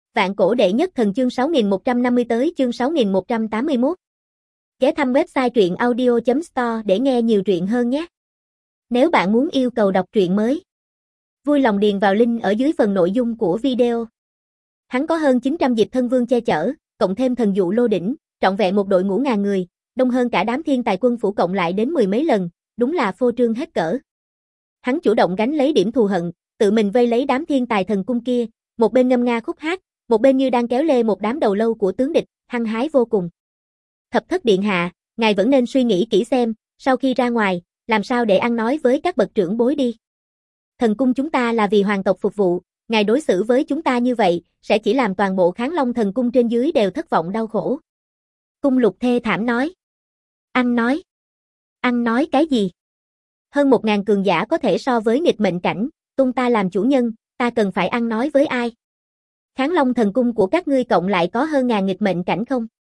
Vạn cổ đệ nhất thần chương 6150 tới chương 6181. Ghé thăm website truyện audio.store để nghe nhiều truyện hơn nhé. Nếu bạn muốn yêu cầu đọc truyện mới, vui lòng điền vào link ở dưới phần nội dung của video. Hắn có hơn 900 dịch thân vương che chở, cộng thêm thần dụ lô đỉnh, trọn vẹn một đội ngũ ngàn người, đông hơn cả đám thiên tài quân phủ cộng lại đến mười mấy lần, đúng là phô trương hết cỡ. Hắn chủ động gánh lấy điểm thù hận, tự mình vây lấy đám thiên tài thần cung kia, một bên ngâm nga khúc hát, một bên như đang kéo lê một đám đầu lâu của tướng địch, hăng hái vô cùng. Thập thất điện hạ, ngài vẫn nên suy nghĩ kỹ xem, sau khi ra ngoài, làm sao để ăn nói với các bậc trưởng bối đi. Thần cung chúng ta là vì hoàng tộc phục vụ, ngài đối xử với chúng ta như vậy, sẽ chỉ làm toàn bộ Kháng Long thần cung trên dưới đều thất vọng đau khổ. Cung Lục thê thảm nói. Ăn nói cái gì? Hơn 1000 cường giả có thể so với nghịch mệnh cảnh, tôn ta làm chủ nhân, ta cần phải ăn nói với ai? Kháng Long thần cung của các ngươi cộng lại có hơn ngàn nghịch mệnh cảnh không?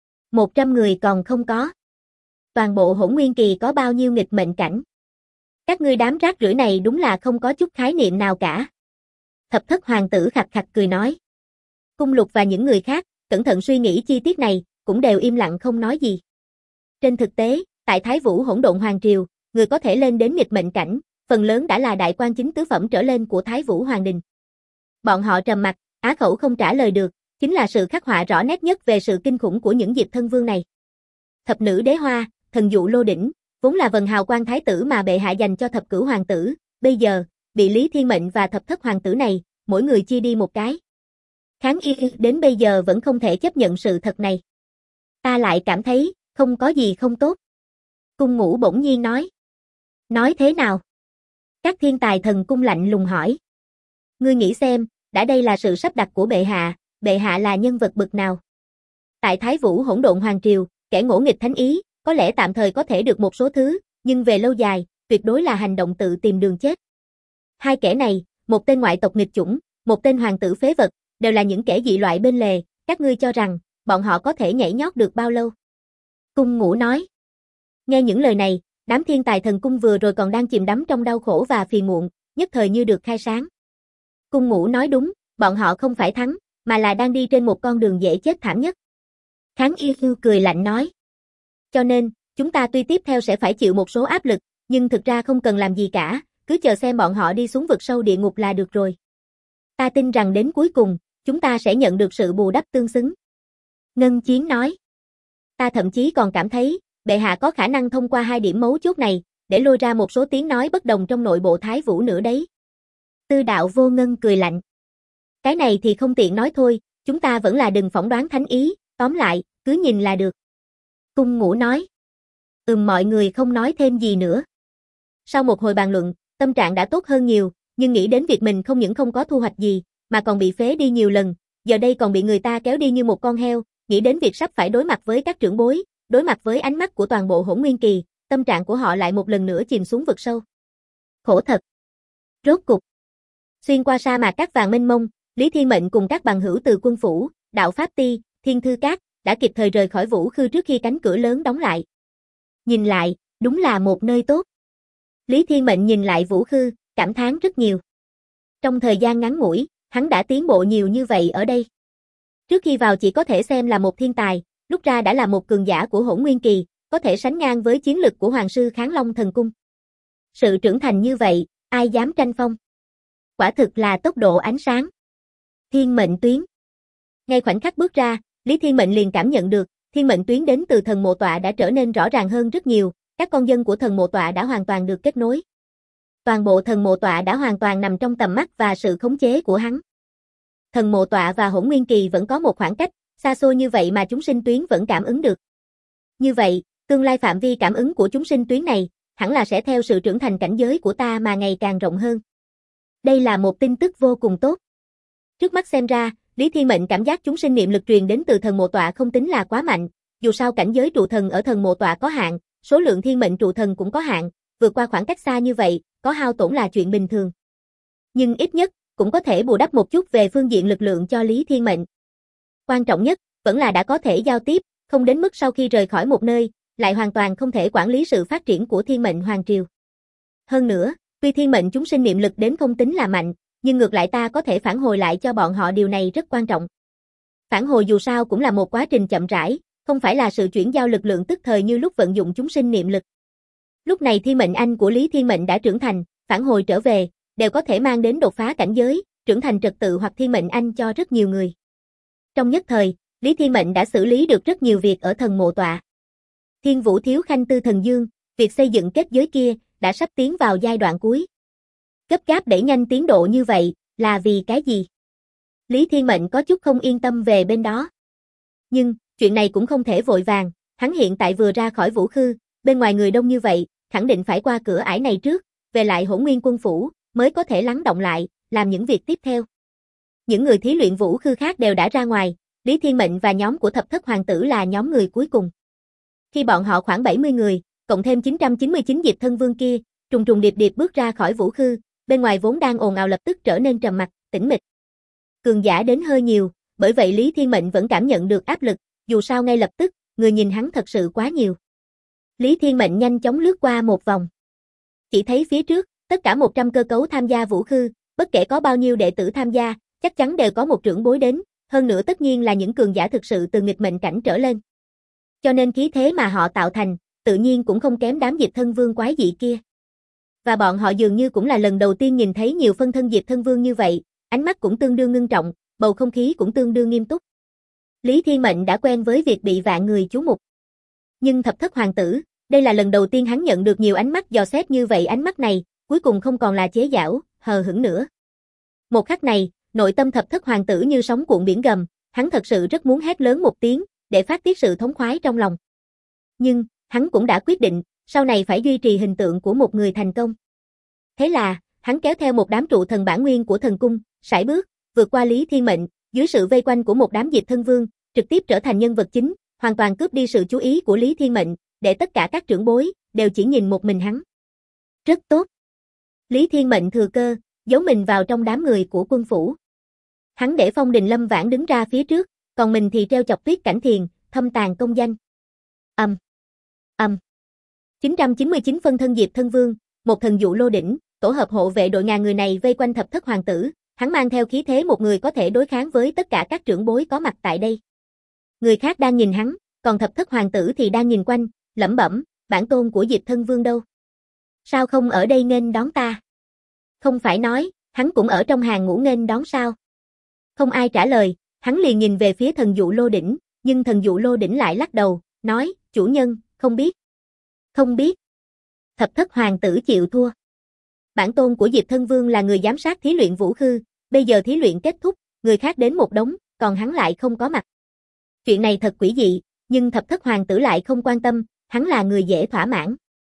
100 người còn không có. Toàn bộ Hỗn Nguyên Kỳ có bao nhiêu nghịch mệnh cảnh? Các ngươi đám rác rưởi này đúng là không có chút khái niệm nào cả. Thập thất hoàng tử khặt khặt cười nói. Cung Lục và những người khác, cẩn thận suy nghĩ chi tiết này, cũng đều im lặng không nói gì. Trên thực tế, tại Thái Vũ Hỗn Độn Hoàng Triều, người có thể lên đến nghịch mệnh cảnh, phần lớn đã là đại quan chính tứ phẩm trở lên của Thái Vũ Hoàng Đình. Bọn họ trầm mặc, á khẩu không trả lời được, chính là sự khắc họa rõ nét nhất về sự kinh khủng của những diệp thân vương này. Thập nữ đế hoa, thần dụ lô đỉnh, vốn là vần hào quang thái tử mà bệ hạ dành cho thập cửu hoàng tử, bây giờ, bị Lý Thiên Mệnh và thập thất hoàng tử này, mỗi người chia đi một cái. Kháng Y đến bây giờ vẫn không thể chấp nhận sự thật này. Ta lại cảm thấy, không có gì không tốt. Cung Ngũ bỗng nhiên nói. Nói thế nào? Các thiên tài thần cung lạnh lùng hỏi. Ngươi nghĩ xem, đã đây là sự sắp đặt của bệ hạ là nhân vật bậc nào? Tại Thái Vũ Hỗn Độn Hoàng Triều, kẻ ngỗ nghịch thánh ý, có lẽ tạm thời có thể được một số thứ, nhưng về lâu dài, tuyệt đối là hành động tự tìm đường chết. Hai kẻ này, một tên ngoại tộc nghịch chủng, một tên hoàng tử phế vật, đều là những kẻ dị loại bên lề, các ngươi cho rằng, bọn họ có thể nhảy nhót được bao lâu? Cung Ngũ nói. Nghe những lời này, đám thiên tài thần cung vừa rồi còn đang chìm đắm trong đau khổ và phiền muộn, nhất thời như được khai sáng. Cung Ngũ nói đúng, bọn họ không phải thắng, mà là đang đi trên một con đường dễ chết thảm nhất. Kháng Y cười lạnh nói. Cho nên, chúng ta tuy tiếp theo sẽ phải chịu một số áp lực, nhưng thực ra không cần làm gì cả, cứ chờ xem bọn họ đi xuống vực sâu địa ngục là được rồi. Ta tin rằng đến cuối cùng, chúng ta sẽ nhận được sự bù đắp tương xứng. Ngân Chiến nói. Ta thậm chí còn cảm thấy, bệ hạ có khả năng thông qua hai điểm mấu chốt này, để lôi ra một số tiếng nói bất đồng trong nội bộ Thái Vũ nữa đấy. Tư Đạo Vô Ngân cười lạnh. Cái này thì không tiện nói thôi, chúng ta vẫn là đừng phỏng đoán thánh ý, tóm lại, cứ nhìn là được. Cung Ngũ nói. Mọi người không nói thêm gì nữa. Sau một hồi bàn luận, tâm trạng đã tốt hơn nhiều, nhưng nghĩ đến việc mình không những không có thu hoạch gì, mà còn bị phế đi nhiều lần, giờ đây còn bị người ta kéo đi như một con heo, nghĩ đến việc sắp phải đối mặt với các trưởng bối, đối mặt với ánh mắt của toàn bộ Hỗn Nguyên Kỳ, tâm trạng của họ lại một lần nữa chìm xuống vực sâu. Khổ thật. Rốt cục. Xuyên qua sa mạc cát vàng mênh mông, Lý Thiên Mệnh cùng các bằng hữu từ quân phủ, đạo pháp ti, thiên thư cát, đã kịp thời rời khỏi Vũ Khư trước khi cánh cửa lớn đóng lại. Nhìn lại, đúng là một nơi tốt. Lý Thiên Mệnh nhìn lại Vũ Khư, cảm thán rất nhiều. Trong thời gian ngắn ngủi, hắn đã tiến bộ nhiều như vậy ở đây. Trước khi vào chỉ có thể xem là một thiên tài, lúc ra đã là một cường giả của Hỗn Nguyên Kỳ, có thể sánh ngang với chiến lực của Hoàng sư Kháng Long thần cung. Sự trưởng thành như vậy, ai dám tranh phong? Quả thực là tốc độ ánh sáng. Thiên mệnh tuyến. Ngay khoảnh khắc bước ra, Lý Thiên Mệnh liền cảm nhận được, thiên mệnh tuyến đến từ thần mộ tọa đã trở nên rõ ràng hơn rất nhiều, các con dân của thần mộ tọa đã hoàn toàn được kết nối. Toàn bộ thần mộ tọa đã hoàn toàn nằm trong tầm mắt và sự khống chế của hắn. Thần mộ tọa và Hỗn Nguyên Kỳ vẫn có một khoảng cách, xa xôi như vậy mà chúng sinh tuyến vẫn cảm ứng được. Như vậy, tương lai phạm vi cảm ứng của chúng sinh tuyến này, hẳn là sẽ theo sự trưởng thành cảnh giới của ta mà ngày càng rộng hơn. Đây là một tin tức vô cùng tốt. Trước mắt xem ra, Lý Thiên Mệnh cảm giác chúng sinh niệm lực truyền đến từ thần mộ tọa không tính là quá mạnh, dù sao cảnh giới trụ thần ở thần mộ tọa có hạn, số lượng thiên mệnh trụ thần cũng có hạn, vượt qua khoảng cách xa như vậy, có hao tổn là chuyện bình thường. Nhưng ít nhất, cũng có thể bù đắp một chút về phương diện lực lượng cho Lý Thiên Mệnh. Quan trọng nhất, vẫn là đã có thể giao tiếp, không đến mức sau khi rời khỏi một nơi, lại hoàn toàn không thể quản lý sự phát triển của thiên mệnh hoàng triều. Hơn nữa, tuy thiên mệnh chúng sinh niệm lực đến không tính là mạnh, nhưng ngược lại ta có thể phản hồi lại cho bọn họ điều này rất quan trọng. Phản hồi dù sao cũng là một quá trình chậm rãi, không phải là sự chuyển giao lực lượng tức thời như lúc vận dụng chúng sinh niệm lực. Lúc này Thiên Mệnh Anh của Lý Thiên Mệnh đã trưởng thành, phản hồi trở về, đều có thể mang đến đột phá cảnh giới, trưởng thành trật tự hoặc Thiên Mệnh Anh cho rất nhiều người. Trong nhất thời, Lý Thiên Mệnh đã xử lý được rất nhiều việc ở thần mộ tọa. Thiên Vũ Thiếu Khanh Tư Thần Dương, việc xây dựng kết giới kia, đã sắp tiến vào giai đoạn cuối. Gấp gáp đẩy nhanh tiến độ như vậy, là vì cái gì? Lý Thiên Mệnh có chút không yên tâm về bên đó. Nhưng, chuyện này cũng không thể vội vàng, hắn hiện tại vừa ra khỏi Vũ Khư, bên ngoài người đông như vậy, khẳng định phải qua cửa ải này trước, về lại Hỗn Nguyên Quân Phủ, mới có thể lắng động lại, làm những việc tiếp theo. Những người thí luyện Vũ Khư khác đều đã ra ngoài, Lý Thiên Mệnh và nhóm của Thập Thất Hoàng tử là nhóm người cuối cùng. Khi bọn họ khoảng 70 người, cộng thêm 999 Diệp Thân Vương kia, trùng trùng điệp điệp bước ra khỏi Vũ Khư, bên ngoài vốn đang ồn ào lập tức trở nên trầm mặc, tĩnh mịch. Cường giả đến hơi nhiều, bởi vậy Lý Thiên Mệnh vẫn cảm nhận được áp lực, dù sao ngay lập tức, người nhìn hắn thật sự quá nhiều. Lý Thiên Mệnh nhanh chóng lướt qua một vòng. Chỉ thấy phía trước, tất cả 100 cơ cấu tham gia Vũ Khư, bất kể có bao nhiêu đệ tử tham gia, chắc chắn đều có một trưởng bối đến, hơn nữa tất nhiên là những cường giả thực sự từ nghịch mệnh cảnh trở lên. Cho nên khí thế mà họ tạo thành, tự nhiên cũng không kém đám Diệp Thân Vương quái dị kia. Và bọn họ dường như cũng là lần đầu tiên nhìn thấy nhiều phân thân Diệp Thân Vương như vậy, ánh mắt cũng tương đương ngưng trọng, bầu không khí cũng tương đương nghiêm túc. Lý Thiên Mệnh đã quen với việc bị vạn người chú mục. Nhưng Thập Thất Hoàng tử, đây là lần đầu tiên hắn nhận được nhiều ánh mắt dò xét như vậy, ánh mắt này, cuối cùng không còn là chế giễu, hờ hững nữa. Một khắc này, nội tâm Thập Thất Hoàng tử như sóng cuộn biển gầm, hắn thật sự rất muốn hét lớn một tiếng, để phát tiết sự thống khoái trong lòng. Nhưng, hắn cũng đã quyết định, sau này phải duy trì hình tượng của một người thành công. Thế là, hắn kéo theo một đám trụ thần bản nguyên của thần cung, sải bước, vượt qua Lý Thiên Mệnh, dưới sự vây quanh của một đám Diệp Thân Vương, trực tiếp trở thành nhân vật chính, hoàn toàn cướp đi sự chú ý của Lý Thiên Mệnh, để tất cả các trưởng bối, đều chỉ nhìn một mình hắn. Rất tốt. Lý Thiên Mệnh thừa cơ, giấu mình vào trong đám người của quân phủ. Hắn để Phong Đình Lâm Vãn đứng ra phía trước, còn mình thì treo chọc Tuyết Cảnh Thiền, thâm tàn công danh. 999 phân thân Diệp Thân Vương, một thần dụ lô đỉnh, tổ hợp hộ vệ đội ngàn người này vây quanh Thập Thất Hoàng tử, hắn mang theo khí thế một người có thể đối kháng với tất cả các trưởng bối có mặt tại đây. Người khác đang nhìn hắn, còn Thập Thất Hoàng tử thì đang nhìn quanh, lẩm bẩm, bản tôn của Diệp Thân Vương đâu? Sao không ở đây nghênh đón ta? Không phải nói, hắn cũng ở trong hàng ngũ nghênh đón sao? Không ai trả lời, hắn liền nhìn về phía thần dụ lô đỉnh, nhưng thần dụ lô đỉnh lại lắc đầu, nói, chủ nhân, không biết. Không biết. Thập Thất Hoàng tử chịu thua. Bản tôn của Diệp Thân Vương là người giám sát thí luyện Vũ Khư, bây giờ thí luyện kết thúc, người khác đến một đống, còn hắn lại không có mặt. Chuyện này thật quỷ dị, nhưng Thập Thất Hoàng tử lại không quan tâm, hắn là người dễ thỏa mãn.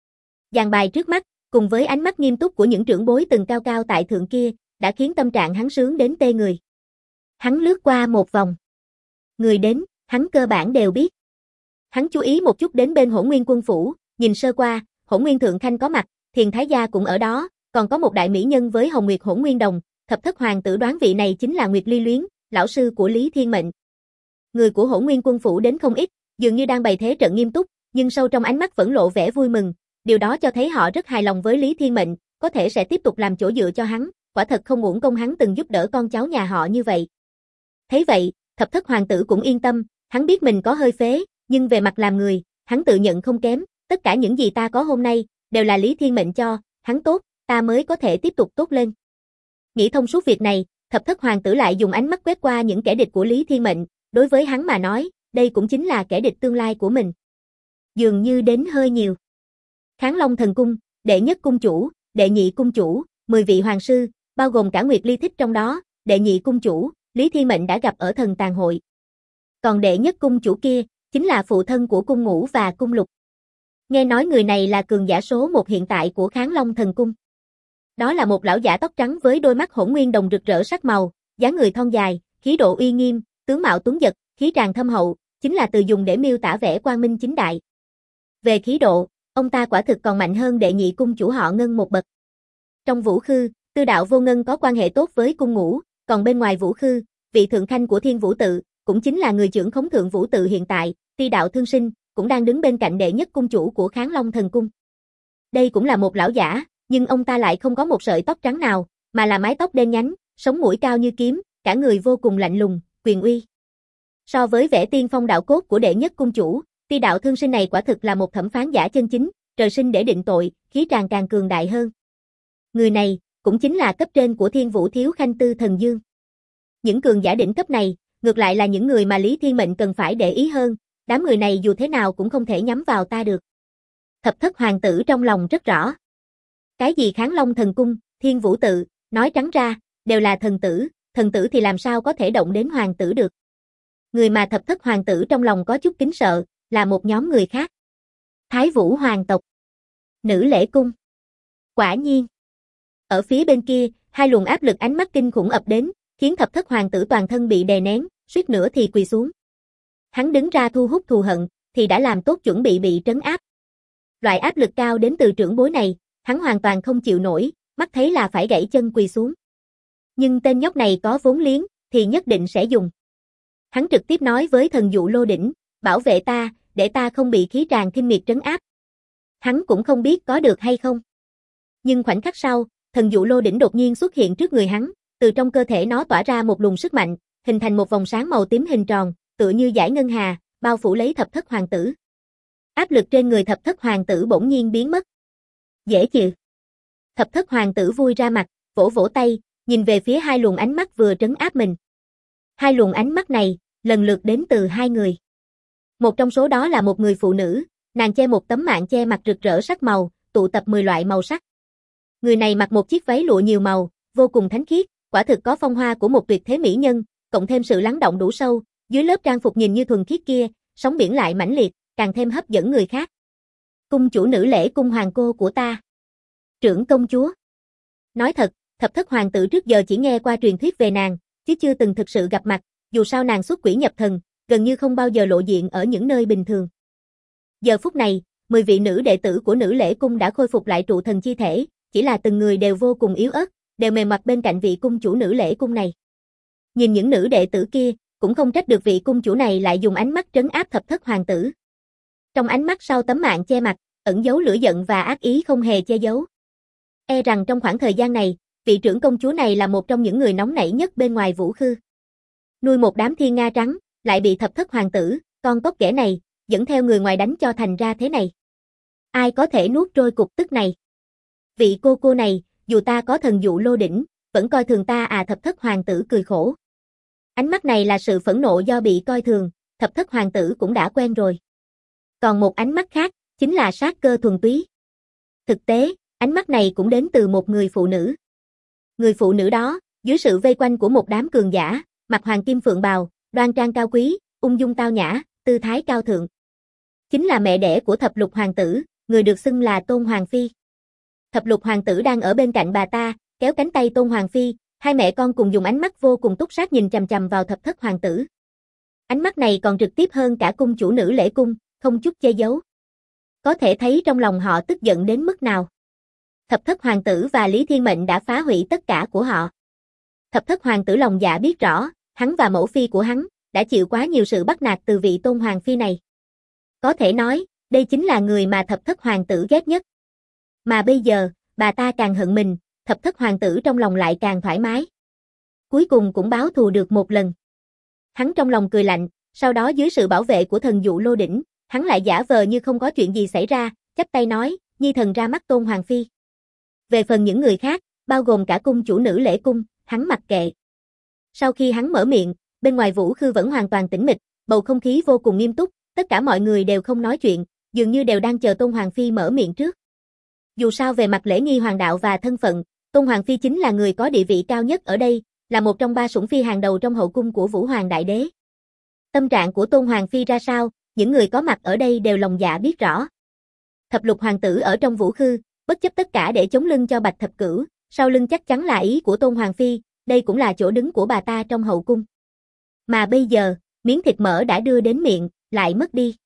Dàn bài trước mắt, cùng với ánh mắt nghiêm túc của những trưởng bối từng cao cao tại thượng kia, đã khiến tâm trạng hắn sướng đến tê người. Hắn lướt qua một vòng. Người đến, hắn cơ bản đều biết. Hắn chú ý một chút đến bên Hỗn Nguyên Quân Phủ, nhìn sơ qua, Hỗn Nguyên Thượng Khanh có mặt, Thiền Thái Gia cũng ở đó, còn có một đại mỹ nhân với Hồng Nguyệt Hỗn Nguyên Đồng, Thập Thất Hoàng tử đoán vị này chính là Nguyệt Ly Luyến, lão sư của Lý Thiên Mệnh. Người của Hỗn Nguyên Quân Phủ đến không ít, dường như đang bày thế trận nghiêm túc, nhưng sâu trong ánh mắt vẫn lộ vẻ vui mừng, điều đó cho thấy họ rất hài lòng với Lý Thiên Mệnh, có thể sẽ tiếp tục làm chỗ dựa cho hắn, quả thật không uổng công hắn từng giúp đỡ con cháu nhà họ như vậy. Thấy vậy, Thập Thất Hoàng tử cũng yên tâm, hắn biết mình có hơi phế, nhưng về mặt làm người, hắn tự nhận không kém, tất cả những gì ta có hôm nay, đều là Lý Thiên Mệnh cho, hắn tốt, ta mới có thể tiếp tục tốt lên. Nghĩ thông suốt việc này, Thập Thất Hoàng tử lại dùng ánh mắt quét qua những kẻ địch của Lý Thiên Mệnh, đối với hắn mà nói, đây cũng chính là kẻ địch tương lai của mình. Dường như đến hơi nhiều. Kháng Long Thần Cung, đệ nhất cung chủ, đệ nhị cung chủ, 10 vị hoàng sư, bao gồm cả Nguyệt Ly Thích trong đó, đệ nhị cung chủ, Lý Thiên Mệnh đã gặp ở thần tàn hội. Còn đệ nhất cung chủ kia, chính là phụ thân của cung ngũ và cung lục. Nghe nói người này là cường giả số 1 hiện tại của Kháng Long Thần Cung. Đó là một lão giả tóc trắng với đôi mắt hỗn nguyên đồng rực rỡ sắc màu, dáng người thon dài, khí độ uy nghiêm, tướng mạo tuấn giật, khí tràng thâm hậu, chính là từ dùng để miêu tả vẻ quang minh chính đại. Về khí độ, ông ta quả thực còn mạnh hơn đệ nhị cung chủ họ Ngân một bậc. Trong Vũ Khư, Tư Đạo Vô Ngân có quan hệ tốt với cung ngũ, còn bên ngoài Vũ Khư, vị thượng khanh của Thiên Vũ Tự, cũng chính là người trưởng khống Thượng Vũ Tự hiện tại, Ti Đạo Thương Sinh, cũng đang đứng bên cạnh đệ nhất cung chủ của Kháng Long Thần Cung. Đây cũng là một lão giả, nhưng ông ta lại không có một sợi tóc trắng nào, mà là mái tóc đen nhánh, sống mũi cao như kiếm, cả người vô cùng lạnh lùng, quyền uy. So với vẻ tiên phong đạo cốt của đệ nhất cung chủ, Ti đạo thương sinh này quả thực là một thẩm phán giả chân chính, trời sinh để định tội, khí tràng càng cường đại hơn. Người này, cũng chính là cấp trên của Thiên Vũ Thiếu Khanh Tư Thần Dương. Những cường giả đỉnh cấp này, ngược lại là những người mà Lý Thiên Mệnh cần phải để ý hơn, đám người này dù thế nào cũng không thể nhắm vào ta được. Thập thất hoàng tử trong lòng rất rõ. Cái gì Kháng Long thần cung, Thiên Vũ tự, nói trắng ra, đều là thần tử thì làm sao có thể động đến hoàng tử được. Người mà thập thất hoàng tử trong lòng có chút kính sợ, là một nhóm người khác. Thái Vũ hoàng tộc. Nữ lễ cung. Quả nhiên. Ở phía bên kia, hai luồng áp lực ánh mắt kinh khủng ập đến, khiến thập thất hoàng tử toàn thân bị đè nén, suýt nữa thì quỳ xuống. Hắn đứng ra thu hút thù hận, thì đã làm tốt chuẩn bị trấn áp. Loại áp lực cao đến từ trưởng bối này, hắn hoàn toàn không chịu nổi, mắt thấy là phải gãy chân quỳ xuống. Nhưng tên nhóc này có vốn liếng, thì nhất định sẽ dùng. Hắn trực tiếp nói với thần dụ lô đỉnh, bảo vệ ta, để ta không bị khí tràng thiên miệt trấn áp. Hắn cũng không biết có được hay không. Nhưng khoảnh khắc sau, thần dụ lô đỉnh đột nhiên xuất hiện trước người hắn, từ trong cơ thể nó tỏa ra một luồng sức mạnh, hình thành một vòng sáng màu tím hình tròn, tựa như dải ngân hà, bao phủ lấy thập thất hoàng tử. Áp lực trên người thập thất hoàng tử bỗng nhiên biến mất. Dễ chịu. Thập thất hoàng tử vui ra mặt, vỗ vỗ tay, nhìn về phía hai luồng ánh mắt vừa trấn áp mình. Hai luồng ánh mắt này, lần lượt đến từ hai người. Một trong số đó là một người phụ nữ, nàng che một tấm mạn che mặt rực rỡ sắc màu, tụ tập 10 loại màu sắc. Người này mặc một chiếc váy lụa nhiều màu, vô cùng thánh khiết, quả thực có phong hoa của một tuyệt thế mỹ nhân, cộng thêm sự lắng động đủ sâu, dưới lớp trang phục nhìn như thuần khiết kia, sóng biển lại mãnh liệt, càng thêm hấp dẫn người khác. Cung chủ nữ lễ cung hoàng cô của ta. Trưởng công chúa. Nói thật, thập thất hoàng tử trước giờ chỉ nghe qua truyền thuyết về nàng, chứ chưa từng thực sự gặp mặt, dù sao nàng xuất quỷ nhập thần, gần như không bao giờ lộ diện ở những nơi bình thường. Giờ phút này, 10 vị nữ đệ tử của nữ lễ cung đã khôi phục lại trụ thần chi thể, chỉ là từng người đều vô cùng yếu ớt, đều mềm mặt bên cạnh vị cung chủ nữ lễ cung này. Nhìn những nữ đệ tử kia, cũng không trách được vị cung chủ này lại dùng ánh mắt trấn áp thập thất hoàng tử. Trong ánh mắt sau tấm mạn che mặt, ẩn giấu lửa giận và ác ý không hề che giấu. E rằng trong khoảng thời gian này, vị trưởng công chúa này là một trong những người nóng nảy nhất bên ngoài Vũ Khư. Nuôi một đám thiên nga trắng, lại bị thập thất hoàng tử, con cóc ghẻ này, dẫn theo người ngoài đánh cho thành ra thế này. Ai có thể nuốt trôi cục tức này? Vị cô này, dù ta có thần dụ lô đỉnh, vẫn coi thường ta à? Thập thất hoàng tử cười khổ. Ánh mắt này là sự phẫn nộ do bị coi thường, thập thất hoàng tử cũng đã quen rồi. Còn một ánh mắt khác, chính là sát cơ thuần túy. Thực tế, ánh mắt này cũng đến từ một người phụ nữ. Người phụ nữ đó, dưới sự vây quanh của một đám cường giả, mặc hoàng kim phượng bào, đoan trang cao quý, ung dung tao nhã, tư thái cao thượng. Chính là mẹ đẻ của thập lục hoàng tử, người được xưng là Tôn Hoàng Phi. Thập lục hoàng tử đang ở bên cạnh bà ta, kéo cánh tay Tôn Hoàng Phi, hai mẹ con cùng dùng ánh mắt vô cùng túc sát nhìn chằm chằm vào thập thất hoàng tử. Ánh mắt này còn trực tiếp hơn cả cung chủ nữ lễ cung, không chút che giấu. Có thể thấy trong lòng họ tức giận đến mức nào. Thập thất hoàng tử và Lý Thiên Mệnh đã phá hủy tất cả của họ. Thập thất hoàng tử lòng dạ biết rõ, hắn và mẫu phi của hắn, đã chịu quá nhiều sự bắt nạt từ vị Tôn Hoàng Phi này. Có thể nói, đây chính là người mà thập thất hoàng tử ghét nhất. Mà bây giờ, bà ta càng hận mình, thập thất hoàng tử trong lòng lại càng thoải mái. Cuối cùng cũng báo thù được một lần. Hắn trong lòng cười lạnh, sau đó dưới sự bảo vệ của thần dụ lô đỉnh, hắn lại giả vờ như không có chuyện gì xảy ra, chắp tay nói, nhi thần ra mắt Tôn Hoàng Phi. Về phần những người khác, bao gồm cả cung chủ nữ lễ cung, hắn mặc kệ. Sau khi hắn mở miệng, bên ngoài Vũ Khư vẫn hoàn toàn tĩnh mịch, bầu không khí vô cùng nghiêm túc, tất cả mọi người đều không nói chuyện, dường như đều đang chờ Tôn Hoàng Phi mở miệng trước. Dù sao về mặt lễ nghi hoàng đạo và thân phận, Tôn Hoàng Phi chính là người có địa vị cao nhất ở đây, là một trong 3 sủng phi hàng đầu trong hậu cung của Vũ Hoàng Đại Đế. Tâm trạng của Tôn Hoàng Phi ra sao, những người có mặt ở đây đều lòng dạ biết rõ. Thập lục hoàng tử ở trong Vũ Khư, bất chấp tất cả để chống lưng cho Bạch Thập Cửu, sau lưng chắc chắn là ý của Tôn Hoàng Phi, đây cũng là chỗ đứng của bà ta trong hậu cung. Mà bây giờ, miếng thịt mỡ đã đưa đến miệng, lại mất đi.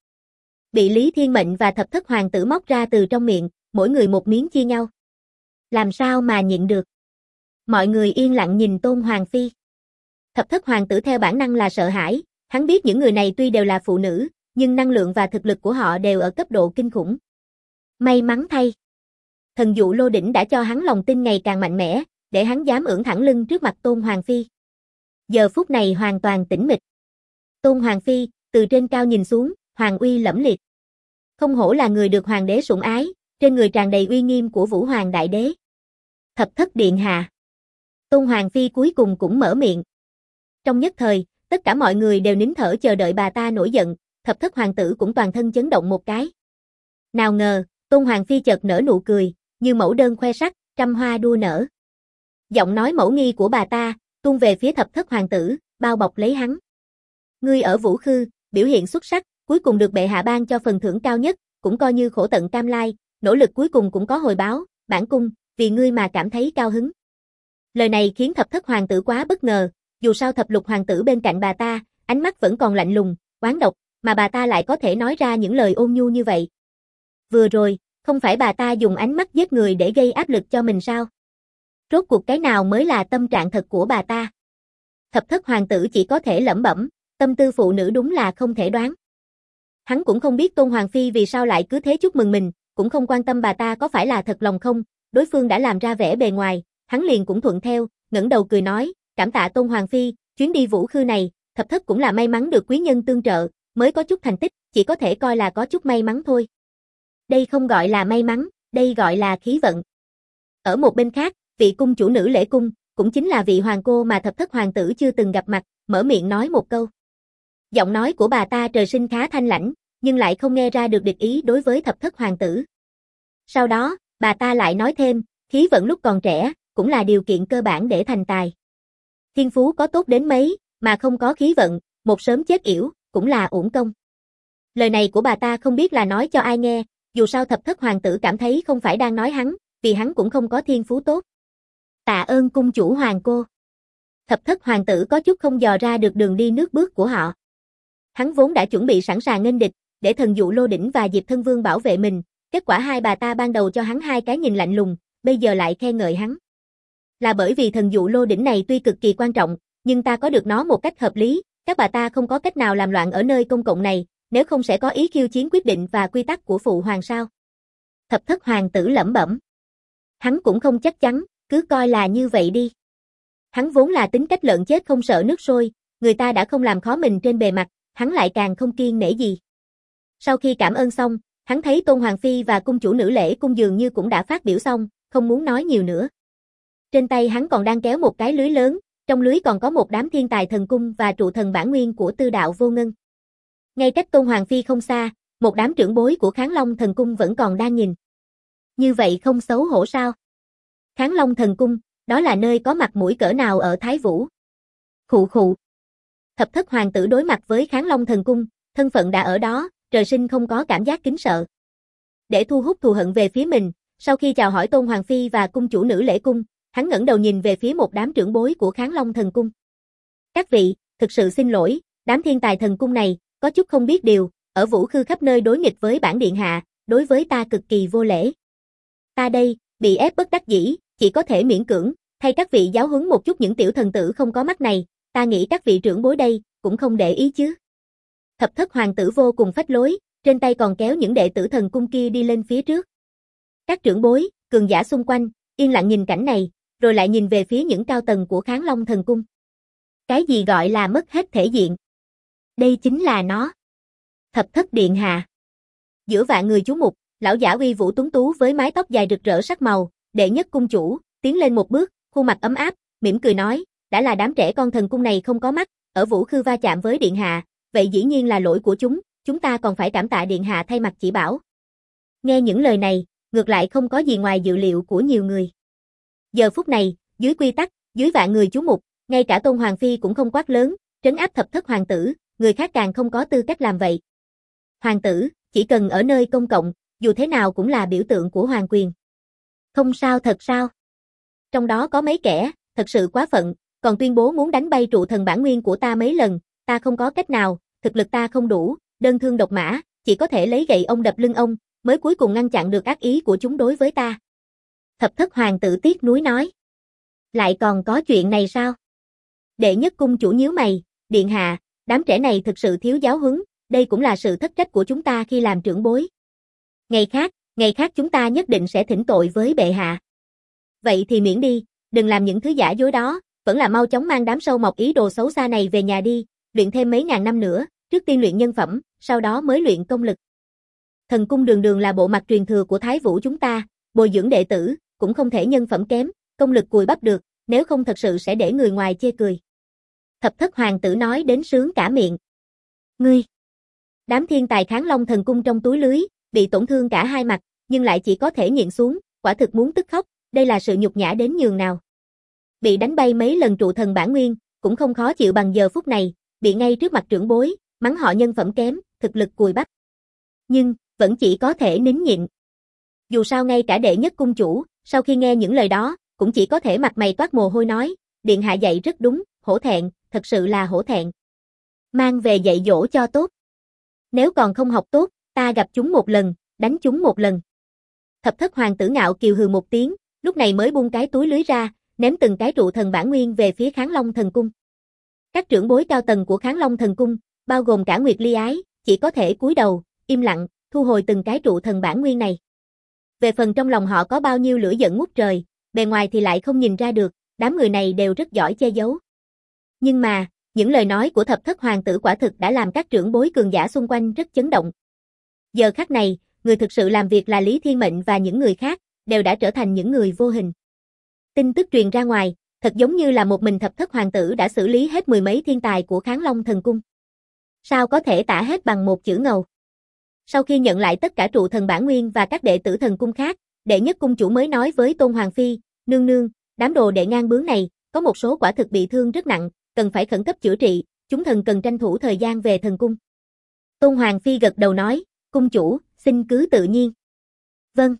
Bị Lý Thiên Mệnh và thập thất hoàng tử móc ra từ trong miệng, mỗi người một miếng chia nhau. Làm sao mà nhịn được? Mọi người yên lặng nhìn Tôn Hoàng Phi. Thập thất hoàng tử theo bản năng là sợ hãi, hắn biết những người này tuy đều là phụ nữ, nhưng năng lượng và thực lực của họ đều ở cấp độ kinh khủng. May mắn thay. Thần dụ lô đỉnh đã cho hắn lòng tin ngày càng mạnh mẽ, để hắn dám ưỡn thẳng lưng trước mặt Tôn Hoàng Phi. Giờ phút này hoàn toàn tĩnh mịch. Tôn Hoàng Phi, từ trên cao nhìn xuống, hoàng uy lẫm liệt. Không hổ là người được hoàng đế sủng ái, trên người tràn đầy uy nghiêm của Vũ Hoàng đại đế. Thập thất điện hạ. Tôn Hoàng Phi cuối cùng cũng mở miệng. Trong nhất thời, tất cả mọi người đều nín thở chờ đợi bà ta nổi giận, thập thất hoàng tử cũng toàn thân chấn động một cái. Nào ngờ, Tôn Hoàng Phi chợt nở nụ cười, như mẫu đơn khoe sắc, trăm hoa đua nở. Giọng nói mẫu nghi của bà ta, tuôn về phía thập thất hoàng tử, bao bọc lấy hắn. Ngươi ở Vũ Khư, biểu hiện xuất sắc, cuối cùng được bệ hạ ban cho phần thưởng cao nhất, cũng coi như khổ tận cam lai, nỗ lực cuối cùng cũng có hồi báo, bản cung, vì ngươi mà cảm thấy cao hứng. Lời này khiến thập thất hoàng tử quá bất ngờ, dù sao thập lục hoàng tử bên cạnh bà ta, ánh mắt vẫn còn lạnh lùng, oán độc, mà bà ta lại có thể nói ra những lời ôn nhu như vậy. Vừa rồi, không phải bà ta dùng ánh mắt giết người để gây áp lực cho mình sao? Rốt cuộc cái nào mới là tâm trạng thật của bà ta? Thập thất hoàng tử chỉ có thể lẩm bẩm, tâm tư phụ nữ đúng là không thể đoán. Hắn cũng không biết Tôn Hoàng Phi vì sao lại cứ thế chúc mừng mình, cũng không quan tâm bà ta có phải là thật lòng không, đối phương đã làm ra vẻ bề ngoài, hắn liền cũng thuận theo, ngẩng đầu cười nói, cảm tạ Tôn Hoàng Phi, chuyến đi Vũ Khư này, thập thất cũng là may mắn được quý nhân tương trợ, mới có chút thành tích, chỉ có thể coi là có chút may mắn thôi. Đây không gọi là may mắn, đây gọi là khí vận. Ở một bên khác, vị cung chủ nữ Lễ Cung, cũng chính là vị hoàng cô mà thập thất hoàng tử chưa từng gặp mặt, mở miệng nói một câu. Giọng nói của bà ta trời sinh khá thanh lãnh, nhưng lại không nghe ra được địch ý đối với thập thất hoàng tử. Sau đó, bà ta lại nói thêm, khí vận lúc còn trẻ, cũng là điều kiện cơ bản để thành tài. Thiên phú có tốt đến mấy, mà không có khí vận, một sớm chết yểu, cũng là uổng công. Lời này của bà ta không biết là nói cho ai nghe, dù sao thập thất hoàng tử cảm thấy không phải đang nói hắn, vì hắn cũng không có thiên phú tốt. Tạ ơn cung chủ hoàng cô. Thập thất hoàng tử có chút không dò ra được đường đi nước bước của họ. Hắn vốn đã chuẩn bị sẵn sàng nghênh địch, để thần dụ Lô Đỉnh và Diệp Thân Vương bảo vệ mình, kết quả hai bà ta ban đầu cho hắn hai cái nhìn lạnh lùng, bây giờ lại khen ngợi hắn. Là bởi vì thần dụ Lô Đỉnh này tuy cực kỳ quan trọng, nhưng ta có được nó một cách hợp lý, các bà ta không có cách nào làm loạn ở nơi công cộng này, nếu không sẽ có ý khiêu chiến quyết định và quy tắc của phụ hoàng sao. Thập thất hoàng tử lẩm bẩm. Hắn cũng không chắc chắn, cứ coi là như vậy đi. Hắn vốn là tính cách lợn chết không sợ nước sôi, người ta đã không làm khó mình trên bề mặt, hắn lại càng không kiêng nể gì. Sau khi cảm ơn xong, hắn thấy Tôn Hoàng Phi và cung chủ nữ Lễ Cung dường như cũng đã phát biểu xong, không muốn nói nhiều nữa. Trên tay hắn còn đang kéo một cái lưới lớn, trong lưới còn có một đám thiên tài thần cung và trụ thần bản nguyên của Tư Đạo Vô Ngân. Ngay cách Tôn Hoàng Phi không xa, một đám trưởng bối của Kháng Long thần cung vẫn còn đang nhìn. Như vậy không xấu hổ sao? Kháng Long thần cung, đó là nơi có mặt mũi cỡ nào ở Thái Vũ? Khụ khụ. Thập thất hoàng tử đối mặt với Kháng Long thần cung, thân phận đã ở đó, trời sinh không có cảm giác kính sợ. Để thu hút thù hận về phía mình, sau khi chào hỏi Tôn Hoàng Phi và cung chủ nữ Lễ Cung, hắn ngẩng đầu nhìn về phía một đám trưởng bối của Kháng Long thần cung. Các vị, thực sự xin lỗi, đám thiên tài thần cung này, có chút không biết điều, ở Vũ Khư khắp nơi đối nghịch với bản điện hạ, đối với ta cực kỳ vô lễ. Ta đây, bị ép bất đắc dĩ, chỉ có thể miễn cưỡng, thay các vị giáo huấn một chút những tiểu thần tử không có mắt này, ta nghĩ các vị trưởng bối đây, cũng không để ý chứ. Thập thất hoàng tử vô cùng phách lối, trên tay còn kéo những đệ tử thần cung kia đi lên phía trước. Các trưởng bối, cường giả xung quanh, yên lặng nhìn cảnh này, rồi lại nhìn về phía những cao tầng của Kháng Long thần cung. Cái gì gọi là mất hết thể diện? Đây chính là nó. Thập thất điện hạ. Giữa vạn người chú mục, lão giả uy vũ tuấn tú với mái tóc dài rực rỡ sắc màu, đệ nhất cung chủ, tiến lên một bước, khuôn mặt ấm áp, mỉm cười nói, đã là đám trẻ con thần cung này không có mắt, ở Vũ Khư va chạm với điện hạ, vậy dĩ nhiên là lỗi của chúng ta còn phải cảm tạ điện hạ thay mặt chỉ bảo. Nghe những lời này, ngược lại không có gì ngoài dự liệu của nhiều người. Giờ phút này, dưới quy tắc, dưới vạn người chú mục, ngay cả Tôn Hoàng Phi cũng không quát lớn, trấn áp thập thất hoàng tử, người khác càng không có tư cách làm vậy. Hoàng tử, chỉ cần ở nơi công cộng, dù thế nào cũng là biểu tượng của hoàng quyền. Không sao thật sao? Trong đó có mấy kẻ, thật sự quá phận, còn tuyên bố muốn đánh bay trụ thần bản nguyên của ta mấy lần, ta không có cách nào, thực lực ta không đủ, đơn thương độc mã, chỉ có thể lấy gậy ông đập lưng ông, mới cuối cùng ngăn chặn được ác ý của chúng đối với ta. Thập thất hoàng tử tiếc nuối nói. Lại còn có chuyện này sao? Đệ nhất cung chủ nhíu mày, điện hạ, đám trẻ này thực sự thiếu giáo huấn, đây cũng là sự thất trách của chúng ta khi làm trưởng bối. Ngày khác chúng ta nhất định sẽ thỉnh tội với bệ hạ. Vậy thì miễn đi, đừng làm những thứ giả dối đó, vẫn là mau chóng mang đám sâu mọc ý đồ xấu xa này về nhà đi, luyện thêm mấy ngàn năm nữa, trước tiên luyện nhân phẩm, sau đó mới luyện công lực. Thần cung đường đường là bộ mặt truyền thừa của Thái Vũ chúng ta, bồi dưỡng đệ tử, cũng không thể nhân phẩm kém, công lực cùi bắp được, nếu không thật sự sẽ để người ngoài chê cười. Thập thất hoàng tử nói đến sướng cả miệng. Ngươi! Đám thiên tài Kháng Long thần cung trong túi lưới, bị tổn thương cả hai mặt, nhưng lại chỉ có thể nhịn xuống, quả thực muốn tức khóc, đây là sự nhục nhã đến nhường nào. Bị đánh bay mấy lần trụ thần bản nguyên, cũng không khó chịu bằng giờ phút này, bị ngay trước mặt trưởng bối, mắng họ nhân phẩm kém, thực lực cùi bắp. Nhưng, vẫn chỉ có thể nín nhịn. Dù sao ngay cả đệ nhất cung chủ, sau khi nghe những lời đó, cũng chỉ có thể mặt mày toát mồ hôi nói, điện hạ dạy rất đúng, hổ thẹn, thật sự là hổ thẹn. Mang về dạy dỗ cho tốt. Nếu còn không học tốt, ta gặp chúng một lần, đánh chúng một lần. Thập thất hoàng tử ngạo kiều hừ một tiếng, lúc này mới buông cái túi lưới ra, ném từng cái trụ thần bản nguyên về phía Kháng Long thần cung. Các trưởng bối cao tầng của Kháng Long thần cung, bao gồm cả Nguyệt Ly Ái, chỉ có thể cúi đầu, im lặng, thu hồi từng cái trụ thần bản nguyên này. Về phần trong lòng họ có bao nhiêu lửa giận ngút trời, bề ngoài thì lại không nhìn ra được, đám người này đều rất giỏi che giấu. Nhưng mà, những lời nói của thập thất hoàng tử quả thực đã làm các trưởng bối cường giả xung quanh rất chấn động. Giờ khắc này, người thực sự làm việc là Lý Thiên Mệnh và những người khác, đều đã trở thành những người vô hình. Tin tức truyền ra ngoài, thật giống như là một mình thập thất hoàng tử đã xử lý hết mười mấy thiên tài của Kháng Long thần cung. Sao có thể tả hết bằng một chữ ngầu? Sau khi nhận lại tất cả trụ thần bản nguyên và các đệ tử thần cung khác, đệ nhất cung chủ mới nói với Tôn Hoàng Phi, nương nương, đám đồ đệ ngang bướng này, có một số quả thực bị thương rất nặng, cần phải khẩn cấp chữa trị, chúng thần cần tranh thủ thời gian về thần cung. Tôn Hoàng Phi gật đầu nói, cung chủ, xin cứ tự nhiên. Vâng.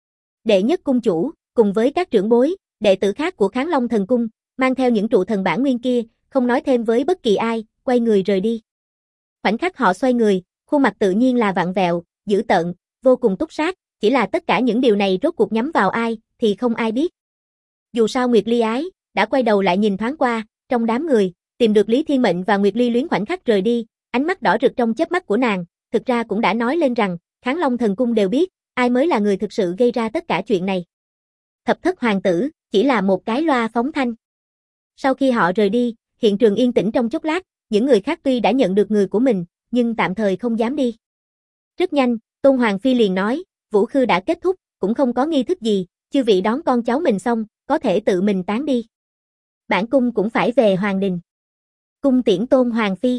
Đệ nhất cung chủ, cùng với các trưởng bối, đệ tử khác của Kháng Long thần cung, mang theo những trụ thần bản nguyên kia, không nói thêm với bất kỳ ai, quay người rời đi. Khoảnh khắc họ xoay người, khuôn mặt tự nhiên là vặn vẹo, dữ tợn, vô cùng túc sát, chỉ là tất cả những điều này rốt cuộc nhắm vào ai, thì không ai biết. Dù sao Nguyệt Ly Ái, đã quay đầu lại nhìn thoáng qua, trong đám người, tìm được Lý Thiên Mệnh và Nguyệt Ly Luyến khoảnh khắc rời đi, ánh mắt đỏ rực trong chớp mắt của nàng, thực ra cũng đã nói lên rằng, Kháng Long thần cung đều biết, ai mới là người thực sự gây ra tất cả chuyện này. Thập thất hoàng tử, chỉ là một cái loa phóng thanh. Sau khi họ rời đi, hiện trường yên tĩnh trong chốc lát, những người khác tuy đã nhận được người của mình, nhưng tạm thời không dám đi. Rất nhanh, Tôn Hoàng Phi liền nói, Vũ Khư đã kết thúc, cũng không có nghi thức gì, chư vị đón con cháu mình xong, có thể tự mình tán đi. Bản cung cũng phải về Hoàng Đình. Cung tiễn Tôn Hoàng Phi.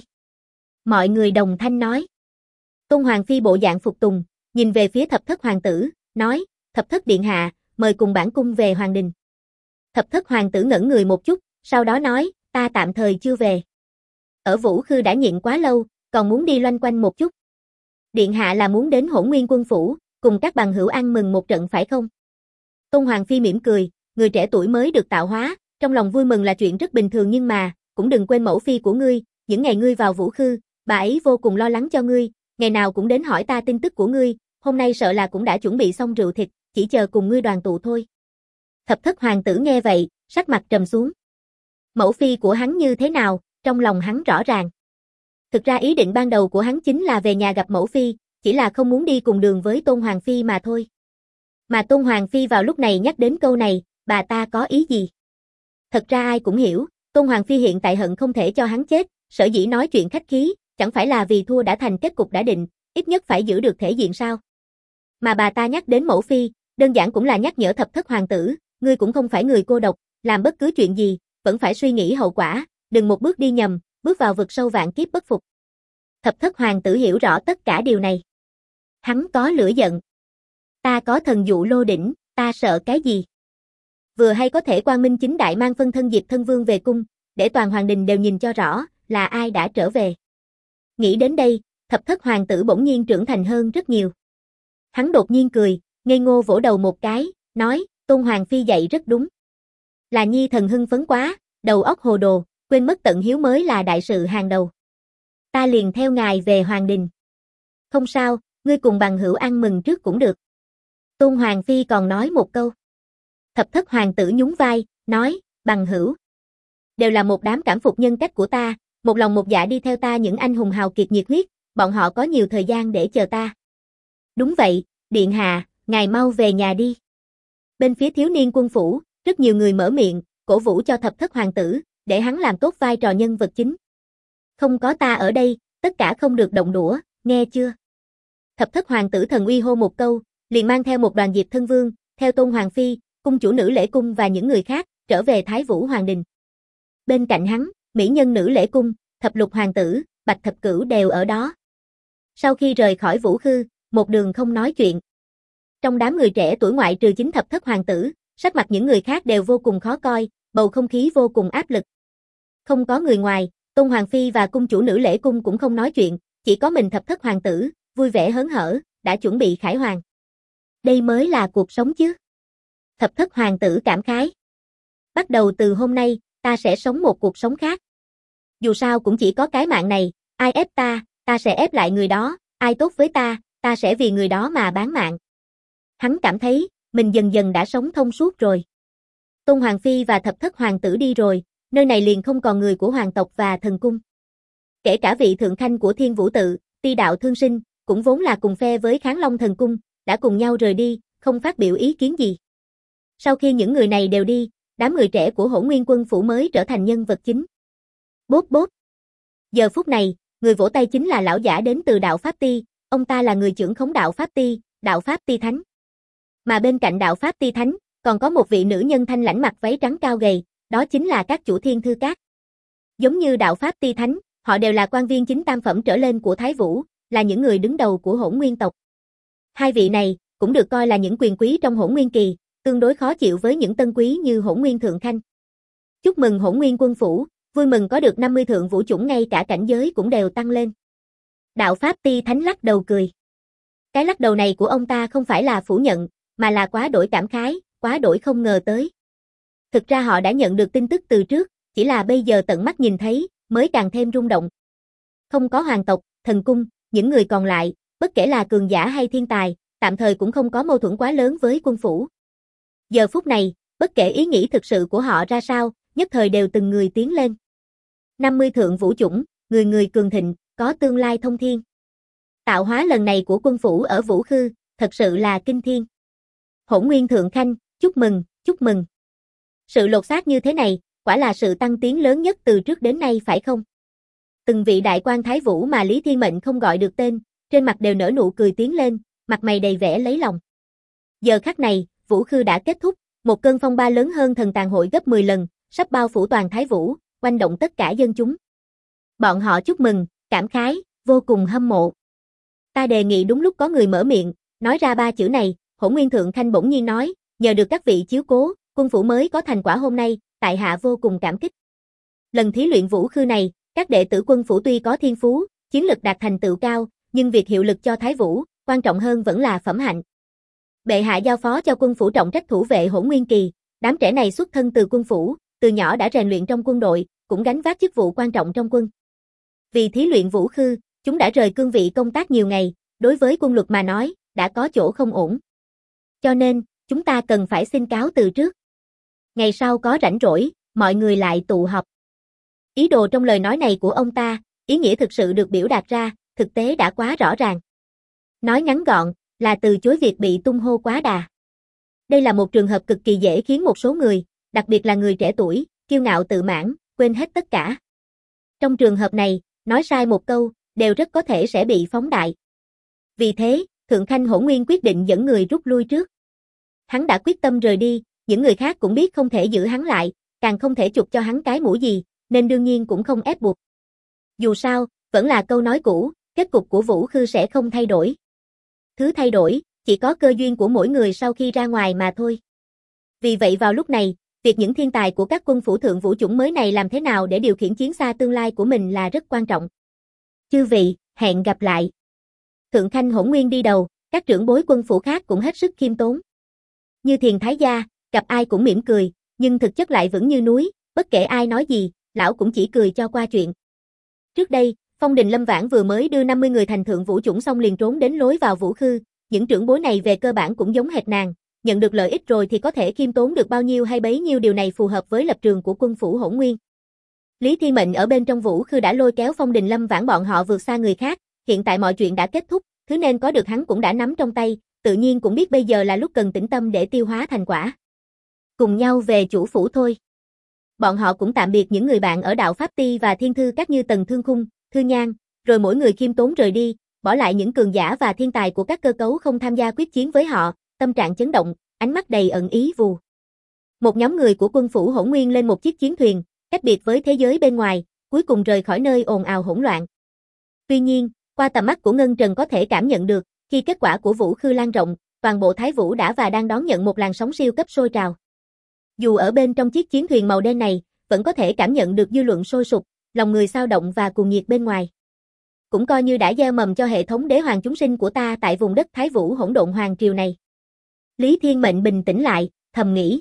Mọi người đồng thanh nói. Tôn Hoàng Phi bộ dạng phục tùng, nhìn về phía thập thất hoàng tử, nói, thập thất điện hạ, mời cùng bản cung về Hoàng Đình. Thập thất hoàng tử ngẩn người một chút, sau đó nói, ta tạm thời chưa về. Ở Vũ Khư đã nhịn quá lâu, còn muốn đi loanh quanh một chút. Điện hạ là muốn đến Hỗn Nguyên quân phủ, cùng các bằng hữu ăn mừng một trận phải không? Tôn Hoàng Phi mỉm cười, người trẻ tuổi mới được tạo hóa, trong lòng vui mừng là chuyện rất bình thường nhưng mà, cũng đừng quên mẫu phi của ngươi, những ngày ngươi vào Vũ Khư, bà ấy vô cùng lo lắng cho ngươi, ngày nào cũng đến hỏi ta tin tức của ngươi, hôm nay sợ là cũng đã chuẩn bị xong rượu thịt, chỉ chờ cùng ngươi đoàn tụ thôi. Thập thất hoàng tử nghe vậy, sắc mặt trầm xuống. Mẫu phi của hắn như thế nào, trong lòng hắn rõ ràng. Thực ra ý định ban đầu của hắn chính là về nhà gặp mẫu phi, chỉ là không muốn đi cùng đường với Tôn Hoàng Phi mà thôi. Mà Tôn Hoàng Phi vào lúc này nhắc đến câu này, bà ta có ý gì? Thật ra ai cũng hiểu, Tôn Hoàng Phi hiện tại hận không thể cho hắn chết, sở dĩ nói chuyện khách khí, chẳng phải là vì thua đã thành kết cục đã định, ít nhất phải giữ được thể diện sao. Mà bà ta nhắc đến mẫu phi, đơn giản cũng là nhắc nhở thập thất hoàng tử, ngươi cũng không phải người cô độc, làm bất cứ chuyện gì, vẫn phải suy nghĩ hậu quả, đừng một bước đi nhầm, bước vào vực sâu vạn kiếp bất phục. Thập thất hoàng tử hiểu rõ tất cả điều này. Hắn có lửa giận. Ta có thần dụ lô đỉnh, ta sợ cái gì? Vừa hay có thể quang minh chính đại mang phân thân Diệp Thân Vương về cung, để toàn hoàng đình đều nhìn cho rõ, là ai đã trở về. Nghĩ đến đây, thập thất hoàng tử bỗng nhiên trưởng thành hơn rất nhiều. Hắn đột nhiên cười, ngây ngô vỗ đầu một cái, nói, Tôn Hoàng Phi dạy rất đúng. Là nhi thần hưng phấn quá, đầu óc hồ đồ, quên mất tận hiếu mới là đại sự hàng đầu. Ta liền theo ngài về Hoàng Đình. Không sao, ngươi cùng bằng hữu ăn mừng trước cũng được. Tôn Hoàng Phi còn nói một câu. Thập thất hoàng tử nhún vai, nói, bằng hữu. Đều là một đám cảm phục nhân cách của ta, một lòng một dạ đi theo ta những anh hùng hào kiệt nhiệt huyết, bọn họ có nhiều thời gian để chờ ta. Đúng vậy, điện hạ, ngài mau về nhà đi. Bên phía thiếu niên quân phủ, rất nhiều người mở miệng, cổ vũ cho thập thất hoàng tử, để hắn làm tốt vai trò nhân vật chính. Không có ta ở đây, tất cả không được động đũa, nghe chưa? Thập thất hoàng tử Thần Uy hô một câu, liền mang theo một đoàn Diệp Thân Vương, theo Tôn Hoàng Phi, cung chủ Nữ Lễ Cung và những người khác, trở về Thái Vũ Hoàng Đình. Bên cạnh hắn, mỹ nhân Nữ Lễ Cung, Thập Lục Hoàng tử, Bạch Thập Cửu đều ở đó. Sau khi rời khỏi Vũ Khư, một đường không nói chuyện. Trong đám người trẻ tuổi ngoại trừ chính thập thất hoàng tử, sắc mặt những người khác đều vô cùng khó coi, bầu không khí vô cùng áp lực. Không có người ngoài, Tôn Hoàng Phi và cung chủ Nữ Lễ Cung cũng không nói chuyện, chỉ có mình thập thất hoàng tử, vui vẻ hớn hở, đã chuẩn bị khải hoàn. Đây mới là cuộc sống chứ. Thập thất hoàng tử cảm khái. Bắt đầu từ hôm nay, ta sẽ sống một cuộc sống khác. Dù sao cũng chỉ có cái mạng này, ai ép ta sẽ ép lại người đó, ai tốt với ta sẽ vì người đó mà bán mạng. Hắn cảm thấy, mình dần dần đã sống thông suốt rồi. Tôn Hoàng Phi và thập thất hoàng tử đi rồi, nơi này liền không còn người của hoàng tộc và thần cung. Kể cả vị thượng khanh của Thiên Vũ Tự, Ti Đạo Thương Sinh, cũng vốn là cùng phe với Kháng Long thần cung, đã cùng nhau rời đi, không phát biểu ý kiến gì. Sau khi những người này đều đi, đám người trẻ của Hỗn Nguyên Quân phủ mới trở thành nhân vật chính. Bốp bốp. Giờ phút này, người vỗ tay chính là lão giả đến từ Đạo Pháp Ti, ông ta là người trưởng khống Đạo Pháp Ti, Đạo Pháp Ti Thánh. Mà bên cạnh Đạo Pháp Ti Thánh, còn có một vị nữ nhân thanh lãnh mặc váy trắng cao gầy, đó chính là các chủ Thiên Thư Các. Giống như Đạo Pháp Ti Thánh, họ đều là quan viên chính tam phẩm trở lên của Thái Vũ, là những người đứng đầu của Hỗn Nguyên tộc. Hai vị này cũng được coi là những quyền quý trong Hỗn Nguyên kỳ, tương đối khó chịu với những tân quý như Hỗn Nguyên thượng khanh. Chúc mừng Hỗn Nguyên Quân phủ, vui mừng có được 50 thượng vũ chủng, ngay cả cảnh giới cũng đều tăng lên. Đạo Pháp Ti Thánh lắc đầu cười. Cái lắc đầu này của ông ta không phải là phủ nhận, mà là quá đổi cảm khái, quá đổi không ngờ tới. Thực ra họ đã nhận được tin tức từ trước, chỉ là bây giờ tận mắt nhìn thấy, mới càng thêm rung động. Không có hoàng tộc, thần cung, những người còn lại, bất kể là cường giả hay thiên tài, tạm thời cũng không có mâu thuẫn quá lớn với quân phủ. Giờ phút này, bất kể ý nghĩ thực sự của họ ra sao, nhất thời đều từng người tiến lên. 50 thượng vũ chủng, người người cường thịnh, có tương lai thông thiên. Tạo hóa lần này của quân phủ ở Vũ Khư, thật sự là kinh thiên. Hỗn Nguyên thượng khanh, chúc mừng, chúc mừng. Sự lột xác như thế này, quả là sự tăng tiến lớn nhất từ trước đến nay phải không? Từng vị đại quan Thái Vũ mà Lý Thiên Mệnh không gọi được tên, trên mặt đều nở nụ cười tiến lên, mặt mày đầy vẻ lấy lòng. Giờ khắc này, Vũ Khư đã kết thúc, một cơn phong ba lớn hơn Thần Tàn Hội gấp 10 lần, sắp bao phủ toàn Thái Vũ, oanh động tất cả dân chúng. Bọn họ chúc mừng, cảm khái, vô cùng hâm mộ. Ta đề nghị đúng lúc có người mở miệng, nói ra ba chữ này, Hỗn Nguyên thượng khanh bỗng nhiên nói, nhờ được các vị chiếu cố, quân phủ mới có thành quả hôm nay, tại hạ vô cùng cảm kích. Lần thí luyện Vũ Khư này, các đệ tử quân phủ tuy có thiên phú, chiến lực đạt thành tựu cao, nhưng việc hiệu lực cho Thái Vũ, quan trọng hơn vẫn là phẩm hạnh. Bệ hạ giao phó cho quân phủ trọng trách thủ vệ Hỗn Nguyên kỳ, đám trẻ này xuất thân từ quân phủ, từ nhỏ đã rèn luyện trong quân đội, cũng gánh vác chức vụ quan trọng trong quân. Vì thí luyện Vũ Khư, chúng đã rời cương vị công tác nhiều ngày, đối với quân luật mà nói, đã có chỗ không ổn. Cho nên, chúng ta cần phải xin cáo từ trước. Ngày sau có rảnh rỗi, mọi người lại tụ họp. Ý đồ trong lời nói này của ông ta, ý nghĩa thực sự được biểu đạt ra, thực tế đã quá rõ ràng. Nói ngắn gọn, là từ chối việc bị tung hô quá đà. Đây là một trường hợp cực kỳ dễ khiến một số người, đặc biệt là người trẻ tuổi, kiêu ngạo tự mãn, quên hết tất cả. Trong trường hợp này, nói sai một câu, đều rất có thể sẽ bị phóng đại. Vì thế, Thượng Khanh Hỗn Nguyên quyết định dẫn người rút lui trước. Hắn đã quyết tâm rời đi, những người khác cũng biết không thể giữ hắn lại, càng không thể chụp cho hắn cái mũ gì, nên đương nhiên cũng không ép buộc. Dù sao, vẫn là câu nói cũ, kết cục của Vũ Khư sẽ không thay đổi. Thứ thay đổi, chỉ có cơ duyên của mỗi người sau khi ra ngoài mà thôi. Vì vậy vào lúc này, việc những thiên tài của các quân phủ thượng vũ chủng mới này làm thế nào để điều khiển chiến xa tương lai của mình là rất quan trọng. Chư vị, hẹn gặp lại. Thượng Khanh Hỗn Nguyên đi đầu, các trưởng bối quân phủ khác cũng hết sức khiêm tốn. Như Thiền Thái gia, gặp ai cũng mỉm cười, nhưng thực chất lại vững như núi, bất kể ai nói gì, lão cũng chỉ cười cho qua chuyện. Trước đây, Phong Đình Lâm Vãn vừa mới đưa 50 người thành thượng vũ chủng xong liền trốn đến lối vào Vũ Khư, những trưởng bối này về cơ bản cũng giống hệt nàng, nhận được lợi ích rồi thì có thể khiêm tốn được bao nhiêu hay bấy nhiêu, điều này phù hợp với lập trường của quân phủ Hỗn Nguyên. Lý Thiên Mệnh ở bên trong Vũ Khư đã lôi kéo Phong Đình Lâm Vãn bọn họ vượt xa người khác, hiện tại mọi chuyện đã kết thúc, thứ nên có được hắn cũng đã nắm trong tay, tự nhiên cũng biết bây giờ là lúc cần tĩnh tâm để tiêu hóa thành quả. Cùng nhau về chủ phủ thôi. bọn họ cũng tạm biệt những người bạn ở đạo Pháp Ti và Thiên Thư các như Tần Thương Khung, Thư Nhan, rồi mỗi người khiêm tốn rời đi, bỏ lại những cường giả và thiên tài của các cơ cấu không tham gia quyết chiến với họ, tâm trạng chấn động, ánh mắt đầy ẩn ý vù. Một nhóm người của quân phủ Hỗn Nguyên lên một chiếc chiến thuyền, cách biệt với thế giới bên ngoài, cuối cùng rời khỏi nơi ồn ào hỗn loạn. Tuy nhiên, qua tầm mắt của Ngân Trần có thể cảm nhận được, khi kết quả của Vũ Khư lan rộng, toàn bộ Thái Vũ đã và đang đón nhận một làn sóng siêu cấp sôi trào. Dù ở bên trong chiếc chiến thuyền màu đen này, vẫn có thể cảm nhận được dư luận sôi sục, lòng người xao động và cuồng nhiệt bên ngoài. Cũng coi như đã gieo mầm cho hệ thống đế hoàng chúng sinh của ta tại vùng đất Thái Vũ hỗn độn hoàng triều này. Lý Thiên Mệnh bình tĩnh lại, thầm nghĩ.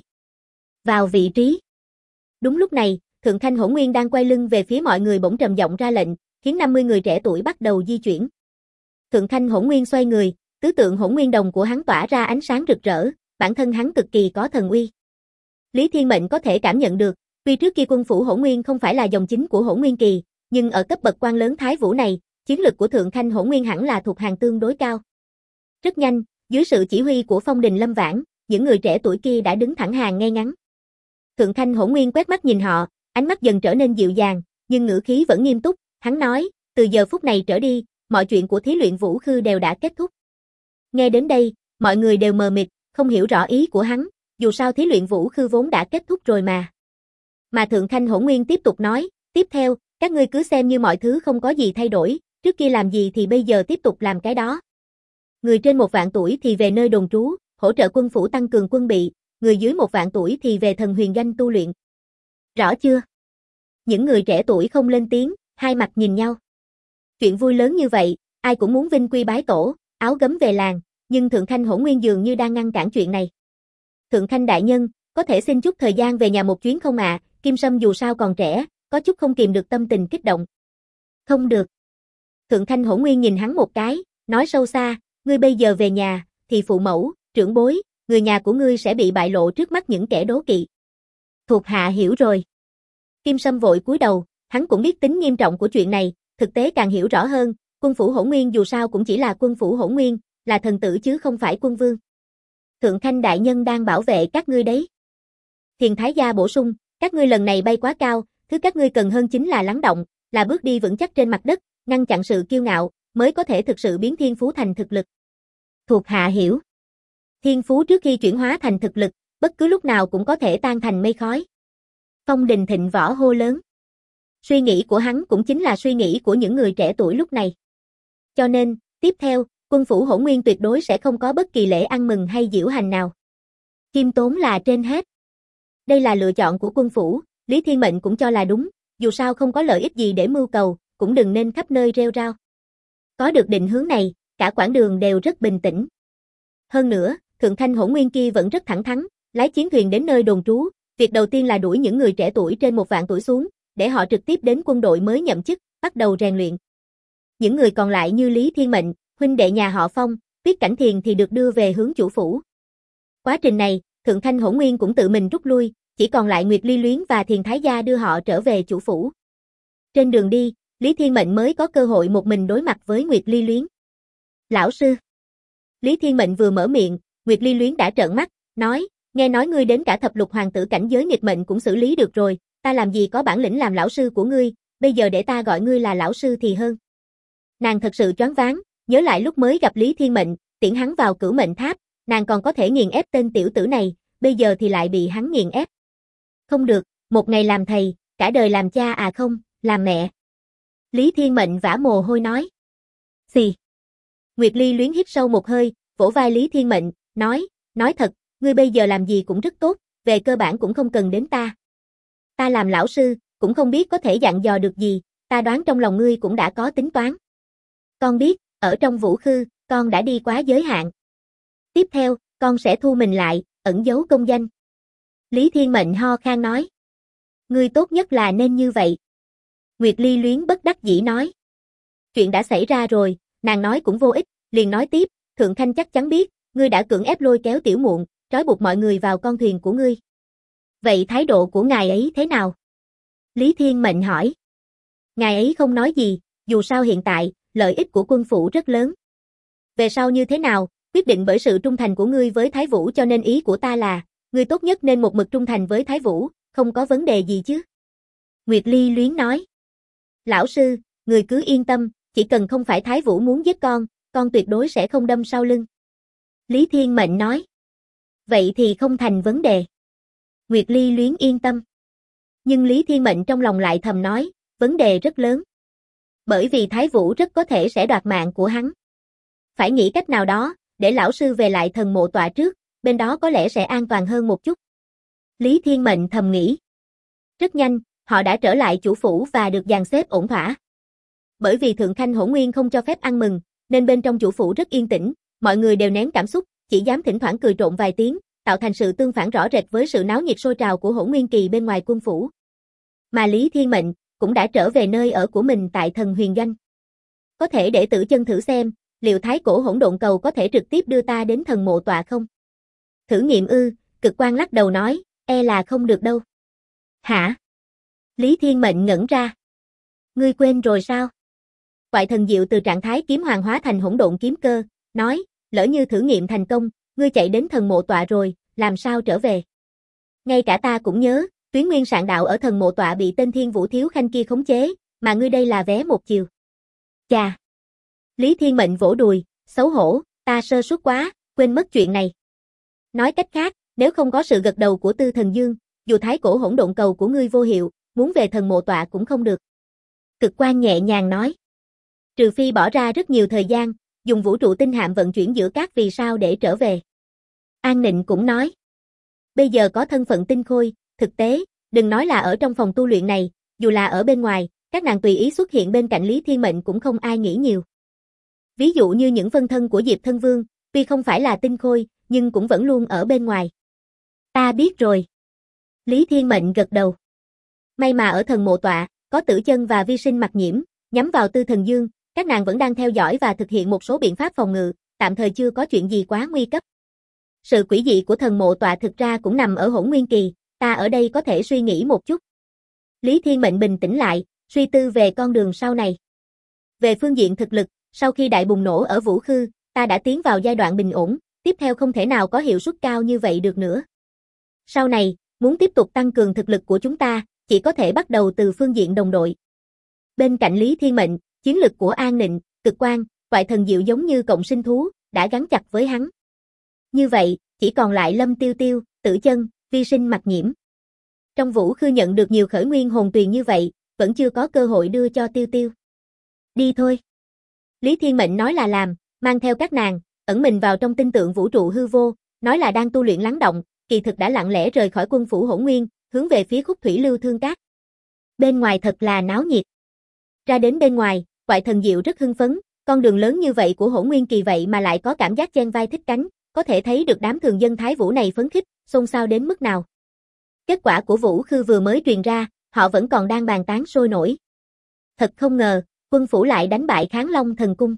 Vào vị trí. Đúng lúc này, Thượng Khanh Hỗn Nguyên đang quay lưng về phía mọi người bỗng trầm giọng ra lệnh, khiến 50 người trẻ tuổi bắt đầu di chuyển. Thượng Khanh Hỗn Nguyên xoay người, tứ tượng hỗn nguyên đồng của hắn tỏa ra ánh sáng rực rỡ, bản thân hắn cực kỳ có thần uy. Lý Thiên Mệnh có thể cảm nhận được, tuy trước kia quân phủ Hỗn Nguyên không phải là dòng chính của Hỗn Nguyên Kỳ, nhưng ở cấp bậc quan lớn Thái Vũ này, chiến lực của Thượng Khanh Hỗn Nguyên hẳn là thuộc hàng tương đối cao. Rất nhanh, dưới sự chỉ huy của Phong Đình Lâm Vãn, những người trẻ tuổi kia đã đứng thẳng hàng ngay ngắn. Thượng Khanh Hỗn Nguyên quét mắt nhìn họ, ánh mắt dần trở nên dịu dàng, nhưng ngữ khí vẫn nghiêm túc, hắn nói, từ giờ phút này trở đi, mọi chuyện của thí luyện Vũ Khư đều đã kết thúc. Nghe đến đây, mọi người đều mờ mịt, không hiểu rõ ý của hắn, dù sao thí luyện Vũ Khư vốn đã kết thúc rồi mà. Mà Thượng Khanh Hỗn Nguyên tiếp tục nói, tiếp theo, các ngươi cứ xem như mọi thứ không có gì thay đổi, trước kia làm gì thì bây giờ tiếp tục làm cái đó. Người trên 1.000.000 tuổi thì về nơi đồn trú, hỗ trợ quân phủ tăng cường quân bị, người dưới 1.000.000 tuổi thì về thần huyền doanh tu luyện. Rõ chưa? Những người trẻ tuổi không lên tiếng, hai mặt nhìn nhau. Chuyện vui lớn như vậy, ai cũng muốn vinh quy bái tổ, áo gấm về làng, nhưng Thượng Khanh Hỗn Nguyên dường như đang ngăn cản chuyện này. Thượng Khanh đại nhân, có thể xin chút thời gian về nhà một chuyến không ạ? Kim Sâm dù sao còn trẻ, có chút không kìm được tâm tình kích động. Không được. Thượng Khanh Hỗn Nguyên nhìn hắn một cái, nói sâu xa, ngươi bây giờ về nhà, thì phụ mẫu, trưởng bối, người nhà của ngươi sẽ bị bại lộ trước mắt những kẻ đố kỵ. Thuộc hạ hiểu rồi. Kim Sâm vội cúi đầu, hắn cũng biết tính nghiêm trọng của chuyện này, thực tế càng hiểu rõ hơn, quân phủ Hỗn Nguyên dù sao cũng chỉ là quân phủ Hỗn Nguyên, là thần tử chứ không phải quân vương. Thượng Khanh đại nhân đang bảo vệ các ngươi đấy. Thiền Thái gia bổ sung, các ngươi lần này bay quá cao, thứ các ngươi cần hơn chính là lắng động, là bước đi vững chắc trên mặt đất, ngăn chặn sự kiêu ngạo, mới có thể thực sự biến thiên phú thành thực lực. Thuộc hạ hiểu. Thiên phú trước khi chuyển hóa thành thực lực, bất cứ lúc nào cũng có thể tan thành mây khói. Phong Đình Thịnh Võ hô lớn. Suy nghĩ của hắn cũng chính là suy nghĩ của những người trẻ tuổi lúc này. Cho nên, tiếp theo, quân phủ Hỗn Nguyên tuyệt đối sẽ không có bất kỳ lễ ăn mừng hay diễu hành nào. Khiêm tốn là trên hết. Đây là lựa chọn của quân phủ, Lý Thiên Mệnh cũng cho là đúng, dù sao không có lợi ích gì để mưu cầu, cũng đừng nên khắp nơi rêu rao. Có được định hướng này, cả quãng đường đều rất bình tĩnh. Hơn nữa, Thượng Khanh Hỗn Nguyên kia vẫn rất thẳng thắn, lái chiến thuyền đến nơi đồn trú, việc đầu tiên là đuổi những người trẻ tuổi trên 1.000.000 tuổi xuống, để họ trực tiếp đến quân đội mới nhậm chức, bắt đầu rèn luyện. Những người còn lại như Lý Thiên Mệnh, huynh đệ nhà họ Phong, Tuyết Cảnh Thiền thì được đưa về hướng chủ phủ. Quá trình này, Thượng Khanh Hỗn Nguyên cũng tự mình rút lui, chỉ còn lại Nguyệt Ly Luyến và Thiền Thái gia đưa họ trở về chủ phủ. Trên đường đi, Lý Thiên Mệnh mới có cơ hội một mình đối mặt với Nguyệt Ly Luyến. Lão sư. Lý Thiên Mệnh vừa mở miệng, Nguyệt Ly Luyến đã trợn mắt, nói, nghe nói ngươi đến cả thập lục hoàng tử cảnh giới nghịch mệnh cũng xử lý được rồi, ta làm gì có bản lĩnh làm lão sư của ngươi, bây giờ để ta gọi ngươi là lão sư thì hơn. Nàng thật sự choáng váng, nhớ lại lúc mới gặp Lý Thiên Mệnh, tiễn hắn vào Cửu Mệnh Tháp, nàng còn có thể nghiền ép tên tiểu tử này, bây giờ thì lại bị hắn nghiền ép. Không được, một ngày làm thầy, cả đời làm cha à không, làm mẹ. Lý Thiên Mệnh vã mồ hôi nói. Xì. Nguyệt Ly Luyến hít sâu một hơi, vỗ vai Lý Thiên Mệnh, nói thật, ngươi bây giờ làm gì cũng rất tốt, về cơ bản cũng không cần đến ta. Ta làm lão sư, cũng không biết có thể dặn dò được gì, ta đoán trong lòng ngươi cũng đã có tính toán. Con biết, ở trong Vũ Khư, con đã đi quá giới hạn. Tiếp theo, con sẽ thu mình lại, ẩn giấu công danh. Lý Thiên Mệnh ho khan nói. Ngươi tốt nhất là nên như vậy. Nguyệt Ly Luyến bất đắc dĩ nói. Chuyện đã xảy ra rồi, nàng nói cũng vô ích, liền nói tiếp, Thượng Khanh chắc chắn biết, ngươi đã cưỡng ép lôi kéo Tiểu Muộn, trói buộc mọi người vào con thuyền của ngươi. Vậy thái độ của ngài ấy thế nào? Lý Thiên Mệnh hỏi. Ngài ấy không nói gì, dù sao hiện tại, lợi ích của quân phủ rất lớn. Về sau như thế nào, quyết định bởi sự trung thành của ngươi với Thái Vũ, cho nên ý của ta là, ngươi tốt nhất nên một mực trung thành với Thái Vũ, không có vấn đề gì chứ? Nguyệt Ly luyến nói. Lão sư, người cứ yên tâm, chỉ cần không phải Thái Vũ muốn giết con tuyệt đối sẽ không đâm sau lưng. Lý Thiên Mệnh nói. Vậy thì không thành vấn đề. Nguyệt Ly luyến yên tâm. Nhưng Lý Thiên Mệnh trong lòng lại thầm nói, vấn đề rất lớn. Bởi vì Thái Vũ rất có thể sẽ đoạt mạng của hắn. Phải nghĩ cách nào đó, để lão sư về lại thần mộ tọa trước, bên đó có lẽ sẽ an toàn hơn một chút. Lý Thiên Mệnh thầm nghĩ. Rất nhanh, họ đã trở lại chủ phủ và được dàn xếp ổn thỏa. Bởi vì Thượng Khanh Hỗn Nguyên không cho phép ăn mừng, nên bên trong chủ phủ rất yên tĩnh, mọi người đều nén cảm xúc, chỉ dám thỉnh thoảng cười trộn vài tiếng, tạo thành sự tương phản rõ rệt với sự náo nhiệt sôi trào của Hỗn Nguyên Kỳ bên ngoài quân phủ. Mà Lý Thiên Mệnh cũng đã trở về nơi ở của mình tại Thần Huyền Doanh. Có thể để Tử Chân thử xem, liệu Thái Cổ Hỗn Độn Cầu có thể trực tiếp đưa ta đến thần mộ tọa không? Thử nghiệm ư? Cực Quang lắc đầu nói, e là không được đâu. Hả? Lý Thiên Mệnh ngẩn ra. Ngươi quên rồi sao? Quại Thần Diệu từ trạng thái kiếm hoàng hóa thành hỗn độn kiếm cơ, nói, lỡ như thử nghiệm thành công, ngươi chạy đến thần mộ tọa rồi, làm sao trở về? Ngay cả ta cũng nhớ, Tuyến Nguyên Sạn Đạo ở thần mộ tọa bị tên Thiên Vũ Thiếu Khanh kia khống chế, mà ngươi đây là vé một chiều. Chà! Lý Thiên Mệnh vỗ đùi, xấu hổ, ta sơ suất quá, quên mất chuyện này. Nói cách khác, nếu không có sự gật đầu của Tư Thần Dương, dù Thái Cổ Hỗn Độn Cầu của ngươi vô hiệu, muốn về thần mộ tọa cũng không được. Cực Quang nhẹ nhàng nói. Trừ phi bỏ ra rất nhiều thời gian, dùng vũ trụ tinh hạm vận chuyển giữa các vì sao để trở về. An Nịnh cũng nói. Bây giờ có thân phận tinh khôi, thực tế, đừng nói là ở trong phòng tu luyện này, dù là ở bên ngoài, các nàng tùy ý xuất hiện bên cạnh Lý Thiên Mệnh cũng không ai nghĩ nhiều. Ví dụ như những phân thân của Diệp Thân Vương, tuy không phải là tinh khôi, nhưng cũng vẫn luôn ở bên ngoài. Ta biết rồi. Lý Thiên Mệnh gật đầu. May mà ở thần mộ tọa, có Tử Chân và Vi Sinh Mặc Nhiễm, nhắm vào Tư Thần Dương, các nàng vẫn đang theo dõi và thực hiện một số biện pháp phòng ngự, tạm thời chưa có chuyện gì quá nguy cấp. Sự quỷ dị của thần mộ tọa thực ra cũng nằm ở Hỗn Nguyên Kỳ, ta ở đây có thể suy nghĩ một chút. Lý Thiên Mệnh bình tĩnh lại, suy tư về con đường sau này. Về phương diện thực lực, sau khi đại bùng nổ ở Vũ Khư, ta đã tiến vào giai đoạn bình ổn, tiếp theo không thể nào có hiệu suất cao như vậy được nữa. Sau này, muốn tiếp tục tăng cường thực lực của chúng ta, chỉ có thể bắt đầu từ phương diện đồng đội. Bên cạnh Lý Thiên Mệnh, chiến lực của An Nịnh, Cực Quang, Quại Thần Diệu giống như cộng sinh thú, đã gắn chặt với hắn. Như vậy, chỉ còn lại Lâm Tiêu Tiêu, Tử Chân, Vi Sinh Mặc Nhiễm. Trong Vũ Khư nhận được nhiều khởi nguyên hồn tuyền như vậy, vẫn chưa có cơ hội đưa cho Tiêu Tiêu. Đi thôi. Lý Thiên Mệnh nói là làm, mang theo các nàng, ẩn mình vào trong tinh tượng vũ trụ hư vô, nói là đang tu luyện lắng động, kỳ thực đã lặng lẽ rời khỏi quân phủ Hỗn Nguyên, hướng về phía Khúc Thủy Lưu Thương Cát. Bên ngoài thật là náo nhiệt. Ra đến bên ngoài, Quại Thần Diệu rất hưng phấn, con đường lớn như vậy của Hỗn Nguyên Kỳ vậy mà lại có cảm giác chen vai thích cánh, có thể thấy được đám thường dân Thái Vũ này phấn khích, xôn xao đến mức nào. Kết quả của Vũ Khư vừa mới truyền ra, họ vẫn còn đang bàn tán sôi nổi. Thật không ngờ, quân phủ lại đánh bại Kháng Long Thần Cung.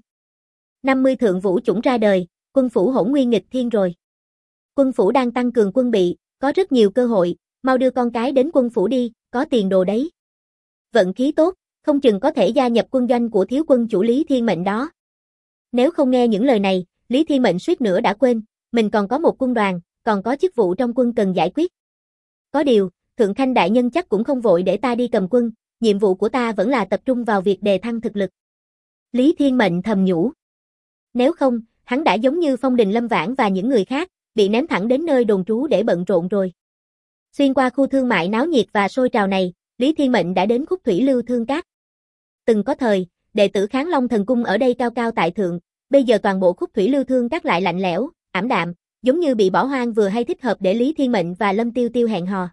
50 thượng vũ chủng ra đời, quân phủ hỗn nguyên nghịch thiên rồi. Quân phủ đang tăng cường quân bị, có rất nhiều cơ hội, mau đưa con cái đến quân phủ đi, có tiền đồ đấy. Vận khí tốt, không chừng có thể gia nhập quân doanh của thiếu quân chủ Lý Thiên Mệnh đó. Nếu không nghe những lời này, Lý Thiên Mệnh suýt nữa đã quên, mình còn có một quân đoàn, còn có chức vụ trong quân cần giải quyết. Có điều, Thượng Khanh đại nhân chắc cũng không vội để ta đi cầm quân, nhiệm vụ của ta vẫn là tập trung vào việc đề thăng thực lực. Lý Thiên Mệnh thầm nhủ. Nếu không, hắn đã giống như Phong Đình Lâm Vãn và những người khác, bị ném thẳng đến nơi đồn trú để bận rộn rồi. Xuyên qua khu thương mại náo nhiệt và sôi trào này, Lý Thiên Mệnh đã đến Khúc Thủy Lưu Thương Cát. Từng có thời, đệ tử Kháng Long Thần Cung ở đây cao cao tại thượng, bây giờ toàn bộ Khúc Thủy Lưu Thương Cát lại lạnh lẽo, ảm đạm, giống như bị bỏ hoang vừa hay thích hợp để Lý Thiên Mệnh và Lâm Tiêu Tiêu hẹn hò.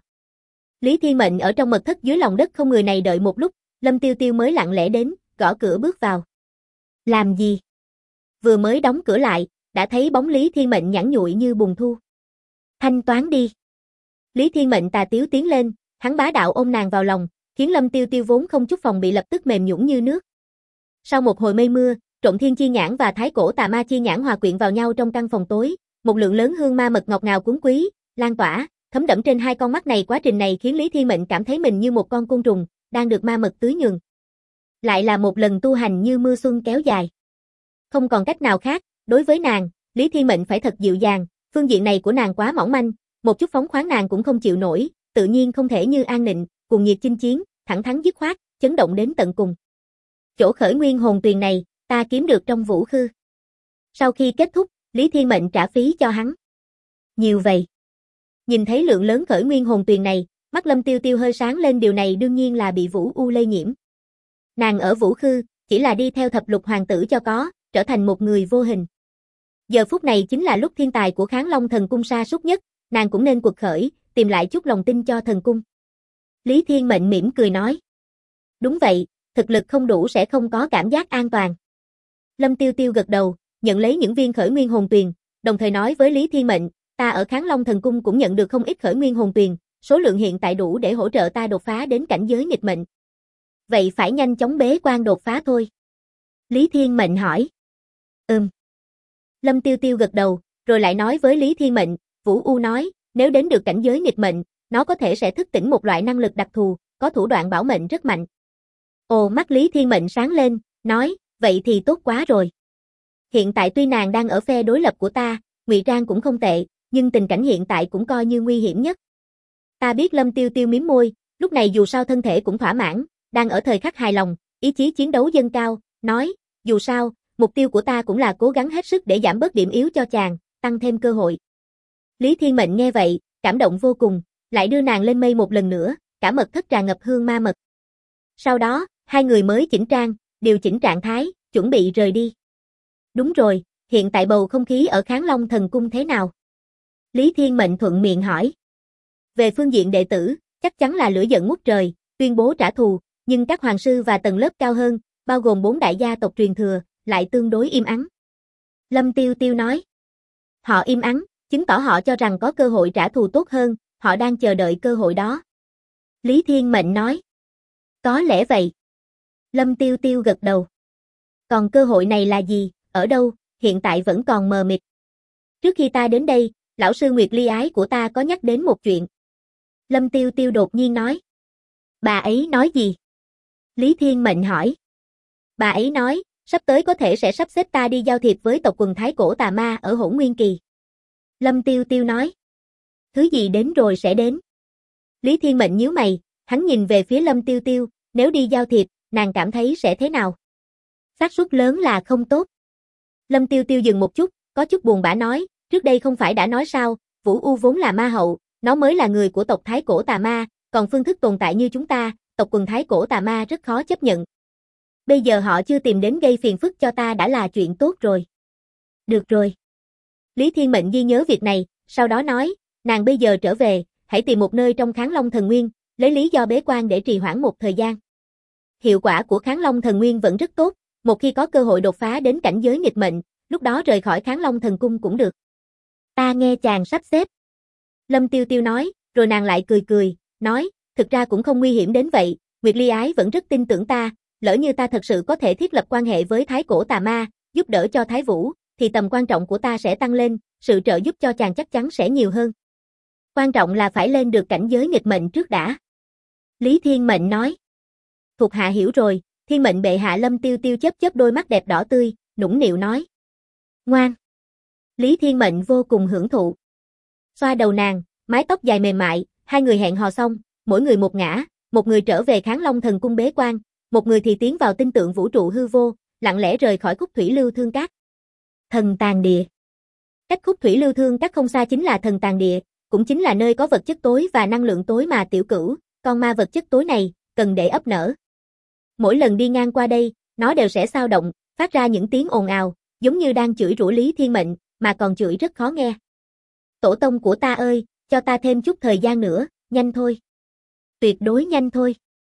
Lý Thiên Mệnh ở trong mật thất dưới lòng đất không người này đợi một lúc, Lâm Tiêu Tiêu mới lặng lẽ đến, gõ cửa bước vào. Làm gì? Vừa mới đóng cửa lại, đã thấy bóng Lý Thiên Mệnh nhẵn nhụi như bùn thu. Thanh toán đi. Lý Thiên Mệnh tà tiếu tiến lên, hắn bá đạo ôm nàng vào lòng, khiến Lâm Tiêu Tiêu vốn không chút phòng bị lập tức mềm nhũn như nước. Sau một hồi mây mưa, Trộn Thiên Chi Nhãn và Thái Cổ Tà Ma Chi Nhãn hòa quyện vào nhau trong căn phòng tối, một lượng lớn hương ma mật ngọt ngào cuốn quý, lan tỏa, thấm đẫm trên hai con mắt này. Quá trình này khiến Lý Thiên Mệnh cảm thấy mình như một con côn trùng, đang được ma mật tưới nhường. Lại là một lần tu hành như mưa xuân kéo dài. Không còn cách nào khác, đối với nàng, Lý Thiên Mệnh phải thật dịu dàng, phương diện này của nàng quá mỏng manh, một chút phóng khoáng nàng cũng không chịu nổi, tự nhiên không thể như An Nịnh, cuồng nhiệt chinh chiến, thẳng thắn dứt khoát, chấn động đến tận cùng. Chỗ khởi nguyên hồn tuyền này, ta kiếm được trong vũ khư. Sau khi kết thúc, Lý Thiên Mệnh trả phí cho hắn. Nhiều vậy. Nhìn thấy lượng lớn khởi nguyên hồn tuyền này, mắt Lâm Tiêu Tiêu hơi sáng lên, điều này đương nhiên là bị Vũ U lây nhiễm. Nàng ở vũ khư, chỉ là đi theo thập lục hoàng tử cho có, trở thành một người vô hình. Giờ phút này chính là lúc thiên tài của Kháng Long thần cung sa sút nhất, nàng cũng nên quật khởi, tìm lại chút lòng tin cho thần cung. Lý Thiên Mệnh mỉm cười nói. Đúng vậy, thực lực không đủ sẽ không có cảm giác an toàn. Lâm Tiêu Tiêu gật đầu, nhận lấy những viên khởi nguyên hồn tuyền, đồng thời nói với Lý Thiên Mệnh, ta ở Kháng Long thần cung cũng nhận được không ít khởi nguyên hồn tuyền, số lượng hiện tại đủ để hỗ trợ ta đột phá đến cảnh giới nghịch mệnh. Vậy phải nhanh chóng bế quan đột phá thôi. Lý Thiên Mệnh hỏi. Lâm Tiêu Tiêu gật đầu, rồi lại nói với Lý Thiên Mệnh, Vũ U nói, nếu đến được cảnh giới nghịch mệnh, nó có thể sẽ thức tỉnh một loại năng lực đặc thù, có thủ đoạn bảo mệnh rất mạnh. Ồ, mắt Lý Thiên Mệnh sáng lên, nói, vậy thì tốt quá rồi. Hiện tại tuy nàng đang ở phe đối lập của ta, ngụy trang cũng không tệ, nhưng tình cảnh hiện tại cũng coi như nguy hiểm nhất. Ta biết. Lâm Tiêu Tiêu mím môi, lúc này dù sao thân thể cũng thỏa mãn, đang ở thời khắc hài lòng, ý chí chiến đấu dâng cao, nói, dù sao, mục tiêu của ta cũng là cố gắng hết sức để giảm bớt điểm yếu cho chàng, tăng thêm cơ hội. Lý Thiên Mệnh nghe vậy, cảm động vô cùng, lại đưa nàng lên mây một lần nữa, cả mật thất tràn ngập hương ma mật. Sau đó, hai người mới chỉnh trang, điều chỉnh trạng thái, chuẩn bị rời đi. Đúng rồi, hiện tại bầu không khí ở Kháng Long thần cung thế nào? Lý Thiên Mệnh thuận miệng hỏi. Về phương diện đệ tử, chắc chắn là lửa giận ngút trời, tuyên bố trả thù, nhưng các hoàng sư và tầng lớp cao hơn, bao gồm 4 đại gia tộc truyền thừa, lại tương đối im ắng. Lâm Tiêu Tiêu nói. Họ im ắng, chứng tỏ họ cho rằng có cơ hội trả thù tốt hơn, họ đang chờ đợi cơ hội đó. Lý Thiên Mệnh nói. Có lẽ vậy. Lâm Tiêu Tiêu gật đầu. Còn cơ hội này là gì, ở đâu, hiện tại vẫn còn mờ mịt. Trước khi ta đến đây, lão sư Nguyệt Ly Ái của ta có nhắc đến một chuyện. Lâm Tiêu Tiêu đột nhiên nói. Bà ấy nói gì? Lý Thiên Mệnh hỏi. Bà ấy nói, sắp tới có thể sẽ sắp xếp ta đi giao thiệp với tộc quần Thái Cổ Tà Ma ở Hỗn Nguyên Kỳ. Lâm Tiêu Tiêu nói. Thứ gì đến rồi sẽ đến. Lý Thiên Mệnh nhíu mày, hắn nhìn về phía Lâm Tiêu Tiêu, nếu đi giao thiệp, nàng cảm thấy sẽ thế nào? Xác suất lớn là không tốt. Lâm Tiêu Tiêu dừng một chút, có chút buồn bã nói, trước đây không phải đã nói sao, Vũ U vốn là ma hậu, nó mới là người của tộc Thái Cổ Tà Ma, còn phương thức tồn tại như chúng ta, tộc quần Thái Cổ Tà Ma rất khó chấp nhận. Bây giờ họ chưa tìm đến gây phiền phức cho ta đã là chuyện tốt rồi. Được rồi. Lý Thiên Mệnh ghi nhớ việc này, sau đó nói, nàng bây giờ trở về, hãy tìm một nơi trong Kháng Long Thần Nguyên, lấy lý do bế quan để trì hoãn một thời gian. Hiệu quả của Kháng Long Thần Nguyên vẫn rất tốt, một khi có cơ hội đột phá đến cảnh giới nghịch mệnh, lúc đó rời khỏi Kháng Long Thần Cung cũng được. Ta nghe chàng sắp xếp. Lâm Tiêu Tiêu nói, rồi nàng lại cười cười, nói, thực ra cũng không nguy hiểm đến vậy, Nguyệt Ly Ái vẫn rất tin tưởng ta, lỡ như ta thật sự có thể thiết lập quan hệ với Thái Cổ Tà Ma, giúp đỡ cho Thái Vũ, thì tầm quan trọng của ta sẽ tăng lên, sự trợ giúp cho chàng chắc chắn sẽ nhiều hơn. Quan trọng là phải lên được cảnh giới nghịch mệnh trước đã. Lý Thiên Mệnh nói. Thuộc hạ hiểu rồi, Thiên Mệnh bệ hạ. Lâm Tiêu Tiêu chớp chớp đôi mắt đẹp đỏ tươi, nũng nịu nói. Ngoan. Lý Thiên Mệnh vô cùng hưởng thụ. Xoa đầu nàng, mái tóc dài mềm mại, hai người hẹn hò xong, mỗi người một ngả, một người trở về Kháng Long Thần Cung bế quan, một người thì tiến vào tinh tượng vũ trụ hư vô, lặng lẽ rời khỏi khúc thủy lưu thương cát. Thần Tàng Địa. Cách khúc thủy lưu thương cát không xa chính là Thần Tàng Địa, cũng chính là nơi có vật chất tối và năng lượng tối mà Tiểu Cửu, con ma vật chất tối này, cần để ấp nở. Mỗi lần đi ngang qua đây, nó đều sẽ xao động, phát ra những tiếng ồn ào, giống như đang chửi rủa Lý Thiên Mệnh, mà còn chửi rất khó nghe. Tổ tông của ta ơi, cho ta thêm chút thời gian nữa, nhanh thôi. Tuyệt đối nhanh thôi.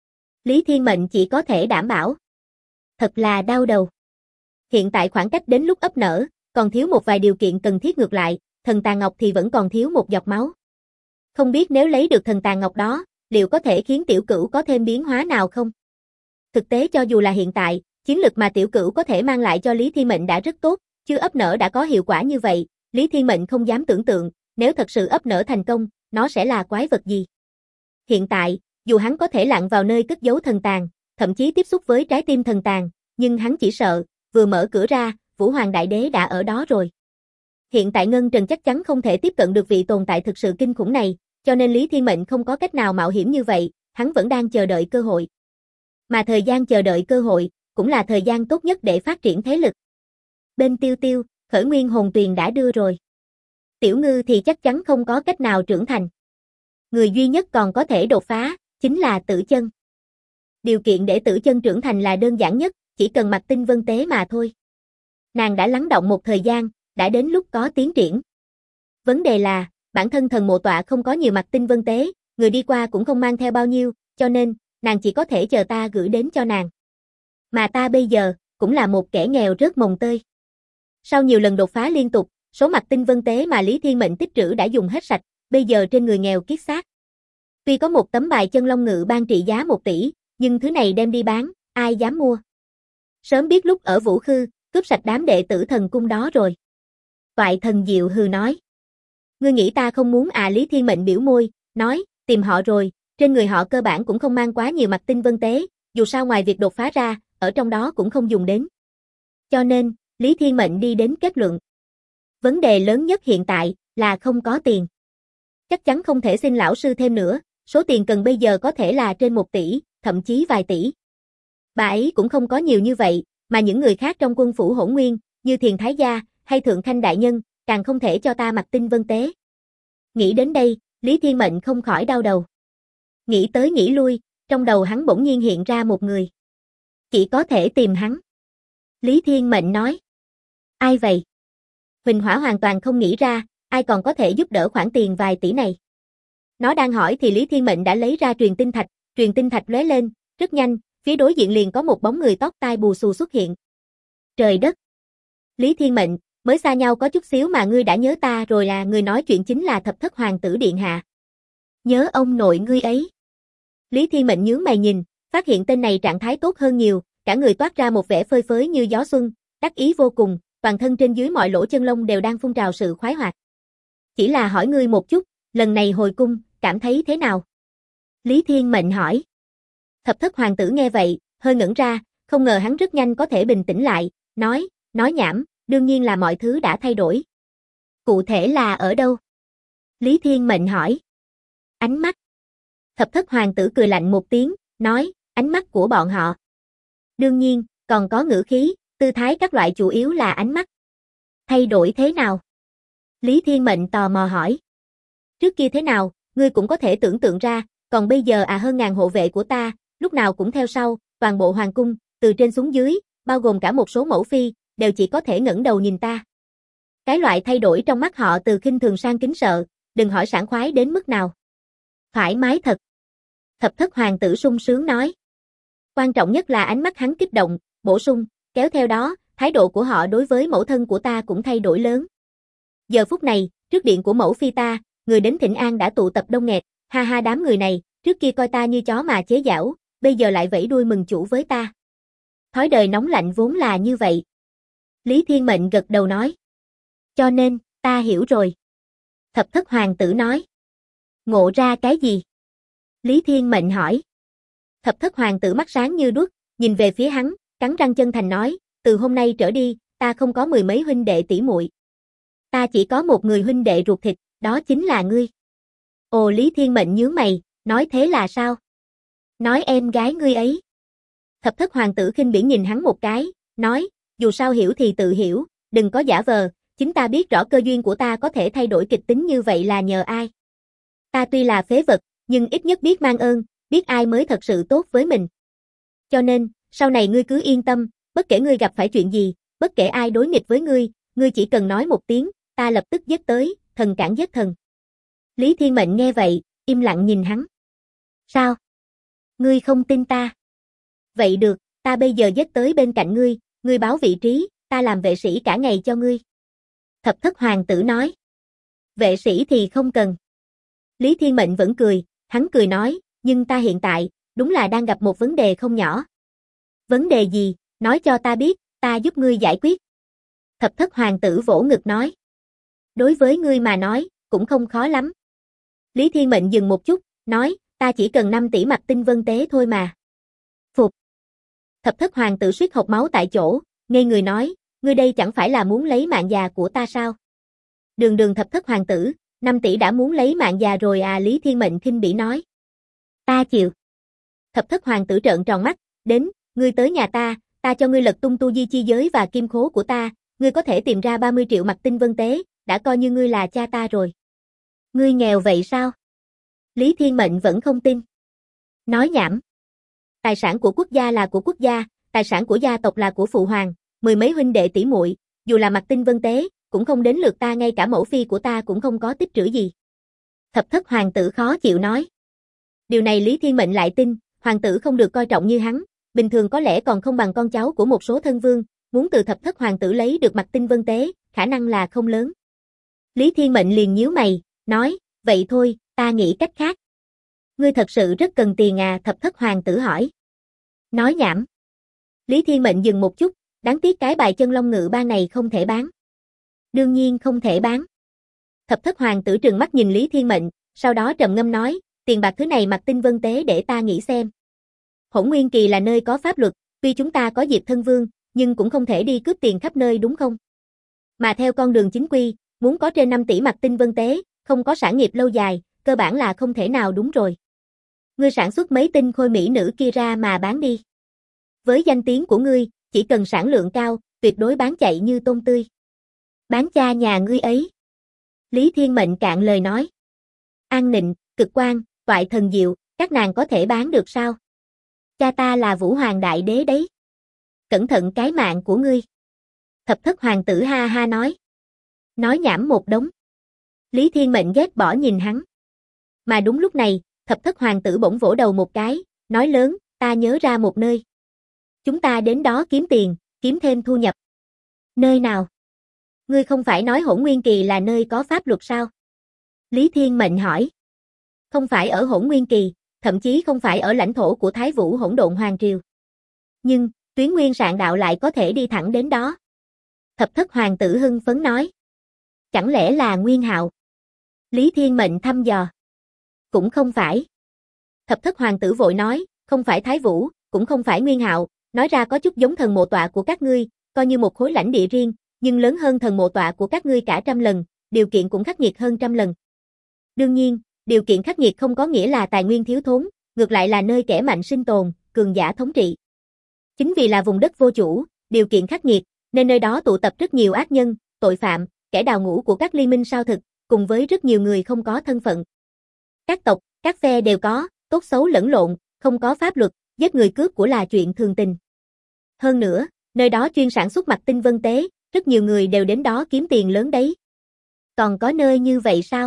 Lý Thiên Mệnh chỉ có thể đảm bảo. Thật là đau đầu. Hiện tại khoảng cách đến lúc ấp nở, còn thiếu một vài điều kiện cần thiết, ngược lại, thần tàn ngọc thì vẫn còn thiếu một giọt máu. Không biết nếu lấy được thần tàn ngọc đó, liệu có thể khiến Tiểu Cửu có thêm biến hóa nào không? Thực tế cho dù là hiện tại, chiến lực mà Tiểu Cửu có thể mang lại cho Lý Thiên Mệnh đã rất tốt, chưa ấp nở đã có hiệu quả như vậy, Lý Thiên Mệnh không dám tưởng tượng, nếu thật sự ấp nở thành công, nó sẽ là quái vật gì. Hiện tại, dù hắn có thể lặn vào nơi cất giấu thần tàn, thậm chí tiếp xúc với trái tim thần tàn, nhưng hắn chỉ sợ, vừa mở cửa ra, Vũ Hoàng Đại Đế đã ở đó rồi. Hiện tại Ngân Trần chắc chắn không thể tiếp cận được vị tồn tại thực sự kinh khủng này, Cho nên Lý Thiên Mệnh không có cách nào mạo hiểm như vậy, hắn vẫn đang chờ đợi cơ hội. Mà thời gian chờ đợi cơ hội, cũng là thời gian tốt nhất để phát triển thế lực. Bên Tiêu Tiêu, khởi nguyên hồn tuyền đã đưa rồi. Tiểu Ngư thì chắc chắn không có cách nào trưởng thành. Người duy nhất còn có thể đột phá, chính là Tử Chân. Điều kiện để Tử Chân trưởng thành là đơn giản nhất, chỉ cần mặc tinh vân tế mà thôi. Nàng đã lắng đọng một thời gian, đã đến lúc có tiến triển. Vấn đề là, bản thân thần mộ tọa không có nhiều mặc tinh vân tế, người đi qua cũng không mang theo bao nhiêu, cho nên, nàng chỉ có thể chờ ta gửi đến cho nàng. Mà ta bây giờ, cũng là một kẻ nghèo rớt mồng tơi. Sau nhiều lần đột phá liên tục, số mặc tinh vân tế mà Lý Thiên Mệnh tích trữ đã dùng hết sạch, bây giờ trên người nghèo kiết xác. Tuy có một tấm bài chân long ngự ban trị giá 1 tỷ, nhưng thứ này đem đi bán, ai dám mua. Sớm biết lúc ở Vũ Khư, cướp sạch đám đệ tử thần cung đó rồi. Toại Thần Diệu hừ nói. Ngươi nghĩ ta không muốn à? Lý Thiên Mệnh biểu môi, nói, tìm họ rồi, trên người họ cơ bản cũng không mang quá nhiều mặc tinh vân tế, dù sao ngoài việc đột phá ra, ở trong đó cũng không dùng đến. Cho nên, Lý Thiên Mệnh đi đến kết luận. Vấn đề lớn nhất hiện tại là không có tiền. Chắc chắn không thể xin lão sư thêm nữa, số tiền cần bây giờ có thể là trên 1 tỷ, thậm chí vài tỷ. Bà ấy cũng không có nhiều như vậy, mà những người khác trong quân phủ Hỗn Nguyên, như Thiền Thái Gia, hay Thượng Khanh Đại Nhân, càng không thể cho ta mặc tinh vân tế. Nghĩ đến đây, Lý Thiên Mệnh không khỏi đau đầu. Nghĩ tới nghĩ lui, trong đầu hắn bỗng nhiên hiện ra một người. Chỉ có thể tìm hắn. Lý Thiên Mệnh nói. Ai vậy? Huỳnh Hỏa hoàn toàn không nghĩ ra, ai còn có thể giúp đỡ khoản tiền vài tỷ này. Nó đang hỏi thì Lý Thiên Mệnh đã lấy ra truyền tinh thạch lóe lên, rất nhanh, phía đối diện liền có một bóng người tóc tai bù xù xuất hiện. Trời đất! Lý Thiên Mệnh, mới xa nhau có chút xíu mà ngươi đã nhớ ta rồi à? Người nói chuyện chính là Thập Thất Hoàng tử điện hạ. Nhớ ông nội ngươi ấy. Lý Thiên Mệnh nhướng mày nhìn, phát hiện tên này trạng thái tốt hơn nhiều, cả người toát ra một vẻ phơi phới như gió xuân, đắc ý vô cùng, toàn thân trên dưới mọi lỗ chân lông đều đang phun trào sự khoái hoạt. Chỉ là hỏi ngươi một chút, lần này hồi cung, cảm thấy thế nào? Lý Thiên Mệnh hỏi. Thập Thất Hoàng tử nghe vậy, hơi ngẩn ra, không ngờ hắn rất nhanh có thể bình tĩnh lại, nói nhảm, đương nhiên là mọi thứ đã thay đổi. Cụ thể là ở đâu? Lý Thiên Mệnh hỏi. Ánh mắt. Thập Thất Hoàng tử cười lạnh một tiếng, nói, ánh mắt của bọn họ. Đương nhiên, còn có ngữ khí, tư thái các loại chủ yếu là ánh mắt. Thay đổi thế nào? Lý Thiên Mệnh tò mò hỏi. Trước kia thế nào, ngươi cũng có thể tưởng tượng ra, còn bây giờ hơn ngàn hộ vệ của ta, lúc nào cũng theo sau, toàn bộ hoàng cung, từ trên xuống dưới, bao gồm cả một số mẫu phi, đều chỉ có thể ngẩng đầu nhìn ta. Cái loại thay đổi trong mắt họ từ khinh thường sang kính sợ, đừng hỏi sảng khoái đến mức nào. Thoải mái thật. Thập Thất Hoàng tử sung sướng nói. Quan trọng nhất là ánh mắt hắn kích động, bổ sung, kéo theo đó, thái độ của họ đối với mẫu thân của ta cũng thay đổi lớn. Giờ phút này, trước điện của mẫu phi ta, người đến thỉnh an đã tụ tập đông nghẹt, ha ha, đám người này, trước kia coi ta như chó mà chế giễu, bây giờ lại vẫy đuôi mừng chủ với ta. Thói đời nóng lạnh vốn là như vậy. Lý Thiên Mệnh gật đầu nói. Cho nên, ta hiểu rồi. Thập Thất Hoàng tử nói. Ngộ ra cái gì? Lý Thiên Mệnh hỏi. Thập Thất Hoàng tử mắt sáng như đuốc, nhìn về phía hắn, cắn răng chân thành nói, từ hôm nay trở đi, ta không có 10 mấy huynh đệ tỷ muội. Ta chỉ có một người huynh đệ ruột thịt, đó chính là ngươi. Ồ, Lý Thiên Mệnh nhướng mày, nói thế là sao? Nói em gái ngươi ấy. Thập Thất Hoàng tử khinh bỉ nhìn hắn một cái, nói, dù sao hiểu thì tự hiểu, đừng có giả vờ, chính ta biết rõ cơ duyên của ta có thể thay đổi kịch tính như vậy là nhờ ai. Ta tuy là phế vật, nhưng ít nhất biết mang ơn, biết ai mới thật sự tốt với mình. Cho nên, sau này ngươi cứ yên tâm, bất kể ngươi gặp phải chuyện gì, bất kể ai đối nghịch với ngươi chỉ cần nói một tiếng, ta lập tức giết tới, thần cản giết thần. Lý Thiên Mệnh nghe vậy, im lặng nhìn hắn. Sao? Ngươi không tin ta? Vậy được, ta bây giờ giết tới bên cạnh ngươi báo vị trí, ta làm vệ sĩ cả ngày cho ngươi. Thập Thất Hoàng tử nói. Vệ sĩ thì không cần. Lý Thiên Mệnh vẫn cười, hắn cười nói, nhưng ta hiện tại, đúng là đang gặp một vấn đề không nhỏ. Vấn đề gì, nói cho ta biết, ta giúp ngươi giải quyết. Thập Thất Hoàng tử vỗ ngực nói. Đối với ngươi mà nói, cũng không khó lắm. Lý Thiên Mệnh dừng một chút, nói, ta chỉ cần 5 tỷ mặc tinh vân tế thôi mà. Phục. Thập Thất Hoàng tử suýt hộc máu tại chỗ, ngây người nói, ngươi đây chẳng phải là muốn lấy mạng già của ta sao? Đường Thập Thất Hoàng tử, 5 tỷ đã muốn lấy mạng già rồi à, Lý Thiên Mệnh khinh bỉ nói. Ta chịu. Thập thất hoàng tử trợn tròn mắt, đến, ngươi tới nhà ta cho ngươi lật tung tu di chi giới và kim khố của ta, ngươi có thể tìm ra 30 triệu mặt tinh vân tế, đã coi như ngươi là cha ta rồi. Ngươi nghèo vậy sao? Lý Thiên Mệnh vẫn không tin. Nói nhảm. Tài sản của quốc gia là của quốc gia, tài sản của gia tộc là của phụ hoàng, 10 mấy huynh đệ tỷ muội, dù là mặt tinh vân tế, cũng không đến lượt ta, ngay cả mẫu phi của ta cũng không có tích trữ gì. Thập thất hoàng tử khó chịu nói. Điều này Lý Thiên Mệnh lại tin, hoàng tử không được coi trọng như hắn, bình thường có lẽ còn không bằng con cháu của một số thân vương, muốn từ thập thất hoàng tử lấy được mặt tinh vân tế, khả năng là không lớn. Lý Thiên Mệnh liền nhíu mày, nói, vậy thôi, ta nghĩ cách khác. Ngươi thật sự rất cần tiền à, thập thất hoàng tử hỏi. Nói nhảm. Lý Thiên Mệnh dừng một chút, đáng tiếc cái bài chân long ngự ban này không thể bán. Đương nhiên không thể bán. Thập thất hoàng tử trừng mắt nhìn Lý Thiên Mệnh, sau đó trầm ngâm nói, tiền bạc thứ này mặt tinh vân tế để ta nghĩ xem. Hỗn Nguyên Kỳ là nơi có pháp luật, tuy chúng ta có Diệp Thân Vương, nhưng cũng không thể đi cướp tiền khắp nơi đúng không? Mà theo con đường chính quy, muốn có trên 5 tỷ mặt tinh vân tế, không có sản nghiệp lâu dài, cơ bản là không thể nào đúng rồi. Ngươi sản xuất mấy tinh khôi mỹ nữ kia ra mà bán đi. Với danh tiếng của ngươi, chỉ cần sản lượng cao, tuyệt đối bán chạy như tôm tươi. Bán cha nhà ngươi ấy. Lý Thiên Mệnh cạn lời nói. An Nịnh, Cực Quang, Toại Thần Diệu, các nàng có thể bán được sao? Cha ta là Vũ Hoàng Đại Đế đấy. Cẩn thận cái mạng của ngươi. Thập thất hoàng tử ha ha nói. Nói nhảm một đống. Lý Thiên Mệnh ghét bỏ nhìn hắn. Mà đúng lúc này, thập thất hoàng tử bỗng vỗ đầu một cái, nói lớn, ta nhớ ra một nơi. Chúng ta đến đó kiếm tiền, kiếm thêm thu nhập. Nơi nào? Ngươi không phải nói Hỗn Nguyên Kỳ là nơi có pháp luật sao? Lý Thiên Mệnh hỏi. Không phải ở Hỗn Nguyên Kỳ, thậm chí không phải ở lãnh thổ của Thái Vũ Hỗn Độn Hoàng Triều. Nhưng, Tuyến Nguyên Sạn Đạo lại có thể đi thẳng đến đó. Thập thất hoàng tử hưng phấn nói. Chẳng lẽ là Nguyên Hạo? Lý Thiên Mệnh thăm dò. Cũng không phải. Thập thất hoàng tử vội nói, không phải Thái Vũ, cũng không phải Nguyên Hạo, nói ra có chút giống thần mộ tọa của các ngươi, coi như một khối lãnh địa riêng, nhưng lớn hơn thần mộ tọa của các ngươi cả 100 lần, điều kiện cũng khắc nghiệt hơn 100 lần. Đương nhiên, điều kiện khắc nghiệt không có nghĩa là tài nguyên thiếu thốn, ngược lại là nơi kẻ mạnh sinh tồn, cường giả thống trị. Chính vì là vùng đất vô chủ, điều kiện khắc nghiệt, nên nơi đó tụ tập rất nhiều ác nhân, tội phạm, kẻ đào ngũ của các liên minh sao thực, cùng với rất nhiều người không có thân phận. Các tộc, các phe đều có, tốt xấu lẫn lộn, không có pháp luật, giết người cướp của là chuyện thường tình. Hơn nữa, nơi đó chuyên sản xuất mặt tinh vân tế, rất nhiều người đều đến đó kiếm tiền lớn đấy. Còn có nơi như vậy sao?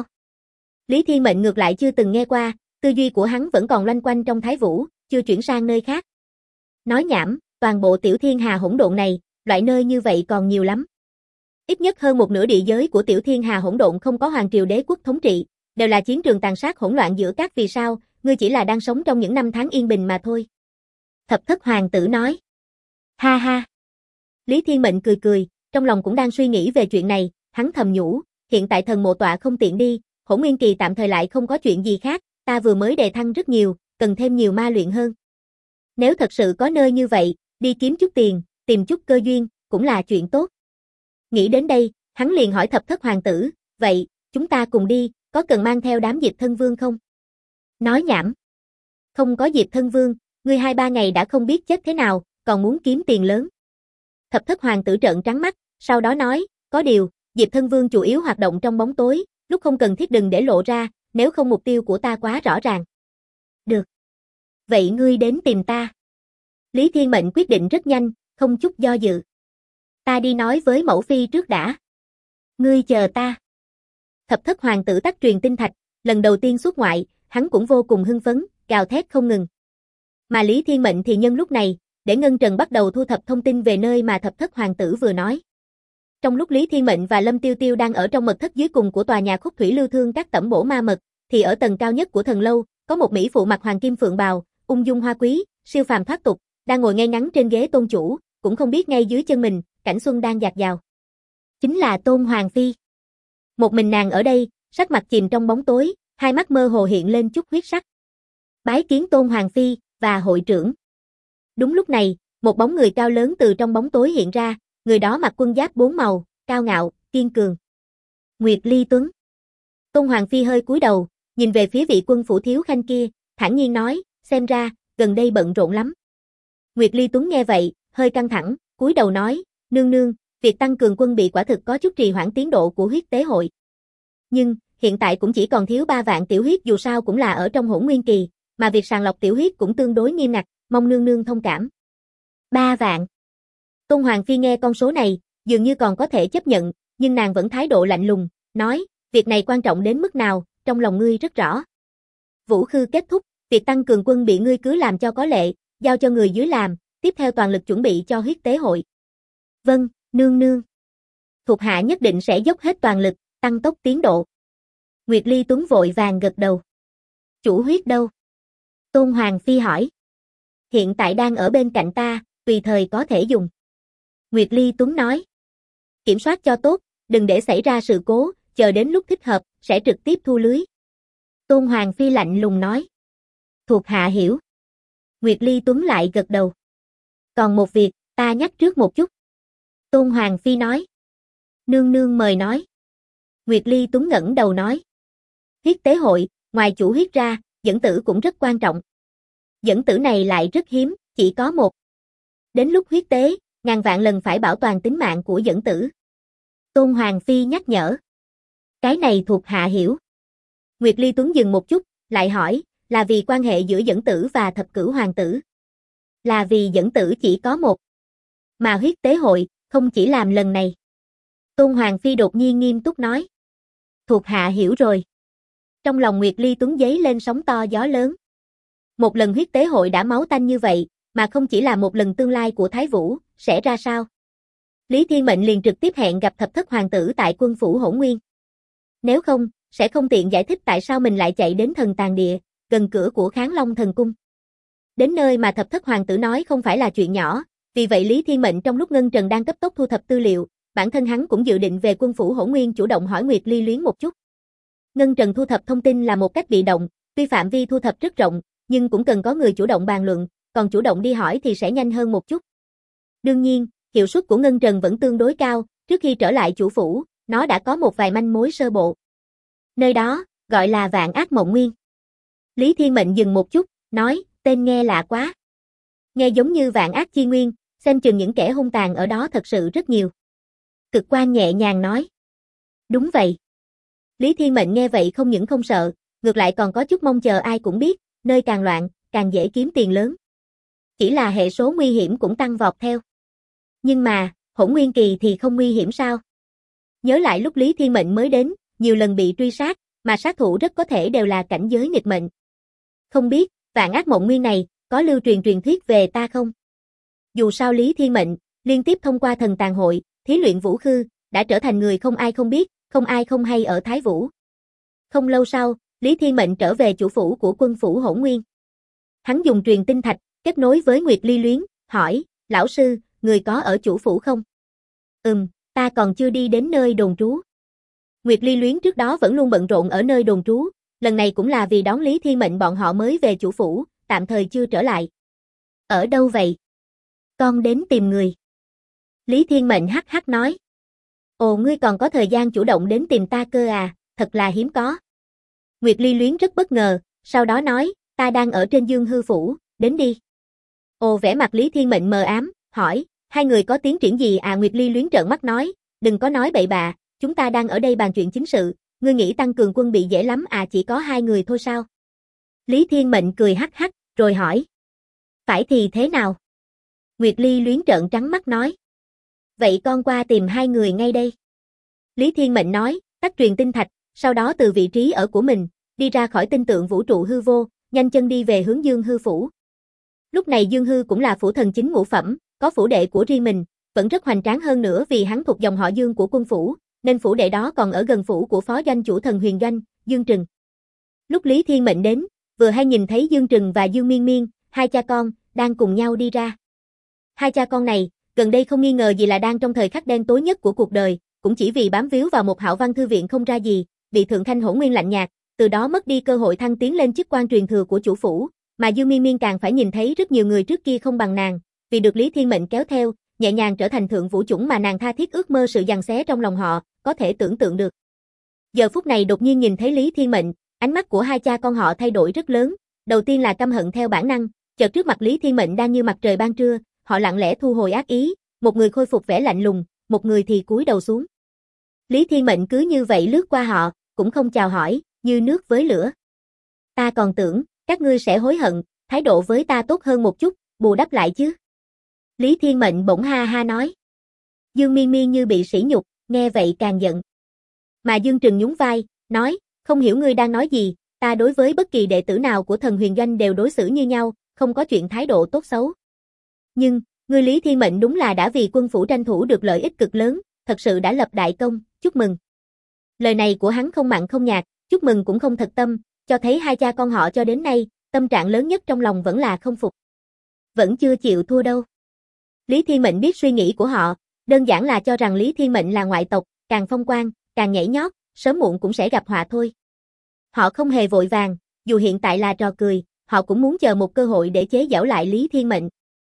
Lý Thiên Mệnh ngược lại chưa từng nghe qua, tư duy của hắn vẫn còn loanh quanh trong Thái Vũ, chưa chuyển sang nơi khác. Nói nhảm, toàn bộ tiểu thiên hà hỗn độn này, loại nơi như vậy còn nhiều lắm. Ít nhất hơn một nửa địa giới của tiểu thiên hà hỗn độn không có hoàng triều đế quốc thống trị, đều là chiến trường tàn sát hỗn loạn giữa các vì sao, ngươi chỉ là đang sống trong những năm tháng yên bình mà thôi. Thập thất hoàng tử nói. Ha ha. Lý Thiên Mệnh cười cười, trong lòng cũng đang suy nghĩ về chuyện này, hắn thầm nhủ, hiện tại thần mộ tọa không tiện đi, Hỗn Nguyên Kỳ tạm thời lại không có chuyện gì khác, ta vừa mới đề thăng rất nhiều, cần thêm nhiều ma luyện hơn. Nếu thật sự có nơi như vậy, đi kiếm chút tiền, tìm chút cơ duyên, cũng là chuyện tốt. Nghĩ đến đây, hắn liền hỏi thập thất hoàng tử, vậy, chúng ta cùng đi, có cần mang theo đám Diệp Thân Vương không? Nói nhảm. Không có Diệp Thân Vương, ngươi 2-3 ngày đã không biết chết thế nào, còn muốn kiếm tiền lớn. Thập thất hoàng tử trợn trắng mắt, sau đó nói, có điều, Diệp Thân Vương chủ yếu hoạt động trong bóng tối, lúc không cần thiết đừng để lộ ra, nếu không mục tiêu của ta quá rõ ràng. Được. Vậy ngươi đến tìm ta. Lý Thiên Mệnh quyết định rất nhanh, không chút do dự. Ta đi nói với mẫu phi trước đã. Ngươi chờ ta. Thập thất hoàng tử tắt truyền tinh thạch, lần đầu tiên xuất ngoại, hắn cũng vô cùng hưng phấn, gào thét không ngừng. Mà Lý Thiên Mệnh thì nhân lúc này, để Ngân Trần bắt đầu thu thập thông tin về nơi mà thập thất hoàng tử vừa nói. Trong lúc Lý Thiên Mệnh và Lâm Tiêu Tiêu đang ở trong mật thất dưới cùng của tòa nhà Khúc Thủy Lưu Thương các tẩm bổ ma mật, thì ở tầng cao nhất của thần lâu, có một mỹ phụ mặc hoàng kim phượng bào, ung dung hoa quý, siêu phàm thoát tục, đang ngồi ngay ngắn trên ghế tôn chủ, cũng không biết ngay dưới chân mình, cảnh xuân đang dạt dào. Chính là Tôn Hoàng Phi. Một mình nàng ở đây, sắc mặt chìm trong bóng tối, hai mắt mơ hồ hiện lên chút huyết sắc. Bái kiến Tôn Hoàng Phi và hội trưởng. Đúng lúc này, một bóng người cao lớn từ trong bóng tối hiện ra, người đó mặc quân giáp 4 màu, cao ngạo, kiên cường. Nguyệt Ly Tuấn. Tôn Hoàng Phi hơi cúi đầu, nhìn về phía vị quân phủ thiếu khanh kia, thản nhiên nói, xem ra, gần đây bận rộn lắm. Nguyệt Ly Tuấn nghe vậy, hơi căng thẳng, cúi đầu nói, nương nương, việc tăng cường quân bị quả thực có chút trì hoãn tiến độ của huyết tế hội. Nhưng, hiện tại cũng chỉ còn thiếu 3 vạn tiểu huyết, dù sao cũng là ở trong hỗn nguyên kỳ, mà việc sàng lọc tiểu huyết cũng tương đối nghiêm ngặt, mong nương nương thông cảm. 3 vạn. Tôn Hoàng Phi nghe con số này, dường như còn có thể chấp nhận, nhưng nàng vẫn thái độ lạnh lùng, nói, việc này quan trọng đến mức nào, trong lòng ngươi rất rõ. Vũ khư kết thúc, việc tăng cường quân bị ngươi cứ làm cho có lệ, giao cho người dưới làm, tiếp theo toàn lực chuẩn bị cho huyết tế hội. Vâng, nương nương. Thuộc hạ nhất định sẽ dốc hết toàn lực, tăng tốc tiến độ. Nguyệt Ly Tuấn vội vàng gật đầu. Chủ huyết đâu? Tôn Hoàng Phi hỏi. Hiện tại đang ở bên cạnh ta, tùy thời có thể dùng. Nguyệt Ly Tuấn nói. Kiểm soát cho tốt, đừng để xảy ra sự cố, chờ đến lúc thích hợp, sẽ trực tiếp thu lưới. Tôn Hoàng Phi lạnh lùng nói. Thuộc hạ hiểu. Nguyệt Ly Tuấn lại gật đầu. Còn một việc, ta nhắc trước một chút. Tôn Hoàng Phi nói. Nương nương mời nói. Nguyệt Ly Tuấn ngẩng đầu nói. Huyết tế hội, ngoài chủ huyết ra, dẫn tử cũng rất quan trọng. Dẫn tử này lại rất hiếm, chỉ có một. Đến lúc huyết tế, ngàn vạn lần phải bảo toàn tính mạng của dẫn tử. Tôn Hoàng Phi nhắc nhở. Cái này thuộc hạ hiểu. Nguyệt Ly Tuấn dừng một chút, lại hỏi, là vì quan hệ giữa dẫn tử và thập cửu hoàng tử. Là vì dẫn tử chỉ có một. Mà huyết tế hội, không chỉ làm lần này. Tôn Hoàng Phi đột nhiên nghiêm túc nói. Thuộc hạ hiểu rồi. Trong lòng Nguyệt Ly Tuấn giấy lên sóng to gió lớn. Một lần huyết tế hội đã máu tanh như vậy, mà không chỉ là một lần tương lai của Thái Vũ, sẽ ra sao? Lý Thiên Mệnh liền trực tiếp hẹn gặp thập thất hoàng tử tại quân phủ Hỗn Nguyên. Nếu không, sẽ không tiện giải thích tại sao mình lại chạy đến thần tàng địa, gần cửa của Kháng Long thần cung. Đến nơi mà thập thất hoàng tử nói không phải là chuyện nhỏ, vì vậy Lý Thiên Mệnh trong lúc Ngân Trần đang cấp tốc thu thập tư liệu, bản thân hắn cũng dự định về quân phủ Hỗn Nguyên chủ động hỏi Nguyệt Ly Luyến một chút. Ngân Trần thu thập thông tin là một cách bị động, tuy phạm vi thu thập rất rộng, nhưng cũng cần có người chủ động bàn luận, còn chủ động đi hỏi thì sẽ nhanh hơn một chút. Đương nhiên, hiệu suất của Ngân Trần vẫn tương đối cao, trước khi trở lại chủ phủ, nó đã có một vài manh mối sơ bộ. Nơi đó, gọi là Vạn Ác Mộng Nguyên. Lý Thiên Mệnh dừng một chút, nói, tên nghe lạ quá. Nghe giống như Vạn Ác Chi Nguyên, xem chừng những kẻ hung tàn ở đó thật sự rất nhiều. Cực Quan nhẹ nhàng nói. Đúng vậy. Lý Thiên Mệnh nghe vậy không những không sợ, ngược lại còn có chút mong chờ ai cũng biết, nơi càng loạn, càng dễ kiếm tiền lớn. Chỉ là hệ số nguy hiểm cũng tăng vọt theo. Nhưng mà, Hỗn Nguyên kỳ thì không nguy hiểm sao? Nhớ lại lúc Lý Thiên Mệnh mới đến, nhiều lần bị truy sát, mà sát thủ rất có thể đều là cảnh giới nghịch mệnh. Không biết, Vạn Ác Mộng Nguyên này, có lưu truyền thuyết về ta không? Dù sao Lý Thiên Mệnh, liên tiếp thông qua thần tàng hội, thí luyện vũ khư, đã trở thành người không ai không biết, không ai không hay ở Thái Vũ. Không lâu sau, Lý Thiên Mệnh trở về chủ phủ của quân phủ Hỗn Nguyên. Hắn dùng truyền tinh thạch, kết nối với Nguyệt Ly Luyến, hỏi, lão sư, người có ở chủ phủ không? Ta còn chưa đi đến nơi đồn trú. Nguyệt Ly Luyến trước đó vẫn luôn bận rộn ở nơi đồn trú, lần này cũng là vì đón Lý Thiên Mệnh bọn họ mới về chủ phủ, tạm thời chưa trở lại. Ở đâu vậy? Con đến tìm người. Lý Thiên Mệnh hắc hắc nói. Ồ, ngươi còn có thời gian chủ động đến tìm ta cơ à, thật là hiếm có. Nguyệt Ly Luyến rất bất ngờ, sau đó nói, ta đang ở trên Dương Hư Phủ, đến đi. Ồ, vẻ mặt Lý Thiên Mệnh mờ ám, hỏi, hai người có tiến triển gì à? Nguyệt Ly Luyến trợn mắt nói, đừng có nói bậy bạ, chúng ta đang ở đây bàn chuyện chính sự, ngươi nghĩ tăng cường quân bị dễ lắm à, chỉ có 2 người thôi sao? Lý Thiên Mệnh cười hắc hắc, rồi hỏi. Phải thì thế nào? Nguyệt Ly Luyến trợn trắng mắt nói. Vậy con qua tìm 2 người ngay đây. Lý Thiên Mệnh nói, tắt truyền tinh thạch, sau đó từ vị trí ở của mình, đi ra khỏi tinh tượng vũ trụ hư vô, nhanh chân đi về hướng Dương Hư Phủ. Lúc này Dương Hư cũng là phủ thần chính ngũ phẩm, có phủ đệ của riêng mình, vẫn rất hoành tráng hơn nữa vì hắn thuộc dòng họ Dương của quân phủ, nên phủ đệ đó còn ở gần phủ của phó doanh chủ thần Huyền Doanh, Dương Trừng. Lúc Lý Thiên Mệnh đến, vừa hay nhìn thấy Dương Trừng và Dương Miên Miên, hai cha con, đang cùng nhau đi ra. Hai cha con này, gần đây không nghi ngờ gì là đang trong thời khắc đen tối nhất của cuộc đời, cũng chỉ vì bám víu vào một Hạo Văn thư viện không ra gì, bị Thượng Thanh Hỗn Nguyên lạnh nhạt, từ đó mất đi cơ hội thăng tiến lên chức quan truyền thừa của chủ phủ, mà Dương Miên Miên càng phải nhìn thấy rất nhiều người trước kia không bằng nàng, vì được Lý Thiên Mệnh kéo theo, nhẹ nhàng trở thành thượng vũ chủng mà nàng tha thiết ước mơ sự giằng xé trong lòng họ, có thể tưởng tượng được. Giờ phút này đột nhiên nhìn thấy Lý Thiên Mệnh, ánh mắt của hai cha con họ thay đổi rất lớn, đầu tiên là căm hận theo bản năng, chợt trước mặt Lý Thiên Mệnh đang như mặt trời ban trưa, họ lặng lẽ thu hồi ác ý, một người khôi phục vẻ lạnh lùng, một người thì cúi đầu xuống. Lý Thiên Mệnh cứ như vậy lướt qua họ, cũng không chào hỏi, như nước với lửa. Ta còn tưởng, các ngươi sẽ hối hận, thái độ với ta tốt hơn một chút, bù đắp lại chứ. Lý Thiên Mệnh bỗng ha ha nói. Dương Miên Miên như bị sỉ nhục, nghe vậy càng giận. Mà Dương Trừng nhún vai, nói, không hiểu ngươi đang nói gì, ta đối với bất kỳ đệ tử nào của Thần Huyền Doanh đều đối xử như nhau, không có chuyện thái độ tốt xấu. Nhưng, ngươi Lý Thiên Mệnh đúng là đã vì quân phủ tranh thủ được lợi ích cực lớn, thật sự đã lập đại công, chúc mừng. Lời này của hắn không mặn không nhạt, chúc mừng cũng không thật tâm, cho thấy hai cha con họ cho đến nay, tâm trạng lớn nhất trong lòng vẫn là không phục. Vẫn chưa chịu thua đâu. Lý Thiên Mệnh biết suy nghĩ của họ, đơn giản là cho rằng Lý Thiên Mệnh là ngoại tộc, càng phong quang, càng nhảy nhót, sớm muộn cũng sẽ gặp họa thôi. Họ không hề vội vàng, dù hiện tại là trò cười, họ cũng muốn chờ một cơ hội để chế giễu lại Lý Thiên Mệnh.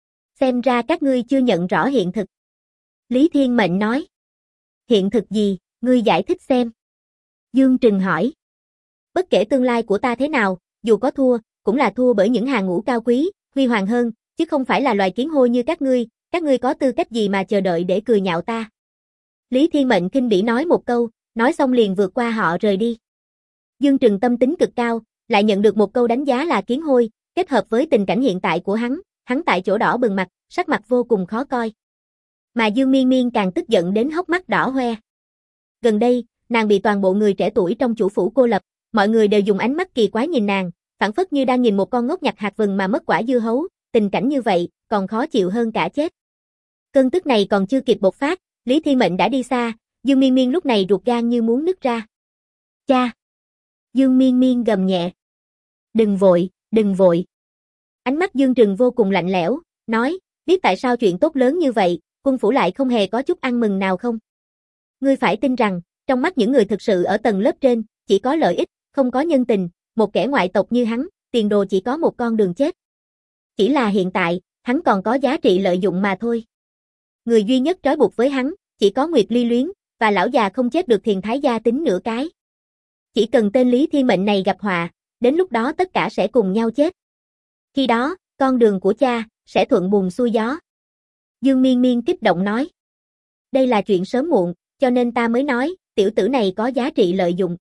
Xem ra các ngươi chưa nhận rõ hiện thực. Lý Thiên Mệnh nói. Hiện thực gì, ngươi giải thích xem. Dương Trừng hỏi. Bất kể tương lai của ta thế nào, dù có thua, cũng là thua bởi những hàng ngũ cao quý, huy hoàng hơn, chứ không phải là loài kiến hôi như các ngươi có tư cách gì mà chờ đợi để cười nhạo ta. Lý Thiên Mệnh khinh bỉ nói một câu, nói xong liền vượt qua họ rời đi. Dương Trừng tâm tính cực cao, lại nhận được một câu đánh giá là kiến hôi, kết hợp với tình cảnh hiện tại của hắn tại chỗ đỏ bừng mặt, sắc mặt vô cùng khó coi. Mà Dương Miên Miên càng tức giận đến hốc mắt đỏ hoe. Gần đây, nàng bị toàn bộ người trẻ tuổi trong chủ phủ cô lập, mọi người đều dùng ánh mắt kỳ quái nhìn nàng, phảng phất như đang nhìn một con ngốc nhặt hạt vừng mà mất quả dưa hấu, tình cảnh như vậy, còn khó chịu hơn cả chết. Cơn tức này còn chưa kịp bộc phát, Lý Thiên Mệnh đã đi xa, Dương Miên Miên lúc này ruột gan như muốn nứt ra. Cha! Dương Miên Miên gầm nhẹ. Đừng vội, đừng vội. Ánh mắt Dương Trừng vô cùng lạnh lẽo, nói, biết tại sao chuyện tốt lớn như vậy, quân phủ lại không hề có chút ăn mừng nào không? Ngươi phải tin rằng, trong mắt những người thực sự ở tầng lớp trên, chỉ có lợi ích, không có nhân tình, một kẻ ngoại tộc như hắn, tiền đồ chỉ có một con đường chết. Chỉ là hiện tại, hắn còn có giá trị lợi dụng mà thôi. Người duy nhất trói buộc với hắn, chỉ có Nguyệt Ly Luyến, và lão già không chết được Thiền Thái gia tính nửa cái. Chỉ cần tên Lý Thiên Mệnh này gặp họa, đến lúc đó tất cả sẽ cùng nhau chết. Khi đó, con đường của cha, sẽ thuận buồm xuôi gió. Dương Miên Miên kích động nói. Đây là chuyện sớm muộn, cho nên ta mới nói, tiểu tử này có giá trị lợi dụng.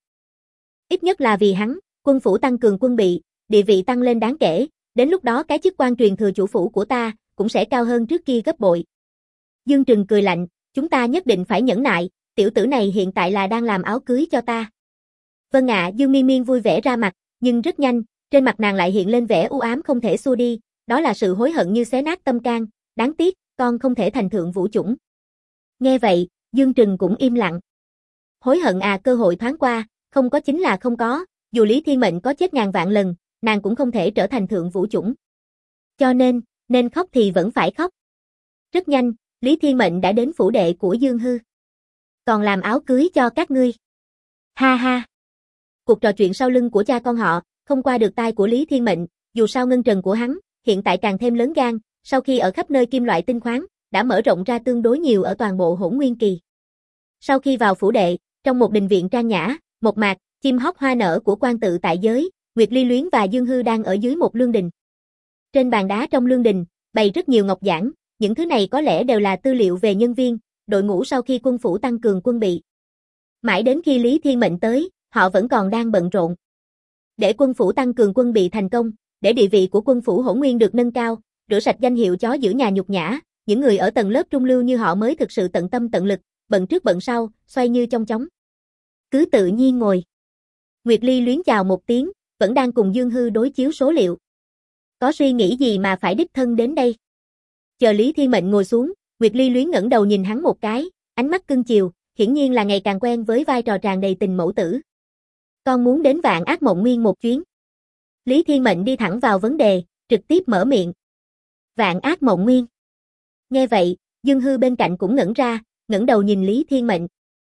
Ít nhất là vì hắn, quân phủ tăng cường quân bị, địa vị tăng lên đáng kể, đến lúc đó cái chức quan truyền thừa chủ phủ của ta, cũng sẽ cao hơn trước kia gấp bội. Dương Trừng cười lạnh, chúng ta nhất định phải nhẫn nại, tiểu tử này hiện tại là đang làm áo cưới cho ta. Vâng ạ, Dương Miên Miên vui vẻ ra mặt, nhưng rất nhanh, trên mặt nàng lại hiện lên vẻ u ám không thể xua đi, đó là sự hối hận như xé nát tâm can, đáng tiếc, con không thể thành thượng vũ chủng. Nghe vậy, Dương Trừng cũng im lặng. Hối hận à, cơ hội thoáng qua, không có chính là không có, dù Lý Thiên Mệnh có chết ngàn vạn lần, nàng cũng không thể trở thành thượng vũ chủng. Cho nên khóc thì vẫn phải khóc. Rất nhanh, Lý Thiên Mệnh đã đến phủ đệ của Dương Hư. Còn làm áo cưới cho các ngươi. Ha ha. Cuộc trò chuyện sau lưng của cha con họ, không qua được tai của Lý Thiên Mệnh, dù sao ngân trần của hắn, hiện tại càng thêm lớn gan, sau khi ở khắp nơi kim loại tinh khoáng, đã mở rộng ra tương đối nhiều ở toàn bộ Hỗn Nguyên Kỳ. Sau khi vào phủ đệ, trong một đình viện trang nhã, mộc mạc, chim hót hoa nở của quan tự tại giới, Nguyệt Ly Luyến và Dương Hư đang ở dưới một lương đình. Trên bàn đá trong lương đình, bày rất nhiều ngọc giản, những thứ này có lẽ đều là tư liệu về nhân viên, đội ngũ sau khi quân phủ tăng cường quân bị. Mãi đến khi Lý Thiên Mệnh tới, họ vẫn còn đang bận rộn. Để quân phủ tăng cường quân bị thành công, để địa vị của quân phủ Hỗn Nguyên được nâng cao, rửa sạch danh hiệu chó giữ nhà nhục nhã, những người ở tầng lớp trung lưu như họ mới thực sự tận tâm tận lực, bận trước bận sau, xoay như trong chóng. Cứ tự nhiên ngồi. Nguyệt Ly Luyến chào một tiếng, vẫn đang cùng Dương Hư đối chiếu số liệu. Có suy nghĩ gì mà phải đích thân đến đây? Chờ Lý Thiên Mệnh ngồi xuống, Nguyệt Ly Luyến ngẩng đầu nhìn hắn một cái, ánh mắt cưng chiều, hiển nhiên là ngày càng quen với vai trò tràn đầy tình mẫu tử. Con muốn đến Vạn Ác Mộng Nguyên một chuyến. Lý Thiên Mệnh đi thẳng vào vấn đề, trực tiếp mở miệng. Vạn Ác Mộng Nguyên. Nghe vậy, Dương Hư bên cạnh cũng ngẩn ra, ngẩng đầu nhìn Lý Thiên Mệnh.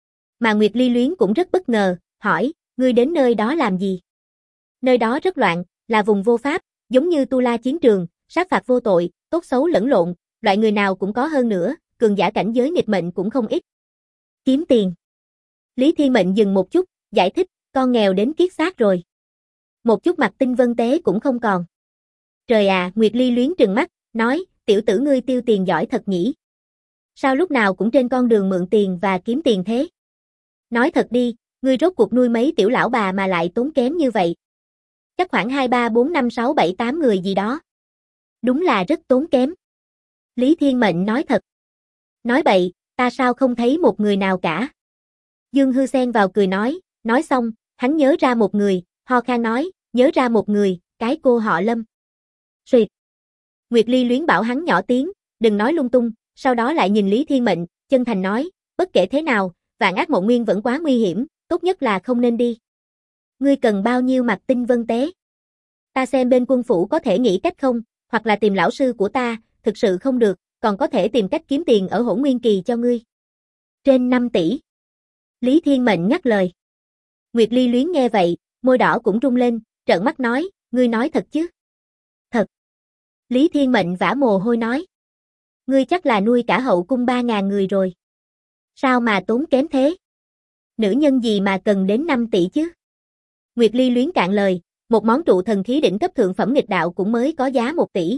Mà Nguyệt Ly Luyến cũng rất bất ngờ, hỏi, ngươi đến nơi đó làm gì? Nơi đó rất loạn, là vùng vô pháp, giống như Tu La chiến trường, sát phạt vô tội, tốt xấu lẫn lộn, loại người nào cũng có hơn nữa, cường giả cảnh giới nghịch mệnh cũng không ít. Kiếm tiền. Lý Thiên Mệnh dừng một chút, giải thích, con nghèo đến kiết xác rồi. Một chút mặt tinh vân tế cũng không còn. Trời à, Nguyệt Ly luyến trừng mắt, nói, tiểu tử ngươi tiêu tiền giỏi thật nhỉ. Sao lúc nào cũng trên con đường mượn tiền và kiếm tiền thế? Nói thật đi, ngươi rốt cuộc nuôi mấy tiểu lão bà mà lại tốn kém như vậy? Chắc khoảng 2, 3, 4, 5, 6, 7, 8 người gì đó. Đúng là rất tốn kém. Lý Thiên Mệnh nói thật. Nói bậy, ta sao không thấy một người nào cả. Dương Hư xen vào cười nói xong, hắn nhớ ra một người, ho khan nói, nhớ ra một người, cái cô họ Lâm. Xuyệt. Nguyệt Ly luyến bảo hắn nhỏ tiếng, đừng nói lung tung, sau đó lại nhìn Lý Thiên Mệnh, chân thành nói, bất kể thế nào, Vạn Ác Mộng Nguyên vẫn quá nguy hiểm, tốt nhất là không nên đi. Ngươi cần bao nhiêu mặt tinh vân tế? Ta xem bên quân phủ có thể nghĩ cách không, hoặc là tìm lão sư của ta, thực sự không được, còn có thể tìm cách kiếm tiền ở Hỗn Nguyên Kỳ cho ngươi. Trên 5 tỷ. Lý Thiên Mệnh ngắt lời. Nguyệt Ly luyến nghe vậy, môi đỏ cũng rung lên, trợn mắt nói, ngươi nói thật chứ? Thật. Lý Thiên Mệnh vã mồ hôi nói. Ngươi chắc là nuôi cả hậu cung 3.000 người rồi. Sao mà tốn kém thế? Nữ nhân gì mà cần đến 5 tỷ chứ? Nguyệt Ly luyến cạn lời, một món trụ thần khí đỉnh cấp thượng phẩm nghịch đạo cũng mới có giá 1 tỷ.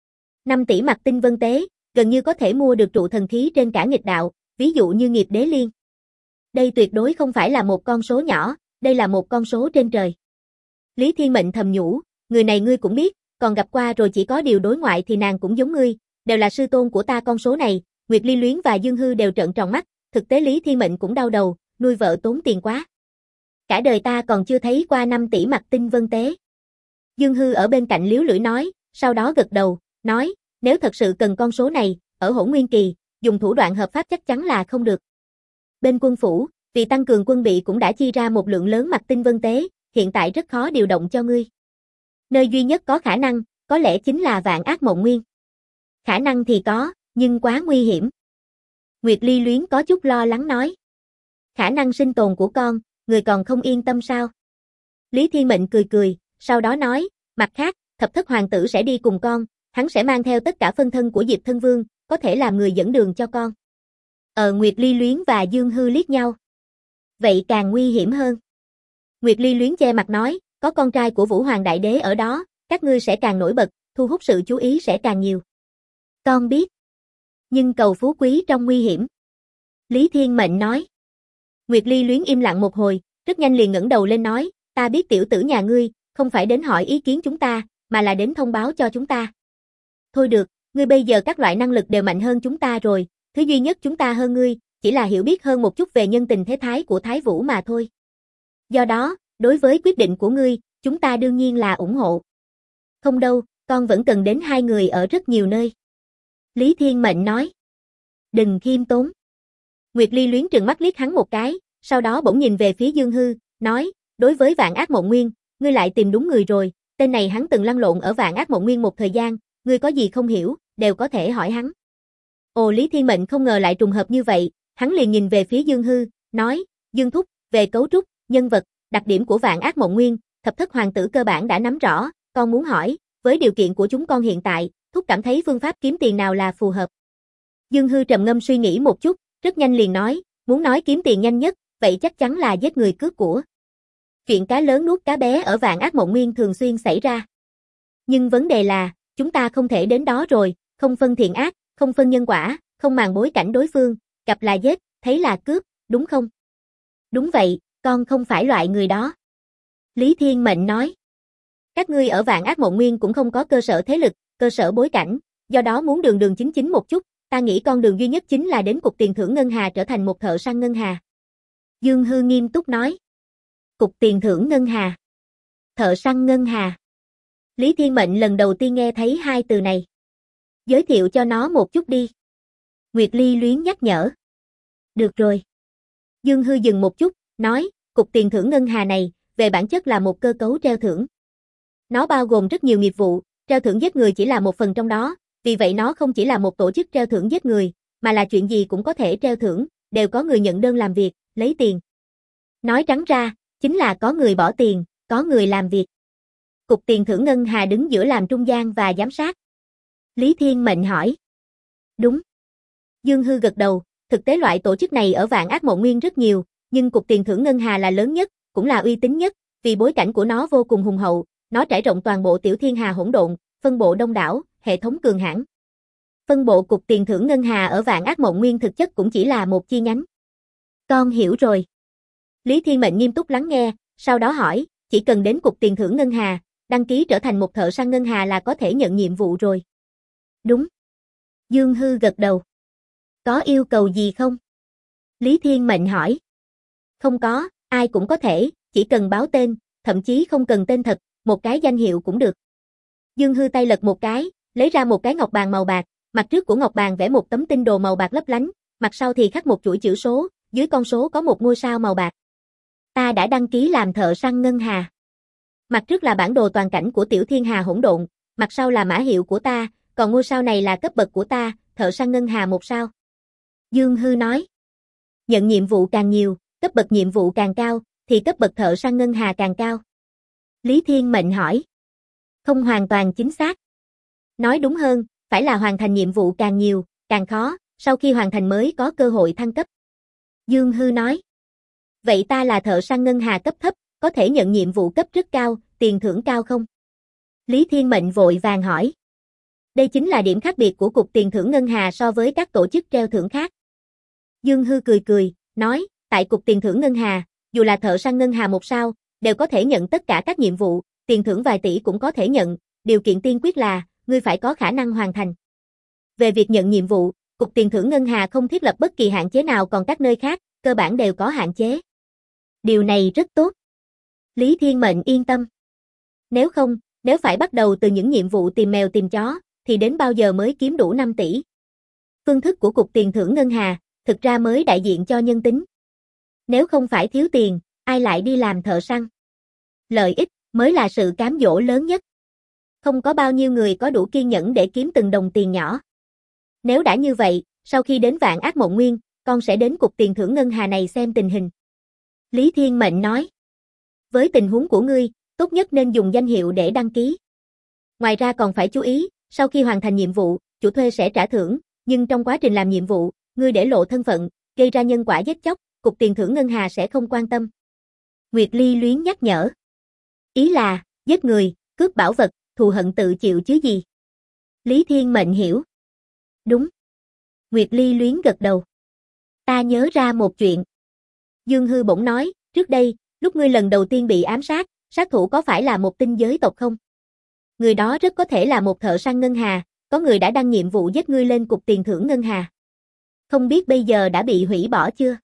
5 tỷ mặt tinh vân tế, gần như có thể mua được trụ thần khí trên cả nghịch đạo, ví dụ như nghiệp đế liên. Đây tuyệt đối không phải là một con số nhỏ, đây là một con số trên trời. Lý Thiên Mệnh thầm nhủ, người này ngươi cũng biết, còn gặp qua rồi, chỉ có điều đối ngoại thì nàng cũng giống ngươi, đều là sư tôn của ta. Con số này, Nguyệt Ly luyến và Dương Hư đều trợn tròn mắt, thực tế Lý Thiên Mệnh cũng đau đầu, nuôi vợ tốn tiền quá. Cả đời ta còn chưa thấy qua 5 tỷ mặt tinh vân tế. Dương Hư ở bên cạnh liếu lưỡi nói, sau đó gật đầu, nói, nếu thật sự cần con số này, ở Hỗn Nguyên Kỳ, dùng thủ đoạn hợp pháp chắc chắn là không được. Bên quân phủ, vì tăng cường quân bị cũng đã chi ra một lượng lớn mặt tinh vân tế, hiện tại rất khó điều động cho ngươi. Nơi duy nhất có khả năng, có lẽ chính là Vạn Ác Mộng Nguyên. Khả năng thì có, nhưng quá nguy hiểm. Nguyệt Ly luyến có chút lo lắng nói. Khả năng sinh tồn của con, người còn không yên tâm sao? Lý Thiên Mệnh cười cười, sau đó nói, mặt khác, Thập Thất Hoàng tử sẽ đi cùng con, hắn sẽ mang theo tất cả phân thân của Diệp Thân Vương, có thể làm người dẫn đường cho con. Nguyệt Ly luyến và Dương Hư liếc nhau. Vậy càng nguy hiểm hơn. Nguyệt Ly luyến che mặt nói, có con trai của Vũ Hoàng Đại Đế ở đó, các ngươi sẽ càng nổi bật, thu hút sự chú ý sẽ càng nhiều. Con biết. Nhưng cầu phú quý trong nguy hiểm. Lý Thiên Mệnh nói. Nguyệt Ly luyến im lặng một hồi, rất nhanh liền ngẩng đầu lên nói, ta biết tiểu tử nhà ngươi, không phải đến hỏi ý kiến chúng ta, mà là đến thông báo cho chúng ta. Thôi được, ngươi bây giờ các loại năng lực đều mạnh hơn chúng ta rồi, thứ duy nhất chúng ta hơn ngươi, chỉ là hiểu biết hơn một chút về nhân tình thế thái của Thái Vũ mà thôi. Do đó, đối với quyết định của ngươi, chúng ta đương nhiên là ủng hộ. Không đâu, con vẫn cần đến 2 người ở rất nhiều nơi. Lý Thiên Mệnh nói. Đừng khiêm tốn. Nguyệt Ly luyến trừng mắt liếc hắn một cái, sau đó bỗng nhìn về phía Dương Hư, nói, đối với Vạn Ác Mộng Nguyên, ngươi lại tìm đúng người rồi, tên này hắn từng lăn lộn ở Vạn Ác Mộng Nguyên một thời gian, ngươi có gì không hiểu, đều có thể hỏi hắn. Ồ, Lý Thiên Mệnh không ngờ lại trùng hợp như vậy, hắn liền nhìn về phía Dương Hư, nói, Dương Thúc, về cấu trúc, nhân vật, đặc điểm của Vạn Ác Mộng Nguyên, Thập Thất Hoàng tử cơ bản đã nắm rõ, con muốn hỏi, với điều kiện của chúng con hiện tại, Thúc cảm thấy phương pháp kiếm tiền nào là phù hợp. Dương Hư trầm ngâm suy nghĩ một chút, rất nhanh liền nói, muốn nói kiếm tiền nhanh nhất, vậy chắc chắn là giết người cướp của. Chuyện cá lớn nuốt cá bé ở Vạn Ác Mộng Nguyên thường xuyên xảy ra. Nhưng vấn đề là, chúng ta không thể đến đó rồi, không phân thiện ác, không phân nhân quả, không màng bối cảnh đối phương, gặp là giết, thấy là cướp, đúng không? Đúng vậy, con không phải loại người đó. Lý Thiên Mệnh nói. Các ngươi ở Vạn Ác Mộng Nguyên cũng không có cơ sở thế lực, cơ sở bối cảnh, do đó muốn đường đường chính chính một chút, ta nghĩ con đường duy nhất chính là đến cục tiền thưởng ngân hà trở thành một thợ săn ngân hà. Dương Hư nghiêm túc nói. Cục tiền thưởng ngân hà. Thợ săn ngân hà. Lý Thiên Mệnh lần đầu tiên nghe thấy 2 từ này. Giới thiệu cho nó một chút đi. Nguyệt Ly luyến nhắc nhở. Được rồi. Dương Hư dừng một chút, nói, cục tiền thưởng ngân hà này, về bản chất là một cơ cấu treo thưởng. Nó bao gồm rất nhiều nghiệp vụ, treo thưởng giết người chỉ là một phần trong đó, vì vậy nó không chỉ là một tổ chức treo thưởng giết người, mà là chuyện gì cũng có thể treo thưởng, đều có người nhận đơn làm việc, lấy tiền. Nói trắng ra, chính là có người bỏ tiền, có người làm việc. Cục tiền thưởng ngân hà đứng giữa làm trung gian và giám sát. Lý Thiên Mệnh hỏi. Đúng. Dương Hư gật đầu, thực tế loại tổ chức này ở Vạn Ác Mộng Nguyên rất nhiều, nhưng cục tiền thưởng ngân hà là lớn nhất, cũng là uy tín nhất, vì bối cảnh của nó vô cùng hùng hậu, nó trải rộng toàn bộ tiểu thiên hà hỗn độn, phân bộ đông đảo, hệ thống cường hãn. Phân bộ cục tiền thưởng ngân hà ở Vạn Ác Mộng Nguyên thực chất cũng chỉ là một chi nhánh. Con hiểu rồi. Lý Thiên Mệnh nghiêm túc lắng nghe, sau đó hỏi, chỉ cần đến cục tiền thưởng ngân hà, đăng ký trở thành một thợ săn ngân hà là có thể nhận nhiệm vụ rồi. Đúng. Dương Hư gật đầu. Có yêu cầu gì không? Lý Thiên Mệnh hỏi. Không có, ai cũng có thể, chỉ cần báo tên, thậm chí không cần tên thật, một cái danh hiệu cũng được. Dương Hư tay lật một cái, lấy ra một cái ngọc bàn màu bạc, mặt trước của ngọc bàn vẽ một tấm tinh đồ màu bạc lấp lánh, mặt sau thì khắc một chuỗi chữ số, dưới con số có một ngôi sao màu bạc. Ta đã đăng ký làm thợ săn ngân hà. Mặt trước là bản đồ toàn cảnh của tiểu thiên hà hỗn độn, mặt sau là mã hiệu của ta, còn ngôi sao này là cấp bậc của ta, thợ săn ngân hà 1 sao. Dương Hư nói. Nhận nhiệm vụ càng nhiều, cấp bậc nhiệm vụ càng cao, thì cấp bậc thợ săn ngân hà càng cao. Lý Thiên Mệnh hỏi. Không hoàn toàn chính xác. Nói đúng hơn, phải là hoàn thành nhiệm vụ càng nhiều, càng khó, sau khi hoàn thành mới có cơ hội thăng cấp. Dương Hư nói. Vậy ta là thợ săn ngân hà cấp thấp, có thể nhận nhiệm vụ cấp rất cao, tiền thưởng cao không? Lý Thiên Mệnh vội vàng hỏi. Đây chính là điểm khác biệt của cục tiền thưởng ngân hà so với các tổ chức treo thưởng khác. Dương Hư cười cười, nói, tại cục tiền thưởng ngân hà, dù là thợ săn ngân hà 1 sao, đều có thể nhận tất cả các nhiệm vụ, tiền thưởng vài tỷ cũng có thể nhận, điều kiện tiên quyết là, ngươi phải có khả năng hoàn thành. Về việc nhận nhiệm vụ, cục tiền thưởng ngân hà không thiết lập bất kỳ hạn chế nào, còn các nơi khác, cơ bản đều có hạn chế. Điều này rất tốt. Lý Thiên Mệnh yên tâm. Nếu phải bắt đầu từ những nhiệm vụ tìm mèo tìm chó, thì đến bao giờ mới kiếm đủ 5 tỷ? Phương thức của cục tiền thưởng ngân hà, thực ra mới đại diện cho nhân tính. Nếu không phải thiếu tiền, ai lại đi làm thợ săn? Lợi ích mới là sự cám dỗ lớn nhất. Không có bao nhiêu người có đủ kiên nhẫn để kiếm từng đồng tiền nhỏ. Nếu đã như vậy, sau khi đến Vạn Ác Mộng Nguyên, con sẽ đến cục tiền thưởng ngân hà này xem tình hình. Lý Thiên Mệnh nói. Với tình huống của ngươi, tốt nhất nên dùng danh hiệu để đăng ký. Ngoài ra còn phải chú ý, sau khi hoàn thành nhiệm vụ, chủ thuê sẽ trả thưởng, nhưng trong quá trình làm nhiệm vụ, ngươi để lộ thân phận, gây ra nhân quả giết chóc, cục tiền thưởng ngân hà sẽ không quan tâm. Nguyệt Ly Luyến nhắc nhở. Ý là, giết người, cướp bảo vật, thù hận tự chịu chứ gì. Lý Thiên Mệnh hiểu. Đúng. Nguyệt Ly Luyến gật đầu. Ta nhớ ra một chuyện. Dương Hư bỗng nói, trước đây, lúc ngươi lần đầu tiên bị ám sát, sát thủ có phải là một tinh giới tộc không? Người đó rất có thể là một thợ săn ngân hà, có người đã đăng nhiệm vụ giết ngươi lên cục tiền thưởng ngân hà. Không biết bây giờ đã bị hủy bỏ chưa?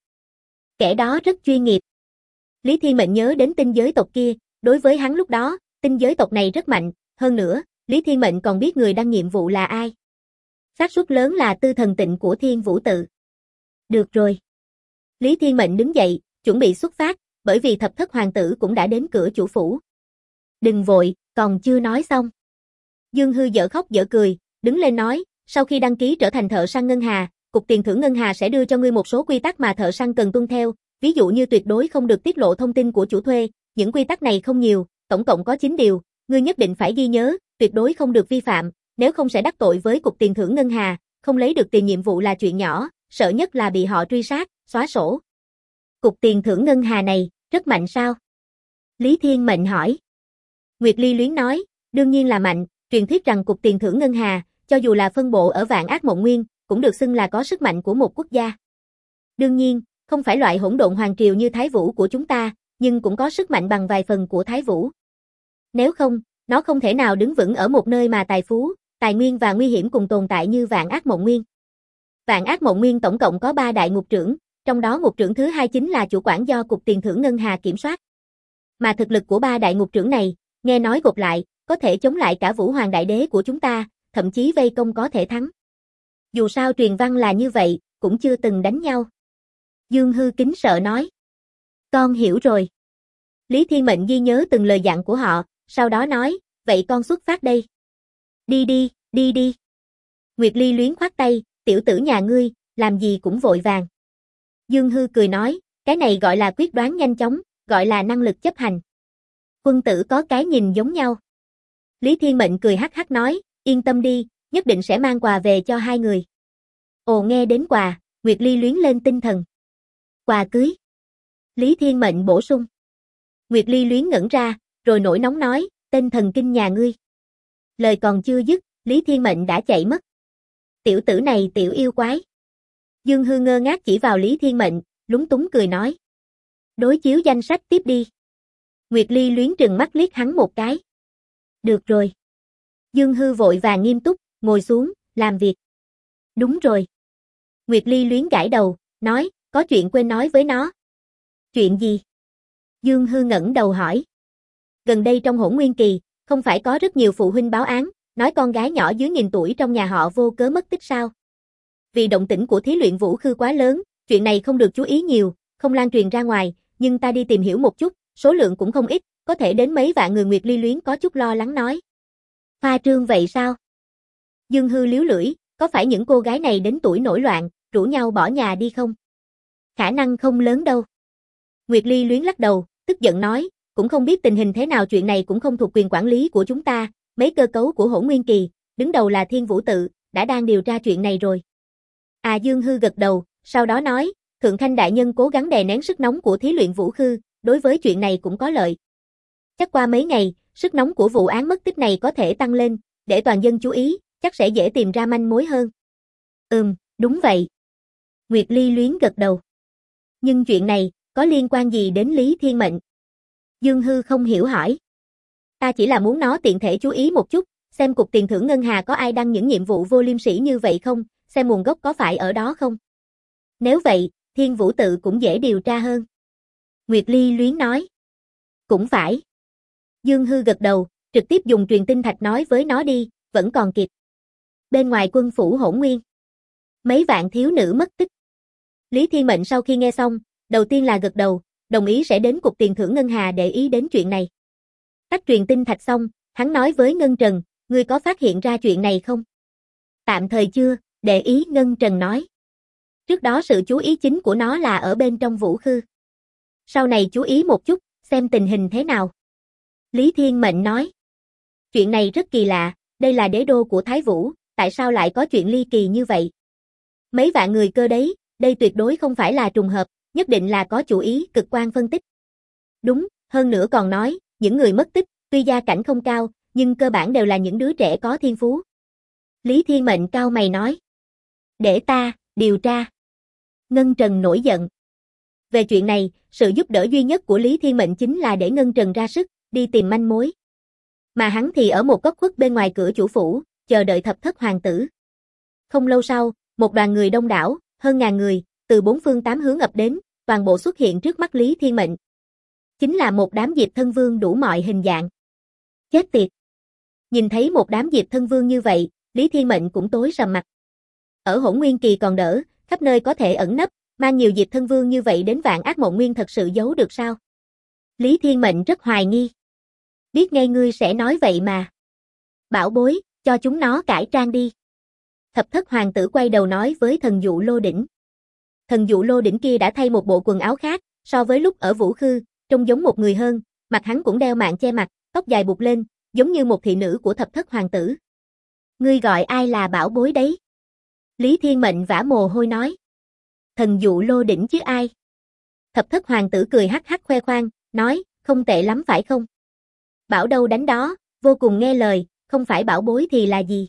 Kẻ đó rất chuyên nghiệp. Lý Thiên Mệnh nhớ đến tinh giới tộc kia, đối với hắn lúc đó, tinh giới tộc này rất mạnh, hơn nữa, Lý Thiên Mệnh còn biết người đăng nhiệm vụ là ai. Xác suất lớn là Tư Thần Tịnh của Thiên Vũ Tự. Được rồi. Lý Thiên Mệnh đứng dậy, chuẩn bị xuất phát, bởi vì thập thất hoàng tử cũng đã đến cửa chủ phủ. Đừng vội, còn chưa nói xong. Dương Hư dở khóc dở cười, đứng lên nói, sau khi đăng ký trở thành thợ săn ngân hà, cục tiền thưởng ngân hà sẽ đưa cho ngươi một số quy tắc mà thợ săn cần tuân theo, ví dụ như tuyệt đối không được tiết lộ thông tin của chủ thuê, những quy tắc này không nhiều, tổng cộng có 9 điều, ngươi nhất định phải ghi nhớ, tuyệt đối không được vi phạm, nếu không sẽ đắc tội với cục tiền thưởng ngân hà, không lấy được tiền nhiệm vụ là chuyện nhỏ, sợ nhất là bị họ truy sát, xóa sổ. Cục tiền thưởng ngân hà này, rất mạnh sao? Lý Thiên Mệnh hỏi. Nguyệt Ly Luyến nói, đương nhiên là mạnh, truyền thuyết rằng cục tiền thưởng ngân hà, cho dù là phân bộ ở Vạn Ác Mộng Nguyên, cũng được xưng là có sức mạnh của một quốc gia. Đương nhiên, không phải loại hỗn độn hoàng triều như Thái Vũ của chúng ta, nhưng cũng có sức mạnh bằng vài phần của Thái Vũ. Nếu không, nó không thể nào đứng vững ở một nơi mà tài phú, tài nguyên và nguy hiểm cùng tồn tại như Vạn Ác Mộng Nguyên. Vạn Ác Mộng Nguyên tổng cộng có 3 đại ngục trưởng, trong đó ngục trưởng thứ 2 chính là chủ quản do cục tiền thưởng ngân hà kiểm soát. Mà thực lực của 3 đại ngục trưởng này, nghe nói gộp lại, có thể chống lại cả Vũ Hoàng Đại Đế của chúng ta, thậm chí vây công có thể thắng. Dù sao truyền văn là như vậy, cũng chưa từng đánh nhau. Dương Hư kính sợ nói. Con hiểu rồi. Lý Thiên Mệnh ghi nhớ từng lời dặn của họ, sau đó nói, vậy con xuất phát đây. Đi đi. Nguyệt Ly Luyến khoát tay, tiểu tử nhà ngươi, làm gì cũng vội vàng. Dương Hư cười nói, cái này gọi là quyết đoán nhanh chóng, gọi là năng lực chấp hành. Quân tử có cái nhìn giống nhau. Lý Thiên Mệnh cười hắc hắc nói, yên tâm đi, nhất định sẽ mang quà về cho hai người. Ồ, nghe đến quà, Nguyệt Ly Luyến lên tinh thần. Quà cưới. Lý Thiên Mệnh bổ sung. Nguyệt Ly Luyến ngẩn ra, rồi nổi nóng nói, tên thần kinh nhà ngươi. Lời còn chưa dứt, Lý Thiên Mệnh đã chạy mất. Tiểu tử này tiểu yêu quái. Dương Hư ngơ ngác chỉ vào Lý Thiên Mệnh, lúng túng cười nói. Đối chiếu danh sách tiếp đi. Nguyệt Ly Luyến trừng mắt liếc hắn một cái. Được rồi. Dương Hư vội vàng nghiêm túc, ngồi xuống, làm việc. Đúng rồi. Nguyệt Ly Luyến gãi đầu, nói, có chuyện quên nói với nó. Chuyện gì? Dương Hư ngẩng đầu hỏi. Gần đây trong Hỗn Nguyên Kỳ, không phải có rất nhiều phụ huynh báo án, nói con gái nhỏ dưới 1000 tuổi trong nhà họ vô cớ mất tích sao? Vì động tĩnh của thí luyện vũ khư quá lớn, chuyện này không được chú ý nhiều, không lan truyền ra ngoài, nhưng ta đi tìm hiểu một chút, số lượng cũng không ít, có thể đến mấy vạn người. Nguyệt Ly Luyến có chút lo lắng nói. Khoa trương vậy sao? Dương Hư liếu lưỡi, có phải những cô gái này đến tuổi nổi loạn, rủ nhau bỏ nhà đi không? Khả năng không lớn đâu. Nguyệt Ly Luyến lắc đầu, tức giận nói, cũng không biết tình hình thế nào, chuyện này cũng không thuộc quyền quản lý của chúng ta, mấy cơ cấu của Hỗn Nguyên Kỳ, đứng đầu là Thiên Vũ Tự, đã đang điều tra chuyện này rồi. À, Dương Hư gật đầu, sau đó nói, Thượng Khanh đại nhân cố gắng đè nén sức nóng của thí luyện vũ khư, đối với chuyện này cũng có lợi. Chắc qua mấy ngày, sức nóng của vụ án mất tích này có thể tăng lên, để toàn dân chú ý, chắc sẽ dễ tìm ra manh mối hơn. Đúng vậy. Nguyệt Ly Luyến gật đầu. Nhưng chuyện này, có liên quan gì đến Lý Thiên Mệnh? Dương Hư không hiểu hỏi. Ta chỉ là muốn nó tiện thể chú ý một chút, xem cục tiền thưởng ngân hà có ai đăng những nhiệm vụ vô liêm sỉ như vậy không, xem nguồn gốc có phải ở đó không. Nếu vậy, Thiên Vũ Tự cũng dễ điều tra hơn. Nguyệt Ly Luyến nói. Cũng phải. Dương Hư gật đầu, trực tiếp dùng truyền tin thạch nói với nó đi, vẫn còn kịp. Bên ngoài quân phủ Hỗn Nguyên, mấy vạn thiếu nữ mất tích. Lý Thiên Mệnh sau khi nghe xong, đầu tiên là gật đầu, đồng ý sẽ đến cục tiền thưởng ngân hà để ý đến chuyện này. Tắt truyền tin thạch xong, hắn nói với Ngân Trần, ngươi có phát hiện ra chuyện này không? Tạm thời chưa, để ý. Ngân Trần nói. Trước đó sự chú ý chính của nó là ở bên trong vũ khư. Sau này chú ý một chút, xem tình hình thế nào. Lý Thiên Mệnh nói. Chuyện này rất kỳ lạ, đây là đế đô của Thái Vũ, tại sao lại có chuyện ly kỳ như vậy? Mấy vạn người cơ đấy, đây tuyệt đối không phải là trùng hợp, nhất định là có chủ ý. Cực Quan phân tích. Đúng, hơn nữa còn nói, những người mất tích, tuy gia cảnh không cao, nhưng cơ bản đều là những đứa trẻ có thiên phú. Lý Thiên Mệnh cau mày nói. Để ta, điều tra. Ngân Trần nổi giận. Về chuyện này, sự giúp đỡ duy nhất của Lý Thiên Mệnh chính là để Ngân Trần ra sức, đi tìm manh mối. Mà hắn thì ở một góc khuất bên ngoài cửa chủ phủ, chờ đợi Thập Thất Hoàng tử. Không lâu sau, một đoàn người đông đảo, hơn ngàn người, từ bốn phương tám hướng ập đến, toàn bộ xuất hiện trước mắt Lý Thiên Mệnh. Chính là một đám Diệp Thân Vương đủ mọi hình dạng. Chết tiệt! Nhìn thấy một đám Diệp Thân Vương như vậy, Lý Thiên Mệnh cũng tối sầm mặt. Ở Hỗn Nguyên Kỳ còn đỡ, khắp nơi có thể ẩn nấp, mang nhiều Diệp Thân Vương như vậy đến Vạn Ác Mộng Nguyên thật sự giấu được sao? Lý Thiên Mệnh rất hoài nghi. Biết ngay ngươi sẽ nói vậy mà. Bảo bối, cho chúng nó cải trang đi. Thập Thất Hoàng tử quay đầu nói với Thần Dụ Lô Đỉnh. Thần Dụ Lô Đỉnh kia đã thay một bộ quần áo khác, so với lúc ở Vũ Khư, trông giống một người hơn, mặt hắn cũng đeo mạng che mặt, tóc dài buộc lên, giống như một thị nữ của Thập Thất Hoàng tử. Ngươi gọi ai là bảo bối đấy? Lý Thiên Mệnh vã mồ hôi nói. Thần Dụ Lô Đỉnh chứ ai? Thập Thất Hoàng tử cười hắc hắc khoe khoang, nói, không tệ lắm phải không? Bảo đâu đánh đó, vô cùng nghe lời, không phải bảo bối thì là gì?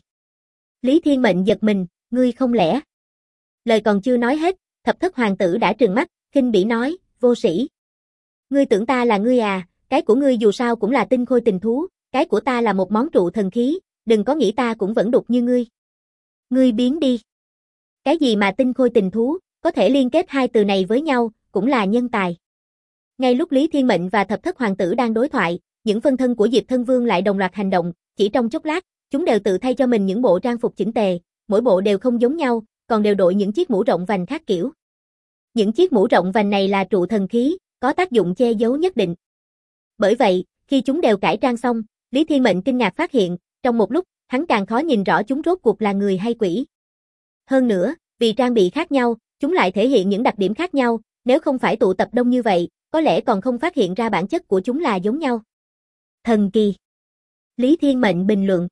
Lý Thiên Mệnh giật mình, ngươi không lẽ? Lời còn chưa nói hết, Thập Thất Hoàng tử đã trừng mắt, khinh bỉ nói, vô sĩ. Ngươi tưởng ta là ngươi à, cái của ngươi dù sao cũng là tinh khôi tình thú, cái của ta là một món trụ thần khí, đừng có nghĩ ta cũng vẫn đục như ngươi. Ngươi biến đi. Cái gì mà tinh khôi tình thú, có thể liên kết hai từ này với nhau, cũng là nhân tài. Ngay lúc Lý Thiên Mệnh và Thập Thất Hoàng tử đang đối thoại, những phân thân của Diệp Thân Vương lại đồng loạt hành động, chỉ trong chốc lát, chúng đều tự thay cho mình những bộ trang phục chỉnh tề, mỗi bộ đều không giống nhau, còn đều đội những chiếc mũ rộng vành khác kiểu. Những chiếc mũ rộng vành này là trụ thần khí, có tác dụng che giấu nhất định. Bởi vậy, khi chúng đều cải trang xong, Lý Thiên Mệnh kinh ngạc phát hiện, trong một lúc, hắn càng khó nhìn rõ chúng rốt cuộc là người hay quỷ. Hơn nữa, vì trang bị khác nhau, chúng lại thể hiện những đặc điểm khác nhau, nếu không phải tụ tập đông như vậy, có lẽ còn không phát hiện ra bản chất của chúng là giống nhau. Thần kỳ. Lý Thiên Mệnh bình luận.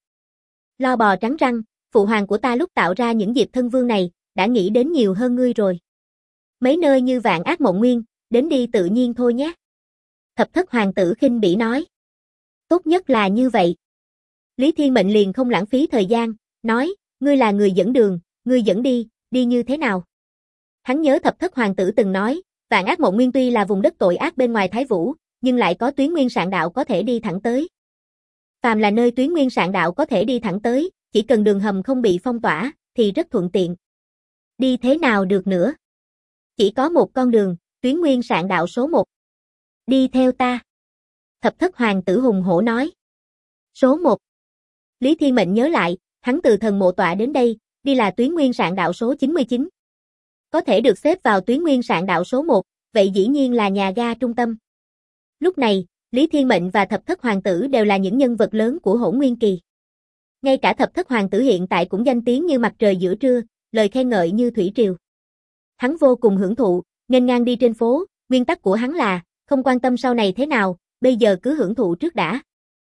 Lo bò trắng răng, phụ hoàng của ta lúc tạo ra những Diệp Thân Vương này, đã nghĩ đến nhiều hơn ngươi rồi. Mấy nơi như Vạn Ác Mộng Nguyên, đến đi tự nhiên thôi nhé. Thập thất hoàng tử khinh bỉ nói. Tốt nhất là như vậy. Lý Thiên Mệnh liền không lãng phí thời gian, nói, ngươi là người dẫn đường, ngươi dẫn đi, đi như thế nào? Hắn nhớ thập thất hoàng tử từng nói, Vạn Ác Mộng Nguyên tuy là vùng đất tội ác bên ngoài Thái Vũ, nhưng lại có tuyến nguyên sạn đạo có thể đi thẳng tới. Phàm là nơi tuyến nguyên sạn đạo có thể đi thẳng tới, chỉ cần đường hầm không bị phong tỏa, thì rất thuận tiện. Đi thế nào được nữa? Chỉ có một con đường, tuyến nguyên sạn đạo số 1. Đi theo ta. Thập thất hoàng tử hùng hổ nói. Số 1. Lý Thiên Mệnh nhớ lại, hắn từ thần mộ tọa đến đây, đi là tuyến nguyên sạn đạo số 99. Có thể được xếp vào tuyến nguyên sạn đạo số 1, vậy dĩ nhiên là nhà ga trung tâm. Lúc này, Lý Thiên Mệnh và thập thất hoàng tử đều là những nhân vật lớn của Hỗn Nguyên Kỳ. Ngay cả thập thất hoàng tử hiện tại cũng danh tiếng như mặt trời giữa trưa, lời khen ngợi như thủy triều. Hắn vô cùng hưởng thụ, nghênh ngang đi trên phố, nguyên tắc của hắn là, không quan tâm sau này thế nào, bây giờ cứ hưởng thụ trước đã.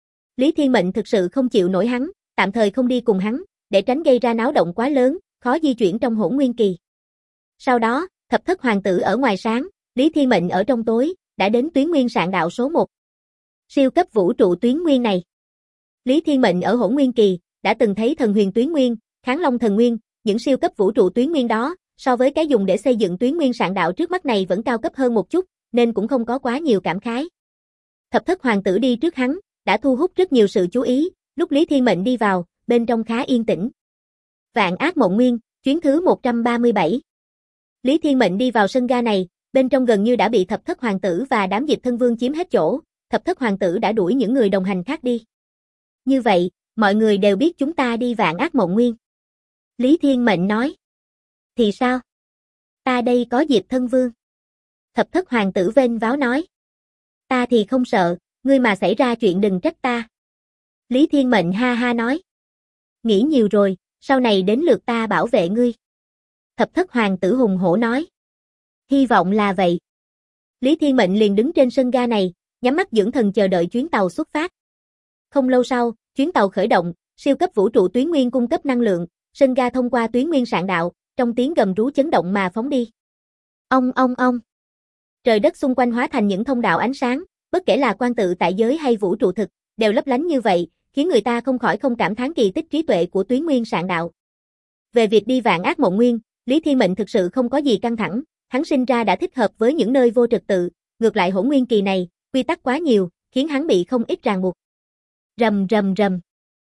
Lý Thiên Mệnh thực sự không chịu nổi hắn, tạm thời không đi cùng hắn, để tránh gây ra náo động quá lớn, khó di chuyển trong Hỗn Nguyên Kỳ. Sau đó, thập thất hoàng tử ở ngoài sáng, Lý Thiên Mệnh ở trong tối, đã đến tuyến nguyên sạn đạo số 1. Siêu cấp vũ trụ tuyến nguyên này. Lý Thiên Mệnh ở Hỗn Nguyên Kỳ, đã từng thấy thần huyền tuyến nguyên, Kháng Long thần nguyên, những siêu cấp vũ trụ tuyến nguyên đó, so với cái dùng để xây dựng tuyến nguyên sạn đạo trước mắt này vẫn cao cấp hơn một chút, nên cũng không có quá nhiều cảm khái. Thập thất hoàng tử đi trước hắn, đã thu hút rất nhiều sự chú ý, lúc Lý Thiên Mệnh đi vào, bên trong khá yên tĩnh. Vạn Ác Mộng Nguyên, chuyến thứ 137. Lý Thiên Mệnh đi vào sân ga này, bên trong gần như đã bị thập thất hoàng tử và đám dịch thân vương chiếm hết chỗ, thập thất hoàng tử đã đuổi những người đồng hành khác đi. Như vậy, mọi người đều biết chúng ta đi Vạn Ác Mộng Nguyên. Lý Thiên Mệnh nói. Thì sao? Ta đây có Diệp thân vương. Thập thất hoàng tử vênh váo nói. Ta thì không sợ, ngươi mà xảy ra chuyện đừng trách ta. Lý Thiên Mệnh ha ha nói. Nghĩ nhiều rồi, sau này đến lượt ta bảo vệ ngươi. Thập thất hoàng tử hùng hổ nói. Hy vọng là vậy. Lý Thiên Mệnh liền đứng trên sân ga này, nhắm mắt dưỡng thần chờ đợi chuyến tàu xuất phát. Không lâu sau, chuyến tàu khởi động, siêu cấp vũ trụ tuyến nguyên cung cấp năng lượng, sân ga thông qua tuyến nguyên sạn đạo, trong tiếng gầm rú chấn động mà phóng đi. Ong ong ong. Trời đất xung quanh hóa thành những thông đạo ánh sáng, bất kể là quan tự tại giới hay vũ trụ thực, đều lấp lánh như vậy, khiến người ta không khỏi không cảm thán kỳ tích trí tuệ của tuyến nguyên sạn đạo. Về việc đi Vạn Ác Mộng Nguyên, Lý Thiên Mệnh thực sự không có gì căng thẳng, hắn sinh ra đã thích hợp với những nơi vô trật tự, ngược lại Hỗn Nguyên Kỳ này, quy tắc quá nhiều, khiến hắn bị không ít ràng buộc. Rầm rầm rầm.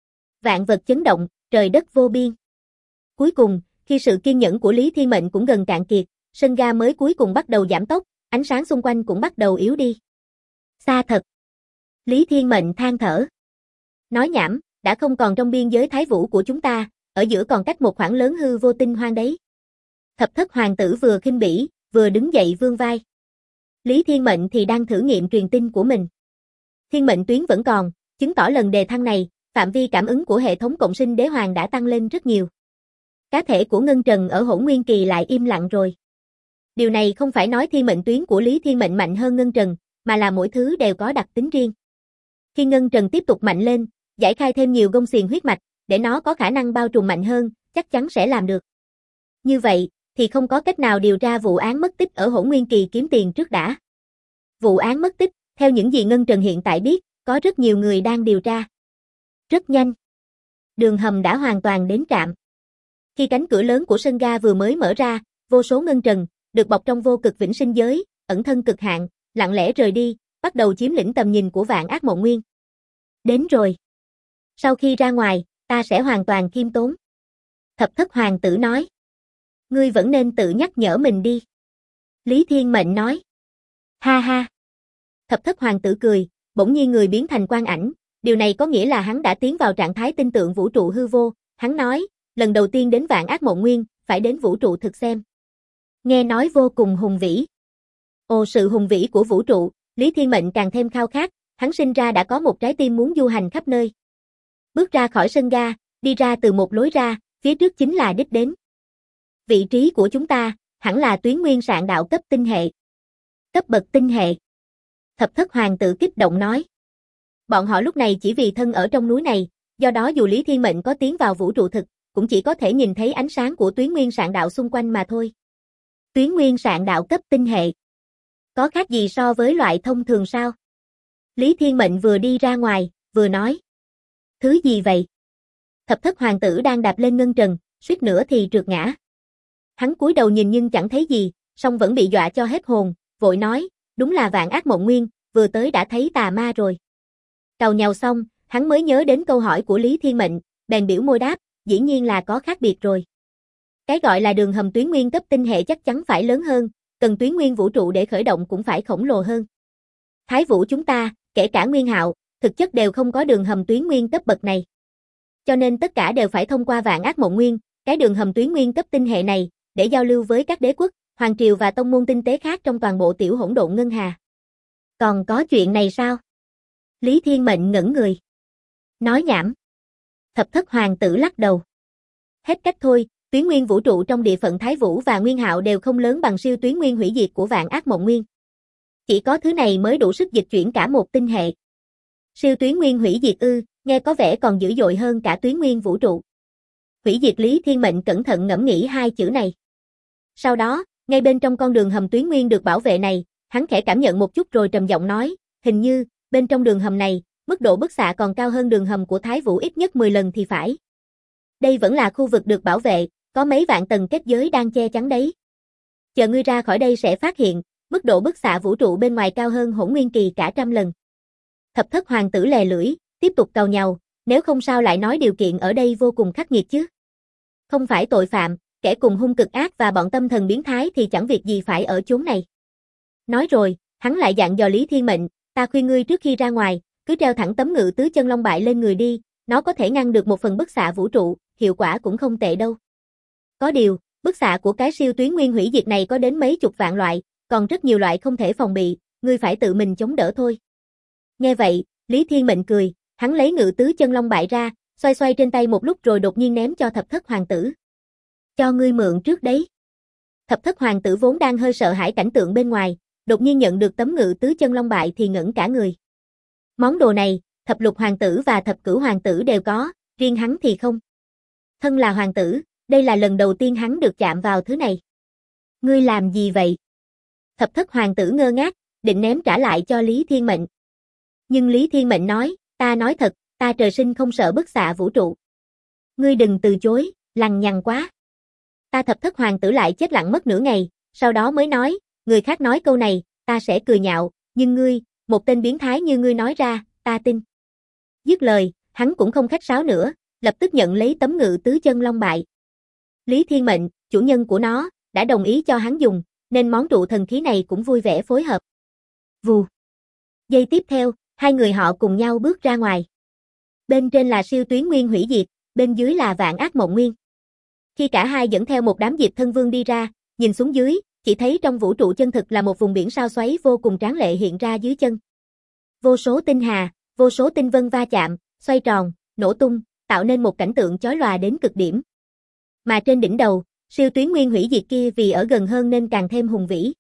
Vạn vật chấn động, trời đất vô biên. Cuối cùng, khi sự kiên nhẫn của Lý Thiên Mệnh cũng gần cạn kiệt, sân ga mới cuối cùng bắt đầu giảm tốc, ánh sáng xung quanh cũng bắt đầu yếu đi. Xa thật. Lý Thiên Mệnh than thở. Nói nhảm, đã không còn trong biên giới Thái Vũ của chúng ta, ở giữa còn cách một khoảng lớn hư vô tinh hoang đấy. Thập thất hoàng tử vừa khinh bỉ, vừa đứng dậy vươn vai. Lý Thiên Mệnh thì đang thử nghiệm truyền tin của mình. Thiên mệnh tuyến vẫn còn, chứng tỏ lần đề thăng này, phạm vi cảm ứng của hệ thống cộng sinh đế hoàng đã tăng lên rất nhiều. Cá thể của Ngân Trần ở Hỗn Nguyên Kỳ lại im lặng rồi. Điều này không phải nói thiên mệnh tuyến của Lý Thiên Mệnh mạnh hơn Ngân Trần, mà là mỗi thứ đều có đặc tính riêng. Khi Ngân Trần tiếp tục mạnh lên, giải khai thêm nhiều gông xiềng huyết mạch, để nó có khả năng bao trùm mạnh hơn, chắc chắn sẽ làm được. Như vậy, thì không có cách nào điều tra vụ án mất tích ở Hỗn Nguyên Kỳ kiếm tiền trước đã. Vụ án mất tích, theo những gì Ngân Trần hiện tại biết, có rất nhiều người đang điều tra. Rất nhanh. Đường hầm đã hoàn toàn đến trạm. Khi cánh cửa lớn của sân ga vừa mới mở ra, vô số Ngân Trần, được bọc trong vô cực vĩnh sinh giới, ẩn thân cực hạn, lặng lẽ rời đi, bắt đầu chiếm lĩnh tầm nhìn của Vạn Ác Mộng Nguyên. Đến rồi. Sau khi ra ngoài, ta sẽ hoàn toàn khiêm tốn. Thập thất hoàng tử nói. Ngươi vẫn nên tự nhắc nhở mình đi. Lý Thiên Mệnh nói. Ha ha. Thập thất hoàng tử cười, bỗng nhiên người biến thành quang ảnh, điều này có nghĩa là hắn đã tiến vào trạng thái tinh tượng vũ trụ hư vô, hắn nói, lần đầu tiên đến Vạn Ác Mộng Nguyên, phải đến vũ trụ thực xem. Nghe nói vô cùng hùng vĩ. Ồ, sự hùng vĩ của vũ trụ, Lý Thiên Mệnh càng thêm khao khát, hắn sinh ra đã có một trái tim muốn du hành khắp nơi. Bước ra khỏi sân ga, đi ra từ một lối ra, phía trước chính là đích đến. Vị trí của chúng ta, hẳn là tuyến nguyên sạn đạo cấp tinh hệ. Cấp bậc tinh hệ. Thập thất hoàng tử kích động nói. Bọn họ lúc này chỉ vì thân ở trong núi này, do đó dù Lý Thiên Mệnh có tiến vào vũ trụ thực, cũng chỉ có thể nhìn thấy ánh sáng của tuyến nguyên sạn đạo xung quanh mà thôi. Tuyến nguyên sạn đạo cấp tinh hệ. Có khác gì so với loại thông thường sao? Lý Thiên Mệnh vừa đi ra ngoài, vừa nói. Thứ gì vậy? Thập thất hoàng tử đang đạp lên ngân trần, suýt nữa thì trượt ngã. Hắn cúi đầu nhìn nhưng chẳng thấy gì, song vẫn bị dọa cho hết hồn, vội nói, đúng là Vạn Ác Mộng Nguyên, vừa tới đã thấy tà ma rồi. Càu nhàu xong, hắn mới nhớ đến câu hỏi của Lý Thiên Mệnh, bèn biểu môi đáp, dĩ nhiên là có khác biệt rồi. Cái gọi là đường hầm tuyến nguyên cấp tinh hệ chắc chắn phải lớn hơn, cần tuyến nguyên vũ trụ để khởi động cũng phải khổng lồ hơn. Thái Vũ chúng ta, kể cả Nguyên Hạo, thực chất đều không có đường hầm tuyến nguyên cấp bậc này. Cho nên tất cả đều phải thông qua Vạn Ác Mộng Nguyên, cái đường hầm tuyến nguyên cấp tinh hệ này, để giao lưu với các đế quốc, hoàng triều và tông môn tinh tế khác trong toàn bộ tiểu hỗn độn ngân hà. Còn có chuyện này sao? Lý Thiên Mệnh ngẩn người. Nói nhảm. Thập thất hoàng tử lắc đầu. Hết cách thôi, tuyến nguyên vũ trụ trong địa phận Thái Vũ và Nguyên Hạo đều không lớn bằng siêu tuyến nguyên hủy diệt của Vạn Ác Mộng Nguyên. Chỉ có thứ này mới đủ sức dịch chuyển cả một tinh hệ. Siêu tuyến nguyên hủy diệt ư, nghe có vẻ còn dữ dội hơn cả tuyến nguyên vũ trụ. Hủy diệt. Lý Thiên Mệnh cẩn thận ngẫm nghĩ hai chữ này. Sau đó, ngay bên trong con đường hầm tuyến nguyên được bảo vệ này, hắn khẽ cảm nhận một chút rồi trầm giọng nói, hình như, bên trong đường hầm này, mức độ bức xạ còn cao hơn đường hầm của Thái Vũ ít nhất 10 lần thì phải. Đây vẫn là khu vực được bảo vệ, có mấy vạn tầng kết giới đang che chắn đấy. Chờ ngươi ra khỏi đây sẽ phát hiện, mức độ bức xạ vũ trụ bên ngoài cao hơn Hỗn Nguyên Kỳ cả 100 lần. Thập thất hoàng tử lè lưỡi, tiếp tục càu nhàu, nếu không sao lại nói điều kiện ở đây vô cùng khắc nghiệt chứ. Không phải tội phạm, kẻ cùng hung cực ác và bọn tâm thần biến thái thì chẳng việc gì phải ở chốn này. Nói rồi, hắn lại dặn dò Lý Thiên Mệnh, ta khuyên ngươi trước khi ra ngoài, cứ treo thẳng tấm ngự tứ chân long bại lên người đi, nó có thể ngăn được một phần bức xạ vũ trụ, hiệu quả cũng không tệ đâu. Có điều, bức xạ của cái siêu tuyến nguyên hủy diệt này có đến mấy chục vạn loại, còn rất nhiều loại không thể phòng bị, ngươi phải tự mình chống đỡ thôi. Nghe vậy, Lý Thiên Mệnh cười, hắn lấy ngự tứ chân long bại ra, xoay xoay trên tay một lúc rồi đột nhiên ném cho thập thất hoàng tử. Cho ngươi mượn trước đấy. Thập thất hoàng tử vốn đang hơi sợ hãi cảnh tượng bên ngoài, đột nhiên nhận được tấm ngự tứ chân long bại thì ngẩn cả người. Món đồ này, thập lục hoàng tử và thập cửu hoàng tử đều có, riêng hắn thì không. Thân là hoàng tử, đây là lần đầu tiên hắn được chạm vào thứ này. Ngươi làm gì vậy? Thập thất hoàng tử ngơ ngác, định ném trả lại cho Lý Thiên Mệnh. Nhưng Lý Thiên Mệnh nói, ta nói thật, ta trời sinh không sợ bức xạ vũ trụ. Ngươi đừng từ chối, lằng nhằng quá. Ta thập thất hoàng tử lại chết lặng mất nửa ngày, sau đó mới nói, người khác nói câu này, ta sẽ cười nhạo, nhưng ngươi, một tên biến thái như ngươi nói ra, ta tin. Dứt lời, hắn cũng không khách sáo nữa, lập tức nhận lấy tấm ngự tứ chân long bại. Lý Thiên Mệnh, chủ nhân của nó, đã đồng ý cho hắn dùng, nên món trụ thần khí này cũng vui vẻ phối hợp. Vù. Giây tiếp theo, hai người họ cùng nhau bước ra ngoài. Bên trên là siêu tuyến nguyên hủy diệt, bên dưới là Vạn Ác Mộng Nguyên. Khi cả hai dẫn theo một đám Diệp Thân Vương đi ra, nhìn xuống dưới, chỉ thấy trong vũ trụ chân thực là một vùng biển sao xoáy vô cùng tráng lệ hiện ra dưới chân. Vô số tinh hà, vô số tinh vân va chạm, xoay tròn, nổ tung, tạo nên một cảnh tượng chói lòa đến cực điểm. Mà trên đỉnh đầu, siêu tuyến nguyên hủy diệt kia vì ở gần hơn nên càng thêm hùng vĩ.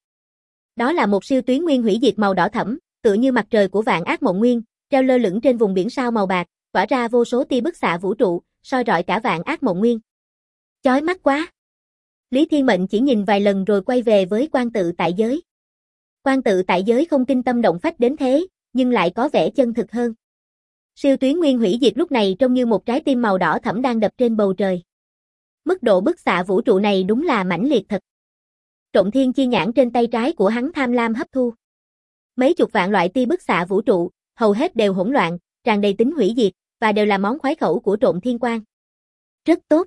Đó là một siêu tuyến nguyên hủy diệt màu đỏ thẫm, tựa như mặt trời của Vạn Ác Mộng Nguyên, treo lơ lửng trên vùng biển sao màu bạc, tỏa ra vô số tia bức xạ vũ trụ, soi rọi cả Vạn Ác Mộng Nguyên. Chói mắt quá. Lý Thiên Mệnh chỉ nhìn vài lần rồi quay về với Quan Tự Tại Giới. Quan Tự Tại Giới không kinh tâm động phách đến thế, nhưng lại có vẻ chân thực hơn. Siêu tuyến nguyên hủy diệt lúc này trông như một trái tim màu đỏ thẫm đang đập trên bầu trời. Mức độ bức xạ vũ trụ này đúng là mãnh liệt thật. Trộm Thiên Chi Nhãn trên tay trái của hắn tham lam hấp thu. Mấy chục vạn loại tia bức xạ vũ trụ, hầu hết đều hỗn loạn, tràn đầy tính hủy diệt, và đều là món khoái khẩu của Trộm Thiên Quang. Rất tốt.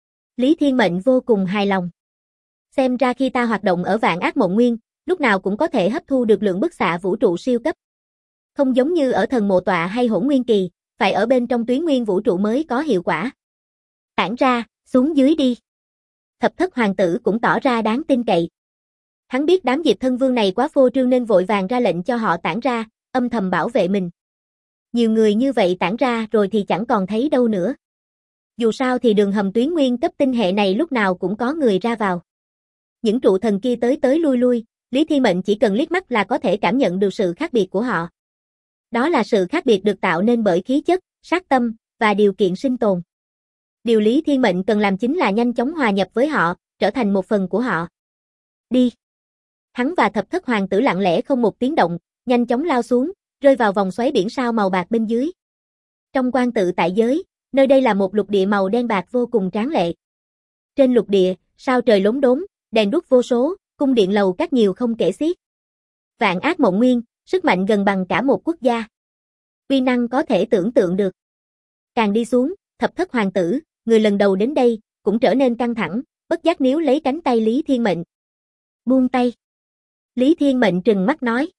Lý Thiên Mệnh vô cùng hài lòng. Xem ra khi ta hoạt động ở Vạn Ác Mộng Nguyên, lúc nào cũng có thể hấp thu được lượng bức xạ vũ trụ siêu cấp. Không giống như ở Thần Mộ Tọa hay Hỗn Nguyên Kỳ, phải ở bên trong tuyến nguyên vũ trụ mới có hiệu quả. Tản ra, xuống dưới đi. Thập thất hoàng tử cũng tỏ ra đáng tin cậy. Hắn biết đám Diệp Thân Vương này quá phô trương nên vội vàng ra lệnh cho họ tản ra, âm thầm bảo vệ mình. Nhiều người như vậy tản ra rồi thì chẳng còn thấy đâu nữa. Dù sao thì đường hầm tuyến nguyên cấp tinh hệ này lúc nào cũng có người ra vào. Những trụ thần kia tới tới lui lui, Lý Thiên Mệnh chỉ cần liếc mắt là có thể cảm nhận được sự khác biệt của họ. Đó là sự khác biệt được tạo nên bởi khí chất, sát tâm, và điều kiện sinh tồn. Điều Lý Thiên Mệnh cần làm chính là nhanh chóng hòa nhập với họ, trở thành một phần của họ. Đi. Hắn và thập thất hoàng tử lặng lẽ không một tiếng động, nhanh chóng lao xuống, rơi vào vòng xoáy biển sao màu bạc bên dưới. Trong quan tự tại giới, nơi đây là một lục địa màu đen bạc vô cùng tráng lệ. Trên lục địa, sao trời lốm đốm, đèn đuốc vô số, cung điện lầu các nhiều không kể xiết. Vạn Ác Mộng Nguyên, sức mạnh gần bằng cả một quốc gia. Uy năng có thể tưởng tượng được. Càng đi xuống, Thập Thất Hoàng tử, người lần đầu đến đây, cũng trở nên căng thẳng, bất giác níu lấy cánh tay Lý Thiên Mệnh. Buông tay. Lý Thiên Mệnh trừng mắt nói.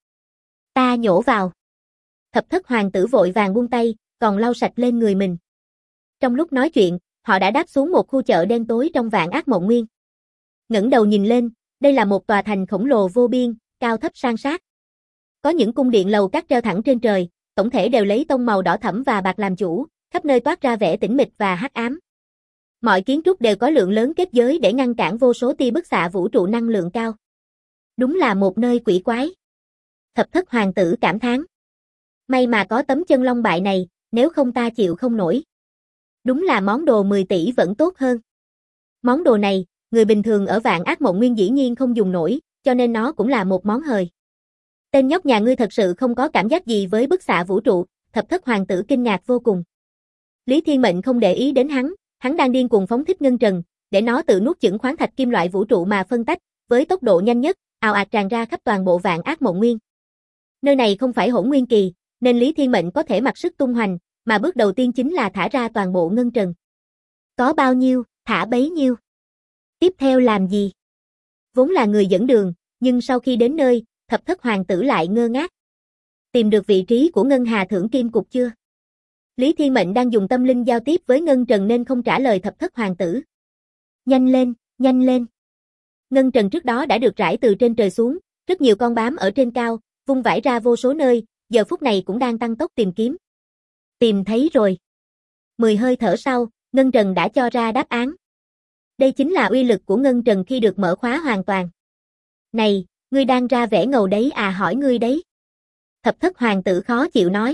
Ta nhổ vào. Thập Thất Hoàng tử vội vàng buông tay, còn lau sạch lên người mình. Trong lúc nói chuyện, họ đã đáp xuống một khu chợ đen tối trong Vạn Ác Mộng Nguyên. Ngẩng đầu nhìn lên, đây là một tòa thành khổng lồ vô biên, cao thấp san sát. Có những cung điện lầu các treo thẳng trên trời, tổng thể đều lấy tông màu đỏ thẫm và bạc làm chủ, khắp nơi toát ra vẻ tĩnh mịch và hắc ám. Mọi kiến trúc đều có lượng lớn kết giới để ngăn cản vô số tia bức xạ vũ trụ năng lượng cao. Đúng là một nơi quỷ quái. Thập Thất Hoàng tử cảm thán. May mà có tấm chân long bại này, nếu không ta chịu không nổi. Đúng là món đồ 10 tỷ vẫn tốt hơn. Món đồ này, người bình thường ở Vạn Ác Mộng Nguyên dĩ nhiên không dùng nổi, cho nên nó cũng là một món hời. Tên nhóc nhà ngươi thật sự không có cảm giác gì với bức xạ vũ trụ, Thập Thất Hoàng tử kinh ngạc vô cùng. Lý Thiên Mệnh không để ý đến hắn đang điên cuồng phóng thích ngân trần, để nó tự nuốt chửng khoáng thạch kim loại vũ trụ mà phân tách, với tốc độ nhanh nhất, ào ạt tràn ra khắp toàn bộ Vạn Ác Mộng Nguyên. Nơi này không phải Hỗn Nguyên kỳ, nên Lý Thiên Mệnh có thể mặc sức tung hoành, mà bước đầu tiên chính là thả ra toàn bộ ngân trần. Có bao nhiêu, thả bấy nhiêu. Tiếp theo làm gì? Vốn là người dẫn đường, nhưng sau khi đến nơi, Thập Thất Hoàng tử lại ngơ ngác. Tìm được vị trí của Ngân Hà Thưởng Kim Cục chưa? Lý Thiên Mệnh đang dùng tâm linh giao tiếp với Ngân Trần nên không trả lời Thập Thất Hoàng tử. Nhanh lên, nhanh lên. Ngân Trần trước đó đã được rải từ trên trời xuống, rất nhiều con bám ở trên cao, vung vãi ra vô số nơi, giờ phút này cũng đang tăng tốc tìm kiếm. Tìm thấy rồi. 10 hơi thở sau, Ngân Trần đã cho ra đáp án. Đây chính là uy lực của Ngân Trần khi được mở khóa hoàn toàn. Này, ngươi đang ra vẻ ngầu đấy à, hỏi ngươi đấy. Thập Thất Hoàng tử khó chịu nói.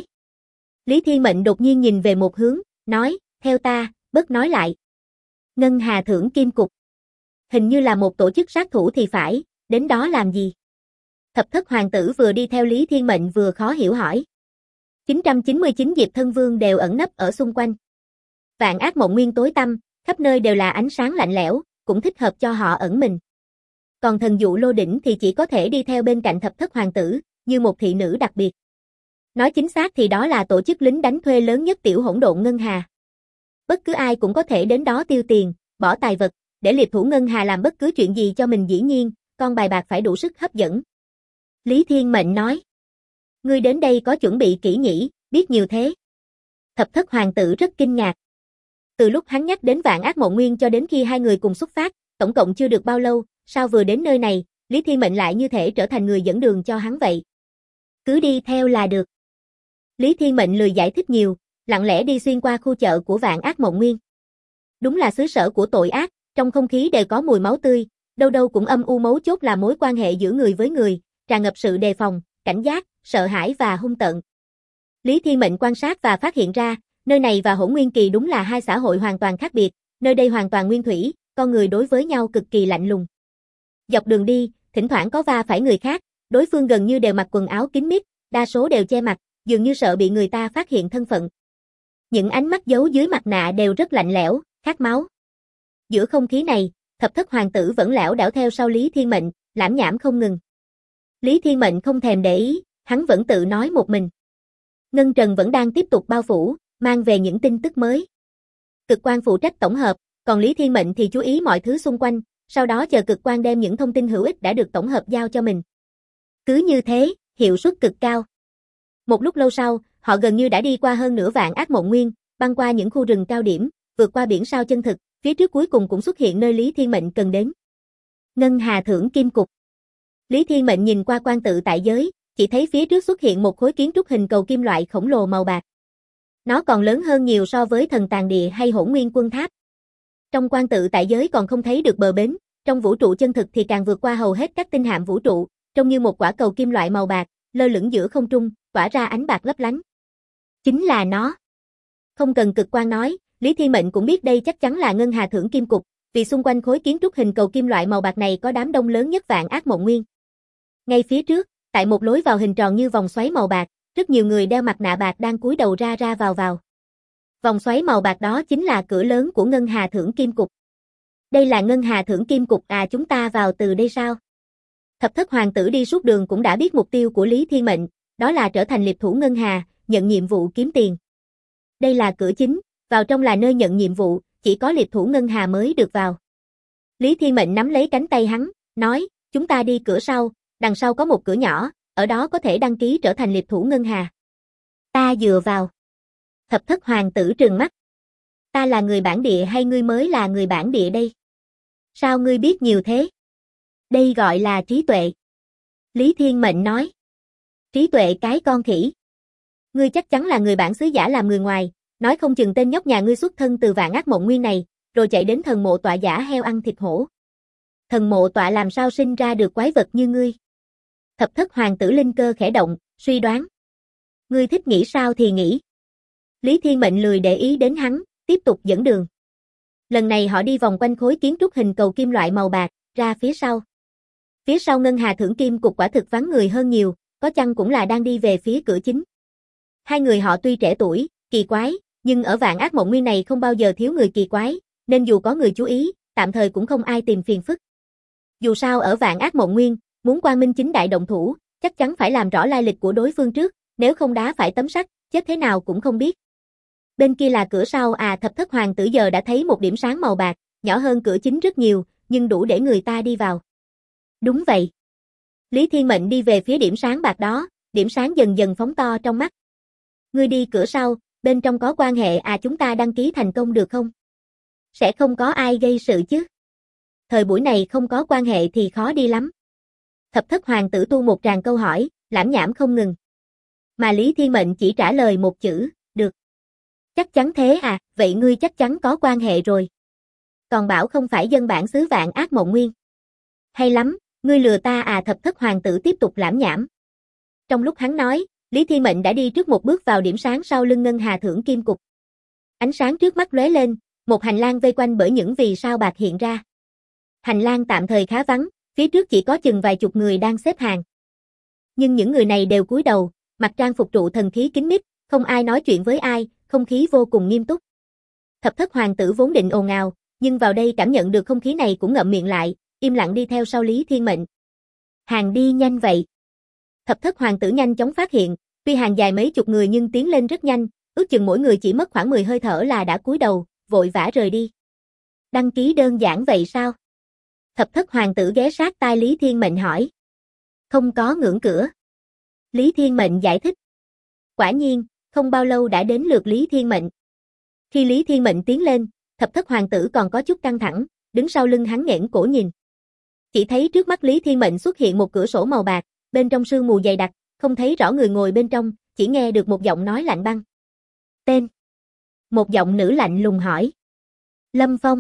Lý Thiên Mệnh đột nhiên nhìn về một hướng, nói, theo ta, bớt nói lại. Ngân Hà Thưởng Kim Cục. Hình như là một tổ chức sát thủ thì phải, đến đó làm gì? Thập Thất Hoàng tử vừa đi theo Lý Thiên Mệnh vừa khó hiểu hỏi. 999 Diệp Thân Vương đều ẩn nấp ở xung quanh. Vạn Ác Mộng Nguyên tối tăm, khắp nơi đều là ánh sáng lạnh lẽo, cũng thích hợp cho họ ẩn mình. Còn thần dụ Lô Đỉnh thì chỉ có thể đi theo bên cạnh Thập Thất Hoàng tử, như một thị nữ đặc biệt. Nói chính xác thì đó là tổ chức lính đánh thuê lớn nhất tiểu hỗn độn Ngân Hà. Bất cứ ai cũng có thể đến đó tiêu tiền, bỏ tài vật, để liệp thủ Ngân Hà làm bất cứ chuyện gì cho mình, dĩ nhiên, con bài bạc phải đủ sức hấp dẫn. Lý Thiên Mệnh nói. Ngươi đến đây có chuẩn bị kỹ nhỉ, biết nhiều thế. Thập Thất Hoàng tử rất kinh ngạc. Từ lúc hắn nhắc đến Vạn Ác Mộng Nguyên cho đến khi hai người cùng xuất phát, tổng cộng chưa được bao lâu, sao vừa đến nơi này, Lý Thiên Mệnh lại như thể trở thành người dẫn đường cho hắn vậy. Cứ đi theo là được. Lý Thiên Mệnh lười giải thích nhiều, lặng lẽ đi xuyên qua khu chợ của Vạn Ác Mộng Nguyên. Đúng là xứ sở của tội ác, trong không khí đều có mùi máu tươi, đâu đâu cũng âm u, mấu chốt là mối quan hệ giữa người với người, tràn ngập sự đề phòng, cảnh giác, sợ hãi và hung tợn. Lý Thiên Mệnh quan sát và phát hiện ra, nơi này và Hỗn Nguyên kỳ đúng là hai xã hội hoàn toàn khác biệt, nơi đây hoàn toàn nguyên thủy, con người đối với nhau cực kỳ lạnh lùng. Dọc đường đi, thỉnh thoảng có va phải người khác, đối phương gần như đều mặc quần áo kín mít, đa số đều che mặt, dường như sợ bị người ta phát hiện thân phận. Những ánh mắt giấu dưới mặt nạ đều rất lạnh lẽo, khát máu. Giữa không khí này, Thập Thất Hoàng tử vẫn lẻo đảo theo sau Lý Thiên Mệnh, lảm nhảm không ngừng. Lý Thiên Mệnh không thèm để ý, hắn vẫn tự nói một mình. Ngân Trần vẫn đang tiếp tục bao phủ, mang về những tin tức mới. Cực Quang phụ trách tổng hợp, còn Lý Thiên Mệnh thì chú ý mọi thứ xung quanh, sau đó chờ Cực Quang đem những thông tin hữu ích đã được tổng hợp giao cho mình. Cứ như thế, hiệu suất cực cao. Một lúc lâu sau, họ gần như đã đi qua hơn nửa Vạn Ác Mộng Nguyên, băng qua những khu rừng cao điểm, vượt qua biển sao chân thực, phía trước cuối cùng cũng xuất hiện nơi Lý Thiên Mệnh cần đến. Ngân Hà Thưởng Kim Cục. Lý Thiên Mệnh nhìn qua quan tự tại giới, chỉ thấy phía trước xuất hiện một khối kiến trúc hình cầu kim loại khổng lồ màu bạc. Nó còn lớn hơn nhiều so với Thần Tàng Địa hay Hỗn Nguyên Quân Tháp. Trong quan tự tại giới còn không thấy được bờ bến, trong vũ trụ chân thực thì càng vượt qua hầu hết các tinh hạm vũ trụ, trông như một quả cầu kim loại màu bạc, lơ lửng giữa không trung, tỏa ra ánh bạc lấp lánh. Chính là nó. Không cần Cực Quang nói, Lý Thiên Mệnh cũng biết đây chắc chắn là Ngân Hà Thưởng Kim Cục, vì xung quanh khối kiến trúc hình cầu kim loại màu bạc này có đám đông lớn nhất Vạn Ác Mộng Nguyên. Ngay phía trước, tại một lối vào hình tròn như vòng xoáy màu bạc, rất nhiều người đeo mặt nạ bạc đang cúi đầu ra ra vào. Vòng xoáy màu bạc đó chính là cửa lớn của Ngân Hà Thưởng Kim Cục. Đây là Ngân Hà Thưởng Kim Cục à, chúng ta vào từ đây sao? Thập thất hoàng tử đi suốt đường cũng đã biết mục tiêu của Lý Thiên Mệnh, đó là trở thành liệp thủ Ngân Hà, nhận nhiệm vụ kiếm tiền. Đây là cửa chính, vào trong là nơi nhận nhiệm vụ, chỉ có liệp thủ Ngân Hà mới được vào. Lý Thiên Mệnh nắm lấy cánh tay hắn, nói, chúng ta đi cửa sau, đằng sau có một cửa nhỏ, ở đó có thể đăng ký trở thành liệp thủ Ngân Hà. Ta dựa vào. Thập thất hoàng tử trừng mắt. Ta là người bản địa hay ngươi mới là người bản địa đây? Sao ngươi biết nhiều thế? Đây gọi là trí tuệ. Lý Thiên Mệnh nói. Trí tuệ cái con khỉ. Ngươi chắc chắn là người bản xứ giả làm người ngoài, nói không chừng tên nhóc nhà ngươi xuất thân từ vạn ác mộng nguyên này, rồi chạy đến thần mộ tọa giả heo ăn thịt hổ. Thần mộ tọa làm sao sinh ra được quái vật như ngươi? Thập thất hoàng tử linh cơ khẽ động, suy đoán. Ngươi thích nghĩ sao thì nghĩ. Lý Thiên Mệnh lười để ý đến hắn, tiếp tục dẫn đường. Lần này họ đi vòng quanh khối kiến trúc hình cầu kim loại màu bạc, ra phía sau. Phía sau Ngân Hà Thưởng Kim Cục quả thực vắng người hơn nhiều, có chăng cũng là đang đi về phía cửa chính. Hai người họ tuy trẻ tuổi, kỳ quái, nhưng ở vạn ác mộng nguyên này không bao giờ thiếu người kỳ quái, nên dù có người chú ý, tạm thời cũng không ai tìm phiền phức. Dù sao ở vạn ác mộng nguyên, muốn quang minh chính đại động thủ, chắc chắn phải làm rõ lai lịch của đối phương trước, nếu không đá phải tấm sắt, chết thế nào cũng không biết. Bên kia là cửa sau à, thập thất hoàng tử giờ đã thấy một điểm sáng màu bạc, nhỏ hơn cửa chính rất nhiều, nhưng đủ để người ta đi vào. Đúng vậy. Lý Thiên Mệnh đi về phía điểm sáng bạc đó, điểm sáng dần dần phóng to trong mắt. Ngươi đi cửa sau, bên trong có quan hệ à, chúng ta đăng ký thành công được không? Sẽ không có ai gây sự chứ? Thời buổi này không có quan hệ thì khó đi lắm. Thập thất hoàng tử tu một tràng câu hỏi, lảm nhảm không ngừng. Mà Lý Thiên Mệnh chỉ trả lời một chữ, được. Chắc chắn thế à, vậy ngươi chắc chắn có quan hệ rồi. Còn bảo không phải dân bản xứ vạn ác mộng nguyên. Hay lắm, ngươi lừa ta à, thập thất hoàng tử tiếp tục lảm nhảm. Trong lúc hắn nói, Lý Thiên Mệnh đã đi trước một bước vào điểm sáng sau lưng Ngân Hà Thưởng Kim Cục. Ánh sáng trước mắt lóe lên, một hành lang vây quanh bởi những vì sao bạc hiện ra. Hành lang tạm thời khá vắng, phía trước chỉ có chừng vài chục người đang xếp hàng. Nhưng những người này đều cúi đầu, mặc trang phục trụ thần khí kín mít, không ai nói chuyện với ai, không khí vô cùng nghiêm túc. Thập thất hoàng tử vốn định ồn ào, nhưng vào đây cảm nhận được không khí này cũng ngậm miệng lại, im lặng đi theo sau Lý Thiên Mệnh. Hàng đi nhanh vậy. Thập thất hoàng tử nhanh chóng phát hiện, tuy hàng dài mấy chục người nhưng tiến lên rất nhanh, ước chừng mỗi người chỉ mất khoảng 10 hơi thở là đã cúi đầu, vội vã rời đi. Đăng ký đơn giản vậy sao? Thập thất hoàng tử ghé sát tai Lý Thiên Mệnh hỏi. Không có ngưỡng cửa. Lý Thiên Mệnh giải thích. Quả nhiên, không bao lâu đã đến lượt Lý Thiên Mệnh. Khi Lý Thiên Mệnh tiến lên, thập thất hoàng tử còn có chút căng thẳng, đứng sau lưng hắn nghển cổ nhìn. Chỉ thấy trước mắt Lý Thiên Mệnh xuất hiện một cửa sổ màu bạc, bên trong sương mù dày đặc, không thấy rõ người ngồi bên trong, chỉ nghe được một giọng nói lạnh băng. Tên. Một giọng nữ lạnh lùng hỏi. Lâm Phong.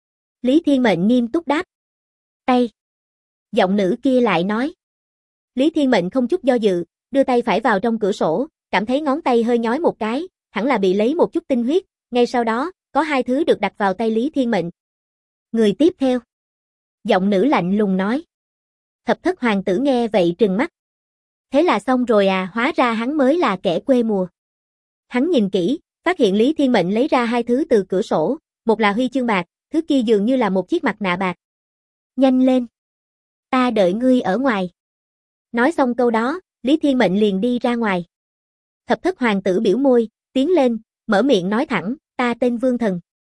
Lý Thiên Mệnh nghiêm túc đáp. Tay. Giọng nữ kia lại nói. Lý Thiên Mệnh không chút do dự, đưa tay phải vào trong cửa sổ, cảm thấy ngón tay hơi nhói một cái, hẳn là bị lấy một chút tinh huyết, ngay sau đó, có hai thứ được đặt vào tay Lý Thiên Mệnh. Người tiếp theo. Giọng nữ lạnh lùng nói. Thập thất hoàng tử nghe vậy trừng mắt. Thế là xong rồi à, hóa ra hắn mới là kẻ quê mùa. Hắn nhìn kỹ, phát hiện Lý Thiên Mệnh lấy ra hai thứ từ cửa sổ, một là huy chương bạc, thứ kia dường như là một chiếc mặt nạ bạc. Nhanh lên. Ta đợi ngươi ở ngoài. Nói xong câu đó, Lý Thiên Mệnh liền đi ra ngoài. Thập thất hoàng tử biểu môi, tiến lên, mở miệng nói thẳng, ta tên Vương Thần.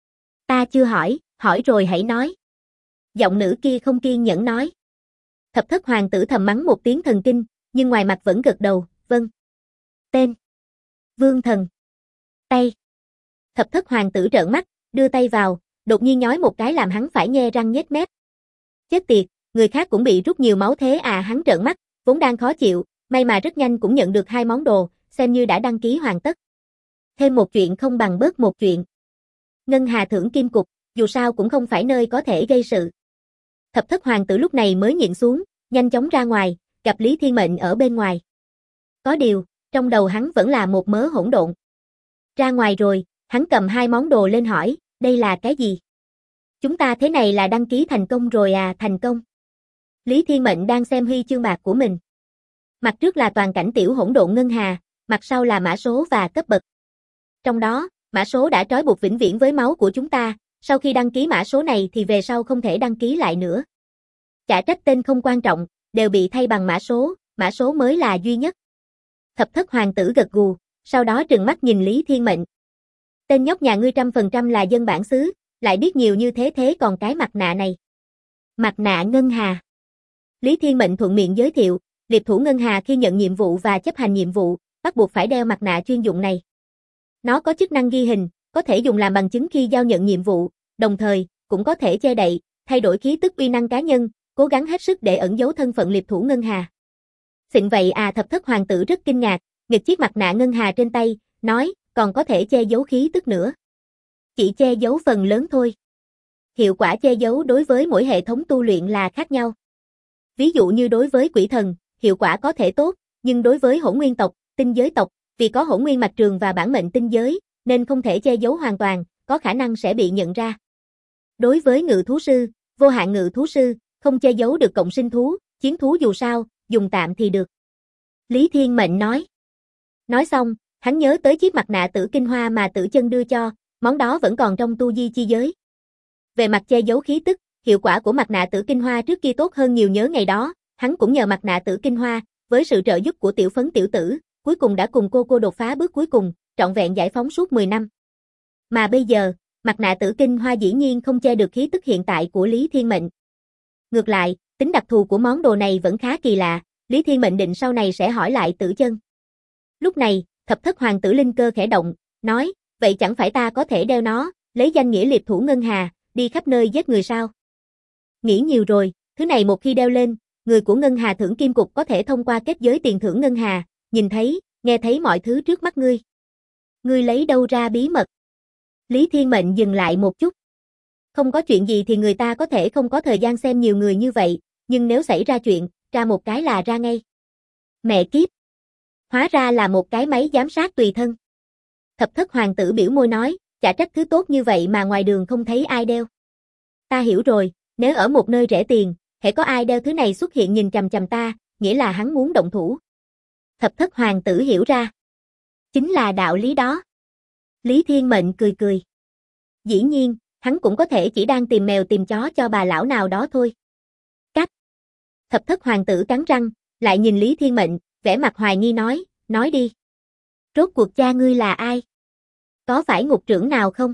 Ta chưa hỏi, hỏi rồi hãy nói. Giọng nữ kia không kiên nhẫn nói. Thập thất hoàng tử thầm mắng một tiếng thần kinh, nhưng ngoài mặt vẫn gật đầu, vâng. Tên. Vương Thần. Tay. Thập thất hoàng tử trợn mắt, đưa tay vào, đột nhiên nhói một cái làm hắn phải nhe răng nhếch mép. Chết tiệt, người khác cũng bị rút nhiều máu thế à, hắn trợn mắt, vốn đang khó chịu, may mà rất nhanh cũng nhận được hai món đồ, xem như đã đăng ký hoàn tất. Thêm một chuyện không bằng bớt một chuyện. Ngân Hà Thưởng Kim Cục, dù sao cũng không phải nơi có thể gây sự. Thập thất hoàng tử lúc này mới nhịn xuống, nhanh chóng ra ngoài, gặp Lý Thiên Mệnh ở bên ngoài. Có điều, trong đầu hắn vẫn là một mớ hỗn độn. Ra ngoài rồi, hắn cầm hai món đồ lên hỏi, đây là cái gì? Chúng ta thế này là đăng ký thành công rồi à, thành công. Lý Thiên Mệnh đang xem huy chương bạc của mình. Mặt trước là toàn cảnh tiểu hỗn độn Ngân Hà, mặt sau là mã số và cấp bậc. Trong đó, mã số đã trói buộc vĩnh viễn với máu của chúng ta, sau khi đăng ký mã số này thì về sau không thể đăng ký lại nữa. Chả trách tên không quan trọng, đều bị thay bằng mã số mới là duy nhất. Thập thất hoàng tử gật gù, sau đó trừng mắt nhìn Lý Thiên Mệnh. Tên nhóc nhà ngươi 100% là dân bản xứ, lại biết nhiều như thế còn cái mặt nạ này. Mặt nạ ngân hà. Lý Thiên Mệnh thuận miệng giới thiệu, liệp thủ ngân hà khi nhận nhiệm vụ và chấp hành nhiệm vụ, bắt buộc phải đeo mặt nạ chuyên dụng này. Nó có chức năng ghi hình, có thể dùng làm bằng chứng khi giao nhận nhiệm vụ, đồng thời, cũng có thể che đậy, thay đổi khí tức uy năng cá nhân, cố gắng hết sức để ẩn giấu thân phận liệp thủ ngân hà. Xịn vậy à, thập thất hoàng tử rất kinh ngạc, nghịch chiếc mặt nạ ngân hà trên tay, nói, còn có thể che giấu khí tức nữa. Chỉ che giấu phần lớn thôi. Hiệu quả che giấu đối với mỗi hệ thống tu luyện là khác nhau. Ví dụ như đối với quỷ thần, hiệu quả có thể tốt, nhưng đối với hỗn nguyên tộc, tinh giới tộc, vì có hỗn nguyên mạch trường và bản mệnh tinh giới, nên không thể che giấu hoàn toàn, có khả năng sẽ bị nhận ra. Đối với ngự thú sư, vô hạn ngự thú sư, không che giấu được cộng sinh thú, chiến thú dù sao, dùng tạm thì được. Lý Thiên Mệnh nói. Nói xong, hắn nhớ tới chiếc mặt nạ tử kinh hoa mà Tử Chân đưa cho, món đó vẫn còn trong tu di chi giới. Về mặt che giấu khí tức, hiệu quả của mặt nạ tử kinh hoa trước kia tốt hơn nhiều, nhớ ngày đó, hắn cũng nhờ mặt nạ tử kinh hoa, với sự trợ giúp của tiểu phấn tiểu tử, cuối cùng đã cùng cô đột phá bước cuối cùng, trọn vẹn giải phóng suốt 10 năm. Mà bây giờ, mặt nạ tử kinh hoa dĩ nhiên không che được khí tức hiện tại của Lý Thiên Mệnh. Ngược lại, tính đặc thù của món đồ này vẫn khá kỳ lạ, Lý Thiên Mệnh định sau này sẽ hỏi lại Tử Chân. Lúc này, thập thất hoàng tử linh cơ khẽ động, nói, vậy chẳng phải ta có thể đeo nó, lấy danh nghĩa liệp thủ ngân hà, đi khắp nơi giết người sao? Nghĩ nhiều rồi, thứ này một khi đeo lên, người của ngân hà thưởng kim cục có thể thông qua kết giới tiền thưởng ngân hà, nhìn thấy, nghe thấy mọi thứ trước mắt ngươi. Ngươi lấy đâu ra bí mật? Lý Thiên Mệnh dừng lại một chút. Không có chuyện gì thì người ta có thể không có thời gian xem nhiều người như vậy, nhưng nếu xảy ra chuyện, ra một cái là ra ngay. Mẹ kiếp! Hóa ra là một cái máy giám sát tùy thân. Thập thất hoàng tử biểu môi nói, chả trách thứ tốt như vậy mà ngoài đường không thấy ai đeo. Ta hiểu rồi, nếu ở một nơi rẻ tiền, hễ có ai đeo thứ này xuất hiện nhìn chằm chằm ta, nghĩa là hắn muốn động thủ. Thập thất hoàng tử hiểu ra. Chính là đạo lý đó. Lý Thiên Mệnh cười cười. Dĩ nhiên, hắn cũng có thể chỉ đang tìm mèo tìm chó cho bà lão nào đó thôi. Cách. Thập thất hoàng tử cắn răng, lại nhìn Lý Thiên Mệnh, vẻ mặt hoài nghi nói đi. Rốt cuộc cha ngươi là ai? Có phải ngục trưởng nào không?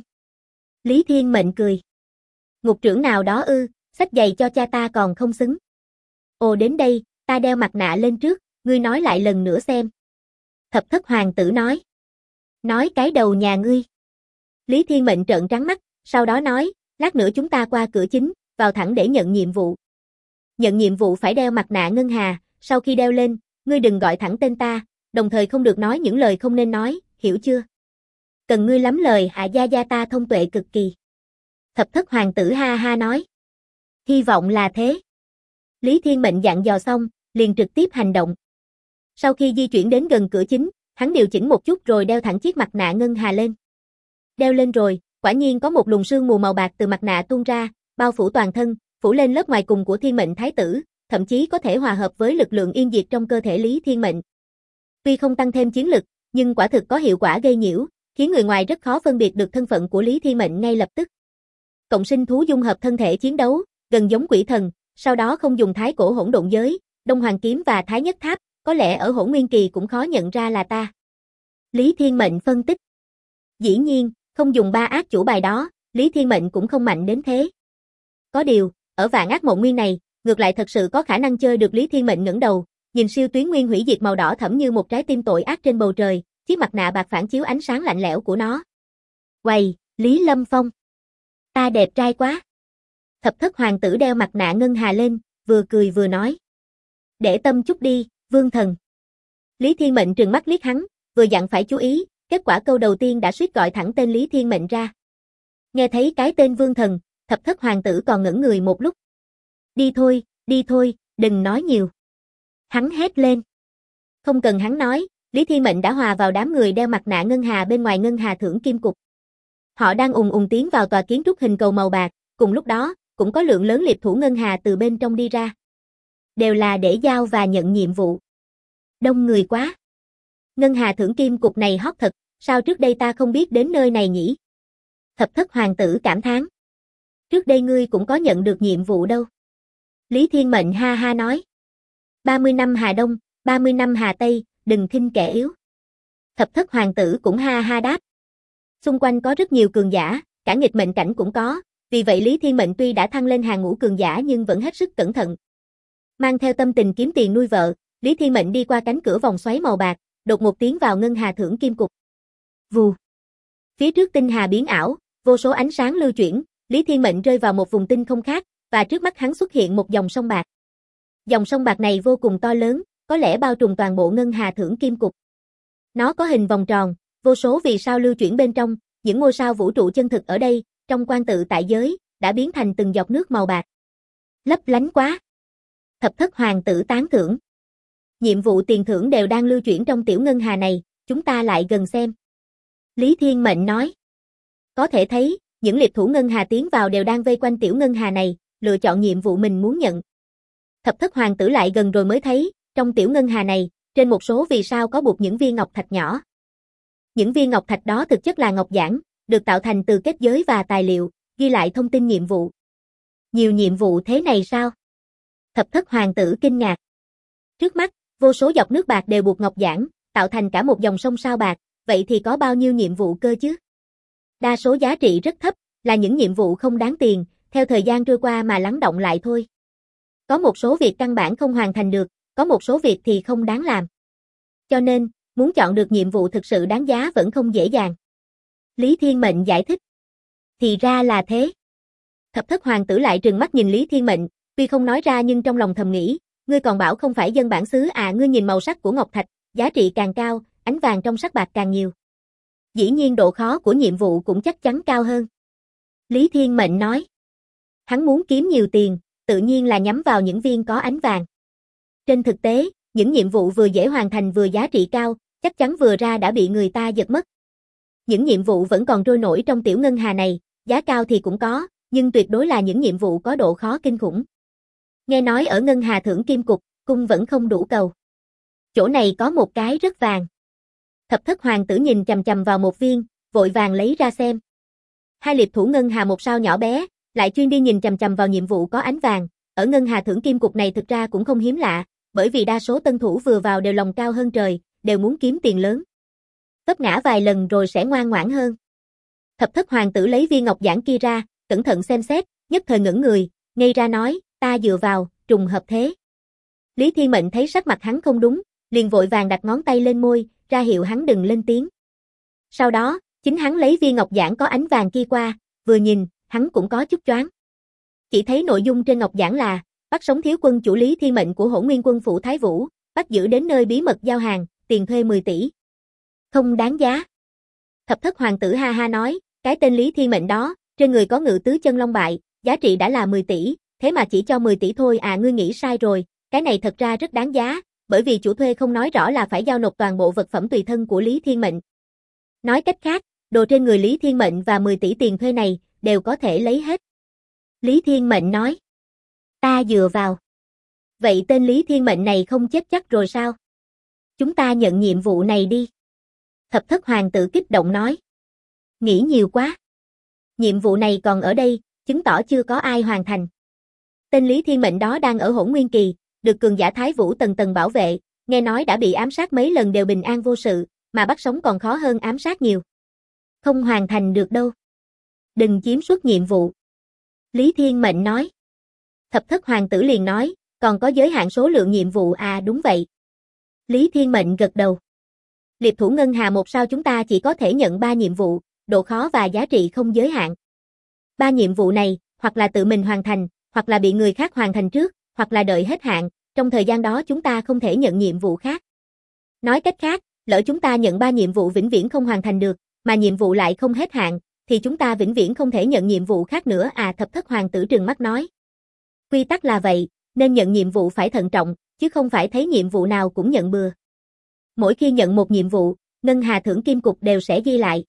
Lý Thiên Mệnh cười. Ngục trưởng nào đó ư, xách giày cho cha ta còn không xứng. Ồ đến đây, ta đeo mặt nạ lên trước, ngươi nói lại lần nữa xem. Thập thất hoàng tử nói. Nói cái đầu nhà ngươi. Lý Thiên Mệnh trợn trắng mắt, sau đó nói, lát nữa chúng ta qua cửa chính, vào thẳng để nhận nhiệm vụ. Nhận nhiệm vụ phải đeo mặt nạ ngân hà, sau khi đeo lên, ngươi đừng gọi thẳng tên ta, đồng thời không được nói những lời không nên nói, hiểu chưa? Cần ngươi lắm lời, hạ gia ta thông tuệ cực kỳ. Thập thất hoàng tử ha ha nói. Hy vọng là thế. Lý Thiên Mệnh dặn dò xong, liền trực tiếp hành động. Sau khi di chuyển đến gần cửa chính, hắn điều chỉnh một chút rồi đeo thẳng chiếc mặt nạ ngân hà lên. Đeo lên rồi, quả nhiên có một luồng sương mù màu bạc từ mặt nạ tuôn ra, bao phủ toàn thân, phủ lên lớp ngoài cùng của Thiên Mệnh Thái tử, thậm chí có thể hòa hợp với lực lượng yên diệt trong cơ thể Lý Thiên Mệnh. Tuy không tăng thêm chiến lực, nhưng quả thực có hiệu quả gây nhiễu, khiến người ngoài rất khó phân biệt được thân phận của Lý Thiên Mệnh ngay lập tức. Cộng sinh thú dung hợp thân thể chiến đấu, gần giống quỷ thần, sau đó không dùng thái cổ hỗn độn giới, Đông Hoàng kiếm và Thái Nhất Tháp, có lẽ ở hỗn nguyên kỳ cũng khó nhận ra là ta. Lý Thiên Mệnh phân tích. Dĩ nhiên, không dùng ba ác chủ bài đó, Lý Thiên Mệnh cũng không mạnh đến thế. Có điều, ở vạn ác mộng nguyên này, ngược lại thật sự có khả năng chơi được. Lý Thiên Mệnh ngẩng đầu, nhìn siêu tuyến nguyên hủy diệt màu đỏ thẫm như một trái tim tội ác trên bầu trời, chiếc mặt nạ bạc phản chiếu ánh sáng lạnh lẽo của nó. Quầy, Lý Lâm Phong. Ta đẹp trai quá. Thập thất hoàng tử đeo mặt nạ ngân hà lên, vừa cười vừa nói. Để tâm chút đi, vương thần. Lý Thiên Mệnh trừng mắt liếc hắn, vừa dặn phải chú ý, kết quả câu đầu tiên đã suýt gọi thẳng tên Lý Thiên Mệnh ra. Nghe thấy cái tên vương thần, thập thất hoàng tử còn ngẩn người một lúc. Đi thôi, đừng nói nhiều. Hắn hét lên. Không cần hắn nói, Lý Thiên Mệnh đã hòa vào đám người đeo mặt nạ ngân hà bên ngoài ngân hà thưởng kim cục. Họ đang ùng ùng tiến vào tòa kiến trúc hình cầu màu bạc, cùng lúc đó, cũng có lượng lớn liệp thủ ngân hà từ bên trong đi ra. Đều là để giao và nhận nhiệm vụ. Đông người quá. Ngân hà thưởng kim cục này hot thật, sao trước đây ta không biết đến nơi này nhỉ? Thập thất hoàng tử cảm thán. Trước đây ngươi cũng có nhận được nhiệm vụ đâu. Lý Thiên Mệnh ha ha nói. 30 năm Hà Đông, 30 năm Hà Tây, đừng khinh kẻ yếu. Thập thất hoàng tử cũng ha ha đáp. Xung quanh có rất nhiều cường giả, cả nghịch mệnh cảnh cũng có, vì vậy Lý Thiên Mệnh tuy đã thăng lên hàng ngũ cường giả nhưng vẫn hết sức cẩn thận. Mang theo tâm tình kiếm tiền nuôi vợ, Lý Thiên Mệnh đi qua cánh cửa vòng xoáy màu bạc, đột ngột tiến vào ngân hà thưởng kim cục. Vù. Phía trước tinh hà biến ảo, vô số ánh sáng lưu chuyển, Lý Thiên Mệnh rơi vào một vùng tinh không khác, và trước mắt hắn xuất hiện một dòng sông bạc. Dòng sông bạc này vô cùng to lớn, có lẽ bao trùm toàn bộ ngân hà thưởng kim cục. Nó có hình vòng tròn, vô số vì sao lưu chuyển bên trong, những ngôi sao vũ trụ chân thực ở đây, trong quan tự tại giới, đã biến thành từng giọt nước màu bạc. Lấp lánh quá. Thập thất hoàng tử tán thưởng. Nhiệm vụ tiền thưởng đều đang lưu chuyển trong tiểu ngân hà này, chúng ta lại gần xem. Lý Thiên Mệnh nói. Có thể thấy, những liệt thủ ngân hà tiến vào đều đang vây quanh tiểu ngân hà này, lựa chọn nhiệm vụ mình muốn nhận. Thập thất hoàng tử lại gần rồi mới thấy, trong tiểu ngân hà này, trên một số vì sao có buộc những viên ngọc thạch nhỏ. Những viên ngọc thạch đó thực chất là ngọc giản, được tạo thành từ kết giới và tài liệu, ghi lại thông tin nhiệm vụ. Nhiều nhiệm vụ thế này sao? Thập thất hoàng tử kinh ngạc. Trước mắt, vô số giọt nước bạc đều buộc ngọc giản, tạo thành cả một dòng sông sao bạc, vậy thì có bao nhiêu nhiệm vụ cơ chứ? Đa số giá trị rất thấp, là những nhiệm vụ không đáng tiền, theo thời gian trôi qua mà lắng đọng lại thôi. Có một số việc căn bản không hoàn thành được, có một số việc thì không đáng làm. Cho nên, muốn chọn được nhiệm vụ thực sự đáng giá vẫn không dễ dàng. Lý Thiên Mệnh giải thích. Thì ra là thế. Thập thất hoàng tử lại trừng mắt nhìn Lý Thiên Mệnh, tuy không nói ra nhưng trong lòng thầm nghĩ, ngươi còn bảo không phải dân bản xứ à, ngươi nhìn màu sắc của ngọc thạch, giá trị càng cao, ánh vàng trong sắc bạc càng nhiều. Dĩ nhiên độ khó của nhiệm vụ cũng chắc chắn cao hơn. Lý Thiên Mệnh nói. Hắn muốn kiếm nhiều tiền, tự nhiên là nhắm vào những viên có ánh vàng. Trên thực tế, những nhiệm vụ vừa dễ hoàn thành vừa giá trị cao, chắc chắn vừa ra đã bị người ta giật mất. Những nhiệm vụ vẫn còn trôi nổi trong tiểu ngân hà này, giá cao thì cũng có, nhưng tuyệt đối là những nhiệm vụ có độ khó kinh khủng. Nghe nói ở ngân hà thưởng kim cục, cung vẫn không đủ cầu. Chỗ này có một cái rất vàng. Thập thất hoàng tử nhìn chằm chằm vào một viên, vội vàng lấy ra xem. Hai liệt thủ ngân hà một sao nhỏ bé, lại chuyên đi nhìn chằm chằm vào nhiệm vụ có ánh vàng, ở ngân hà thưởng kim cục này thực ra cũng không hiếm lạ, bởi vì đa số tân thủ vừa vào đều lòng cao hơn trời, đều muốn kiếm tiền lớn. Vấp ngã vài lần rồi sẽ ngoan ngoãn hơn. Thập thất hoàng tử lấy viên ngọc giản kia ra, cẩn thận xem xét, nhất thời ngẩn người, ngây ra nói, ta dựa vào, trùng hợp thế. Lý Thiên Mệnh thấy sắc mặt hắn không đúng, liền vội vàng đặt ngón tay lên môi, ra hiệu hắn đừng lên tiếng. Sau đó, chính hắn lấy viên ngọc giản có ánh vàng kia qua, vừa nhìn, hắn cũng có chút choáng. Chỉ thấy nội dung trên ngọc giản là, bắt sống thiếu quân chủ Lý Thiên Mệnh của Hỗn Nguyên quân phủ Thái Vũ, bắt giữ đến nơi bí mật giao hàng, tiền thuê 10 tỷ. Không đáng giá. Thập thất hoàng tử ha ha nói, cái tên Lý Thiên Mệnh đó, trên người có ngự tứ chân long bại, giá trị đã là 10 tỷ, thế mà chỉ cho 10 tỷ thôi à, ngươi nghĩ sai rồi, cái này thật ra rất đáng giá, bởi vì chủ thuê không nói rõ là phải giao nộp toàn bộ vật phẩm tùy thân của Lý Thiên Mệnh. Nói cách khác, đồ trên người Lý Thiên Mệnh và 10 tỷ tiền thuê này, đều có thể lấy hết. Lý Thiên Mệnh nói. Ta dựa vào. Vậy tên Lý Thiên Mệnh này không chết chắc rồi sao? Chúng ta nhận nhiệm vụ này đi. Thập thất hoàng tử kích động nói. Nghĩ nhiều quá. Nhiệm vụ này còn ở đây, chứng tỏ chưa có ai hoàn thành. Tên Lý Thiên Mệnh đó đang ở Hỗn Nguyên Kỳ, được cường giả Thái Vũ tầng tầng bảo vệ, nghe nói đã bị ám sát mấy lần đều bình an vô sự, mà bắt sống còn khó hơn ám sát nhiều. Không hoàn thành được đâu. Đừng chiếm suất nhiệm vụ. Lý Thiên Mệnh nói. Thập thất hoàng tử liền nói, còn có giới hạn số lượng nhiệm vụ à, đúng vậy. Lý Thiên Mệnh gật đầu. Liệt thủ ngân hà một sao chúng ta chỉ có thể nhận 3 nhiệm vụ, độ khó và giá trị không giới hạn. 3 nhiệm vụ này, hoặc là tự mình hoàn thành, hoặc là bị người khác hoàn thành trước, hoặc là đợi hết hạn, trong thời gian đó chúng ta không thể nhận nhiệm vụ khác. Nói cách khác, lỡ chúng ta nhận 3 nhiệm vụ vĩnh viễn không hoàn thành được, mà nhiệm vụ lại không hết hạn, thì chúng ta vĩnh viễn không thể nhận nhiệm vụ khác nữa à, thập thất hoàng tử trừng mắt nói. Quy tắc là vậy, nên nhận nhiệm vụ phải thận trọng, chứ không phải thấy nhiệm vụ nào cũng nhận bừa. Mỗi khi nhận một nhiệm vụ, ngân hà thưởng kim cục đều sẽ ghi lại.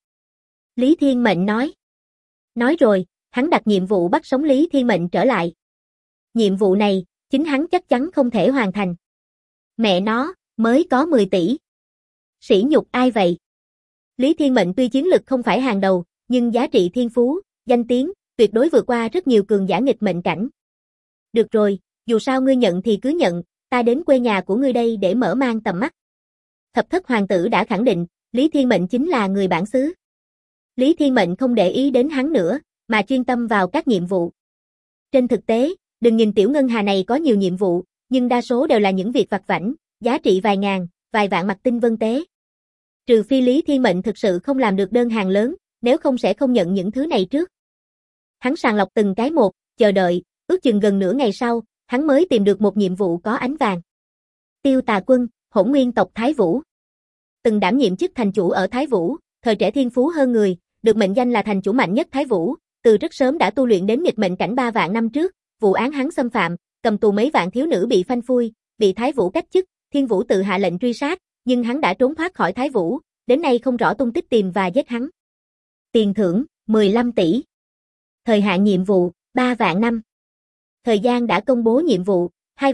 Lý Thiên Mệnh nói. Nói rồi, hắn đặt nhiệm vụ bắt sống Lý Thiên Mệnh trở lại. Nhiệm vụ này, chính hắn chắc chắn không thể hoàn thành. Mẹ nó, mới có 10 tỷ. Sỉ nhục ai vậy? Lý Thiên Mệnh tuy chiến lực không phải hàng đầu, nhưng giá trị thiên phú, danh tiếng, tuyệt đối vượt qua rất nhiều cường giả nghịch mệnh cảnh. Được rồi, dù sao ngươi nhận thì cứ nhận, ta đến quê nhà của ngươi đây để mở mang tầm mắt. Thập thất hoàng tử đã khẳng định, Lý Thiên Mệnh chính là người bản xứ. Lý Thiên Mệnh không để ý đến hắn nữa, mà chuyên tâm vào các nhiệm vụ. Trên thực tế, đừng nhìn tiểu ngân hà này có nhiều nhiệm vụ, nhưng đa số đều là những việc vặt vãnh, giá trị vài ngàn, vài vạn mặt tinh vân tế. Trừ phi Lý Thiên Mệnh thực sự không làm được đơn hàng lớn, nếu không sẽ không nhận những thứ này trước. Hắn sàng lọc từng cái một, chờ đợi, ước chừng gần nửa ngày sau, hắn mới tìm được một nhiệm vụ có ánh vàng. Tiêu Tà Quân, Hỗn Nguyên tộc Thái Vũ. Từng đảm nhiệm chức thành chủ ở Thái Vũ, thời trẻ thiên phú hơn người, được mệnh danh là thành chủ mạnh nhất Thái Vũ, từ rất sớm đã tu luyện đến nghịch mệnh cảnh 3 vạn năm trước, vụ án hắn xâm phạm, cầm tù mấy vạn thiếu nữ bị phanh phui, bị Thái Vũ cách chức, Thiên Vũ tự hạ lệnh truy sát, nhưng hắn đã trốn thoát khỏi Thái Vũ, đến nay không rõ tung tích tìm và giết hắn. Tiền thưởng, 15 tỷ. Thời hạn nhiệm vụ, 3 vạn năm. Thời gian đã công bố nhiệm vụ,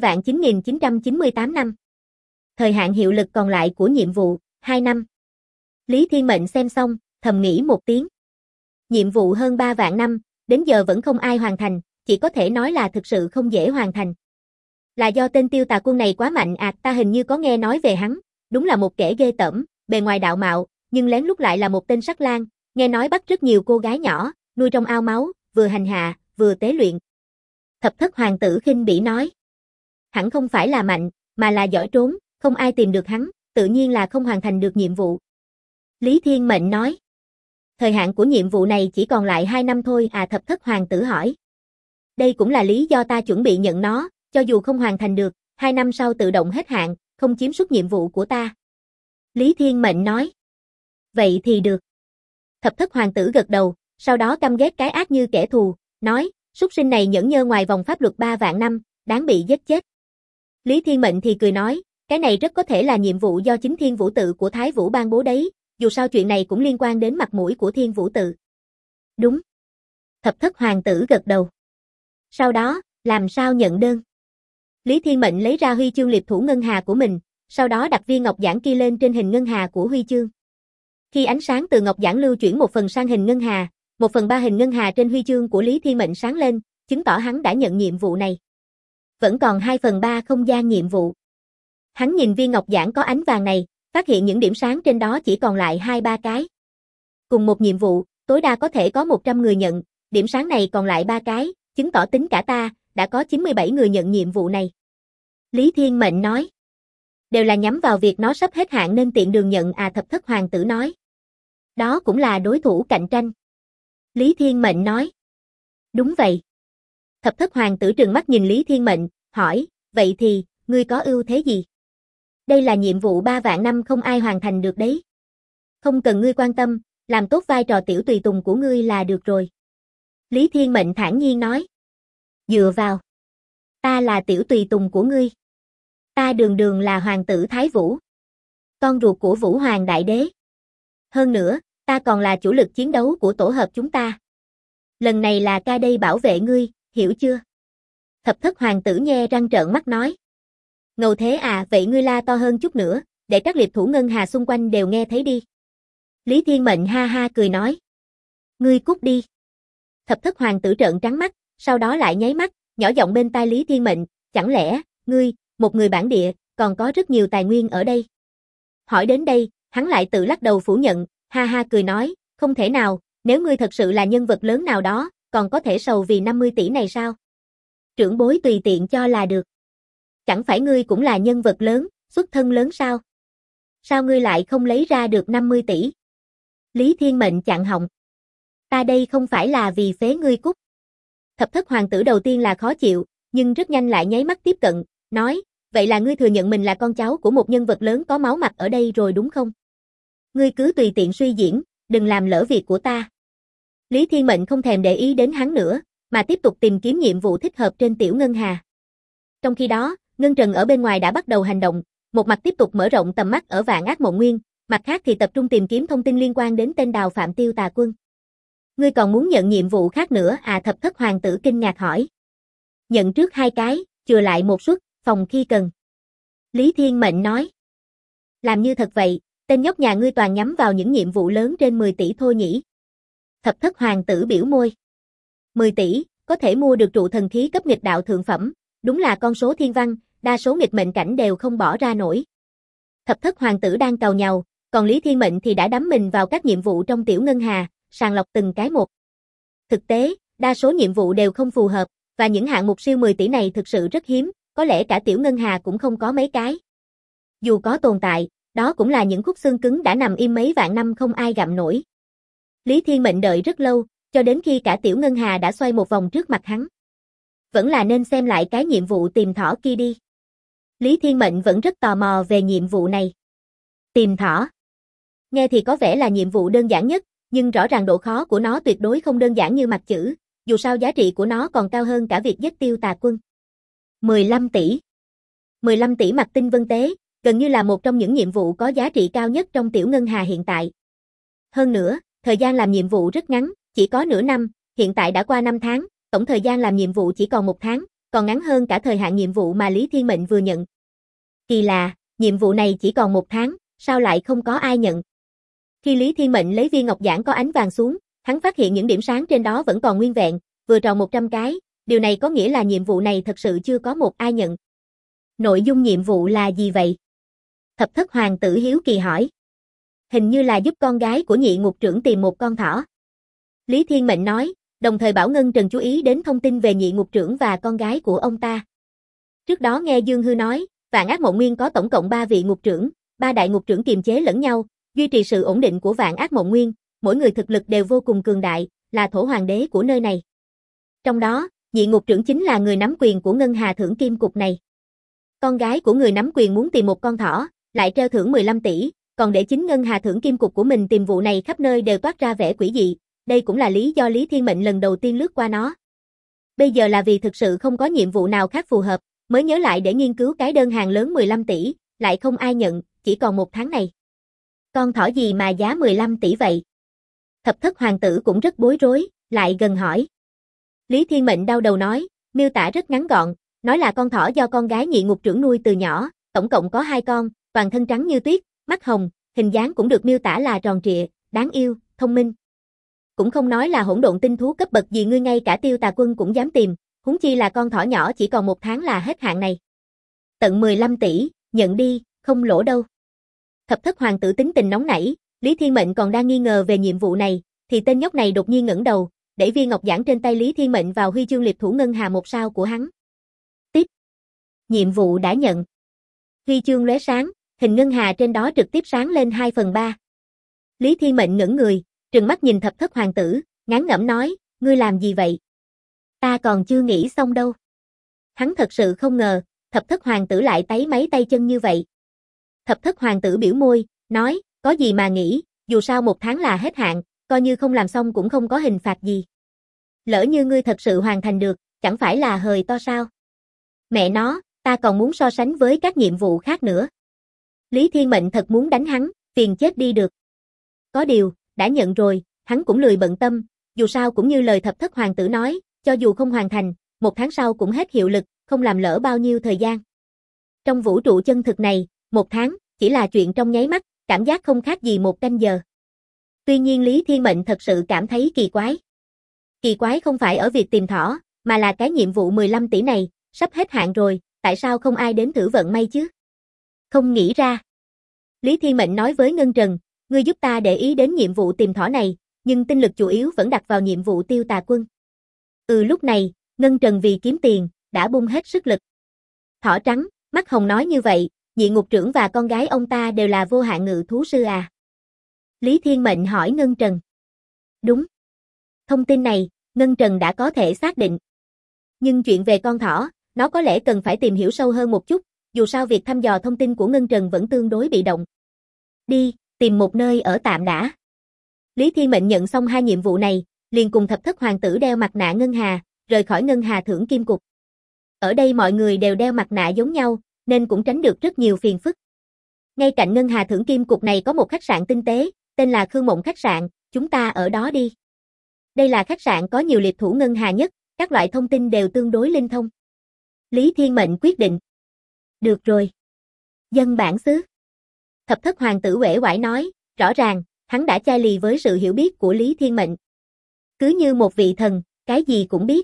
2.9998 năm. Thời hạn hiệu lực còn lại của nhiệm vụ, 2 năm. Lý Thiên Mệnh xem xong, thầm nghĩ một tiếng. Nhiệm vụ hơn 3 vạn năm, đến giờ vẫn không ai hoàn thành, chỉ có thể nói là thực sự không dễ hoàn thành. Là do tên Tiêu Tà Quân này quá mạnh ta hình như có nghe nói về hắn, đúng là một kẻ ghê tởm, bề ngoài đạo mạo, nhưng lén lút lại là một tên sắc lang, nghe nói bắt rất nhiều cô gái nhỏ, nuôi trong ao máu, vừa hành hạ, vừa tế luyện. Thập thất hoàng tử khinh bỉ nói. Hẳn không phải là mạnh, mà là giỏi trốn, không ai tìm được hắn, tự nhiên là không hoàn thành được nhiệm vụ. Lý Thiên Mệnh nói. Thời hạn của nhiệm vụ này chỉ còn lại 2 năm thôi thập thất hoàng tử hỏi. Đây cũng là lý do ta chuẩn bị nhận nó, cho dù không hoàn thành được, 2 năm sau tự động hết hạn, không chiếm suất nhiệm vụ của ta. Lý Thiên Mệnh nói. Vậy thì được. Thập thất hoàng tử gật đầu, sau đó căm ghét cái ác như kẻ thù, nói, súc sinh này nhẫn nhơ ngoài vòng pháp luật 3 vạn năm, đáng bị giết chết. Lý Thiên Mệnh thì cười nói, cái này rất có thể là nhiệm vụ do chính Thiên Vũ tự của Thái Vũ ban bố đấy, dù sao chuyện này cũng liên quan đến mặt mũi của Thiên Vũ tự. Đúng. Thập thất hoàng tử gật đầu. Sau đó, làm sao nhận đơn? Lý Thiên Mệnh lấy ra huy chương liệp thủ ngân hà của mình, sau đó đặt viên ngọc giản kia lên trên hình ngân hà của huy chương. Khi ánh sáng từ ngọc giản lưu chuyển một phần sang hình ngân hà, 1/3 hình ngân hà trên huy chương của Lý Thiên Mệnh sáng lên, chứng tỏ hắn đã nhận nhiệm vụ này. Vẫn còn 2/3 không gian nhiệm vụ. Hắn nhìn viên ngọc giản có ánh vàng này, phát hiện những điểm sáng trên đó chỉ còn lại 2-3 cái. Cùng một nhiệm vụ, tối đa có thể có 100 người nhận, điểm sáng này còn lại 3 cái, chứng tỏ tính cả ta, đã có 97 người nhận nhiệm vụ này. Lý Thiên Mệnh nói. Đều là nhắm vào việc nó sắp hết hạn nên tiện đường nhận thập thất hoàng tử nói. Đó cũng là đối thủ cạnh tranh. Lý Thiên Mệnh nói. Đúng vậy. Thập thất hoàng tử trừng mắt nhìn Lý Thiên Mệnh, hỏi, vậy thì, ngươi có ưu thế gì? Đây là nhiệm vụ 3 vạn năm không ai hoàn thành được đấy. Không cần ngươi quan tâm, làm tốt vai trò tiểu tùy tùng của ngươi là được rồi. Lý Thiên Mệnh thản nhiên nói. Dựa vào. Ta là tiểu tùy tùng của ngươi. Ta đường đường là hoàng tử Thái Vũ. Con ruột của Vũ Hoàng Đại Đế. Hơn nữa, ta còn là chủ lực chiến đấu của tổ hợp chúng ta. Lần này là ca đây bảo vệ ngươi, hiểu chưa? Thập thất hoàng tử nhe răng trợn mắt nói. Ngầu thế vậy ngươi la to hơn chút nữa, để các liệp thủ ngân hà xung quanh đều nghe thấy đi. Lý Thiên Mệnh ha ha cười nói. Ngươi cút đi. Thập thất hoàng tử trợn trắng mắt, sau đó lại nháy mắt, nhỏ giọng bên tai Lý Thiên Mệnh, chẳng lẽ, ngươi, một người bản địa, còn có rất nhiều tài nguyên ở đây. Hỏi đến đây, hắn lại tự lắc đầu phủ nhận, ha ha cười nói, không thể nào, nếu ngươi thật sự là nhân vật lớn nào đó, còn có thể sầu vì 50 tỷ này sao? Trưởng bối tùy tiện cho là được. Chẳng phải ngươi cũng là nhân vật lớn, xuất thân lớn sao? Sao ngươi lại không lấy ra được 50 tỷ? Lý Thiên Mệnh chặn họng. Ta đây không phải là vì phế ngươi cút. Thập thất hoàng tử đầu tiên là khó chịu, nhưng rất nhanh lại nháy mắt tiếp cận, nói, vậy là ngươi thừa nhận mình là con cháu của một nhân vật lớn có máu mặt ở đây rồi đúng không? Ngươi cứ tùy tiện suy diễn, đừng làm lỡ việc của ta. Lý Thiên Mệnh không thèm để ý đến hắn nữa, mà tiếp tục tìm kiếm nhiệm vụ thích hợp trên tiểu ngân hà. Trong khi đó, Ngân Trần ở bên ngoài đã bắt đầu hành động, một mặt tiếp tục mở rộng tầm mắt ở Vạn Ác Mộng Nguyên, mặt khác thì tập trung tìm kiếm thông tin liên quan đến tên Đào Phạm Tiêu Tà Quân. Ngươi còn muốn nhận nhiệm vụ khác nữa thập thất hoàng tử kinh ngạc hỏi. Nhận trước 2 cái, chừa lại một suất, phòng khi cần. Lý Thiên Mệnh nói. Làm như thật vậy, Tên nhóc nhà ngươi toàn nhắm vào những nhiệm vụ lớn trên 10 tỷ thôi nhỉ? Thập thất hoàng tử biểu môi. 10 tỷ, có thể mua được trụ thần khí cấp nghịch đạo thượng phẩm, đúng là con số thiên văn, đa số nghịch mệnh cảnh đều không bỏ ra nổi. Thập thất hoàng tử đang càu nhàu, còn Lý Thiên Mệnh thì đã đắm mình vào các nhiệm vụ trong tiểu ngân hà, sàng lọc từng cái một. Thực tế, đa số nhiệm vụ đều không phù hợp, và những hạng mục siêu 10 tỷ này thực sự rất hiếm, có lẽ cả tiểu ngân hà cũng không có mấy cái. Dù có tồn tại, đó cũng là những khúc xương cứng đã nằm im mấy vạn năm không ai gặm nổi. Lý Thiên Mệnh đợi rất lâu, cho đến khi cả tiểu ngân hà đã xoay một vòng trước mặt hắn. Vẫn là nên xem lại cái nhiệm vụ tìm thỏ kia đi. Lý Thiên Mệnh vẫn rất tò mò về nhiệm vụ này. Tìm thỏ. Nghe thì có vẻ là nhiệm vụ đơn giản nhất, nhưng rõ ràng độ khó của nó tuyệt đối không đơn giản như mặt chữ, dù sao giá trị của nó còn cao hơn cả việc giết Tiêu Tà Quân. 15 tỷ. 15 tỷ mặt tinh vân tế, gần như là một trong những nhiệm vụ có giá trị cao nhất trong tiểu ngân hà hiện tại. Hơn nữa, thời gian làm nhiệm vụ rất ngắn, chỉ có nửa năm, hiện tại đã qua 5 tháng, tổng thời gian làm nhiệm vụ chỉ còn 1 tháng, còn ngắn hơn cả thời hạn nhiệm vụ mà Lý Thiên Mệnh vừa nhận. Kỳ lạ, nhiệm vụ này chỉ còn 1 tháng, sao lại không có ai nhận? Khi Lý Thiên Mệnh lấy viên ngọc giản có ánh vàng xuống, hắn phát hiện những điểm sáng trên đó vẫn còn nguyên vẹn, vừa tròn 100 cái, điều này có nghĩa là nhiệm vụ này thật sự chưa có một ai nhận. Nội dung nhiệm vụ là gì vậy? Thập thất hoàng tử hiếu kỳ hỏi. Hình như là giúp con gái của nhị ngục trưởng tìm một con thỏ. Lý Thiên Mệnh nói, đồng thời bảo Ngân Trần chú ý đến thông tin về nhị ngục trưởng và con gái của ông ta. Trước đó nghe Dương Hư nói, Vạn Ác Mộng Nguyên có tổng cộng 3 vị ngục trưởng, 3 đại ngục trưởng kiềm chế lẫn nhau, duy trì sự ổn định của Vạn Ác Mộng Nguyên, mỗi người thực lực đều vô cùng cường đại, là thổ hoàng đế của nơi này. Trong đó, nhị ngục trưởng chính là người nắm quyền của Ngân Hà Thưởng Kim Cục này. Con gái của người nắm quyền muốn tìm một con thỏ, lại treo thưởng 15 tỷ, còn để chính Ngân Hà Thưởng Kim Cục của mình tìm vụ này khắp nơi đều toát ra vẻ quỷ dị, đây cũng là lý do Lý Thiên Mệnh lần đầu tiên lướt qua nó. Bây giờ là vì thực sự không có nhiệm vụ nào khác phù hợp, mới nhớ lại để nghiên cứu cái đơn hàng lớn 15 tỷ, lại không ai nhận, chỉ còn 1 tháng này. Con thỏ gì mà giá 15 tỷ vậy? Thập thất hoàng tử cũng rất bối rối, lại gần hỏi. Lý Thiên Mệnh đau đầu nói, miêu tả rất ngắn gọn, nói là con thỏ do con gái nhị ngục trưởng nuôi từ nhỏ, tổng cộng có 2 con, toàn thân trắng như tuyết, mắt hồng, hình dáng cũng được miêu tả là tròn trịa, đáng yêu, thông minh. Cũng không nói là hỗn độn tinh thú cấp bậc gì ngươi ngay cả Tiêu Tà Quân cũng dám tìm, huống chi là con thỏ nhỏ chỉ còn 1 tháng là hết hạn này. Tận 15 tỷ, nhận đi, không lỗ đâu. Thập thất hoàng tử tính tình nóng nảy, Lý Thiên Mệnh còn đang nghi ngờ về nhiệm vụ này, thì tên nhóc này đột nhiên ngẩng đầu, đẩy viên ngọc giản trên tay Lý Thiên Mệnh vào huy chương liệt thủ ngân hà 1 sao của hắn. Tiếp. Nhiệm vụ đã nhận. Huy chương lóe sáng, hình ngân hà trên đó trực tiếp sáng lên 2/3. Lý Thiên Mệnh ngẩng người, trừng mắt nhìn thập thất hoàng tử, ngán ngẩm nói, ngươi làm gì vậy? Ta còn chưa nghĩ xong đâu. Hắn thật sự không ngờ, thập thất hoàng tử lại táy máy tay chân như vậy. Thập thất hoàng tử biểu môi, nói, có gì mà nghĩ, dù sao 1 tháng là hết hạn, coi như không làm xong cũng không có hình phạt gì. Lỡ như ngươi thật sự hoàn thành được, chẳng phải là hời to sao? Mẹ nó, ta còn muốn so sánh với các nhiệm vụ khác nữa. Lý Thiên Mệnh thật muốn đánh hắn, phiền chết đi được. Có điều, đã nhận rồi, hắn cũng lười bận tâm, dù sao cũng như lời thập thất hoàng tử nói, cho dù không hoàn thành, 1 tháng sau cũng hết hiệu lực, không làm lỡ bao nhiêu thời gian. Trong vũ trụ chân thực này, 1 tháng, chỉ là chuyện trong nháy mắt, cảm giác không khác gì 1 canh giờ. Tuy nhiên Lý Thiên Mệnh thật sự cảm thấy kỳ quái. Kỳ quái không phải ở việc tìm thỏ, mà là cái nhiệm vụ 15 tỷ này, sắp hết hạn rồi, tại sao không ai đến thử vận may chứ? Không nghĩ ra. Lý Thiên Mệnh nói với Ngân Trần, ngươi giúp ta để ý đến nhiệm vụ tìm thỏ này, nhưng tinh lực chủ yếu vẫn đặt vào nhiệm vụ Tiêu Tà Quân. Lúc này, Ngân Trần vì kiếm tiền, đã bung hết sức lực. Thỏ trắng, mắt hồng nói như vậy, nhị ngục trưởng và con gái ông ta đều là vô hạn ngự thú sư à? Lý Thiên Mệnh hỏi Ngân Trần. Đúng. Thông tin này, Ngân Trần đã có thể xác định. Nhưng chuyện về con thỏ, nó có lẽ cần phải tìm hiểu sâu hơn một chút, dù sao việc thăm dò thông tin của Ngân Trần vẫn tương đối bị động. Đi, tìm một nơi ở tạm đã. Lý Thiên Mệnh nhận xong 2 nhiệm vụ này, liền cùng thập thất hoàng tử đeo mặt nạ ngân hà, rời khỏi Ngân Hà Thưởng Kim Cục. Ở đây mọi người đều đeo mặt nạ giống nhau, nên cũng tránh được rất nhiều phiền phức. Ngay cạnh Ngân Hà Thưởng Kim Cục này có một khách sạn tinh tế, tên là Khương Mộng khách sạn, chúng ta ở đó đi. Đây là khách sạn có nhiều liệt thủ ngân hà nhất, các loại thông tin đều tương đối linh thông. Lý Thiên Mệnh quyết định. Được rồi. Dân bản xứ. Thập thất hoàng tử uể oải nói, rõ ràng, hắn đã chai lì với sự hiểu biết của Lý Thiên Mệnh. Cứ như một vị thần, cái gì cũng biết.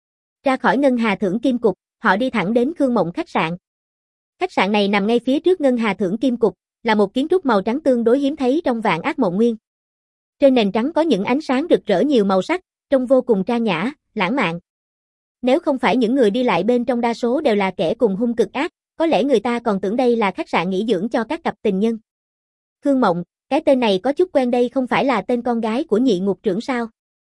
Ra khỏi Ngân Hà Thưởng Kim Cục, họ đi thẳng đến Khương Mộng khách sạn. Khách sạn này nằm ngay phía trước Ngân Hà Thưởng Kim Cục, là một kiến trúc màu trắng tương đối hiếm thấy trong Vạn Ác Mộng Nguyên. Trên nền trắng có những ánh sáng rực rỡ nhiều màu sắc, trông vô cùng trang nhã, lãng mạn. Nếu không phải những người đi lại bên trong đa số đều là kẻ cùng hung cực ác, có lẽ người ta còn tưởng đây là khách sạn nghỉ dưỡng cho các cặp tình nhân. Khương Mộng, cái tên này có chút quen, đây không phải là tên con gái của Nhị Ngục trưởng sao?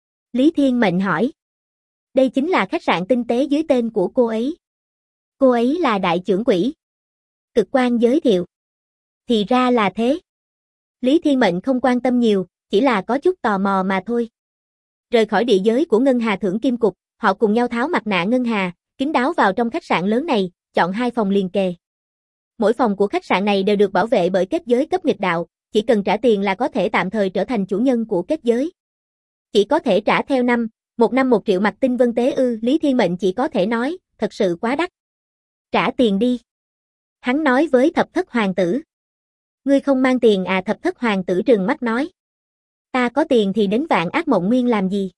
Lý Thiên Mệnh hỏi. Đây chính là khách sạn tinh tế dưới tên của cô ấy. Cô ấy là đại trưởng quỹ. Cực Quan giới thiệu. Thì ra là thế. Lý Thiên Mệnh không quan tâm nhiều, chỉ là có chút tò mò mà thôi. Rời khỏi địa giới của Ngân Hà Thưởng Kim Cục, họ cùng nhau tháo mặt nạ ngân hà, kín đáo vào trong khách sạn lớn này, chọn 2 phòng liền kề. Mỗi phòng của khách sạn này đều được bảo vệ bởi kết giới cấp nghịch đạo, chỉ cần trả tiền là có thể tạm thời trở thành chủ nhân của kết giới. Chỉ có thể trả theo năm, một năm 1 triệu mặt tinh vân tế ư? Lý Thiên Mệnh chỉ có thể nói, thật sự quá đắt. Trả tiền đi. Hắn nói với thập thất hoàng tử. Ngươi không mang tiền à? Thập thất hoàng tử trừng mắt nói. Ta có tiền thì đến Vạn Ác Mộng Nguyên làm gì?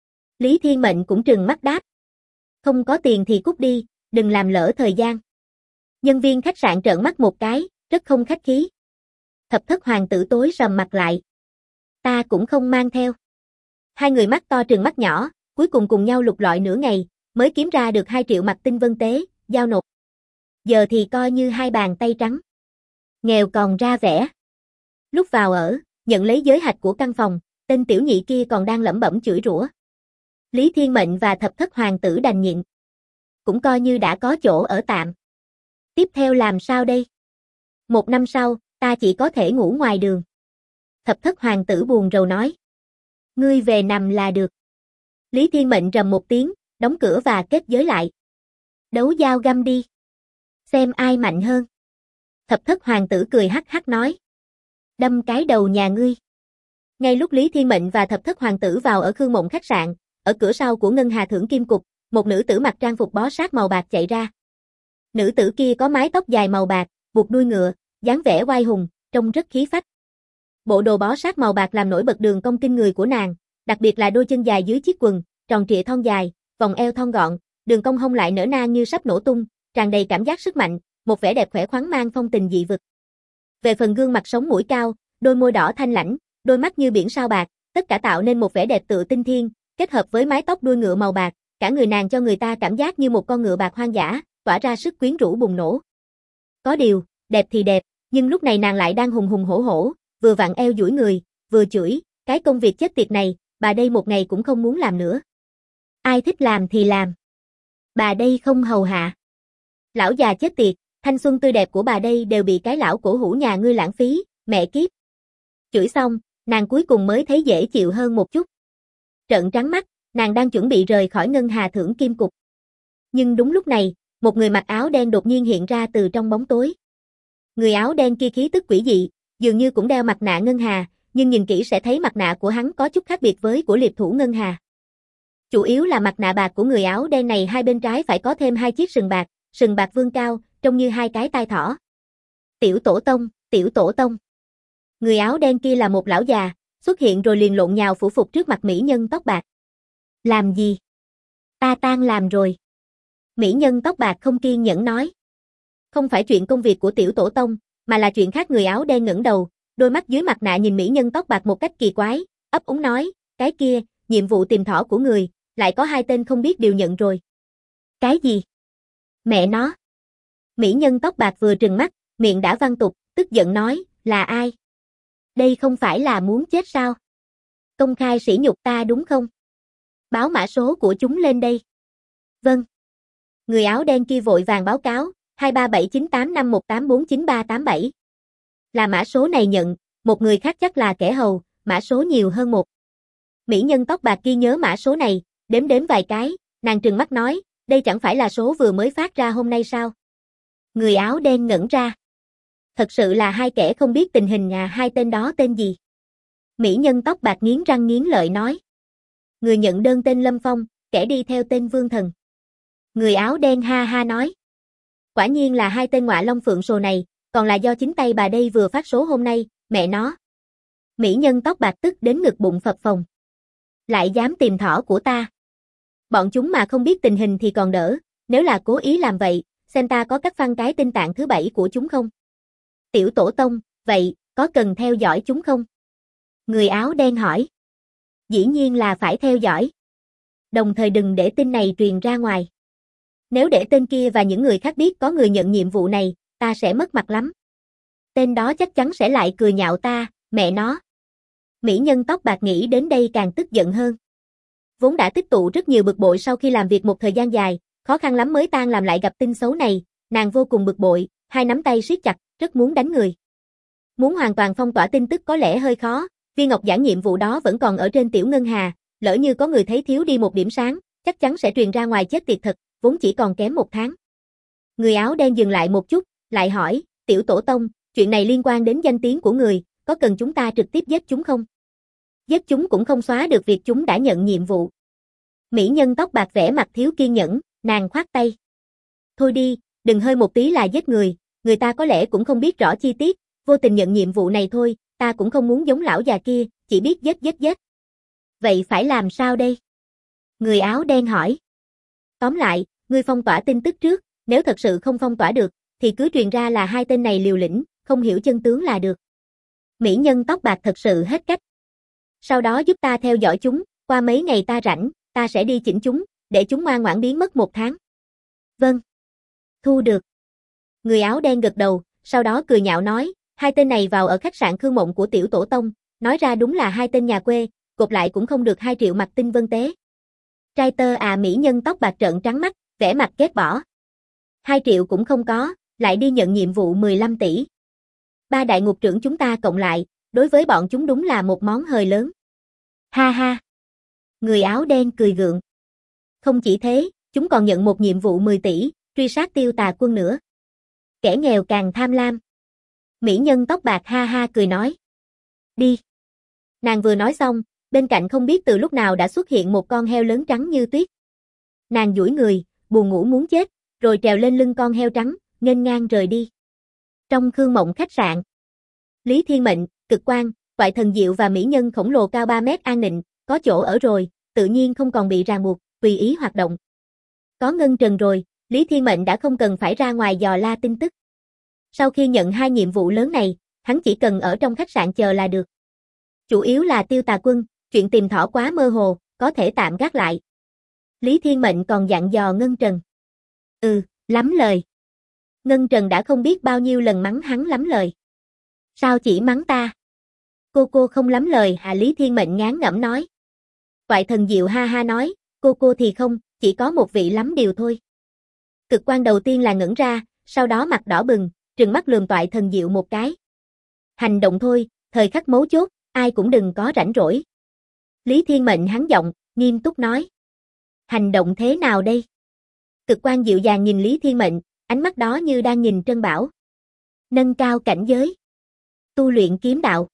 Lý Thiên Mệnh cũng trừng mắt đáp. Không có tiền thì cút đi, đừng làm lỡ thời gian. Nhân viên khách sạn trợn mắt một cái, rất không khách khí. Thập thất hoàng tử tối sầm mặt lại. Ta cũng không mang theo. Hai người mắt to trừng mắt nhỏ, cuối cùng cùng nhau lục lọi nửa ngày, mới kiếm ra được 2 triệu mặt tinh vân tế, giao nộp. Giờ thì coi như 2 bàn tay trắng. Nghèo còn ra vẻ. Lúc vào ở, nhận lấy giới hạch của căn phòng, tên tiểu nhị kia còn đang lẩm bẩm chửi rủa. Lý Thiên Mệnh và thập thất hoàng tử đành nhịn. Cũng coi như đã có chỗ ở tạm. Tiếp theo làm sao đây? 1 năm sau, ta chỉ có thể ngủ ngoài đường. Thập thất hoàng tử buồn rầu nói. Ngươi về nằm là được. Lý Thiên Mệnh rầm một tiếng, đóng cửa và kết giới lại. Đấu dao găm đi. Xem ai mạnh hơn. Thập thất hoàng tử cười hắc hắc nói. Đâm cái đầu nhà ngươi. Ngay lúc Lý Thiên Mệnh và thập thất hoàng tử vào ở Khương Mộng khách sạn, ở cửa sau của Ngân Hà Thưởng Kim Cục, một nữ tử mặc trang phục bó sát màu bạc chạy ra. Nữ tử kia có mái tóc dài màu bạc, buộc đuôi ngựa, dáng vẻ oai hùng, trông rất khí phách. Bộ đồ bó sát màu bạc làm nổi bật đường cong kinh người của nàng, đặc biệt là đôi chân dài dưới chiếc quần, tròn trịa thon dài, vòng eo thon gọn, đường cong hông lại nở nang như sắp nổ tung, tràn đầy cảm giác sức mạnh, một vẻ đẹp khỏe khoắn mang phong tình dị vực. Về phần gương mặt sống mũi cao, đôi môi đỏ thanh lãnh, đôi mắt như biển sao bạc, tất cả tạo nên một vẻ đẹp tựa tinh thiên, kết hợp với mái tóc đuôi ngựa màu bạc, cả người nàng cho người ta cảm giác như một con ngựa bạc hoang dã, tỏa ra sức quyến rũ bùng nổ. Có điều, đẹp thì đẹp, nhưng lúc này nàng lại đang hùng hùng hổ hổ, vừa vặn eo duỗi người, vừa chửi, cái công việc chết tiệt này, bà đây một ngày cũng không muốn làm nữa. Ai thích làm thì làm. Bà đây không hầu hạ. Lão già chết tiệt, thanh xuân tươi đẹp của bà đây đều bị cái lão cổ hủ nhà ngươi lãng phí, mẹ kiếp. Chửi xong, nàng cuối cùng mới thấy dễ chịu hơn một chút. Trợn trắng mắt, nàng đang chuẩn bị rời khỏi Ngân Hà Thưởng Kim Cục. Nhưng đúng lúc này, một người mặc áo đen đột nhiên hiện ra từ trong bóng tối. Người áo đen kia khí tức quỷ dị, dường như cũng đeo mặt nạ ngân hà, nhưng nhìn kỹ sẽ thấy mặt nạ của hắn có chút khác biệt với của liệp thủ ngân hà. Chủ yếu là mặt nạ bạc của người áo đen này hai bên trái phải có thêm 2 chiếc sừng bạc vương cao, trông như 2 cái tai thỏ. Tiểu tổ tông, tiểu tổ tông. Người áo đen kia là một lão già, xuất hiện rồi liền lộn nhào phủ phục trước mặt mỹ nhân tóc bạc. Làm gì? Ta tan làm rồi. Mỹ nhân tóc bạc không kiên nhẫn nói. Không phải chuyện công việc của tiểu tổ tông, mà là chuyện khác. Người áo đen ngẩng đầu, đôi mắt dưới mặt nạ nhìn mỹ nhân tóc bạc một cách kỳ quái, ấp úng nói, cái kia, nhiệm vụ tìm thỏ của người, lại có 2 tên không biết điều nhận rồi. Cái gì? Mẹ nó. Mỹ nhân tóc bạc vừa trừng mắt, miệng đã văng tục, tức giận nói, là ai? Đây không phải là muốn chết sao? Công khai sỉ nhục ta đúng không? Báo mã số của chúng lên đây. Vâng. Người áo đen kia vội vàng báo cáo, 237985184937. Là mã số này nhận, một người khác chắc là kẻ hầu, mã số nhiều hơn một. Mỹ nhân tóc bạc kia nhớ mã số này, đếm đếm vài cái, nàng trừng mắt nói, đây chẳng phải là số vừa mới phát ra hôm nay sao? Người áo đen ngẩn ra. Thật sự là 2 kẻ không biết tình hình à? 2 tên đó tên gì? Mỹ nhân tóc bạc nghiến răng nghiến lợi nói. Người nhận đơn tên Lâm Phong, kẻ đi theo tên Vương Thần. Người áo đen ha ha nói. Quả nhiên là 2 tên ngọa long phượng sồ này, còn là do chính tay bà đây vừa phát số hôm nay, mẹ nó. Mỹ nhân tóc bạc tức đến ngực bụng phập phồng. Lại dám tìm thỏ của ta. Bọn chúng mà không biết tình hình thì còn đỡ, nếu là cố ý làm vậy, xem ta có cắt phăng cái tinh tạng thứ 7 của chúng không? Tiểu tổ tông, vậy, có cần theo dõi chúng không? Người áo đen hỏi. Dĩ nhiên là phải theo dõi. Đồng thời đừng để tin này truyền ra ngoài. Nếu để tên kia và những người khác biết có người nhận nhiệm vụ này, ta sẽ mất mặt lắm. Tên đó chắc chắn sẽ lại cười nhạo ta, mẹ nó. Mỹ nhân tóc bạc nghĩ đến đây càng tức giận hơn. Vốn đã tích tụ rất nhiều bực bội sau khi làm việc một thời gian dài, khó khăn lắm mới tan làm lại gặp tin xấu này, nàng vô cùng bực bội, hai nắm tay siết chặt, rất muốn đánh người. Muốn hoàn toàn phong tỏa tin tức có lẽ hơi khó, viên ngọc giản nhiệm vụ đó vẫn còn ở trên tiểu ngân hà, lỡ như có người thấy thiếu đi một điểm sáng, chắc chắn sẽ truyền ra ngoài chết tiệt thật, vốn chỉ còn kém 1 tháng. Người áo đen dừng lại một chút, lại hỏi, tiểu tổ tông, chuyện này liên quan đến danh tiếng của người, có cần chúng ta trực tiếp giết chúng không? Giết chúng cũng không xóa được việc chúng đã nhận nhiệm vụ. Mỹ nhân tóc bạc vẻ mặt thiếu kiên nhẫn, nàng khoát tay. Thôi đi, đừng hơi một tí là giết người, người ta có lẽ cũng không biết rõ chi tiết, vô tình nhận nhiệm vụ này thôi, ta cũng không muốn giống lão già kia, chỉ biết giết. Vậy phải làm sao đây? Người áo đen hỏi. Tóm lại, ngươi phong tỏa tin tức trước, nếu thật sự không phong tỏa được, thì cứ truyền ra là hai tên này liều lĩnh, không hiểu chân tướng là được. Mỹ nhân tóc bạc thật sự hết cách. Sau đó giúp ta theo dõi chúng, qua mấy ngày ta rảnh, ta sẽ đi chỉnh chúng, để chúng ngoan ngoãn biến mất 1 tháng. Vâng. Thu được. Người áo đen gật đầu, sau đó cười nhạo nói, hai tên này vào ở khách sạn Khương Mộng của tiểu tổ tông, nói ra đúng là hai tên nhà quê, gộp lại cũng không được 2 triệu mặt tinh vân tế. Trai tơ à, mỹ nhân tóc bạc trợn trắng mắt, vẻ mặt ghét bỏ. 2 triệu cũng không có, lại đi nhận nhiệm vụ 15 tỷ. 3 đại ngục trưởng chúng ta cộng lại, đối với bọn chúng đúng là một món hời lớn. Ha ha. Người áo đen cười gượng. Không chỉ thế, chúng còn nhận một nhiệm vụ 10 tỷ, truy sát Tiêu Tà Quân nữa. Kẻ nghèo càng tham lam. Mỹ nhân tóc bạc ha ha cười nói. Đi. Nàng vừa nói xong, bên cạnh không biết từ lúc nào đã xuất hiện một con heo lớn trắng như tuyết. Nàng duỗi người, buồn ngủ muốn chết, rồi trèo lên lưng con heo trắng, nghênh ngang rời đi. Trong Khương Mộng khách sạn, Lý Thiên Mệnh, Cực Quang, Toại Thần Diệu và mỹ nhân khổng lồ cao 3 mét An Nịnh, có chỗ ở rồi, tự nhiên không còn bị ràng buộc, tùy ý hoạt động. Có Ngân Trần rồi, Lý Thiên Mệnh đã không cần phải ra ngoài dò la tin tức. Sau khi nhận 2 nhiệm vụ lớn này, hắn chỉ cần ở trong khách sạn chờ là được. Chủ yếu là Tiêu Tà Quân, chuyện tìm thỏ quá mơ hồ, có thể tạm gác lại. Lý Thiên Mệnh còn dặn dò Ngân Trần. Lắm lời. Ngân Trần đã không biết bao nhiêu lần mắng hắn lắm lời. Sao chỉ mắng ta? Cô không lắm lời hả? Lý Thiên Mệnh ngán ngẩm nói. Toại Thần Diệu ha ha nói, cô thì không, chỉ có một vị lắm điều thôi. Cực Quan đầu tiên là ngẩn ra, sau đó mặt đỏ bừng, trừng mắt lườm Toại Thần Diệu một cái. Hành động thôi, thời khắc mấu chốt, ai cũng đừng có rảnh rỗi. Lý Thiên Mệnh hắn giọng, nghiêm túc nói. Hành động thế nào đây? Cực Quan dịu dàng nhìn Lý Thiên Mệnh, ánh mắt đó như đang nhìn Trân Bảo. Nâng cao cảnh giới. Tu luyện kiếm đạo.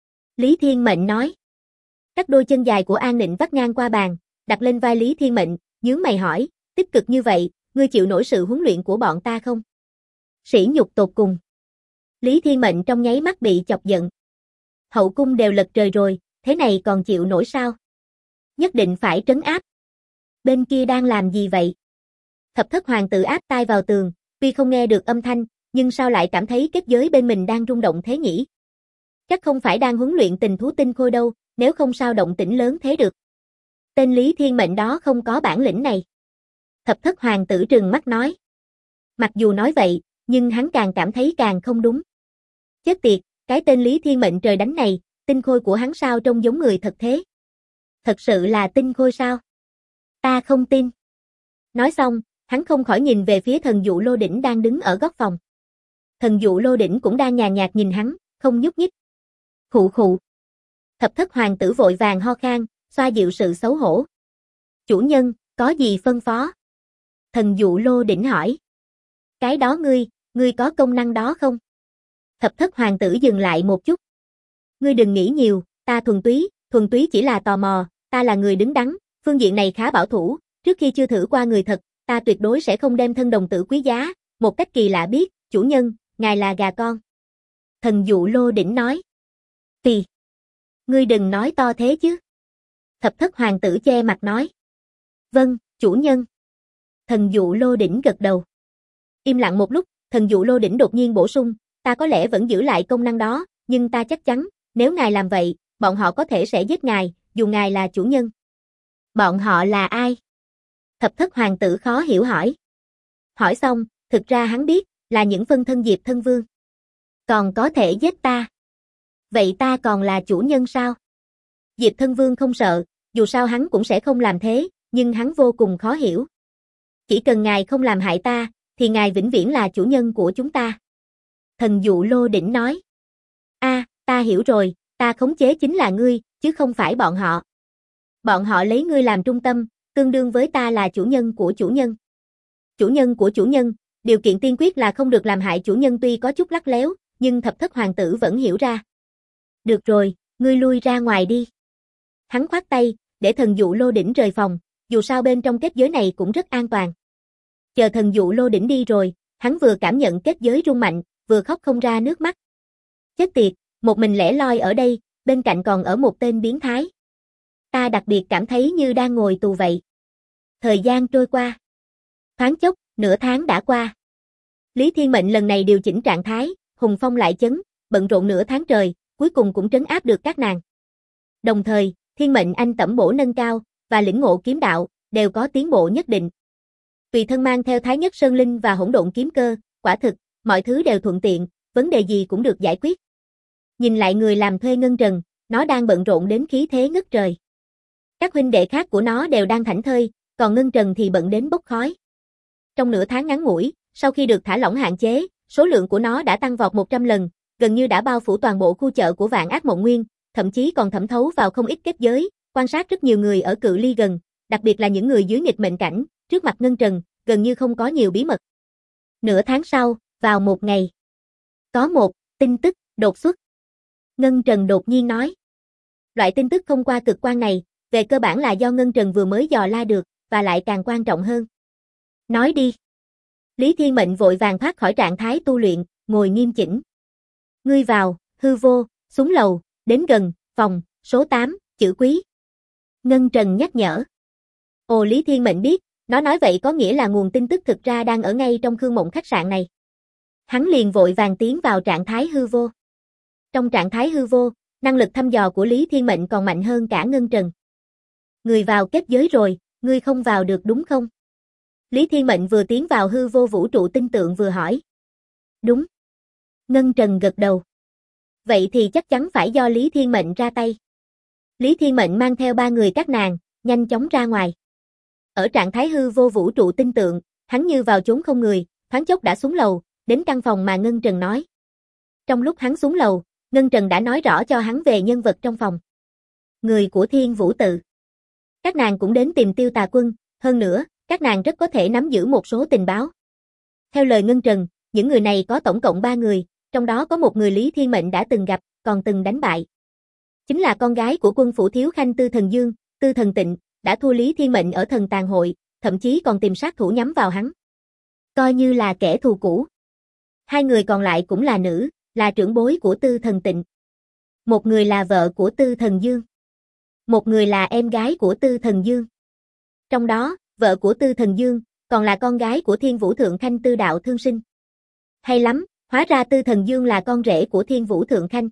Lý Thiên Mệnh nói. Các đôi chân dài của An Nịnh vắt ngang qua bàn, đặt lên vai Lý Thiên Mệnh, nhướng mày hỏi, tích cực như vậy, ngươi chịu nổi sự huấn luyện của bọn ta không? Sỉ nhục tột cùng. Lý Thiên Mệnh trong nháy mắt bị chọc giận. Hậu cung đều lật trời rồi, thế này còn chịu nổi sao? Nhất định phải trấn áp. Bên kia đang làm gì vậy? Thập thất hoàng tử áp tai vào tường, tuy không nghe được âm thanh, nhưng sao lại cảm thấy kết giới bên mình đang rung động thế nhỉ? Chắc không phải đang huấn luyện tình thú tinh khôi đâu, nếu không sao động tĩnh lớn thế được. Tên Lý Thiên Mệnh đó không có bản lĩnh này. Thập thất hoàng tử trừng mắt nói. Mặc dù nói vậy, nhưng hắn càng cảm thấy càng không đúng. Chết tiệt, cái tên Lý Thiên Mệnh trời đánh này, tinh khôi của hắn sao trông giống người thật thế? Thật sự là tinh khôi sao? Ta không tin. Nói xong, hắn không khỏi nhìn về phía thần dụ Lô Đỉnh đang đứng ở góc phòng. Thần dụ Lô Đỉnh cũng đang nhàn nhạt nhìn hắn, không nhúc nhích. Khụ khụ. Thập thất hoàng tử vội vàng ho khan, xoa dịu sự xấu hổ. Chủ nhân, có gì phân phó? Thần dụ Lô Đỉnh hỏi. Cái đó ngươi có công năng đó không? Thập thất hoàng tử dừng lại một chút. Ngươi đừng nghĩ nhiều, ta thuần túy chỉ là tò mò, ta là người đứng đắn, phương diện này khá bảo thủ, trước khi chưa thử qua người thật, ta tuyệt đối sẽ không đem thân đồng tử quý giá, một cách kỳ lạ biết, chủ nhân, ngài là gà con. Thần dụ lô đỉnh nói. Tì. Ngươi đừng nói to thế chứ. Thập thất hoàng tử che mặt nói. Vâng, chủ nhân. Thần dụ lô đỉnh gật đầu. Im lặng một lúc, thần dụ lô đỉnh đột nhiên bổ sung, ta có lẽ vẫn giữ lại công năng đó, nhưng ta chắc chắn, nếu ngài làm vậy, bọn họ có thể sẽ giết ngài, dù ngài là chủ nhân. Bọn họ là ai? Thập thất hoàng tử khó hiểu hỏi. Hỏi xong, thực ra hắn biết, là những phân thân Diệp Thân Vương. Còn có thể giết ta. Vậy ta còn là chủ nhân sao? Diệp Thân Vương không sợ, dù sao hắn cũng sẽ không làm thế, nhưng hắn vô cùng khó hiểu. Chỉ cần ngài không làm hại ta, thì ngài vĩnh viễn là chủ nhân của chúng ta. Thần dụ lô đỉnh nói. Ta hiểu rồi, ta khống chế chính là ngươi, chứ không phải bọn họ. Bọn họ lấy ngươi làm trung tâm, tương đương với ta là chủ nhân của chủ nhân. Chủ nhân của chủ nhân, điều kiện tiên quyết là không được làm hại chủ nhân tuy có chút lắt léo, nhưng thập thất hoàng tử vẫn hiểu ra. Được rồi, ngươi lui ra ngoài đi. Hắn khoát tay, để thần dụ lô đỉnh rời phòng, dù sao bên trong kết giới này cũng rất an toàn. Chờ thần dụ lô đỉnh đi rồi, hắn vừa cảm nhận kết giới rung mạnh, vừa khóc không ra nước mắt. Chết tiệt, một mình lẻ loi ở đây, bên cạnh còn ở một tên biến thái. Ta đặc biệt cảm thấy như đang ngồi tù vậy. Thời gian trôi qua. Thoáng chốc, nửa tháng đã qua. Lý Thiên Mệnh lần này điều chỉnh trạng thái, hùng phong lại chấn, bận rộn nửa tháng trời, cuối cùng cũng trấn áp được các nàng. Đồng thời, Thiên Mệnh Anh tẩm bổ nâng cao, và lĩnh ngộ kiếm đạo, đều có tiến bộ nhất định. Tùy thân mang theo Thái Nhất Sơn Linh và Hỗn Độn Kiếm Cơ, quả thực, mọi thứ đều thuận tiện, vấn đề gì cũng được giải quyết. Nhìn lại người làm thuê Ngân Trần, nó đang bận rộn đến khí thế ngất trời. Các huynh đệ khác của nó đều đang thảnh thơi, còn Ngân Trần thì bận đến bốc khói. Trong nửa tháng ngắn ngủi, sau khi được thả lỏng hạn chế, số lượng của nó đã tăng vọt 100 lần, gần như đã bao phủ toàn bộ khu chợ của Vạn Ác Mộng Nguyên, thậm chí còn thẩm thấu vào không ít kết giới, quan sát rất nhiều người ở cự ly gần, đặc biệt là những người dưới nghịch mệnh cảnh, trước mặt Ngân Trần, gần như không có nhiều bí mật. Nửa tháng sau, vào một ngày, có một tin tức đột xuất. Ngân Trần đột nhiên nói. Loại tin tức không qua cực quan này, về cơ bản là do Ngân Trần vừa mới dò la được, và lại càng quan trọng hơn. Nói đi. Lý Thiên Mệnh vội vàng thoát khỏi trạng thái tu luyện, ngồi nghiêm chỉnh. Ngươi vào, hư vô, xuống lầu, đến gần, phòng, số 8, chữ Quý. Ngân Trần nhắc nhở. Ồ, Lý Thiên Mệnh biết, nó nói vậy có nghĩa là nguồn tin tức thực ra đang ở ngay trong Khương Mộng khách sạn này. Hắn liền vội vàng tiến vào trạng thái hư vô. Trong trạng thái hư vô, năng lực thăm dò của Lý Thiên Mệnh còn mạnh hơn cả Ngân Trần. Người vào kết giới rồi, ngươi không vào được đúng không? Lý Thiên Mệnh vừa tiến vào hư vô vũ trụ tinh tượng vừa hỏi. Đúng. Ngân Trần gật đầu. Vậy thì chắc chắn phải do Lý Thiên Mệnh ra tay. Lý Thiên Mệnh mang theo 3 người các nàng, nhanh chóng ra ngoài. Ở trạng thái hư vô vũ trụ tinh tượng, hắn như vào chốn không người, thoáng chốc đã xuống lầu, đến căn phòng mà Ngân Trần nói. Trong lúc hắn xuống lầu, Ngân Trần đã nói rõ cho hắn về nhân vật trong phòng. Người của Thiên Vũ Tự. Các nàng cũng đến tìm Tiêu Tà Quân, hơn nữa, các nàng rất có thể nắm giữ một số tình báo. Theo lời Ngân Trần, những người này có tổng cộng 3 người, trong đó có một người Lý Thiên Mệnh đã từng gặp, còn từng đánh bại. Chính là con gái của quân phủ thiếu khanh Tư Thần Dương, Tư Thần Tịnh, đã thua Lý Thiên Mệnh ở Thần Tàn Hội, thậm chí còn tìm sát thủ nhắm vào hắn. Coi như là kẻ thù cũ. 2 người còn lại cũng là nữ, là trưởng bối của Tư Thần Tịnh. Một người là vợ của Tư Thần Dương. Một người là em gái của Tư Thần Dương. Trong đó, vợ của Tư Thần Dương, còn là con gái của Thiên Vũ Thượng Khanh Tư Đạo Thương Sinh. Hay lắm, hóa ra Tư Thần Dương là con rể của Thiên Vũ Thượng Khanh.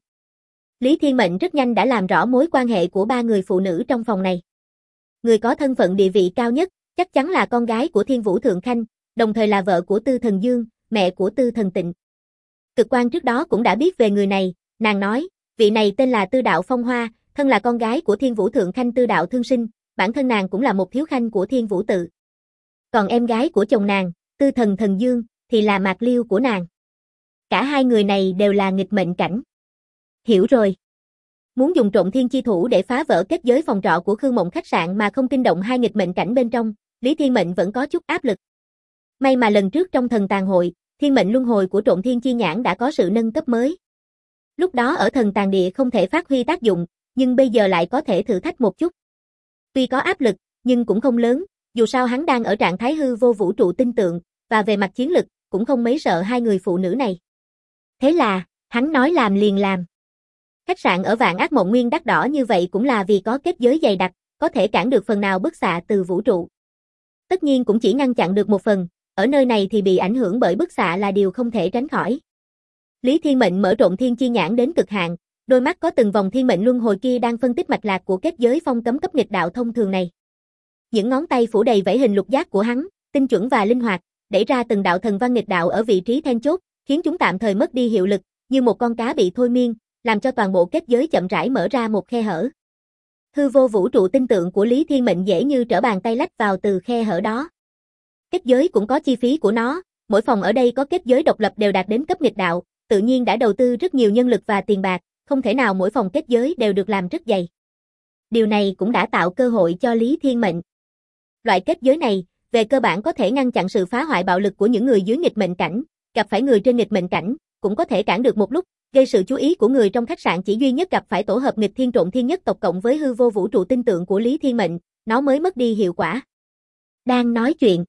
Lý Thiên Mệnh rất nhanh đã làm rõ mối quan hệ của 3 người phụ nữ trong phòng này. Người có thân phận địa vị cao nhất, chắc chắn là con gái của Thiên Vũ Thượng Khanh, đồng thời là vợ của Tư Thần Dương, mẹ của Tư Thần Tịnh. Cực Quan trước đó cũng đã biết về người này, nàng nói, vị này tên là Tư Đạo Phong Hoa, thân là con gái của Thiên Vũ Thượng Khanh Tư Đạo Thương Sinh, bản thân nàng cũng là một thiếu khanh của Thiên Vũ Tự. Còn em gái của chồng nàng, Tư Thần Thần Dương, thì là Mạc Liêu của nàng. Cả 2 người này đều là nghịch mệnh cảnh. Hiểu rồi. Muốn dùng trộm thiên chi thủ để phá vỡ kết giới phòng trọ của Khương Mộng khách sạn mà không kinh động 2 nghịch mệnh cảnh bên trong, Lý Thiên Mệnh vẫn có chút áp lực. May mà lần trước trong Thần Tàn Hội, thiên mệnh luân hồi của trộm thiên chi nhãn đã có sự nâng cấp mới. Lúc đó ở Thần Tàn Địa không thể phát huy tác dụng, nhưng bây giờ lại có thể thử thách một chút. Tuy có áp lực, nhưng cũng không lớn, dù sao hắn đang ở trạng thái hư vô vũ trụ tinh tượng, và về mặt chiến lực, cũng không mấy sợ 2 người phụ nữ này. Thế là, hắn nói làm liền làm. Khách sạn ở Vạn Ác Mộng Nguyên đắt đỏ như vậy cũng là vì có kết giới dày đặc, có thể cản được phần nào bức xạ từ vũ trụ. Tất nhiên cũng chỉ ngăn chặn được một phần, ở nơi này thì bị ảnh hưởng bởi bức xạ là điều không thể tránh khỏi. Lý Thiên Mệnh mở rộng thiên chi nhãn đến cực hạn, đôi mắt có từng vòng thiên mệnh luân hồi kia đang phân tích mạch lạc của kết giới phong cấm cấp nghịch đạo thông thường này. Những ngón tay phủ đầy vảy hình lục giác của hắn, tinh chuẩn và linh hoạt, đẩy ra từng đạo thần văn nghịch đạo ở vị trí then chốt, khiến chúng tạm thời mất đi hiệu lực, như một con cá bị thôi miên, làm cho toàn bộ kết giới chậm rãi mở ra một khe hở. Hư vô vũ trụ tinh tượng của Lý Thiên Mệnh dễ như trở bàn tay lách vào từ khe hở đó. Kết giới cũng có chi phí của nó, mỗi phòng ở đây có kết giới độc lập đều đạt đến cấp nghịch đạo, tự nhiên đã đầu tư rất nhiều nhân lực và tiền bạc, không thể nào mỗi phòng kết giới đều được làm rất dày. Điều này cũng đã tạo cơ hội cho Lý Thiên Mệnh. Loại kết giới này, về cơ bản có thể ngăn chặn sự phá hoại bạo lực của những người dưới nghịch mệnh cảnh, gặp phải người trên nghịch mệnh cảnh, cũng có thể cản được một lúc, gây sự chú ý của người trong khách sạn chỉ duy nhất gặp phải tổ hợp nghịch thiên trộn thiên nhất tộc cộng với hư vô vũ trụ tinh tượng của Lý Thiên Mệnh, nó mới mất đi hiệu quả. Đang nói chuyện,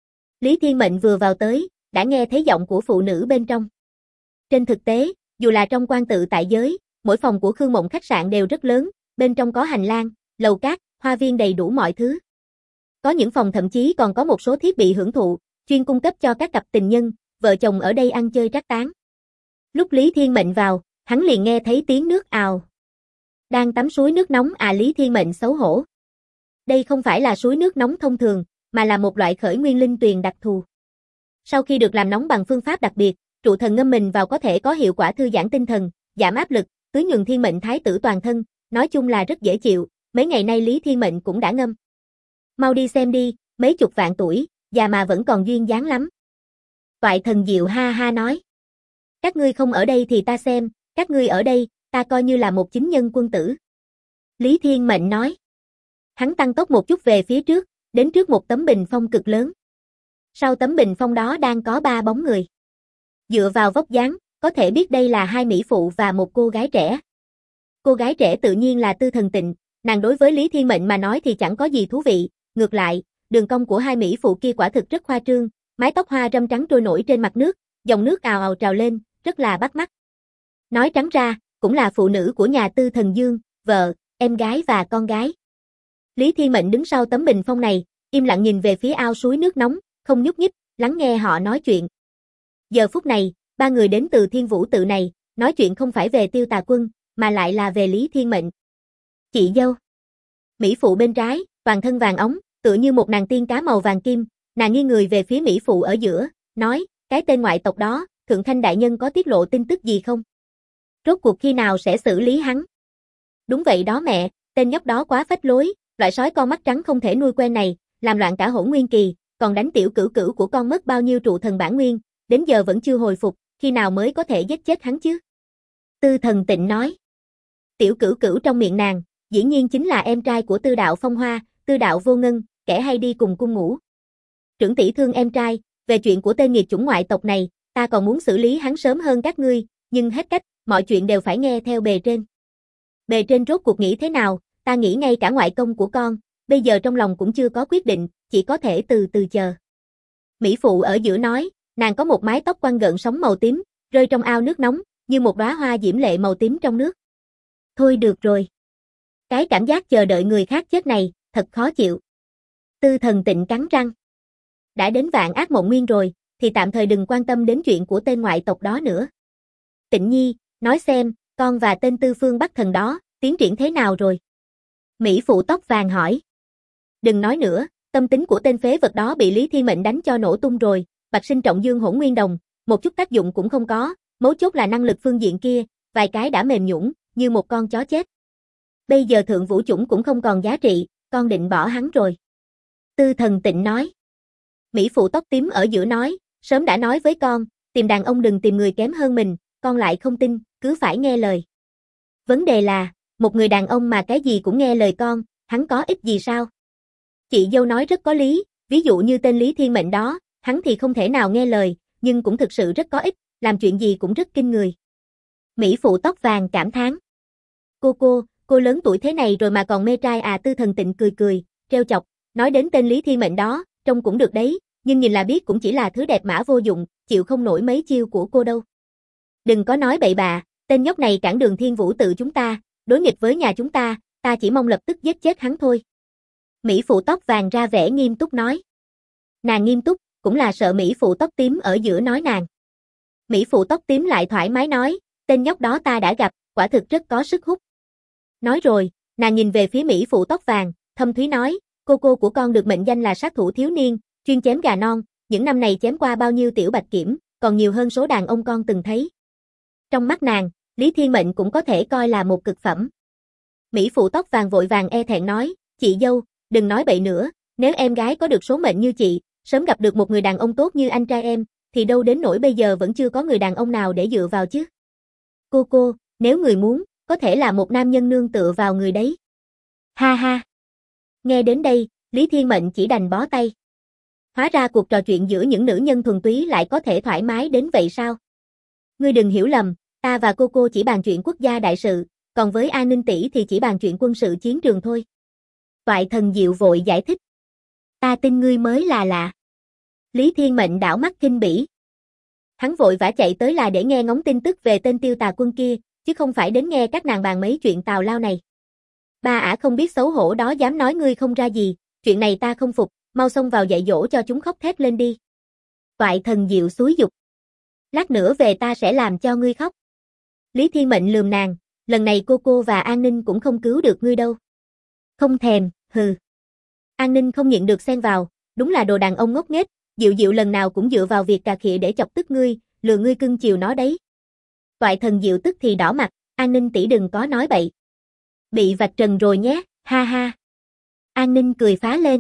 Lý Thiên Mệnh vừa vào tới, đã nghe thấy giọng của phụ nữ bên trong. Trên thực tế, dù là trong quan tự tại giới, mỗi phòng của Khương Mộng khách sạn đều rất lớn, bên trong có hành lang, lầu cát, hoa viên đầy đủ mọi thứ. Có những phòng thậm chí còn có một số thiết bị hưởng thụ, chuyên cung cấp cho các cặp tình nhân, vợ chồng ở đây ăn chơi trác tán. Lúc Lý Thiên Mệnh vào, hắn liền nghe thấy tiếng nước ào. Đang tắm suối nước nóng à? Lý Thiên Mệnh xấu hổ. Đây không phải là suối nước nóng thông thường, mà là một loại khởi nguyên linh tuyền đặc thù. Sau khi được làm nóng bằng phương pháp đặc biệt, trụ thần ngâm mình vào có thể có hiệu quả thư giãn tinh thần, giảm áp lực, tưới nhuần Thiên Mệnh thái tử toàn thân, nói chung là rất dễ chịu, mấy ngày nay Lý Thiên Mệnh cũng đã ngâm. Mau đi xem đi, mấy chục vạn tuổi, già mà vẫn còn duyên dáng lắm. Toại Thần Diệu ha ha nói. Các ngươi không ở đây thì ta xem, các ngươi ở đây, ta coi như là một chính nhân quân tử. Lý Thiên Mệnh nói. Hắn tăng tốc một chút về phía trước, đến trước một tấm bình phong cực lớn. Sau tấm bình phong đó đang có 3 bóng người. Dựa vào vóc dáng, có thể biết đây là 2 mỹ phụ và một cô gái trẻ. Cô gái trẻ tự nhiên là Tư Thần Tịnh, nàng đối với Lý Thiên Mệnh mà nói thì chẳng có gì thú vị, ngược lại, đường cong của 2 mỹ phụ kia quả thực rất khoa trương, mái tóc hoa râm trắng trôi nổi trên mặt nước, dòng nước ào ào trào lên, rất là bắt mắt. Nói trắng ra, cũng là phụ nữ của nhà Tư Thần Dương, vợ, em gái và con gái. Lý Thiên Mệnh đứng sau tấm bình phong này, im lặng nhìn về phía ao suối nước nóng, không nhúc nhích, lắng nghe họ nói chuyện. Giờ phút này, 3 người đến từ Thiên Vũ tự này, nói chuyện không phải về Tiêu Tà Quân, mà lại là về Lý Thiên Mệnh. Chị dâu. Mỹ phụ bên trái, toàn thân vàng óng, tựa như một nàng tiên cá màu vàng kim, nàng nghiêng người về phía Mỹ phụ ở giữa, nói, cái tên ngoại tộc đó, Thượng Thanh đại nhân có tiết lộ tin tức gì không? Rốt cuộc khi nào sẽ xử lý hắn? Đúng vậy đó mẹ, tên nhóc đó quá phách lối, loại sói con mắt trắng không thể nuôi quen này, làm loạn cả Hỗn Nguyên kỳ, còn đánh tiểu cửu cửu của con mất bao nhiêu trụ thần bản nguyên, đến giờ vẫn chưa hồi phục, khi nào mới có thể giết chết hắn chứ? Tư Thần Tịnh nói. Tiểu cửu cửu trong miệng nàng, dĩ nhiên chính là em trai của Tư đạo Phong Hoa, Tư đạo Vô Ngân, kẻ hay đi cùng cung ngủ. Trưởng tỷ thương em trai, về chuyện của tên nghiệt chủng ngoại tộc này, ta còn muốn xử lý hắn sớm hơn các ngươi, nhưng hết cách, mọi chuyện đều phải nghe theo bề trên. Bề trên rốt cuộc nghĩ thế nào, ta nghĩ ngay cả ngoại công của con, bây giờ trong lòng cũng chưa có quyết định, chỉ có thể từ từ chờ. Mỹ phụ ở giữa nói, nàng có một mái tóc quăn gợn sóng màu tím, rơi trong ao nước nóng, như một đóa hoa diễm lệ màu tím trong nước. Thôi được rồi. Cái cảm giác chờ đợi người khác chết này, thật khó chịu. Tư Thần Tịnh cắn răng. Đã đến Vạn Ác Mộng Nguyên rồi, thì tạm thời đừng quan tâm đến chuyện của tên ngoại tộc đó nữa. Tịnh Nhi, nói xem, con và tên Tư Phương Bắc Thần đó, tiến triển thế nào rồi? Mỹ phụ tóc vàng hỏi. Đừng nói nữa, tâm tính của tên phế vật đó bị Lý Thiên Mệnh đánh cho nổ tung rồi, Bạch Sinh Trọng Dương Hỗn Nguyên Đồng, một chút tác dụng cũng không có, mấu chốt là năng lực phương diện kia, vài cái đã mềm nhũn, như một con chó chết. Bây giờ thượng vũ chủng cũng không còn giá trị, con định bỏ hắn rồi. Tư Thần Tịnh nói. Mỹ phụ tóc tím ở giữa nói, sớm đã nói với con, tìm đàn ông đừng tìm người kém hơn mình, con lại không tin, cứ phải nghe lời. Vấn đề là, một người đàn ông mà cái gì cũng nghe lời con, hắn có ích gì sao? Chị dâu nói rất có lý, ví dụ như tên Lý Thiên Mệnh đó, hắn thì không thể nào nghe lời, nhưng cũng thực sự rất có ích, làm chuyện gì cũng rất kinh người. Mỹ phụ tóc vàng cảm thán. Cô lớn tuổi thế này rồi mà còn mê trai à? Tư Thần Tịnh cười cười, trêu chọc, nói đến tên Lý Thiên Mệnh đó, trông cũng được đấy, nhưng nhìn là biết cũng chỉ là thứ đẹp mã vô dụng, chịu không nổi mấy chiêu của cô đâu. Đừng có nói bậy bạ, tên nhóc này cản đường Thiên Vũ tự chúng ta, đối nghịch với nhà chúng ta chỉ mong lập tức giết chết hắn thôi. Mỹ phụ tóc vàng ra vẻ nghiêm túc nói. Nàng nghiêm túc, cũng là sợ Mỹ phụ tóc tím ở giữa nói nàng. Mỹ phụ tóc tím lại thoải mái nói, tên nhóc đó ta đã gặp, quả thực rất có sức hút. Nói rồi, nàng nhìn về phía Mỹ phụ tóc vàng, thâm thúy nói, cô của con được mệnh danh là sát thủ thiếu niên, chuyên chém gà non, những năm này chém qua bao nhiêu tiểu bạch kiểm, còn nhiều hơn số đàn ông con từng thấy. Trong mắt nàng, Lý Thiên Mệnh cũng có thể coi là một cực phẩm. Mỹ phụ tóc vàng vội vàng e thẹn nói, chị dâu, đừng nói bậy nữa, nếu em gái có được số mệnh như chị, sớm gặp được một người đàn ông tốt như anh trai em, thì đâu đến nỗi bây giờ vẫn chưa có người đàn ông nào để dựa vào chứ. Cô, nếu người muốn, có thể là một nam nhân nương tựa vào người đấy. Ha ha. Nghe đến đây, Lý Thiên Mệnh chỉ đành bó tay. Hóa ra cuộc trò chuyện giữa những nữ nhân thuần túy lại có thể thoải mái đến vậy sao? Ngươi đừng hiểu lầm, ta và cô chỉ bàn chuyện quốc gia đại sự, còn với An Ninh tỷ thì chỉ bàn chuyện quân sự chiến trường thôi. Toại Thần Diệu vội giải thích. Ta tin ngươi mới là lạ. Lý Thiên Mệnh đảo mắt kinh bỉ. Hắn vội vã chạy tới là để nghe ngóng tin tức về tên Tiêu Tà quân kia, chứ không phải đến nghe các nàng bàn mấy chuyện tào lao này. Ba ả không biết xấu hổ đó dám nói ngươi không ra gì, chuyện này ta không phục, mau xông vào dạy dỗ cho chúng khóc thét lên đi. Toại Thần Diệu xúi giục. Lát nữa về ta sẽ làm cho ngươi khóc. Lý Thiên Mệnh lườm nàng, lần này cô và An Ninh cũng không cứu được ngươi đâu. Không thèm, hừ. An Ninh không nhịn được xen vào, đúng là đồ đàn ông ngốc nghếch, Diệu lần nào cũng dựa vào việc cà khịa để chọc tức ngươi, lừa ngươi cưng chiều nó đấy. Toại Thần Diệu tức thì đỏ mặt, An Ninh tỷ đừng có nói bậy. Bị vạch trần rồi nhé, ha ha. An Ninh cười phá lên.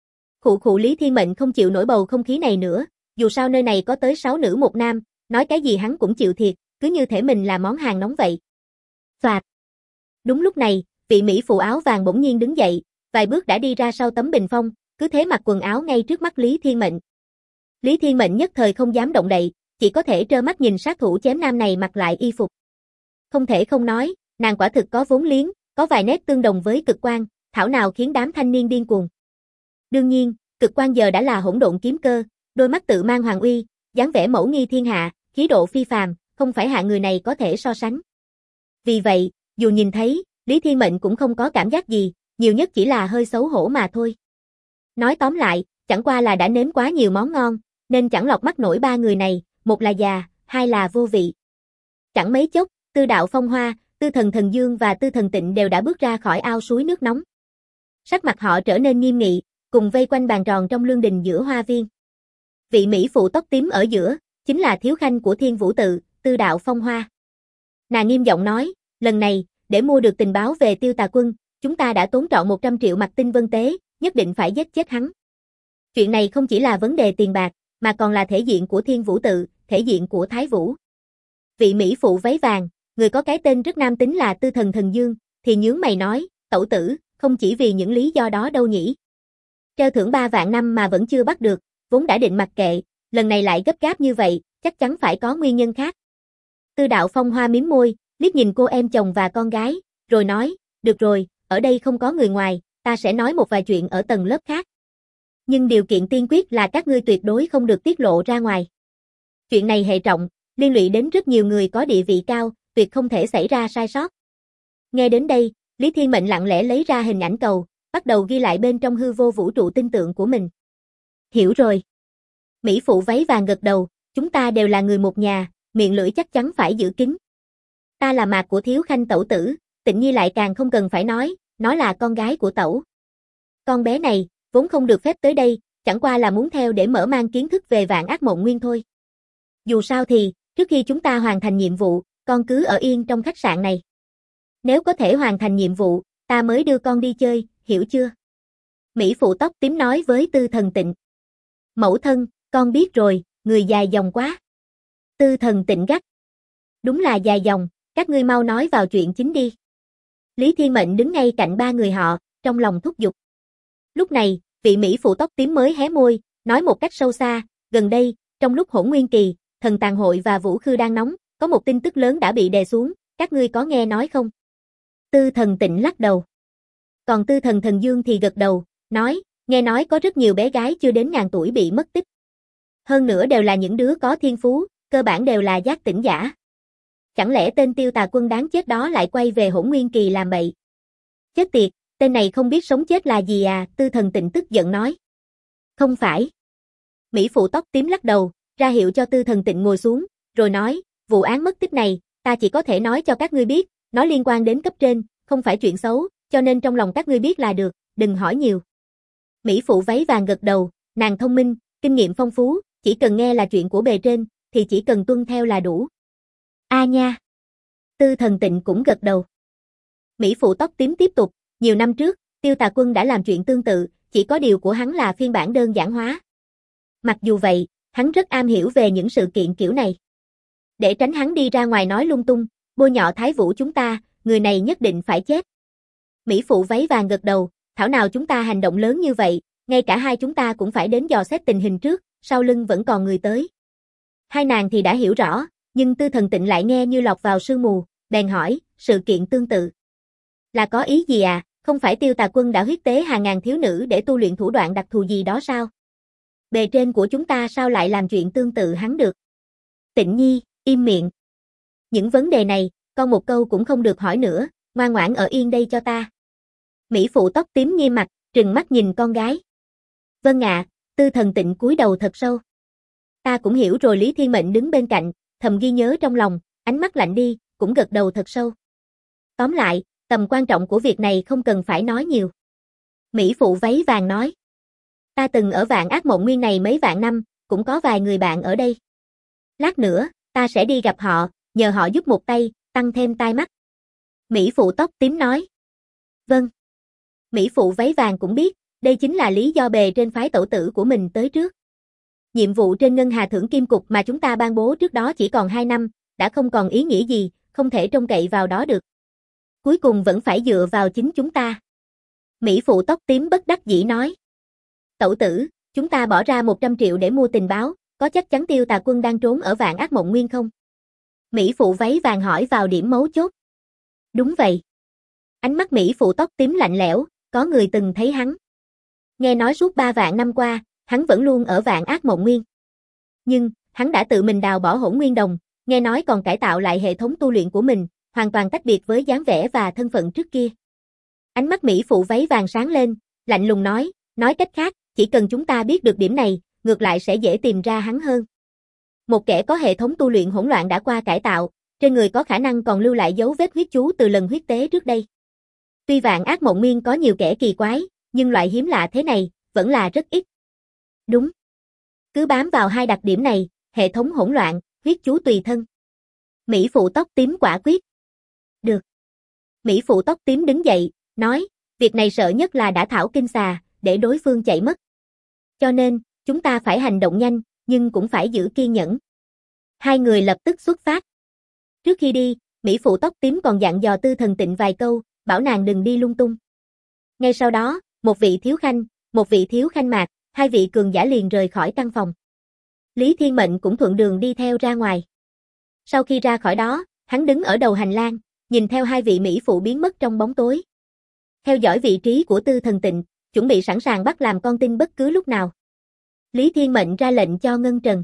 Khụ Lý Thiên Mệnh không chịu nổi bầu không khí này nữa, dù sao nơi này có tới 6 nữ một nam, nói cái gì hắn cũng chịu thiệt, cứ như thể mình là món hàng nóng vậy. Soạt. Đúng lúc này, vị Mỹ phụ áo vàng bỗng nhiên đứng dậy, vài bước đã đi ra sau tấm bình phong, cứ thế mặc quần áo ngay trước mắt Lý Thiên Mệnh. Lý Thiên Mệnh nhất thời không dám động đậy, chỉ có thể trơ mắt nhìn sát thủ chém nam này mặc lại y phục. Không thể không nói, nàng quả thực có vốn liếng, có vài nét tương đồng với Cực Quang, thảo nào khiến đám thanh niên điên cuồng. Đương nhiên, Cực Quang giờ đã là hỗn độn kiếm cơ, đôi mắt tự mang hoàng uy, dáng vẻ mẫu nghi thiên hạ, khí độ phi phàm, không phải hạng người này có thể so sánh. Vì vậy, dù nhìn thấy, Lý Thiên Mệnh cũng không có cảm giác gì, nhiều nhất chỉ là hơi xấu hổ mà thôi. Nói tóm lại, chẳng qua là đã nếm quá nhiều món ngon, nên chẳng lọt mắt nổi ba người này, một là già, hai là vô vị. Chẳng mấy chốc, Tư Đạo Phong Hoa, Tư Thần Thần Dương và Tư Thần Tịnh đều đã bước ra khỏi ao suối nước nóng. Sắc mặt họ trở nên nghiêm nghị, cùng vây quanh bàn tròn trong lương đình giữa hoa viên. Vị Mỹ phụ tóc tím ở giữa, chính là thiếu khanh của Thiên Vũ tự, Tư Đạo Phong Hoa. Nàng nghiêm giọng nói, lần này, để mua được tình báo về Tiêu Tà quân, chúng ta đã tốn trọn 100 triệu mặt tinh vân tế, nhất định phải giết chết hắn. Chuyện này không chỉ là vấn đề tiền bạc, mà còn là thể diện của Thiên Vũ tự, thể diện của Thái Vũ. Vị Mỹ phụ váy vàng, người có cái tên rất nam tính là Tư Thần Thần Dương, thì nhướng mày nói, tẩu tử, không chỉ vì những lý do đó đâu nhỉ. Treo thưởng 3 vạn năm mà vẫn chưa bắt được, vốn đã định mặc kệ, lần này lại gấp gáp như vậy, chắc chắn phải có nguyên nhân khác. Tư Đạo Phong Hoa mím môi, liếc nhìn cô em chồng và con gái, rồi nói, được rồi, ở đây không có người ngoài, ta sẽ nói một vài chuyện ở tầng lớp khác. Nhưng điều kiện tiên quyết là các ngươi tuyệt đối không được tiết lộ ra ngoài. Chuyện này hệ trọng, liên lụy đến rất nhiều người có địa vị cao, tuyệt không thể xảy ra sai sót. Nghe đến đây, Lý Thiên Mệnh lặng lẽ lấy ra hình ảnh cầu, bắt đầu ghi lại bên trong hư vô vũ trụ tinh tượng của mình. Hiểu rồi. Mỹ phụ váy vàng gật đầu, chúng ta đều là người một nhà, miệng lưỡi chắc chắn phải giữ kín. Ta là mạc của thiếu khanh tẩu tử, Tịnh Nhi lại càng không cần phải nói, nó là con gái của tẩu. Con bé này, vốn không được phép tới đây, chẳng qua là muốn theo để mở mang kiến thức về Vạn Ác Mộng Nguyên thôi. Dù sao thì, trước khi chúng ta hoàn thành nhiệm vụ, con cứ ở yên trong khách sạn này. Nếu có thể hoàn thành nhiệm vụ, ta mới đưa con đi chơi, hiểu chưa? Mỹ phụ tóc tím nói với Tư Thần Tịnh. Mẫu thân, con biết rồi, người dài dòng quá. Tư Thần Tịnh gắt. Đúng là dài dòng, các ngươi mau nói vào chuyện chính đi. Lý Thiên Mệnh đứng ngay cạnh ba người họ, trong lòng thúc giục. Lúc này, vị Mỹ phụ tóc tím mới hé môi, nói một cách sâu xa, gần đây, trong lúc Hỗn Nguyên Kỳ, Thần Tàn Hội và Vũ Khư đang nóng, có một tin tức lớn đã bị đè xuống, các ngươi có nghe nói không? Tư Thần Tịnh lắc đầu. Còn Tư Thần Thần Dương thì gật đầu, nói, nghe nói có rất nhiều bé gái chưa đến ngàn tuổi bị mất tích. Hơn nữa đều là những đứa có thiên phú, cơ bản đều là giác tỉnh giả. chẳng lẽ tên Tiêu Tà Quân đáng chết đó lại quay về Hỗn Nguyên Kỳ làm bậy? Chết tiệt, tên này không biết sống chết là gì à, Tư Thần Tịnh tức giận nói. Không phải. Mỹ phụ tóc tím lắc đầu, ra hiệu cho Tư Thần Tịnh ngồi xuống, rồi nói, vụ án mất tích này, ta chỉ có thể nói cho các ngươi biết, nó liên quan đến cấp trên, không phải chuyện xấu, cho nên trong lòng các ngươi biết là được, đừng hỏi nhiều. Mỹ phụ váy vàng gật đầu, nàng thông minh, kinh nghiệm phong phú, chỉ cần nghe là chuyện của bề trên, thì chỉ cần tuân theo là đủ. A nha. Tư Thần Tịnh cũng gật đầu. Mỹ phụ tóc tím tiếp tục, nhiều năm trước, Tiêu Tà Quân đã làm chuyện tương tự, chỉ có điều của hắn là phiên bản đơn giản hóa. Mặc dù vậy, hắn rất am hiểu về những sự kiện kiểu này. Để tránh hắn đi ra ngoài nói lung tung, bôi nhọ Thái Vũ chúng ta, người này nhất định phải chết. Mỹ phụ váy vàng gật đầu, thảo nào chúng ta hành động lớn như vậy, ngay cả hai chúng ta cũng phải đến dò xét tình hình trước, sau lưng vẫn còn người tới. Hai nàng thì đã hiểu rõ, nhưng Tư Thần Tịnh lại nghe như lọt vào sương mù, bèn hỏi, sự kiện tương tự. Là có ý gì à, không phải Tiêu Tà Quân đã huyết tế hàng ngàn thiếu nữ để tu luyện thủ đoạn đặc thù gì đó sao? Bề trên của chúng ta sao lại làm chuyện tương tự hắn được? Tịnh Nhi, im miệng. Những vấn đề này, con một câu cũng không được hỏi nữa, ngoan ngoãn ở yên đây cho ta. Mỹ phụ tóc tím nghiêm mặt, trừng mắt nhìn con gái. Vâng ạ, Tư Thần Tịnh cúi đầu thật sâu. Ta cũng hiểu rồi. Lý Thiên Mệnh đứng bên cạnh, thầm ghi nhớ trong lòng, ánh mắt lạnh đi, cũng gật đầu thật sâu. Tóm lại, tầm quan trọng của việc này không cần phải nói nhiều. Mỹ phụ váy vàng nói. Ta từng ở Vạn Ác Mộng Nguyên này mấy vạn năm, cũng có vài người bạn ở đây. Lát nữa, ta sẽ đi gặp họ, nhờ họ giúp một tay, tăng thêm tai mắt. Mỹ phụ tóc tím nói. Vâng. Mỹ phụ váy vàng cũng biết, đây chính là lý do bề trên phái tẩu tử của mình tới trước. Nhiệm vụ trên Ngân Hà Thưởng Kim Cục mà chúng ta ban bố trước đó chỉ còn 2 năm, đã không còn ý nghĩa gì, không thể trông cậy vào đó được. Cuối cùng vẫn phải dựa vào chính chúng ta. Mỹ phụ tóc tím bất đắc dĩ nói. Tẩu tử, chúng ta bỏ ra 100 triệu để mua tình báo, có chắc chắn Tiêu Tà Quân đang trốn ở Vạn Ác Mộng Nguyên không? Mỹ phụ váy vàng hỏi vào điểm mấu chốt. Đúng vậy. Ánh mắt Mỹ phụ tóc tím lạnh lẽo, có người từng thấy hắn. Nghe nói suốt 3 vạn năm qua, hắn vẫn luôn ở Vạn Ác Mộng Nguyên. Nhưng, hắn đã tự mình đào bỏ Hỗn Nguyên Đồng, nghe nói còn cải tạo lại hệ thống tu luyện của mình, hoàn toàn tách biệt với dáng vẻ và thân phận trước kia. Ánh mắt Mỹ phụ váy vàng sáng lên, lạnh lùng nói cách khác, chỉ cần chúng ta biết được điểm này, ngược lại sẽ dễ tìm ra hắn hơn. Một kẻ có hệ thống tu luyện hỗn loạn đã qua cải tạo, trên người có khả năng còn lưu lại dấu vết huyết chú từ lần huyết tế trước đây. Tuy Vạn Ác Mộng Nguyên có nhiều kẻ kỳ quái, nhưng loại hiếm lạ thế này, vẫn là rất ít. Đúng. Cứ bám vào hai đặc điểm này, hệ thống hỗn loạn, huyết chú tùy thân. Mỹ phụ tóc tím quả quyết. Được. Mỹ phụ tóc tím đứng dậy, nói, việc này sợ nhất là đã thảo kinh xà, để đối phương chạy mất. Cho nên, chúng ta phải hành động nhanh, nhưng cũng phải giữ kiên nhẫn. Hai người lập tức xuất phát. Trước khi đi, Mỹ phụ tóc tím còn dặn dò Tư Thần Tịnh vài câu, bảo nàng đừng đi lung tung. Ngay sau đó, một vị thiếu khanh mạc, hai vị cường giả liền rời khỏi căn phòng. Lý Thiên Mệnh cũng thuận đường đi theo ra ngoài. Sau khi ra khỏi đó, hắn đứng ở đầu hành lang, nhìn theo hai vị Mỹ phụ biến mất trong bóng tối. Theo dõi vị trí của Tư Thần Tịnh, chuẩn bị sẵn sàng bắt làm con tin bất cứ lúc nào. Lý Thiên Mệnh ra lệnh cho Ngân Trần.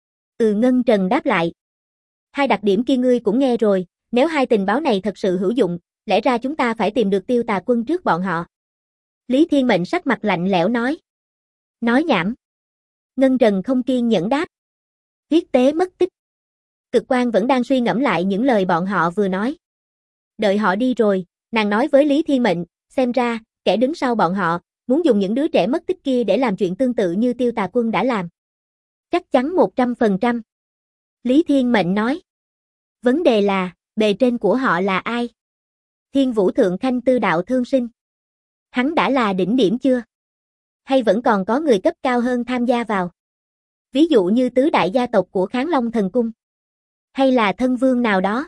Ngân Trần đáp lại. Hai đặc điểm kia ngươi cũng nghe rồi, nếu hai tình báo này thật sự hữu dụng, lẽ ra chúng ta phải tìm được Tiêu Tà Quân trước bọn họ. Lý Thiên Mệnh sắc mặt lạnh lẽo nói. Nói nhảm. Ngân Trần không kiên nhẫn đáp. Huyết tế mất tích. Cực Quan vẫn đang suy ngẫm lại những lời bọn họ vừa nói. Đợi họ đi rồi, nàng nói với Lý Thiên Mệnh, xem ra, kẻ đứng sau bọn họ, muốn dùng những đứa trẻ mất tích kia để làm chuyện tương tự như Tiêu Tà Quân đã làm. Chắc chắn 100%. Lý Thiên Mệnh nói. Vấn đề là, bề trên của họ là ai? Thiên Vũ Thượng Khanh Tư Đạo Thương Sinh. Hắn đã là đỉnh điểm chưa? Hay vẫn còn có người cấp cao hơn tham gia vào? Ví dụ như tứ đại gia tộc của Kháng Long Thần Cung. Hay là thân vương nào đó?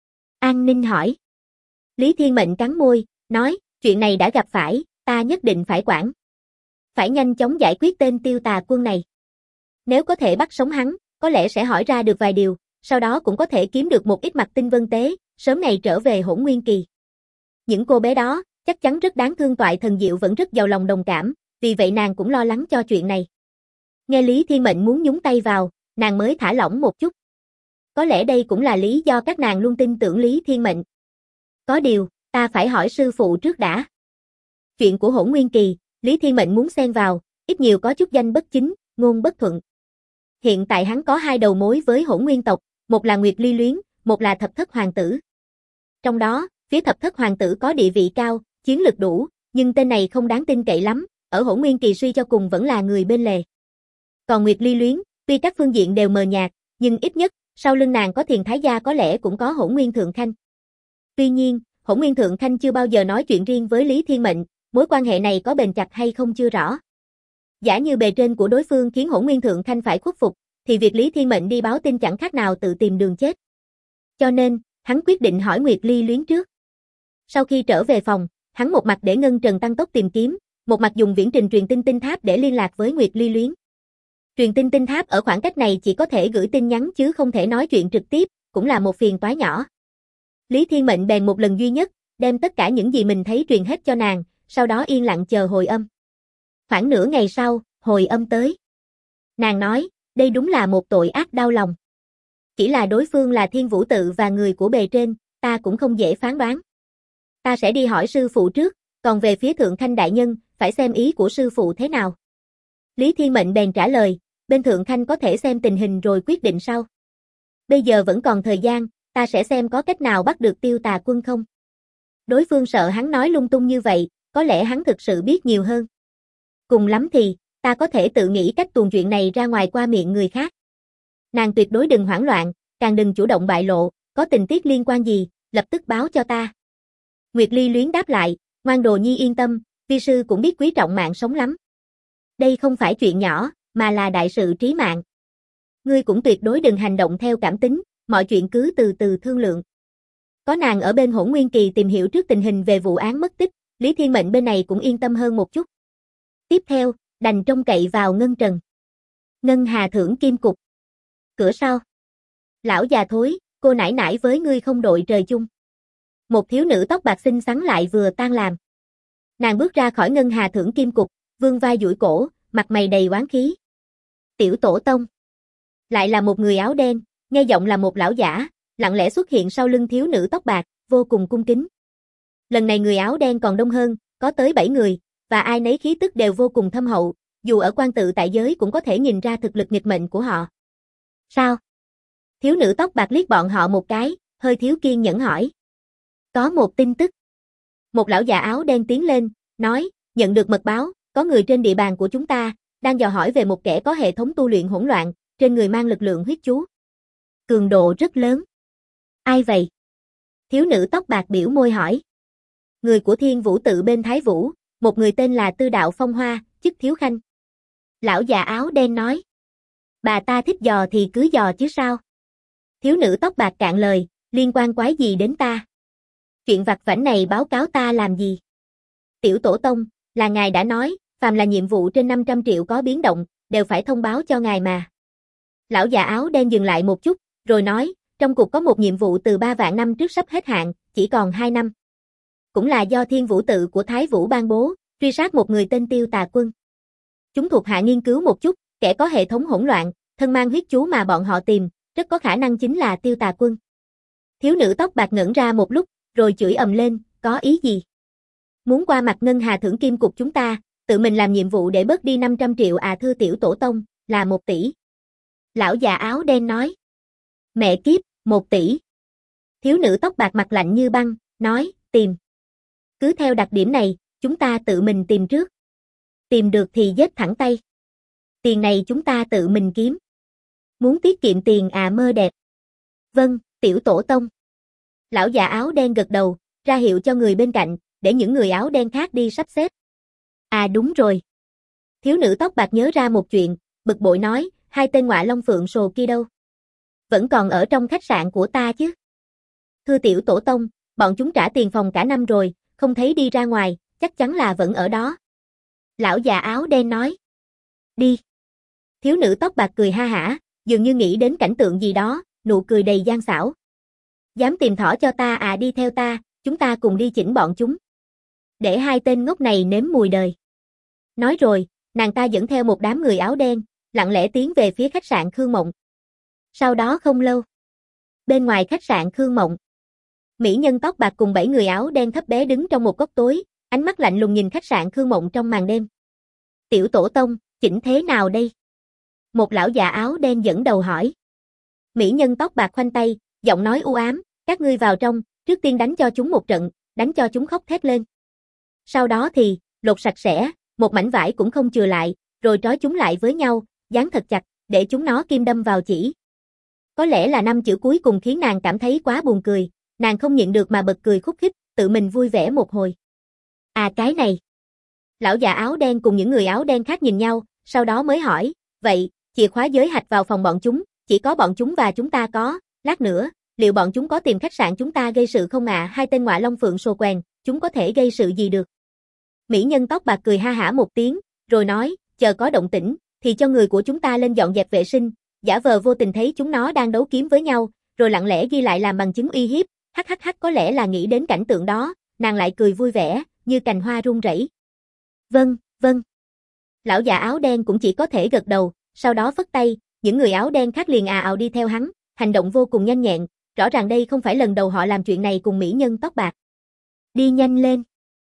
An Ninh hỏi. Lý Thiên Mệnh cắn môi, nói, chuyện này đã gặp phải, ta nhất định phải quản. Phải nhanh chóng giải quyết tên Tiêu Tà Quân này. Nếu có thể bắt sống hắn, có lẽ sẽ hỏi ra được vài điều, sau đó cũng có thể kiếm được một ít mặt tinh vân tế, sớm ngày trở về Hỗn Nguyên Kỳ. Những cô bé đó, chắc chắn rất đáng thương. Toại Thần Diệu vẫn rất giàu lòng đồng cảm, vì vậy nàng cũng lo lắng cho chuyện này. Nghe Lý Thiên Mệnh muốn nhúng tay vào, nàng mới thả lỏng một chút. Có lẽ đây cũng là lý do các nàng luôn tin tưởng Lý Thiên Mệnh. Có điều, ta phải hỏi sư phụ trước đã. Chuyện của Hỗn Nguyên Kỳ, Lý Thiên Mệnh muốn xen vào, ít nhiều có chút danh bất chính, ngôn bất thuận. Hiện tại hắn có hai đầu mối với Hỗn Nguyên tộc, một là Nguyệt Ly Luyến, một là Thập Thất Hoàng tử. Trong đó, phía Thập Thất Hoàng tử có địa vị cao, chiến lực đủ, nhưng tên này không đáng tin cậy lắm, ở Hỗn Nguyên Kỳ suy cho cùng vẫn là người bên lề. Còn Nguyệt Ly Luyến, tuy các phương diện đều mờ nhạt, nhưng ít nhất, sau lưng nàng có Thiền Thái gia có lẽ cũng có Hỗn Nguyên Thượng Khanh. Tuy nhiên, Hỗn Nguyên Thượng Khanh chưa bao giờ nói chuyện riêng với Lý Thiên Mệnh, mối quan hệ này có bền chặt hay không chưa rõ. Giả như bề trên của đối phương khiến Hỗn Nguyên Thượng Khanh phải khuất phục, thì việc Lý Thiên Mệnh đi báo tin chẳng khác nào tự tìm đường chết. Cho nên, hắn quyết định hỏi Nguyệt Ly Luyến trước. Sau khi trở về phòng, hắn một mặt để Ngân Trần tăng tốc tìm kiếm, một mặt dùng viễn trình truyền tin tinh tháp để liên lạc với Nguyệt Ly Luyến. Truyền tin tinh tháp ở khoảng cách này chỉ có thể gửi tin nhắn chứ không thể nói chuyện trực tiếp, cũng là một phiền toái nhỏ. Lý Thiên Mệnh bèn một lần duy nhất, đem tất cả những gì mình thấy truyền hết cho nàng, sau đó yên lặng chờ hồi âm. Khoảng nửa ngày sau, hồi âm tới. Nàng nói, đây đúng là một tội ác đau lòng. Chỉ là đối phương là Thiên Vũ Tự và người của bề trên, ta cũng không dễ phán đoán. Ta sẽ đi hỏi sư phụ trước, còn về phía Thượng Khanh đại nhân, phải xem ý của sư phụ thế nào. Lý Thiên Mệnh bèn trả lời, bên Thượng Khanh có thể xem tình hình rồi quyết định sau. Bây giờ vẫn còn thời gian, ta sẽ xem có cách nào bắt được Tiêu Tà Quân không. Đối phương sợ hắn nói lung tung như vậy, có lẽ hắn thực sự biết nhiều hơn. Cùng lắm thì, ta có thể tự nghĩ cách tuồn chuyện này ra ngoài qua miệng người khác. Nàng tuyệt đối đừng hoảng loạn, càng đừng chủ động bại lộ, có tình tiết liên quan gì, lập tức báo cho ta. Nguyệt Ly Luyến đáp lại, ngoan đồ nhi yên tâm, vi sư cũng biết quý trọng mạng sống lắm. Đây không phải chuyện nhỏ, mà là đại sự trí mạng. Ngươi cũng tuyệt đối đừng hành động theo cảm tính, mọi chuyện cứ từ từ thương lượng. Có nàng ở bên Hỗn Nguyên Kỳ tìm hiểu trước tình hình về vụ án mất tích, Lý Thiên Mệnh bên này cũng yên tâm hơn một chút. Tiếp theo, đành trông cậy vào Ngân Trần. Ngân Hà thưởng kim cục. Cửa sau. Lão già thối, cô nải nải với ngươi không đội trời chung. Một thiếu nữ tóc bạc xinh xắn lại vừa tan làm. Nàng bước ra khỏi Ngân Hà thưởng kim cục, vươn vai duỗi cổ, mặt mày đầy oán khí. Tiểu tổ tông. Lại là một người áo đen, nghe giọng là một lão giả, lặng lẽ xuất hiện sau lưng thiếu nữ tóc bạc, vô cùng cung kính. Lần này người áo đen còn đông hơn, có tới 7 người, và ai nấy khí tức đều vô cùng thâm hậu, dù ở quan tự tại giới cũng có thể nhìn ra thực lực nghịch mệnh của họ. Sao? Thiếu nữ tóc bạc liếc bọn họ một cái, hơi thiếu kiên nhẫn hỏi. Có một tin tức. Một lão già áo đen tiến lên, nói, nhận được mật báo, có người trên địa bàn của chúng ta, đang dò hỏi về một kẻ có hệ thống tu luyện hỗn loạn, trên người mang lực lượng huyết chú. Cường độ rất lớn. Ai vậy? Thiếu nữ tóc bạc biểu môi hỏi. Người của Thiên Vũ Tự bên Thái Vũ, một người tên là Tư Đạo Phong Hoa, chức thiếu khanh. Lão già áo đen nói. Bà ta thích dò thì cứ dò chứ sao? Thiếu nữ tóc bạc cạn lời, liên quan quái gì đến ta? Chuyện vặt vãnh này báo cáo ta làm gì? Tiểu tổ tông, là ngài đã nói, phàm là nhiệm vụ trên 500 triệu có biến động, đều phải thông báo cho ngài mà. Lão già áo đen dừng lại một chút, rồi nói, trong cục có một nhiệm vụ từ 3 vạn năm trước sắp hết hạn, chỉ còn 2 năm. Cũng là do Thiên Vũ Tự của Thái Vũ ban bố, truy sát một người tên Tiêu Tà Quân. Chúng thuộc hạ nghiên cứu một chút, kẻ có hệ thống hỗn loạn, thân mang huyết chú mà bọn họ tìm, rất có khả năng chính là Tiêu Tà Quân. Thiếu nữ tóc bạc ngẩn ra một lúc, rồi chửi ầm lên, có ý gì? Muốn qua mặt Ngân Hà thưởng kim cục chúng ta, tự mình làm nhiệm vụ để bớt đi 500 triệu à thưa tiểu tổ tông, là 1 tỷ. Lão già áo đen nói. Mẹ kiếp, 1 tỷ. Thiếu nữ tóc bạc mặt lạnh như băng, nói, tìm. Cứ theo đặc điểm này, chúng ta tự mình tìm trước. Tìm được thì giết thẳng tay. Tiền này chúng ta tự mình kiếm. Muốn tiết kiệm tiền à mơ đẹp. Vâng, tiểu tổ tông. Lão già áo đen gật đầu, ra hiệu cho người bên cạnh, để những người áo đen khác đi sắp xếp. À đúng rồi. Thiếu nữ tóc bạc nhớ ra một chuyện, bực bội nói, 2 tên ngọa long phượng sồ kia đâu? Vẫn còn ở trong khách sạn của ta chứ? Thưa tiểu tổ tông, bọn chúng trả tiền phòng cả năm rồi, không thấy đi ra ngoài, chắc chắn là vẫn ở đó. Lão già áo đen nói. Đi. Thiếu nữ tóc bạc cười ha hả, dường như nghĩ đến cảnh tượng gì đó, nụ cười đầy gian xảo. Dám tìm thỏ cho ta à đi theo ta, chúng ta cùng đi chỉnh bọn chúng. Để 2 tên ngốc này nếm mùi đời. Nói rồi, nàng ta dẫn theo một đám người áo đen, lặng lẽ tiến về phía khách sạn Khương Mộng. Sau đó không lâu, Bên ngoài khách sạn Khương Mộng, mỹ nhân tóc bạc cùng 7 người áo đen thấp bé đứng trong một góc tối, ánh mắt lạnh lùng nhìn khách sạn Khương Mộng trong màn đêm. Tiểu tổ tông, chỉnh thế nào đây? Một lão già áo đen dẫn đầu hỏi. Mỹ nhân tóc bạc khoanh tay, giọng nói u ám, các ngươi vào trong, trước tiên đánh cho chúng một trận, đánh cho chúng khóc thét lên. Sau đó thì, lột sạch sẽ, một mảnh vải cũng không chừa lại, rồi trói chúng lại với nhau, dán thật chặt, để chúng nó kim đâm vào chỉ. Có lẽ là 5 chữ cuối cùng khiến nàng cảm thấy quá buồn cười, nàng không nhịn được mà bật cười khúc khích, tự mình vui vẻ một hồi. À cái này. Lão già áo đen cùng những người áo đen khác nhìn nhau, sau đó mới hỏi, vậy, chìa khóa giới hạch vào phòng bọn chúng, chỉ có bọn chúng và chúng ta có, lát nữa, liệu bọn chúng có tìm khách sạn chúng ta gây sự không ạ? Hai tên ngọa long phượng sồ quèn, chúng có thể gây sự gì được? Mỹ nhân tóc bạc cười ha hả một tiếng, rồi nói, chờ có động tĩnh, thì cho người của chúng ta lên dọn dẹp vệ sinh, giả vờ vô tình thấy chúng nó đang đấu kiếm với nhau, rồi lặng lẽ ghi lại làm bằng chứng uy hiếp, hắc có lẽ là nghĩ đến cảnh tượng đó, nàng lại cười vui vẻ, như cành hoa rung rẩy. Vâng, vâng. Lão già áo đen cũng chỉ có thể gật đầu, sau đó phất tay, những người áo đen khác liền ào đi theo hắn, hành động vô cùng nhanh nhẹn, rõ ràng đây không phải lần đầu họ làm chuyện này cùng mỹ nhân tóc bạc. Đi nhanh lên.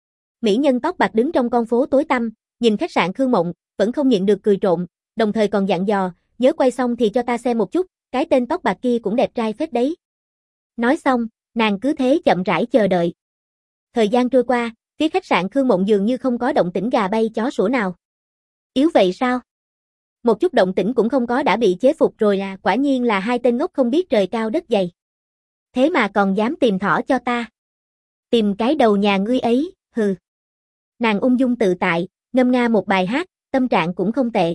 Mỹ nhân tóc bạc đứng trong con phố tối tăm, nhìn khách sạn Khương Mộng, vẫn không nhịn được cười trộm, đồng thời còn dặn dò, nhớ quay xong thì cho ta xem một chút, cái tên tóc bạc kia cũng đẹp trai phết đấy. Nói xong, nàng cứ thế chậm rãi chờ đợi. Thời gian trôi qua, phía khách sạn Khương Mộng dường như không có động tĩnh gà bay chó sủa nào. Yếu vậy sao? Một chút động tĩnh cũng không có đã bị chế phục rồi à, quả nhiên là hai tên ngốc không biết trời cao đất dày. Thế mà còn dám tìm thỏ cho ta. Tìm cái đầu nhà ngươi ấy, hừ. Nàng ung dung tự tại, ngâm nga một bài hát, tâm trạng cũng không tệ.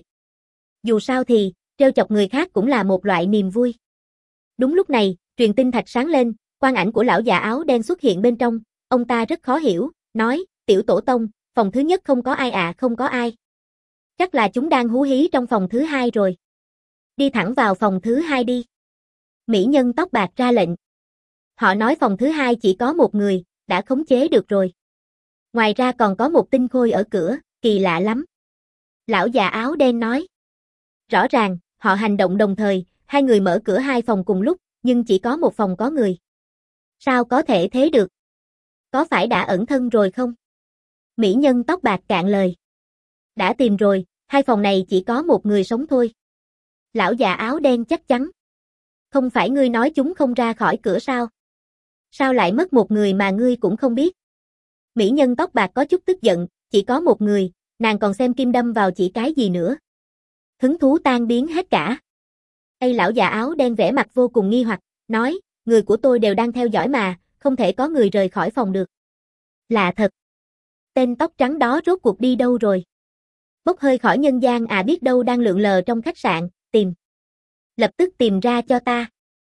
Dù sao thì, trêu chọc người khác cũng là một loại niềm vui. Đúng lúc này, truyền tinh thạch sáng lên, quang ảnh của lão già áo đen xuất hiện bên trong, ông ta rất khó hiểu, nói, tiểu tổ tông, phòng thứ nhất không có ai ạ, không có ai. Chắc là chúng đang hú hí trong phòng thứ hai rồi. Đi thẳng vào phòng thứ hai đi. Mỹ nhân tóc bạc ra lệnh. Họ nói phòng thứ hai chỉ có một người, đã khống chế được rồi. Ngoài ra còn có một tinh khôi ở cửa, kỳ lạ lắm. Lão già áo đen nói. Rõ ràng, họ hành động đồng thời, hai người mở cửa hai phòng cùng lúc, nhưng chỉ có một phòng có người. Sao có thể thế được? Có phải đã ẩn thân rồi không? Mỹ nhân tóc bạc cạn lời. Đã tìm rồi, hai phòng này chỉ có một người sống thôi. Lão già áo đen chắc chắn. Không phải ngươi nói chúng không ra khỏi cửa sao? Sao lại mất một người mà ngươi cũng không biết? Mỹ nhân tóc bạc có chút tức giận, chỉ có một người, nàng còn xem kim đâm vào chỉ cái gì nữa. Hứng thú tan biến hết cả. Ây lão già áo đen vẻ mặt vô cùng nghi hoặc, nói, người của tôi đều đang theo dõi mà, không thể có người rời khỏi phòng được. Lạ thật. Tên tóc trắng đó rốt cuộc đi đâu rồi? Bốc hơi khỏi nhân gian à, biết đâu đang lượn lờ trong khách sạn, tìm. Lập tức tìm ra cho ta.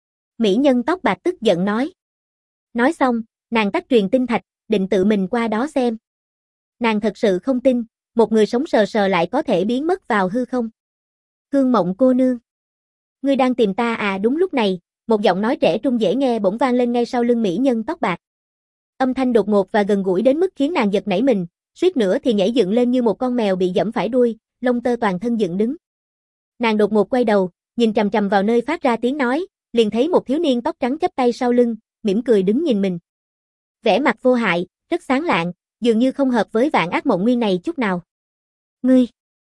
Mỹ nhân tóc bạc tức giận nói. Nói xong, nàng tắt truyền tinh thạch, định tự mình qua đó xem. Nàng thật sự không tin, một người sống sờ sờ lại có thể biến mất vào hư không. Khương Mộng cô nương. Ngươi đang tìm ta à? Đúng lúc này, một giọng nói trẻ trung dễ nghe bỗng vang lên ngay sau lưng mỹ nhân tóc bạc. Âm thanh đột ngột và gần gũi đến mức khiến nàng giật nảy mình, suýt nữa thì nhảy dựng lên như một con mèo bị giẫm phải đuôi, lông tơ toàn thân dựng đứng. Nàng đột ngột quay đầu, nhìn chằm chằm vào nơi phát ra tiếng nói, liền thấy một thiếu niên tóc trắng chắp tay sau lưng, mỉm cười đứng nhìn mình. Vẻ mặt vô hại, rất sáng lạng, dường như không hợp với vạn ác mộng nguyên này chút nào. Ngươi!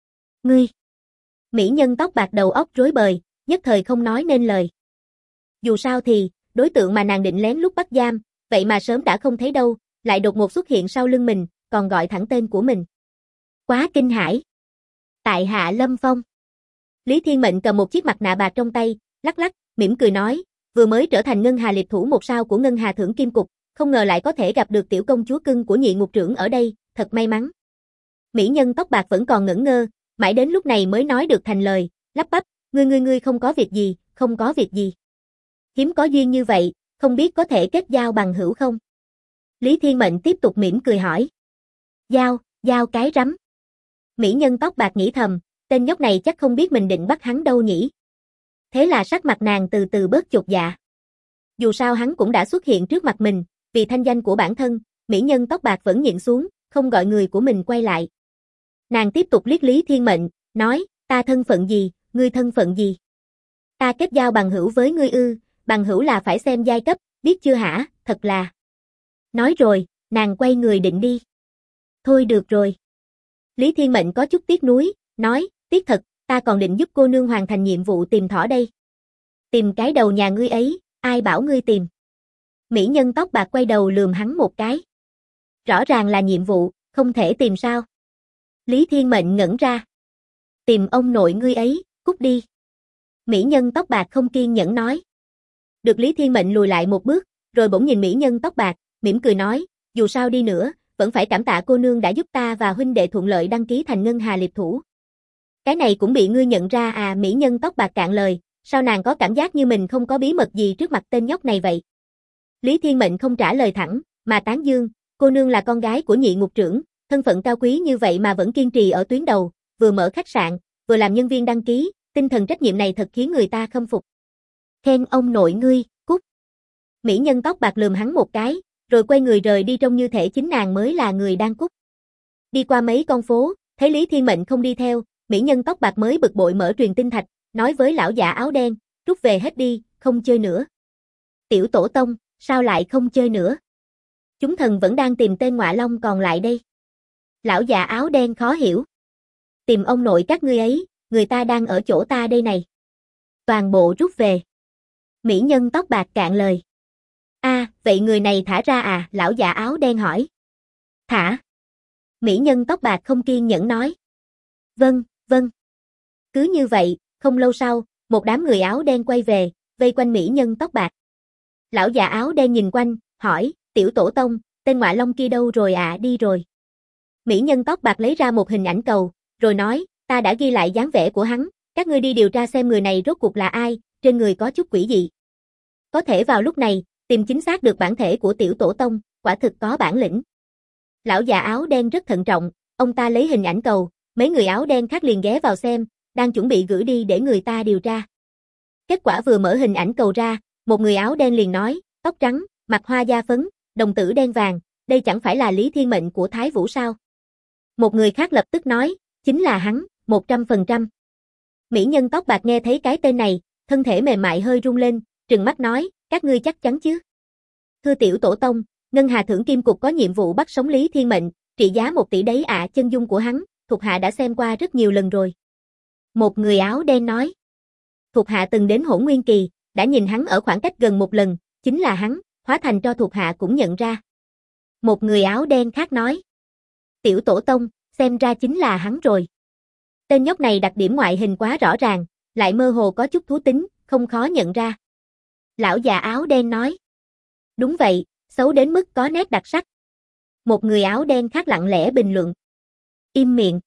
Mỹ nhân tóc bạc đầu óc rối bời, nhất thời không nói nên lời. Dù sao thì, đối tượng mà nàng định lén lút bắt giam, vậy mà sớm đã không thấy đâu, lại đột ngột xuất hiện sau lưng mình, còn gọi thẳng tên của mình. Quá kinh hãi. Tại hạ Lâm Phong. Lý Thiên Mệnh cầm một chiếc mặt nạ bạc trong tay, lắc lắc, mỉm cười nói, vừa mới trở thành Ngân Hà liệt thủ một sao của Ngân Hà Thưởng Kim Cục, không ngờ lại có thể gặp được tiểu công chúa cưng của nhị ngục trưởng ở đây, thật may mắn. Mỹ nhân tóc bạc vẫn còn ngẩn ngơ, mãi đến lúc này mới nói được thành lời, lắp bắp, ngươi không có việc gì, không có việc gì. Hiếm có duyên như vậy, không biết có thể kết giao bằng hữu không? Lý Thiên Mệnh tiếp tục mỉm cười hỏi. Giao cái rắm. Mỹ nhân tóc bạc nghĩ thầm, tên nhóc này chắc không biết mình định bắt hắn đâu nhỉ. Thế là sắc mặt nàng từ từ bớt chột dạ. Dù sao hắn cũng đã xuất hiện trước mặt mình, vì thanh danh của bản thân, mỹ nhân tóc bạc vẫn nhịn xuống, không gọi người của mình quay lại. Nàng tiếp tục liếc Lý Thiên Mệnh, nói, ta thân phận gì, ngươi thân phận gì? Ta kết giao bằng hữu với ngươi ư, bằng hữu là phải xem giai cấp, biết chưa hả, thật là. Nói rồi, nàng quay người định đi. Thôi được rồi. Lý Thiên Mệnh có chút tiếc nuối, nói, tiếc thật, ta còn định giúp cô nương hoàn thành nhiệm vụ tìm thỏ đây. Tìm cái đầu nhà ngươi ấy, ai bảo ngươi tìm. Mỹ nhân tóc bạc quay đầu lườm hắn một cái. Rõ ràng là nhiệm vụ, không thể tìm sao. Lý Thiên Mệnh ngẩn ra. Tìm ông nội ngươi ấy, cút đi. Mỹ nhân tóc bạc không kiên nhẫn nói. Được Lý Thiên Mệnh lùi lại một bước, rồi bỗng nhìn mỹ nhân tóc bạc, mỉm cười nói, dù sao đi nữa, vẫn phải cảm tạ cô nương đã giúp ta và huynh đệ thuận lợi đăng ký thành ngân hà liệp thủ. Cái này cũng bị ngươi nhận ra à, mỹ nhân tóc bạc cạn lời, sao nàng có cảm giác như mình không có bí mật gì trước mặt tên nhóc này vậy? Lý Thiên Mệnh không trả lời thẳng, mà tán dương, cô nương là con gái của nhị ngục trưởng, thân phận cao quý như vậy mà vẫn kiên trì ở tuyến đầu, vừa mở khách sạn, vừa làm nhân viên đăng ký, tinh thần trách nhiệm này thật khiến người ta khâm phục. Khen ông nội ngươi, cút. Mỹ nhân tóc bạc lườm hắn một cái, rồi quay người rời đi trông như thể chính nàng mới là người đang cút. Đi qua mấy con phố, thấy Lý Thiên Mệnh không đi theo, mỹ nhân tóc bạc mới bực bội mở truyền tinh thạch, nói với lão già áo đen, rút về hết đi, không chơi nữa. Tiểu tổ tông, sao lại không chơi nữa? Chúng thần vẫn đang tìm tên ngọa long còn lại đây. Lão già áo đen khó hiểu. Tìm ông nội các ngươi ấy, người ta đang ở chỗ ta đây này. Toàn bộ rút về. Mỹ nhân tóc bạc cạn lời. Vậy người này thả ra à? Lão già áo đen hỏi. Thả. Mỹ nhân tóc bạc không kiên nhẫn nói. Vâng, vâng. Cứ như vậy, không lâu sau, một đám người áo đen quay về, vây quanh mỹ nhân tóc bạc. Lão già áo đen nhìn quanh, hỏi, tiểu tổ tông, tên ngọa long kia đâu rồi à? Đi rồi. Mỹ nhân tóc bạc lấy ra một hình ảnh cầu, rồi nói, ta đã ghi lại dáng vẻ của hắn, các ngươi đi điều tra xem người này rốt cuộc là ai, trên người có chút quỷ dị. Có thể vào lúc này, tìm chính xác được bản thể của tiểu tổ tông, quả thực có bản lĩnh. Lão già áo đen rất thận trọng, ông ta lấy hình ảnh cầu, mấy người áo đen khác liền ghé vào xem, đang chuẩn bị gửi đi để người ta điều tra. Kết quả vừa mở hình ảnh cầu ra, một người áo đen liền nói, tóc trắng, mặt hoa da phấn, đồng tử đen vàng, đây chẳng phải là Lý Thiên Mệnh của Thái Vũ sao? Một người khác lập tức nói, chính là hắn, 100%. Mỹ nhân tóc bạc nghe thấy cái tên này, thân thể mềm mại hơi rung lên, trừng mắt nói, các ngươi chắc chắn chứ? Thưa tiểu tổ tông, Ngân Hà Thưởng Kim Cục có nhiệm vụ bắt sống Lý Thiên Mệnh, trị giá 1 tỷ đấy ạ. Chân dung của hắn, thuộc hạ đã xem qua rất nhiều lần rồi. Một người áo đen nói. Thuộc hạ từng đến Hỗn Nguyên Kỳ, đã nhìn hắn ở khoảng cách gần một lần, chính là hắn, hóa thành cho thuộc hạ cũng nhận ra. Một người áo đen khác nói. Tiểu tổ tông, xem ra chính là hắn rồi. Tên nhóc này đặc điểm ngoại hình quá rõ ràng, lại mơ hồ có chút thú tính, không khó nhận ra. Lão già áo đen nói. Đúng vậy, xấu đến mức có nét đặc sắc. Một người áo đen khác lặng lẽ bình luận. Im miệng.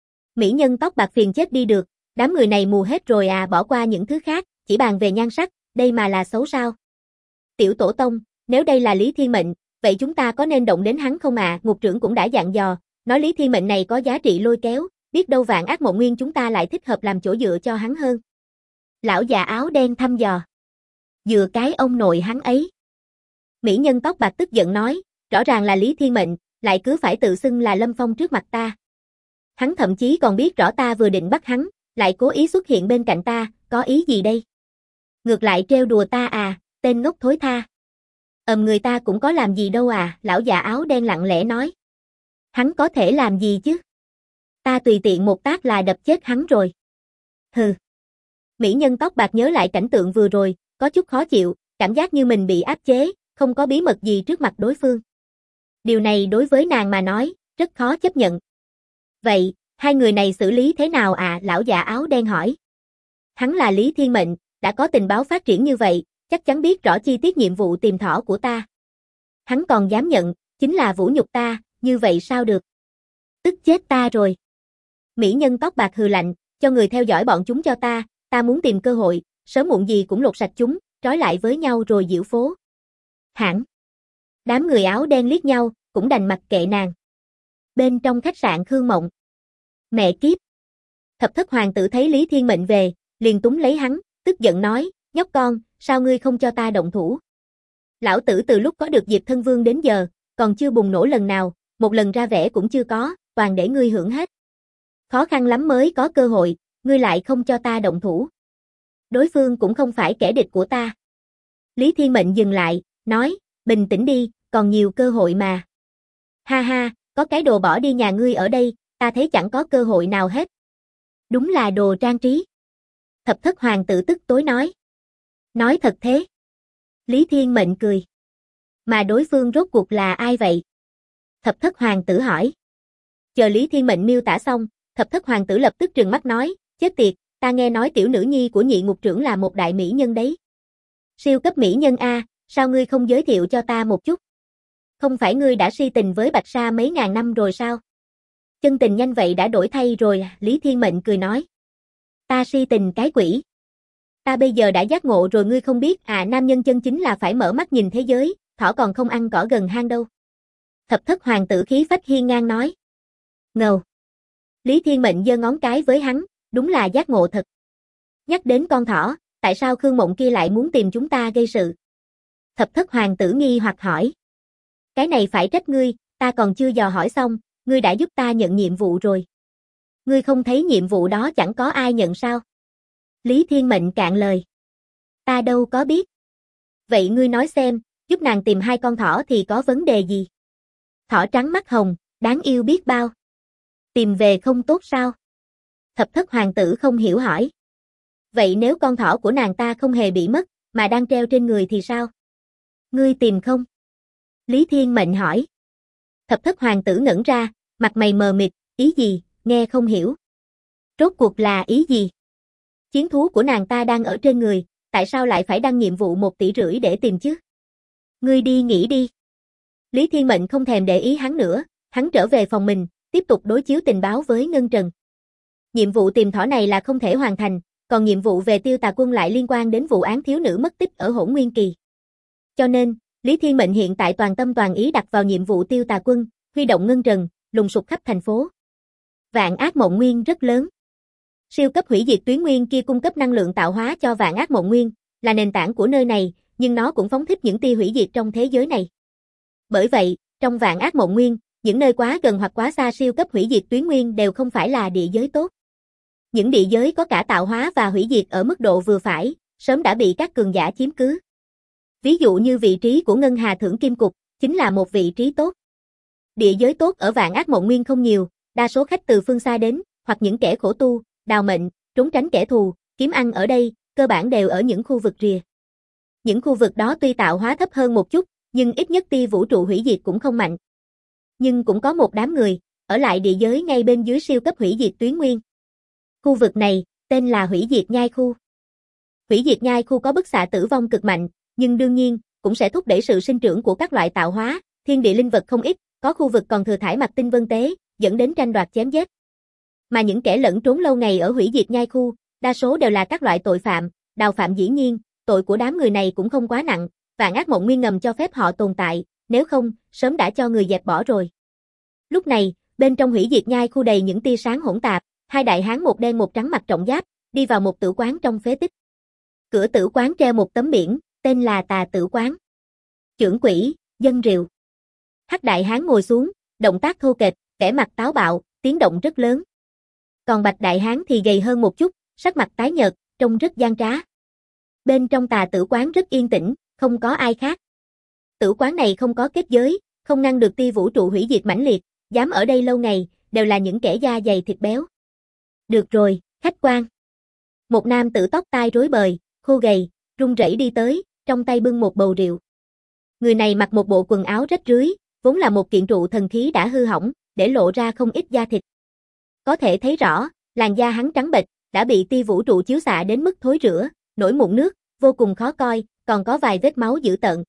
Mỹ nhân tóc bạc phiền chết đi được, đám người này mù hết rồi à, bỏ qua những thứ khác, chỉ bàn về nhan sắc, đây mà là xấu sao? Tiểu tổ tông, nếu đây là Lý Thiên Mệnh, vậy chúng ta có nên động đến hắn không à? Ngục trưởng cũng đã dặn dò, nói Lý Thiên Mệnh này có giá trị lôi kéo, biết đâu vạn ác mộng nguyên chúng ta lại thích hợp làm chỗ dựa cho hắn hơn. Lão già áo đen thăm dò. Dựa cái ông nội hắn ấy. Mỹ nhân tóc bạc tức giận nói, rõ ràng là Lý Thiên Mệnh, lại cứ phải tự xưng là Lâm Phong trước mặt ta. Hắn thậm chí còn biết rõ ta vừa định bắt hắn, lại cố ý xuất hiện bên cạnh ta, có ý gì đây? Ngược lại trêu đùa ta à, tên ngốc thối tha. Người ta cũng có làm gì đâu à, lão già áo đen lặng lẽ nói. Hắn có thể làm gì chứ? Ta tùy tiện một tát là đập chết hắn rồi. Hừ. Mỹ nhân tóc bạc nhớ lại cảnh tượng vừa rồi, có chút khó chịu, cảm giác như mình bị áp chế, không có bí mật gì trước mặt đối phương. Điều này đối với nàng mà nói, rất khó chấp nhận. Vậy, hai người này xử lý thế nào à? Lão già áo đen hỏi. Hắn là Lý Thiên Mệnh, đã có tình báo phát triển như vậy, chắc chắn biết rõ chi tiết nhiệm vụ tìm thỏ của ta. Hắn còn dám nhận, chính là vũ nhục ta, như vậy sao được? Tức chết ta rồi. Mỹ nhân tóc bạc hừ lạnh, cho người theo dõi bọn chúng cho ta muốn tìm cơ hội, sớm muộn gì cũng lột sạch chúng, trói lại với nhau rồi diễu phố. Hãng. Đám người áo đen liếc nhau, cũng đành mặc kệ nàng. Bên trong khách sạn Khương Mộng. Mẹ kiếp. Thập thất hoàng tử thấy Lý Thiên Mệnh về, liền túm lấy hắn, tức giận nói, nhóc con, sao ngươi không cho ta động thủ? Lão tử từ lúc có được Diệp Thân Vương đến giờ, còn chưa bùng nổ lần nào, một lần ra vẻ cũng chưa có, toàn để ngươi hưởng hết. Khó khăn lắm mới có cơ hội, ngươi lại không cho ta động thủ. Đối phương cũng không phải kẻ địch của ta. Lý Thiên Mệnh dừng lại, nói, bình tĩnh đi, còn nhiều cơ hội mà. Ha ha, có cái đồ bỏ đi nhà ngươi ở đây, ta thấy chẳng có cơ hội nào hết. Đúng là đồ trang trí. Thập thất hoàng tử tức tối nói. Nói thật thế. Lý Thiên Mệnh cười. Mà đối phương rốt cuộc là ai vậy? Thập thất hoàng tử hỏi. Chờ Lý Thiên Mệnh miêu tả xong, thập thất hoàng tử lập tức trừng mắt nói, chết tiệt, ta nghe nói tiểu nữ nhi của nhị ngục trưởng là một đại mỹ nhân đấy. Siêu cấp mỹ nhân a, sao ngươi không giới thiệu cho ta một chút? Không phải ngươi đã si tình với Bạch Sa mấy ngàn năm rồi sao? Chân tình nhanh vậy đã đổi thay rồi, Lý Thiên Mệnh cười nói. Ta si tình cái quỷ. Ta bây giờ đã giác ngộ rồi, ngươi không biết à, nam nhân chân chính là phải mở mắt nhìn thế giới, thỏ còn không ăn cỏ gần hang đâu. Thập thất hoàng tử khí phách hiên ngang nói. Ngầu. Lý Thiên Mệnh giơ ngón cái với hắn, đúng là giác ngộ thật. Nhắc đến con thỏ, tại sao Khương Mộng kia lại muốn tìm chúng ta gây sự? Thập thất hoàng tử nghi hoặc hỏi. Cái này phải trách ngươi, ta còn chưa dò hỏi xong, ngươi đã giúp ta nhận nhiệm vụ rồi. Ngươi không thấy nhiệm vụ đó chẳng có ai nhận sao? Lý Thiên Mệnh cạn lời. Ta đâu có biết. Vậy ngươi nói xem, giúp nàng tìm 2 con thỏ thì có vấn đề gì? Thỏ trắng mắt hồng, đáng yêu biết bao. Tìm về không tốt sao? Thập thất hoàng tử không hiểu hỏi. Vậy nếu con thỏ của nàng ta không hề bị mất, mà đang treo trên người thì sao? Ngươi tìm không? Lý Thiên Mệnh hỏi. Thập thất hoàng tử ngẩn ra, mặt mày mờ mịt, ý gì, nghe không hiểu. Rốt cuộc là ý gì? Chiến thú của nàng ta đang ở trên người, tại sao lại phải đăng nhiệm vụ 1,5 tỷ để tìm chứ? Ngươi đi nghỉ đi. Lý Thiên Mệnh không thèm để ý hắn nữa, hắn trở về phòng mình, tiếp tục đối chiếu tình báo với Ngân Trần. Nhiệm vụ tìm thỏ này là không thể hoàn thành, còn nhiệm vụ về Tiêu Tà Quân lại liên quan đến vụ án thiếu nữ mất tích ở Hỗn Nguyên Kỳ. Cho nên, Lý Thiên Mệnh hiện tại toàn tâm toàn ý đặt vào nhiệm vụ Tiêu Tà Quân, huy động Ngân Trần, lùng sục khắp thành phố. Vạn Ác Mộng Nguyên rất lớn. Siêu cấp hủy diệt tuyến nguyên kia cung cấp năng lượng tạo hóa cho Vạn Ác Mộng Nguyên, là nền tảng của nơi này, nhưng nó cũng phóng thích những tia hủy diệt trong thế giới này. Bởi vậy, trong Vạn Ác Mộng Nguyên, những nơi quá gần hoặc quá xa siêu cấp hủy diệt tuyến nguyên đều không phải là địa giới tốt. Những địa giới có cả tạo hóa và hủy diệt ở mức độ vừa phải, sớm đã bị các cường giả chiếm cứ. Ví dụ như vị trí của Ngân Hà Thưởng Kim Cục, chính là một vị trí tốt. Địa giới tốt ở Vạn Ác Mộng Nguyên không nhiều, đa số khách từ phương xa đến, hoặc những kẻ khổ tu, đào mệnh, trốn tránh kẻ thù, kiếm ăn ở đây, cơ bản đều ở những khu vực rìa. Những khu vực đó tuy tạo hóa thấp hơn một chút, nhưng ít nhất tia vũ trụ hủy diệt cũng không mạnh. Nhưng cũng có một đám người, ở lại địa giới ngay bên dưới siêu cấp hủy diệt tuyến nguyên. Khu vực này, tên là Hủy Diệt Nhai Khu. Hủy Diệt Nhai Khu có bức xạ tử vong cực mạnh, nhưng đương nhiên, cũng sẽ thúc đẩy sự sinh trưởng của các loại tạo hóa, thiên địa linh vật không ít, có khu vực còn thừa thải mặt tinh vân tế, dẫn đến tranh đoạt chém giết. Mà những kẻ lẫn trốn lâu ngày ở Hủy Diệt Nhai Khu, đa số đều là các loại tội phạm, đào phạm dĩ nhiên, tội của đám người này cũng không quá nặng, Vạn Ác Mộng Nguyên ngầm cho phép họ tồn tại, nếu không, sớm đã cho người dẹp bỏ rồi. Lúc này, bên trong Hủy Diệt Nhai Khu đầy những tia sáng hỗn tạp, 2 đại hán một đen một trắng mặc trọng giáp, đi vào một tử quán trong phế tích. Cửa tử quán treo một tấm biển, tên là Tà Tử Quán. Chưởng quỷ, dân rượu. Hắc đại hán ngồi xuống, động tác thô kệch, vẻ mặt táo bạo, tiếng động rất lớn. Còn Bạch đại hán thì gầy hơn một chút, sắc mặt tái nhợt, trông rất gian trá. Bên trong Tà Tử Quán rất yên tĩnh, không có ai khác. Tử quán này không có kết giới, không ngăn được tia vũ trụ hủy diệt mãnh liệt, dám ở đây lâu ngày, đều là những kẻ da dày thịt béo. Được rồi, khách quan. Một nam tử tóc tai rối bời, khô gầy, run rẩy đi tới, trong tay bưng một bầu rượu. Người này mặc một bộ quần áo rách rưới, vốn là một kiện trụ thần khí đã hư hỏng, để lộ ra không ít da thịt. Có thể thấy rõ, làn da hắn trắng bệch, đã bị tia vũ trụ chiếu xạ đến mức thối rữa, nổi mụn nước, vô cùng khó coi, còn có vài vết máu dữ tợn.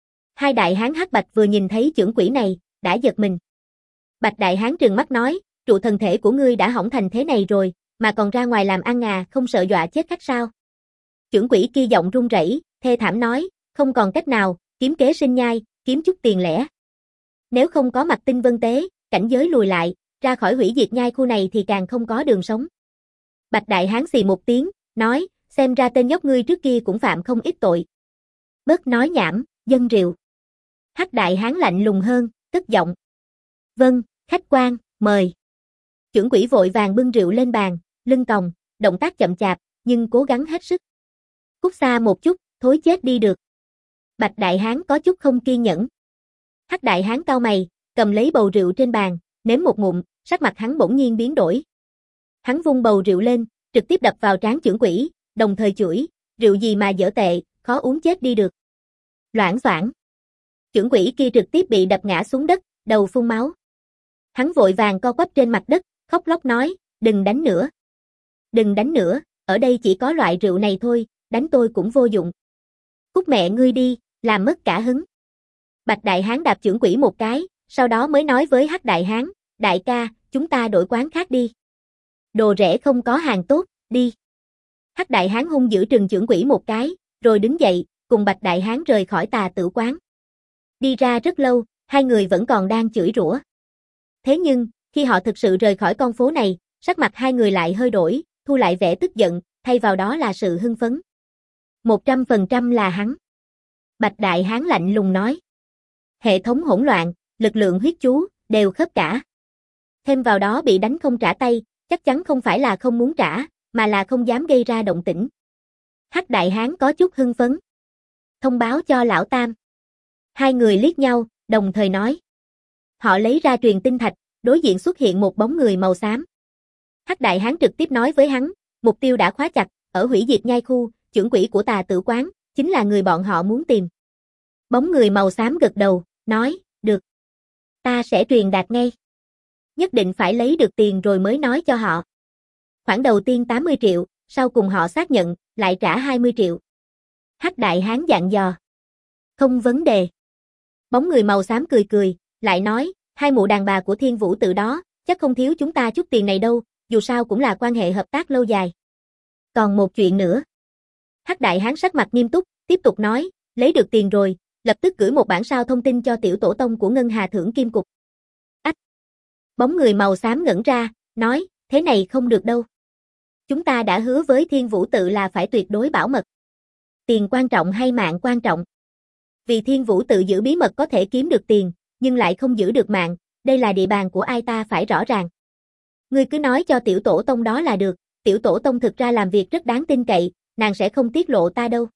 2 đại hán hắc bạch vừa nhìn thấy chưởng quỷ này, đã giật mình. Bạch đại hán trừng mắt nói, trụ thần thể của ngươi đã hỏng thành thế này rồi, mà còn ra ngoài làm ăn à, không sợ dọa chết khách sao? Chưởng quỷ kia giọng run rẩy, thê thảm nói, không còn cách nào, kiếm kế sinh nhai, kiếm chút tiền lẻ. Nếu không có mặt tinh vân tế, cảnh giới lùi lại, ra khỏi Hủy Diệt Nhai Khu này thì càng không có đường sống. Bạch đại hán xì một tiếng, nói, xem ra tên nhóc ngươi trước kia cũng phạm không ít tội. Bớt nói nhảm, dân rượu. Hắc đại hán lạnh lùng hơn, cất giọng. Vâng, khách quan, mời. Chưởng quỷ vội vàng bưng rượu lên bàn, lưng còng, động tác chậm chạp, nhưng cố gắng hết sức. Cút xa một chút, thối chết đi được. Bạch Đại Hán có chút không kiên nhẫn. Hắc Đại Hán cau mày, cầm lấy bầu rượu trên bàn, nếm một ngụm, sắc mặt hắn bỗng nhiên biến đổi. Hắn vung bầu rượu lên, trực tiếp đập vào trán chưởng quỷ, đồng thời chửi, rượu gì mà dở tệ, khó uống chết đi được. Loảng xoảng. Chưởng quỷ kia trực tiếp bị đập ngã xuống đất, đầu phun máu. Hắn vội vàng co quắp trên mặt đất, khóc lóc nói, đừng đánh nữa. Đừng đánh nữa, ở đây chỉ có loại rượu này thôi, đánh tôi cũng vô dụng. Cút mẹ ngươi đi, làm mất cả hứng. Bạch Đại Hán đạp chưởng quỷ một cái, sau đó mới nói với Hắc Đại Hán, đại ca, chúng ta đổi quán khác đi. Đồ rẻ không có hàng tốt, đi. Hắc Đại Hán hung dữ trừng chưởng quỷ một cái, rồi đứng dậy, cùng Bạch Đại Hán rời khỏi Tà Tử quán. Đi ra rất lâu, hai người vẫn còn đang chửi rủa. Thế nhưng, khi họ thực sự rời khỏi con phố này, sắc mặt hai người lại hơi đổi, thu lại vẻ tức giận, thay vào đó là sự hưng phấn. 100% là hắn. Bạch Đại Hán lạnh lùng nói. Hệ thống hỗn loạn, lực lượng huyết chú, đều khớp cả. Thêm vào đó bị đánh không trả tay, chắc chắn không phải là không muốn trả, mà là không dám gây ra động tĩnh. Hắc Đại Hán có chút hưng phấn. Thông báo cho Lão Tam. Hai người liếc nhau, đồng thời nói. Họ lấy ra truyền tinh thạch, đối diện xuất hiện một bóng người màu xám. Hắc Đại Hán trực tiếp nói với hắn, mục tiêu đã khóa chặt, ở hủy diệt nhai khu, chưởng quỷ của Tà Tử quán, chính là người bọn họ muốn tìm. Bóng người màu xám gật đầu, nói, được. Ta sẽ truyền đạt ngay. Nhất định phải lấy được tiền rồi mới nói cho họ. Khoản đầu tiên 80 triệu, sau cùng họ xác nhận, lại trả 20 triệu. Hắc Đại Hán dặn dò. Không vấn đề. Bóng người màu xám cười cười, lại nói, hai mụ đàn bà của Thiên Vũ Tự đó, chắc không thiếu chúng ta chút tiền này đâu, dù sao cũng là quan hệ hợp tác lâu dài. Còn một chuyện nữa. Hắc Đại Hán sắc mặt nghiêm túc, tiếp tục nói, lấy được tiền rồi, lập tức gửi một bản sao thông tin cho tiểu tổ tông của Ngân Hà Thưởng Kim Cục. Ách! Bóng người màu xám ngẩn ra, nói, thế này không được đâu. Chúng ta đã hứa với Thiên Vũ Tự là phải tuyệt đối bảo mật. Tiền quan trọng hay mạng quan trọng? Vì Thiên Vũ Tự giữ bí mật có thể kiếm được tiền, nhưng lại không giữ được mạng, đây là địa bàn của ai ta phải rõ ràng. Ngươi cứ nói cho tiểu tổ tông đó là được, tiểu tổ tông thực ra làm việc rất đáng tin cậy, nàng sẽ không tiết lộ ta đâu.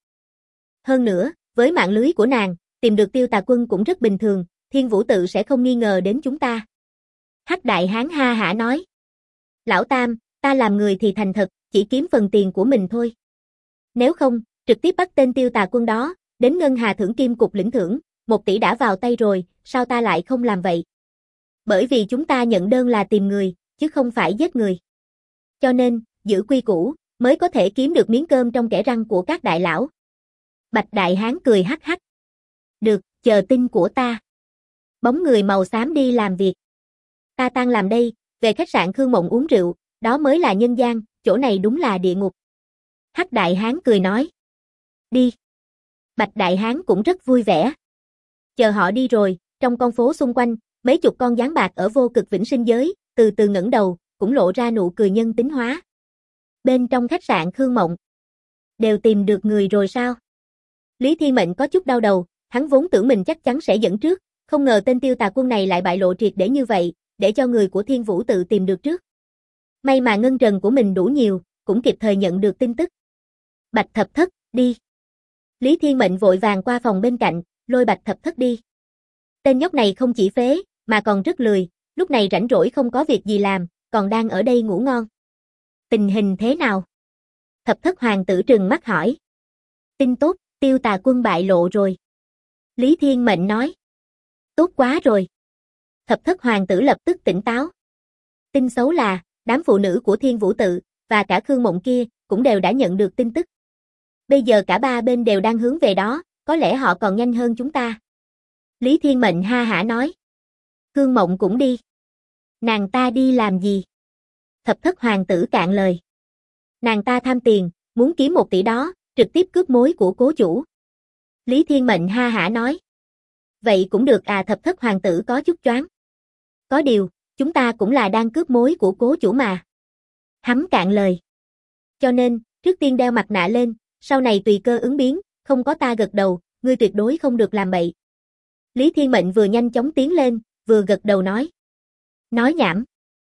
Hơn nữa, với mạng lưới của nàng, tìm được Tiêu Tà Quân cũng rất bình thường, Thiên Vũ Tự sẽ không nghi ngờ đến chúng ta. Hắc Đại Hán ha hả nói. Lão Tam, ta làm người thì thành thật, chỉ kiếm phần tiền của mình thôi. Nếu không, trực tiếp bắt tên Tiêu Tà Quân đó, đến Ngân Hà Thưởng Kim Cục lĩnh thưởng, 1 tỷ đã vào tay rồi, sao ta lại không làm vậy? Bởi vì chúng ta nhận đơn là tìm người, chứ không phải giết người. Cho nên, giữ quy củ, mới có thể kiếm được miếng cơm trong kẽ răng của các đại lão. Bạch Đại Hán cười hắc hắc. Được, chờ tin của ta. Bóng người màu xám đi làm việc. Ta tan làm đây, về khách sạn Khương Mộng uống rượu, đó mới là nhân gian, chỗ này đúng là địa ngục. Hắc Đại Hán cười nói. Đi. Bạch Đại Hán cũng rất vui vẻ. Chờ họ đi rồi, trong con phố xung quanh, mấy chục con gián bạc ở vô cực vĩnh sinh giới, từ từ ngẩng đầu, cũng lộ ra nụ cười nhân tính hóa. Bên trong khách sạn Khương Mộng. Đều tìm được người rồi sao? Lý Thiên Mệnh có chút đau đầu, hắn vốn tưởng mình chắc chắn sẽ dẫn trước, không ngờ tên Tiêu Tà Quân này lại bại lộ triệt để như vậy, để cho người của Thiên Vũ Tự tìm được trước. May mà ngân trần của mình đủ nhiều, cũng kịp thời nhận được tin tức. Bạch Thập Thất, đi. Lý Thiên Mệnh vội vàng qua phòng bên cạnh, lôi Bạch Thập Thất đi. Tên nhóc này không chỉ phế, mà còn rất lười, lúc này rảnh rỗi không có việc gì làm, còn đang ở đây ngủ ngon. Tình hình thế nào? Thập Thất hoàng tử trừng mắt hỏi. Tin tốt, Tiêu Tà Quân bại lộ rồi. Lý Thiên Mệnh nói. Tốt quá rồi. Thập Thất hoàng tử lập tức tỉnh táo. Tin xấu là, đám phụ nữ của Thiên Vũ Tự, và cả Khương Mộng kia, cũng đều đã nhận được tin tức. Bây giờ cả ba bên đều đang hướng về đó, có lẽ họ còn nhanh hơn chúng ta. Lý Thiên Mệnh ha hả nói. Khương Mộng cũng đi. Nàng ta đi làm gì? Thập Thất hoàng tử cạn lời. Nàng ta tham tiền, muốn kiếm 1 tỷ đó, trực tiếp cướp mối của cố chủ. Lý Thiên Mệnh ha hả nói. Vậy cũng được à, Thập Thất hoàng tử có chút choáng. Có điều, chúng ta cũng là đang cướp mối của cố chủ mà. Hắn cạn lời. Cho nên, trước tiên đeo mặt nạ lên, sau này tùy cơ ứng biến, không có ta gật đầu, ngươi tuyệt đối không được làm bậy. Lý Thiên Mệnh vừa nhanh chóng tiến lên, vừa gật đầu nói. Nói nhảm.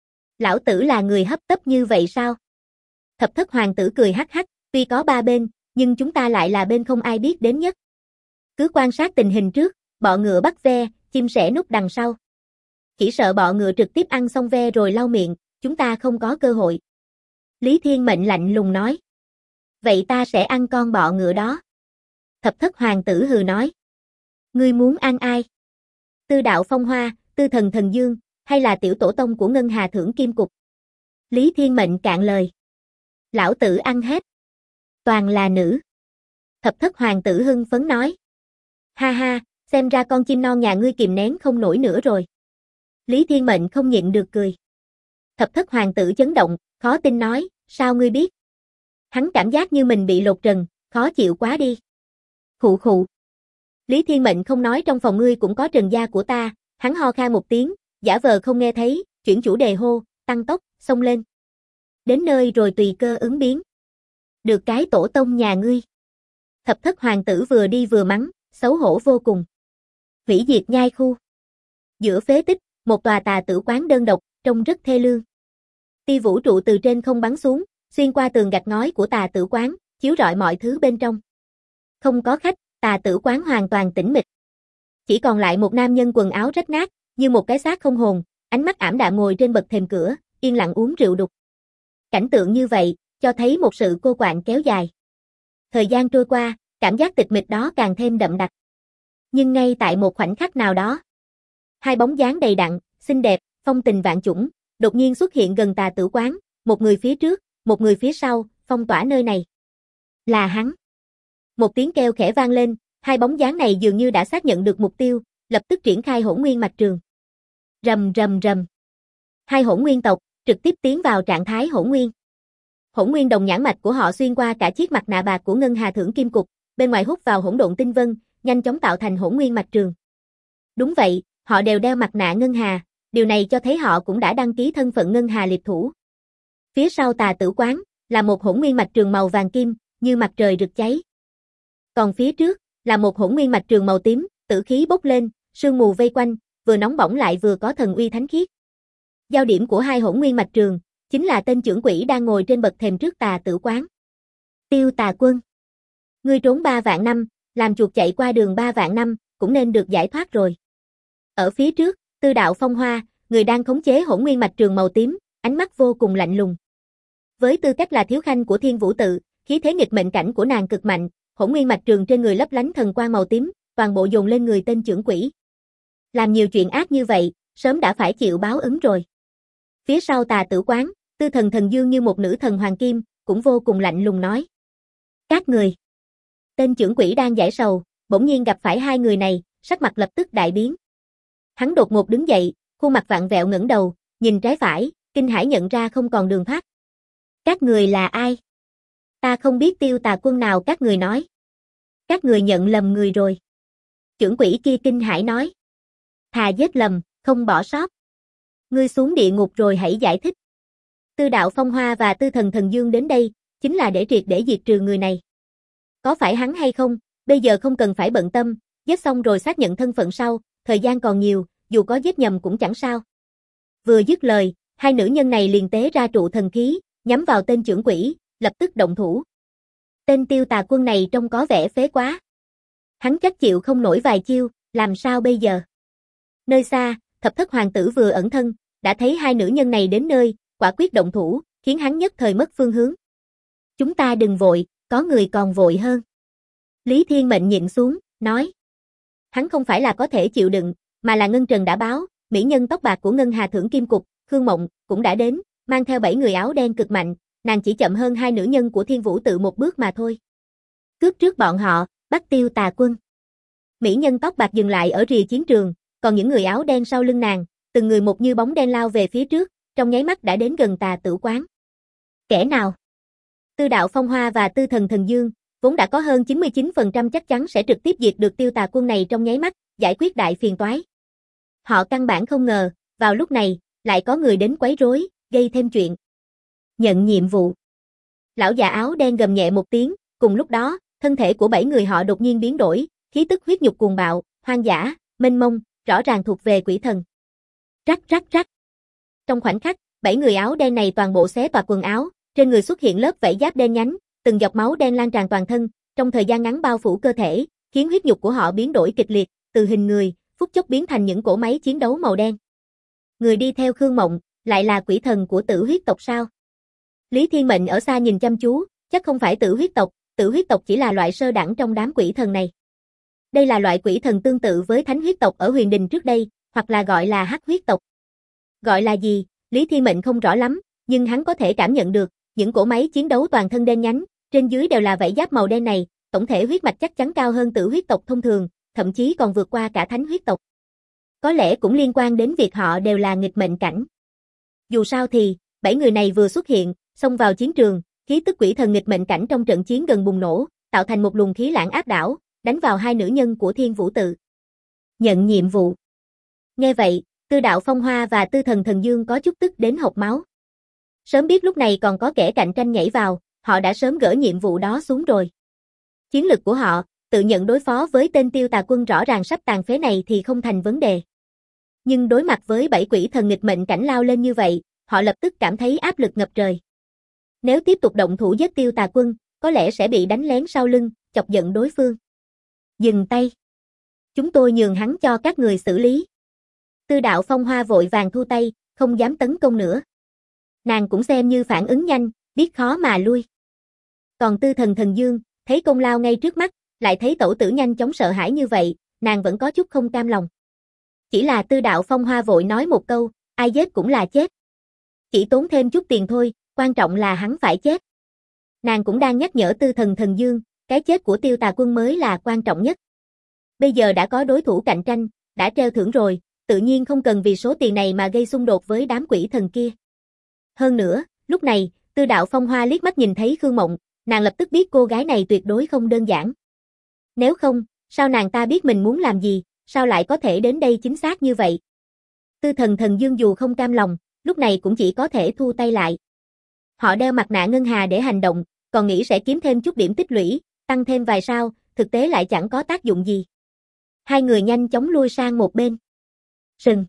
Lão tử là người hấp tấp như vậy sao? Thập Thất hoàng tử cười hắc hắc, tuy có ba bên, nhưng chúng ta lại là bên không ai biết đến nhất. Cứ quan sát tình hình trước, bọ ngựa bắt ve, chim sẻ núp đằng sau. Chỉ sợ bọ ngựa trực tiếp ăn xong ve rồi lau miệng, chúng ta không có cơ hội. Lý Thiên Mệnh lạnh lùng nói. Vậy ta sẽ ăn con bọ ngựa đó. Thập Thất Hoàng tử hừ nói. Ngươi muốn ăn ai? Tư Đạo Phong Hoa, Tư Thần Thần Dương, hay là tiểu tổ tông của Ngân Hà Thưởng Kim Cục? Lý Thiên Mệnh cạn lời. Lão tử ăn hết. Toàn là nữ. Thập Thất Hoàng tử hưng phấn nói. Ha ha, xem ra con chim non nhà ngươi kìm nén không nổi nữa rồi. Lý Thiên Mệnh không nhịn được cười. Thập Thất Hoàng tử chấn động, khó tin nói, sao ngươi biết? Hắn cảm giác như mình bị lột trần, khó chịu quá đi. Khụ khụ. Lý Thiên Mệnh không nói trong phòng ngươi cũng có trần da của ta, hắn ho khan một tiếng, giả vờ không nghe thấy, chuyển chủ đề hô, tăng tốc, xông lên. Đến nơi rồi tùy cơ ứng biến. Được cái tổ tông nhà ngươi. Thập Thất Hoàng tử vừa đi vừa mắng, xấu hổ vô cùng. Hủy diệt nhai khu. Giữa phế tích, một tòa tà tử quán đơn độc, trông rất thê lương. Tia vũ trụ từ trên không bắn xuống, xuyên qua tường gạch ngói của tà tử quán, chiếu rọi mọi thứ bên trong. Không có khách, tà tử quán hoàn toàn tĩnh mịch. Chỉ còn lại một nam nhân quần áo rách nát, như một cái xác không hồn, ánh mắt ảm đạm ngồi trên bậc thềm cửa, yên lặng uống rượu đục. Cảnh tượng như vậy, cho thấy một sự cô quạnh kéo dài. Thời gian trôi qua, cảm giác tịch mịch đó càng thêm đậm đặc. Nhưng ngay tại một khoảnh khắc nào đó, hai bóng dáng đầy đặn, xinh đẹp, phong tình vạn chủng, đột nhiên xuất hiện gần tà tử quán, một người phía trước, một người phía sau, phong tỏa nơi này. Là hắn. Một tiếng kêu khẽ vang lên, hai bóng dáng này dường như đã xác nhận được mục tiêu, lập tức triển khai hỗn nguyên mạch trường. Rầm rầm rầm. Hai hỗn nguyên tộc trực tiếp tiến vào trạng thái hỗn nguyên. Hỗn nguyên đồng nhãn mạch của họ xuyên qua cả chiếc mặt nạ bạc của Ngân Hà Thưởng Kim Cục, bên ngoài hút vào hỗn độn tinh vân, nhanh chóng tạo thành hỗn nguyên mạch trường. Đúng vậy, họ đều đeo mặt nạ Ngân Hà, điều này cho thấy họ cũng đã đăng ký thân phận Ngân Hà liệp thủ. Phía sau tà tử quán là một hỗn nguyên mạch trường màu vàng kim, như mặt trời rực cháy. Còn phía trước là một hỗn nguyên mạch trường màu tím, tử khí bốc lên, sương mù vây quanh, vừa nóng bỏng lại vừa có thần uy thánh khiết. Giao điểm của hai hỗn nguyên mạch trường chính là tên trưởng quỷ đang ngồi trên bậc thềm trước tà tử quán. Tiêu Tà Quân, ngươi trốn 3 vạn năm, làm chuột chạy qua đường 3 vạn năm, cũng nên được giải thoát rồi. Ở phía trước, Tư Đạo Phong Hoa, người đang khống chế hỗn nguyên mạch trường màu tím, ánh mắt vô cùng lạnh lùng. Với tư cách là thiếu khanh của Thiên Vũ Tự, khí thế nghịch mệnh cảnh của nàng cực mạnh, hỗn nguyên mạch trường trên người lấp lánh thần quang màu tím, toàn bộ dồn lên người tên trưởng quỷ. Làm nhiều chuyện ác như vậy, sớm đã phải chịu báo ứng rồi. Phía sau tà tử quán, Tư Thần Thần Dương như một nữ thần hoàng kim, cũng vô cùng lạnh lùng nói. Các người. Tên trưởng quỷ đang giải sầu, bỗng nhiên gặp phải hai người này, sắc mặt lập tức đại biến. Hắn đột ngột đứng dậy, khuôn mặt vặn vẹo ngẩng đầu, nhìn trái phải, kinh hãi nhận ra không còn đường thoát. Các người là ai? Ta không biết Tiêu Tà Quân nào các người nói. Các người nhận lầm người rồi. Trưởng quỷ kia kinh hãi nói. Thà giết lầm, không bỏ sót. Ngươi xuống địa ngục rồi hãy giải thích. Tư Đạo Phong Hoa và Tư Thần Thần Dương đến đây, chính là để triệt để diệt trừ người này. Có phải hắn hay không, bây giờ không cần phải bận tâm, giết xong rồi xác nhận thân phận sau, thời gian còn nhiều, dù có giết nhầm cũng chẳng sao. Vừa dứt lời, hai nữ nhân này liền tế ra trụ thần khí, nhắm vào tên trưởng quỷ, lập tức động thủ. Tên Tiêu Tà Quân này trông có vẻ phế quá. Hắn chắc chịu không nổi vài chiêu, làm sao bây giờ? Nơi xa, Thập Thất Hoàng tử vừa ẩn thân, đã thấy hai nữ nhân này đến nơi, quả quyết động thủ, khiến hắn nhất thời mất phương hướng. Chúng ta đừng vội, có người còn vội hơn. Lý Thiên Mệnh nhịn xuống, nói. Hắn không phải là có thể chịu đựng, mà là Ngân Trần đã báo, mỹ nhân tóc bạc của Ngân Hà Thưởng Kim Cục, Khương Mộng, cũng đã đến, mang theo 7 người áo đen cực mạnh, nàng chỉ chậm hơn hai nữ nhân của Thiên Vũ Tự một bước mà thôi. Cướp trước bọn họ, bắt Tiêu Tà Quân. Mỹ nhân tóc bạc dừng lại ở rìa chiến trường, còn những người áo đen sau lưng nàng, từng người một như bóng đen lao về phía trước, trong nháy mắt đã đến gần tà tử quán. Kẻ nào? Tư Đạo Phong Hoa và Tư Thần Thần Dương, vốn đã có hơn 99% chắc chắn sẽ trực tiếp diệt được Tiêu Tà Quân này trong nháy mắt, giải quyết đại phiền toái. Họ căn bản không ngờ, vào lúc này, lại có người đến quấy rối, gây thêm chuyện. Nhận nhiệm vụ. Lão già áo đen gầm nhẹ một tiếng, cùng lúc đó, thân thể của 7 người họ đột nhiên biến đổi, khí tức huyết nhục cuồng bạo, hoang dã, mênh mông, rõ ràng thuộc về quỷ thần. Rắc rắc rắc. Trong khoảnh khắc, 7 người áo đen này toàn bộ xé toạc quần áo, trên người xuất hiện lớp vảy giáp đen nhánh, từng giọt máu đen lan tràn toàn thân, trong thời gian ngắn bao phủ cơ thể, khiến huyết nhục của họ biến đổi kịch liệt, từ hình người, phút chốc biến thành những cỗ máy chiến đấu màu đen. Người đi theo Khương Mộng, lại là quỷ thần của Tử huyết tộc sao? Lý Thiên Mệnh ở xa nhìn chăm chú, chắc không phải Tử huyết tộc chỉ là loại sơ đẳng trong đám quỷ thần này. Đây là loại quỷ thần tương tự với Thánh huyết tộc ở Huyền Đình trước đây, hoặc là gọi là Hắc huyết tộc. Gọi là gì, Lý Thiên Mệnh không rõ lắm, nhưng hắn có thể cảm nhận được, những cỗ máy chiến đấu toàn thân đen nhánh, trên dưới đều là vảy giáp màu đen này, tổng thể huyết mạch chắc chắn cao hơn Tử huyết tộc thông thường, thậm chí còn vượt qua cả Thánh huyết tộc. Có lẽ cũng liên quan đến việc họ đều là nghịch mệnh cảnh. Dù sao thì, 7 người này vừa xuất hiện, xông vào chiến trường, khí tức quỷ thần nghịch mệnh cảnh trong trận chiến gần bùng nổ, tạo thành một luồng khí lãng áp đảo, đánh vào hai nữ nhân của Thiên Vũ Tự. Nhận nhiệm vụ. Nghe vậy, Tư Đạo Phong Hoa và Tư Thần Thần Dương có chút tức đến hộc máu. Sớm biết lúc này còn có kẻ cạnh tranh nhảy vào, họ đã sớm gỡ nhiệm vụ đó xuống rồi. Chiến lực của họ, tự nhận đối phó với tên Tiêu Tà Quân rõ ràng sắp tàn phế này thì không thành vấn đề. Nhưng đối mặt với 7 quỷ thần nghịch mệnh cảnh lao lên như vậy, họ lập tức cảm thấy áp lực ngập trời. Nếu tiếp tục động thủ giết Tiêu Tà Quân, có lẽ sẽ bị đánh lén sau lưng, chọc giận đối phương. Dừng tay. Chúng tôi nhường hắn cho các người xử lý. Tư Đạo Phong Hoa vội vàng thu tay, không dám tấn công nữa. Nàng cũng xem như phản ứng nhanh, biết khó mà lui. Còn Tư Thần Thần Dương, thấy công lao ngay trước mắt, lại thấy tẩu tử nhanh chóng sợ hãi như vậy, nàng vẫn có chút không cam lòng. Chỉ là Tư Đạo Phong Hoa vội nói một câu, ai giết cũng là chết. Chỉ tốn thêm chút tiền thôi, quan trọng là hắn phải chết. Nàng cũng đang nhắc nhở Tư Thần Thần Dương, cái chết của Tiêu Tà Quân mới là quan trọng nhất. Bây giờ đã có đối thủ cạnh tranh, đã treo thưởng rồi, tự nhiên không cần vì số tiền này mà gây xung đột với đám quỷ thần kia. Hơn nữa, lúc này, Tư Đạo Phong Hoa liếc mắt nhìn thấy Khương Mộng, nàng lập tức biết cô gái này tuyệt đối không đơn giản. Nếu không, sao nàng ta biết mình muốn làm gì, sao lại có thể đến đây chính xác như vậy? Tư Thần Thần Dương dù không cam lòng, lúc này cũng chỉ có thể thu tay lại. Họ đeo mặt nạ ngân hà để hành động, còn nghĩ sẽ kiếm thêm chút điểm tích lũy, tăng thêm vài sao, thực tế lại chẳng có tác dụng gì. Hai người nhanh chóng lui sang một bên. Sừng.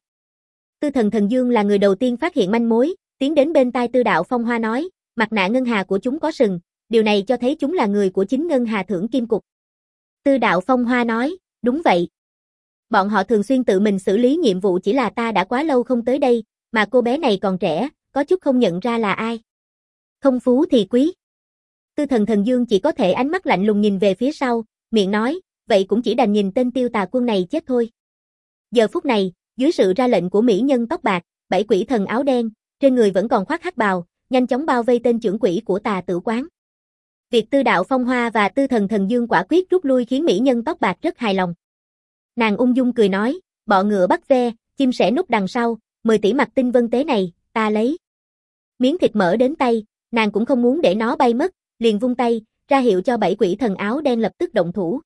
Tư Thần Thần Dương là người đầu tiên phát hiện manh mối, tiến đến bên tai Tư Đạo Phong Hoa nói, mặt nạ ngân hà của chúng có sừng, điều này cho thấy chúng là người của chính ngân hà thưởng kim cục. Tư Đạo Phong Hoa nói, đúng vậy. Bọn họ thường xuyên tự mình xử lý nhiệm vụ, chỉ là ta đã quá lâu không tới đây, mà cô bé này còn trẻ, có chút không nhận ra là ai. Không phú thì quý. Tư Thần Thần Dương chỉ có thể ánh mắt lạnh lùng nhìn về phía sau, miệng nói, vậy cũng chỉ đành nhìn tên Tiêu Tà Quân này chết thôi. Giờ phút này, dưới sự ra lệnh của mỹ nhân tóc bạc, 7 quỷ thần áo đen, trên người vẫn còn khoác hắc bào, nhanh chóng bao vây tên trưởng quỷ của Tà Tử Quán. Việc Tư Đạo Phong Hoa và Tư Thần Thần Dương quả quyết rút lui khiến mỹ nhân tóc bạc rất hài lòng. Nàng ung dung cười nói, bọ ngựa bắt ve, chim sẻ núp đằng sau, 10 tỷ mặt tinh vân tế này, ta lấy. Miếng thịt mỡ đến tay, nàng cũng không muốn để nó bay mất, liền vung tay, ra hiệu cho 7 quỷ thần áo đen lập tức động thủ.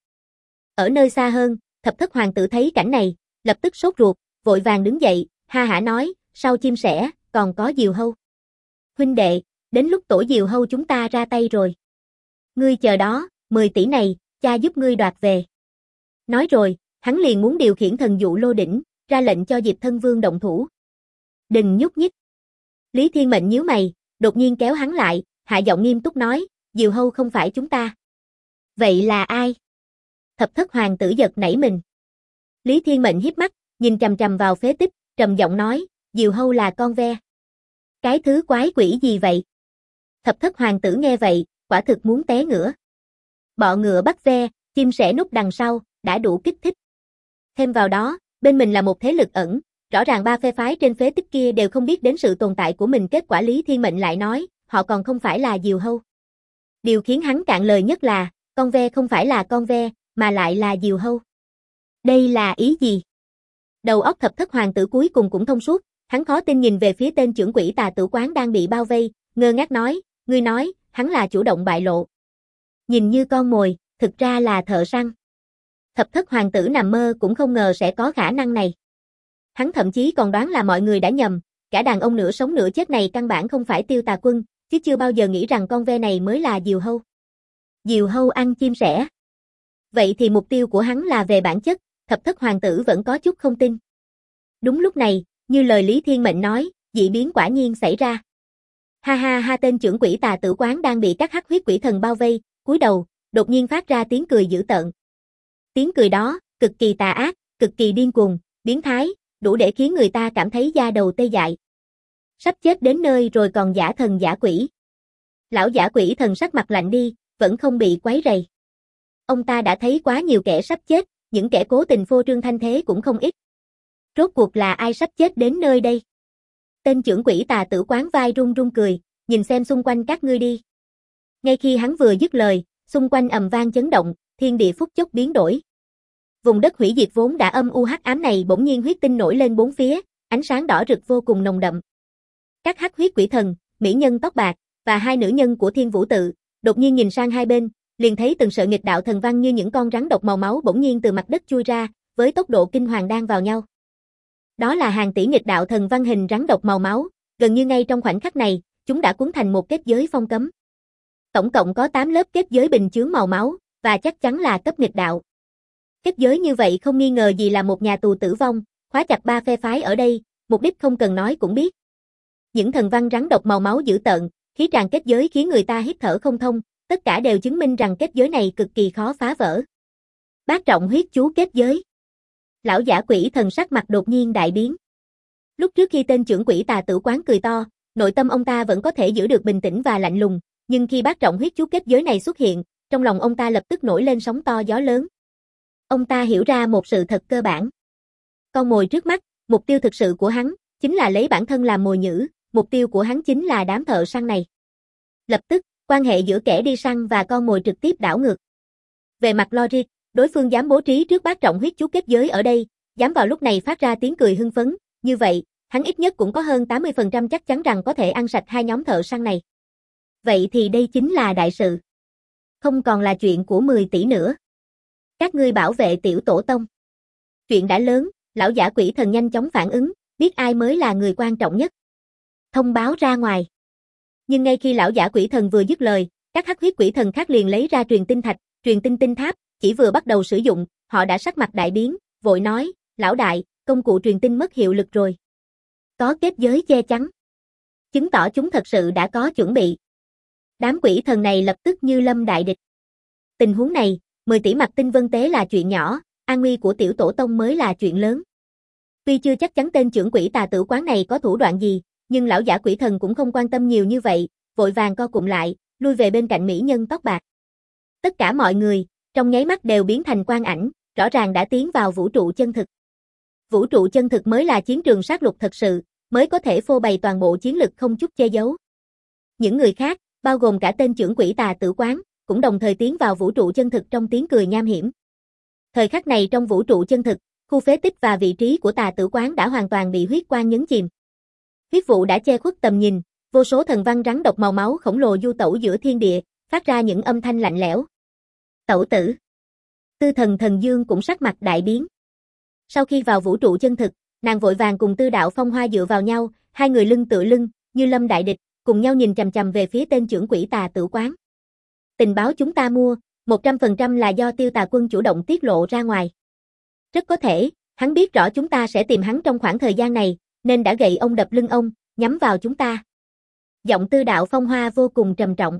Ở nơi xa hơn, Thập Thất Hoàng tử thấy cảnh này, lập tức sốt ruột, vội vàng đứng dậy, ha hả nói, sau chim sẻ, còn có diều hâu. Huynh đệ, đến lúc tổ diều hâu chúng ta ra tay rồi. Ngươi chờ đó, 10 tỷ này, cha giúp ngươi đoạt về. Nói rồi, hắn liền muốn điều khiển thần dụ lô đỉnh, ra lệnh cho Diệp Thân Vương động thủ. Đừng nhúc nhích. Lý Thiên Mệnh nhíu mày, đột nhiên kéo hắn lại, hạ giọng nghiêm túc nói, diều hâu không phải chúng ta. Vậy là ai? Thập Thất Hoàng tử giật nảy mình. Lý Thiên Mệnh híp mắt, nhìn chằm chằm vào phế tích, trầm giọng nói, diều hâu là con ve. Cái thứ quái quỷ gì vậy? Thập Thất Hoàng tử nghe vậy, quả thực muốn té ngửa. Bọ ngựa bắt ve, chim sẻ núp đằng sau, đã đủ kích thích. Thêm vào đó, bên mình là một thế lực ẩn, rõ ràng ba phe phái trên phế tích kia đều không biết đến sự tồn tại của mình, kết quả Lý Thiên Mệnh lại nói, họ còn không phải là diều hâu. Điều khiến hắn cạn lời nhất là, con ve không phải là con ve, mà lại là diều hâu. Đây là ý gì? Đầu óc Thập Thất Hoàng tử cuối cùng cũng thông suốt, hắn khó tin nhìn về phía tên trưởng quỷ Tà Tử Quán đang bị bao vây, ngơ ngác nói, ngươi nói, hắn là chủ động bại lộ. Nhìn như con mồi, thực ra là thợ săn. Thập Thất Hoàng tử nằm mơ cũng không ngờ sẽ có khả năng này. Hắn thậm chí còn đoán là mọi người đã nhầm, cả đàn ông nửa sống nửa chết này căn bản không phải Tiêu Tà Quân, chứ chưa bao giờ nghĩ rằng con ve này mới là diều hâu. Diều hâu ăn chim sẻ. Vậy thì mục tiêu của hắn là về bản chất, Thập Thất Hoàng tử vẫn có chút không tin. Đúng lúc này, như lời Lý Thiên Mệnh nói, dị biến quả nhiên xảy ra. Ha ha ha, tên trưởng quỷ Tà Tử Quán đang bị các hắc huyết quỷ thần bao vây, cúi đầu, đột nhiên phát ra tiếng cười dữ tợn. Tiếng cười đó, cực kỳ tà ác, cực kỳ điên cuồng, biến thái, đủ để khiến người ta cảm thấy da đầu tê dại. Sắp chết đến nơi rồi còn giả thần giả quỷ. Lão giả quỷ thần sắc mặt lạnh đi, vẫn không bị quấy rầy. Ông ta đã thấy quá nhiều kẻ sắp chết, những kẻ cố tình phô trương thanh thế cũng không ít. Rốt cuộc là ai sắp chết đến nơi đây? Tên trưởng quỷ Tà Tử Quán vai run run cười, nhìn xem xung quanh các ngươi đi. Ngay khi hắn vừa dứt lời, xung quanh ầm vang chấn động, thiên địa phút chốc biến đổi. Vùng đất hủy diệt vốn đã âm u hắc ám này bỗng nhiên huyết tinh nổi lên bốn phía, ánh sáng đỏ rực vô cùng nồng đậm. Các hắc huyết quỷ thần, mỹ nhân tóc bạc và hai nữ nhân của Thiên Vũ Tự đột nhiên nhìn sang hai bên, liền thấy từng sợi nghịch đạo thần văn như những con rắn độc màu máu bỗng nhiên từ mặt đất chui ra, với tốc độ kinh hoàng đan vào nhau. Đó là hàng tỷ nghịch đạo thần văn hình rắn độc màu máu, gần như ngay trong khoảnh khắc này, chúng đã cuốn thành một kết giới phong cấm. Tổng cộng có 8 lớp kết giới bình chướng màu máu, và chắc chắn là cấp nghịch đạo. Kết giới như vậy không nghi ngờ gì là một nhà tù tử vong, khóa chặt ba phe phái ở đây, mục đích không cần nói cũng biết. Những thần văn rắn độc màu máu dữ tợn, khí tràn kết giới khiến người ta hít thở không thông, tất cả đều chứng minh rằng kết giới này cực kỳ khó phá vỡ. Bát trọng huyết chú kết giới. Lão giả quỷ thần sắc mặt đột nhiên đại biến. Lúc trước khi tên trưởng quỷ Tà Tử Quán cười to, nội tâm ông ta vẫn có thể giữ được bình tĩnh và lạnh lùng, nhưng khi bát trọng huyết chú kết giới này xuất hiện, trong lòng ông ta lập tức nổi lên sóng to gió lớn. Ông ta hiểu ra một sự thật cơ bản. Con mồi trước mắt, mục tiêu thực sự của hắn, chính là lấy bản thân làm mồi nhử, mục tiêu của hắn chính là đám thợ săn này. Lập tức, quan hệ giữa kẻ đi săn và con mồi trực tiếp đảo ngược. Về mặt logic, đối phương dám bố trí trước bát trọng huyết chú kết giới ở đây, dám vào lúc này phát ra tiếng cười hưng phấn, như vậy, hắn ít nhất cũng có hơn 80% chắc chắn rằng có thể ăn sạch hai nhóm thợ săn này. Vậy thì đây chính là đại sự. Không còn là chuyện của 10 tỷ nữa. Các ngươi bảo vệ tiểu tổ tông. Chuyện đã lớn, lão giả quỷ thần nhanh chóng phản ứng, biết ai mới là người quan trọng nhất. Thông báo ra ngoài. Nhưng ngay khi lão giả quỷ thần vừa dứt lời, các hắc huyết quỷ thần khác liền lấy ra truyền tinh thạch, truyền tinh tinh tháp, chỉ vừa bắt đầu sử dụng, họ đã sắc mặt đại biến, vội nói, lão đại, công cụ truyền tinh mất hiệu lực rồi. Có kết giới che chắn. Chứng tỏ chúng thật sự đã có chuẩn bị. Đám quỷ thần này lập tức như lâm đại địch. Tình huống này, 10 tỷ mặt tinh vân tế là chuyện nhỏ, an nguy của tiểu tổ tông mới là chuyện lớn. Tuy chưa chắc chắn tên trưởng quỷ Tà Tử Quán này có thủ đoạn gì, nhưng lão giả quỷ thần cũng không quan tâm nhiều như vậy, vội vàng co cụm lại, lui về bên cạnh mỹ nhân tóc bạc. Tất cả mọi người, trong nháy mắt đều biến thành quang ảnh, rõ ràng đã tiến vào vũ trụ chân thực. Vũ trụ chân thực mới là chiến trường sát lục thật sự, mới có thể phô bày toàn bộ chiến lực không chút che giấu. Những người khác, bao gồm cả tên trưởng quỷ Tà Tử Quán, cũng đồng thời tiến vào vũ trụ chân thực trong tiếng cười nham hiểm. Thời khắc này trong vũ trụ chân thực, khu phế tích và vị trí của Tà Tử Quán đã hoàn toàn bị huyết quang nhấn chìm. Huyết vụ đã che khuất tầm nhìn, vô số thần văn rắn độc màu máu khổng lồ du tẩu giữa thiên địa, phát ra những âm thanh lạnh lẽo. Tẩu tử. Tư Thần Thần Dương cũng sắc mặt đại biến. Sau khi vào vũ trụ chân thực, nàng vội vàng cùng Tư Đạo Phong Hoa dựa vào nhau, hai người lưng tựa lưng, như lâm đại địch, cùng nhau nhìn chằm chằm về phía tên trưởng quỷ Tà Tử Quán. Tình báo chúng ta mua, 100% là do Tiêu Tà Quân chủ động tiết lộ ra ngoài. Rất có thể, hắn biết rõ chúng ta sẽ tìm hắn trong khoảng thời gian này, nên đã gậy ông đập lưng ông, nhắm vào chúng ta. Giọng Tư Đạo Phong Hoa vô cùng trầm trọng.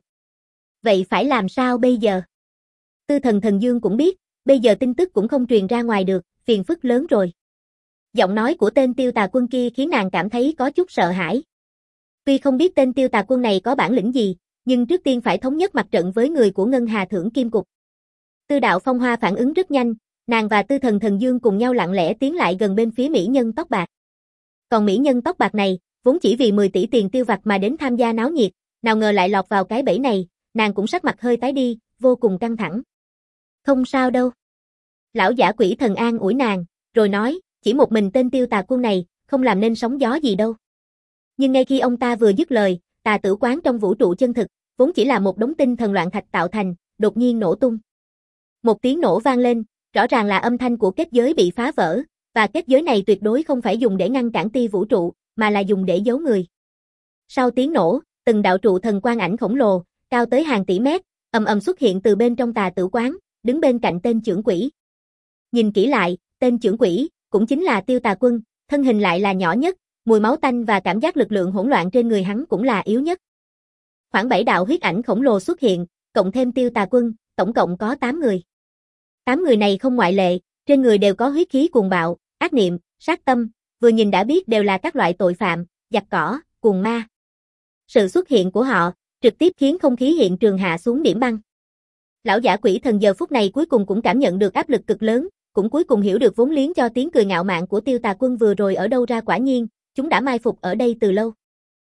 Vậy phải làm sao bây giờ? Tư Thần Thần Dương cũng biết, bây giờ tin tức cũng không truyền ra ngoài được, phiền phức lớn rồi. Giọng nói của tên Tiêu Tà Quân kia khiến nàng cảm thấy có chút sợ hãi. Tuy không biết tên Tiêu Tà Quân này có bản lĩnh gì, nhưng trước tiên phải thống nhất mặt trận với người của Ngân Hà Thưởng Kim Cục. Tư Đạo Phong Hoa phản ứng rất nhanh, nàng và Tư Thần Thần Dương cùng nhau lặng lẽ tiến lại gần bên phía mỹ nhân tóc bạc. Còn mỹ nhân tóc bạc này, vốn chỉ vì 10 tỷ tiền tiêu vặt mà đến tham gia náo nhiệt, nào ngờ lại lọt vào cái bẫy này, nàng cũng sắc mặt hơi tái đi, vô cùng căng thẳng. Không sao đâu. Lão giả quỷ thần an ủi nàng, rồi nói, chỉ một mình tên Tiêu Tà Quân này, không làm nên sóng gió gì đâu. Nhưng ngay khi ông ta vừa dứt lời, Tà Tử Quán trong vũ trụ chân thực, vốn chỉ là một đống tinh thần loạn thạch tạo thành, đột nhiên nổ tung. Một tiếng nổ vang lên, rõ ràng là âm thanh của kết giới bị phá vỡ, và kết giới này tuyệt đối không phải dùng để ngăn cản tia vũ trụ, mà là dùng để giấu người. Sau tiếng nổ, từng đạo trụ thần quang ảnh khổng lồ, cao tới hàng tỷ mét, ầm ầm xuất hiện từ bên trong Tà Tử Quán, đứng bên cạnh tên trưởng quỷ. Nhìn kỹ lại, tên trưởng quỷ, cũng chính là Tiêu Tà Quân, thân hình lại là nhỏ nhất, mùi máu tanh và cảm giác lực lượng hỗn loạn trên người hắn cũng là yếu nhất. Khoảng 7 đạo huyết ảnh khổng lồ xuất hiện, cộng thêm Tiêu Tà Quân, tổng cộng có 8 người. 8 người này không ngoại lệ, trên người đều có huyết khí cuồng bạo, ác niệm, sát tâm, vừa nhìn đã biết đều là các loại tội phạm, giặc cỏ, cuồng ma. Sự xuất hiện của họ, trực tiếp khiến không khí hiện trường hạ xuống điểm băng. Lão giả quỷ thần giờ phút này cuối cùng cũng cảm nhận được áp lực cực lớn, cũng cuối cùng hiểu được vốn liếng cho tiếng cười ngạo mạn của Tiêu Tà Quân vừa rồi ở đâu ra, quả nhiên, chúng đã mai phục ở đây từ lâu.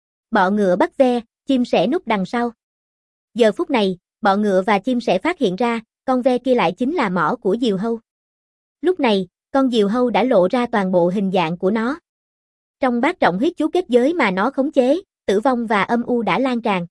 Bọ ngựa bắt ve, chim sẻ núp đằng sau. Giờ phút này, bọ ngựa và chim sẻ phát hiện ra, con ve kia lại chính là mỏ của diều hâu. Lúc này, con diều hâu đã lộ ra toàn bộ hình dạng của nó. Trong bát trọng huyết chú kết giới mà nó khống chế, tử vong và âm u đã lan tràn.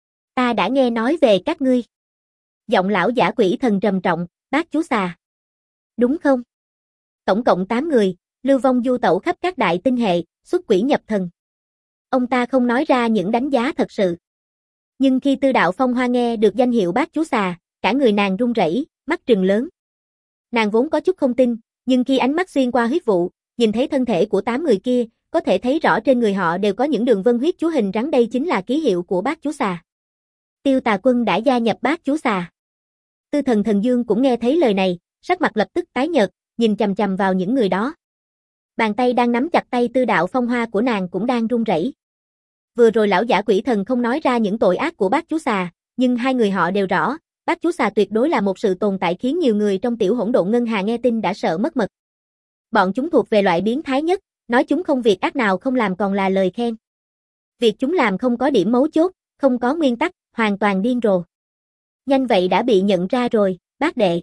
Ta đã nghe nói về các ngươi. Giọng lão giả quỷ thần trầm trọng, bát chú xà. Đúng không? Tổng cộng 8 người, lưu vong du tẩu khắp các đại tinh hệ, xuất quỷ nhập thần. Ông ta không nói ra những đánh giá thật sự. Nhưng khi Tư Đạo Phong Hoa nghe được danh hiệu bát chú xà, cả người nàng run rẩy, mắt trừng lớn. Nàng vốn có chút không tin, nhưng khi ánh mắt xuyên qua huyết vụ, nhìn thấy thân thể của 8 người kia, có thể thấy rõ trên người họ đều có những đường vân huyết chú hình rắn, đây chính là ký hiệu của bát chú xà. Tiêu Tà Quân đã gia nhập bát chú xà. Tư Thần Thần Dương cũng nghe thấy lời này, sắc mặt lập tức tái nhợt, nhìn chằm chằm vào những người đó. Bàn tay đang nắm chặt tay Tư Đạo Phong Hoa của nàng cũng đang run rẩy. Vừa rồi lão giả quỷ thần không nói ra những tội ác của bát chú xà, nhưng hai người họ đều rõ, bát chú xà tuyệt đối là một sự tồn tại khiến nhiều người trong tiểu hỗn độn ngân hà nghe tin đã sợ mất mật. Bọn chúng thuộc về loại biến thái nhất, nói chúng không việc ác nào không làm còn là lời khen. Việc chúng làm không có điểm mấu chốt, không có nguyên tắc, hoàn toàn điên rồ. Nhanh vậy đã bị nhận ra rồi, bác đệ.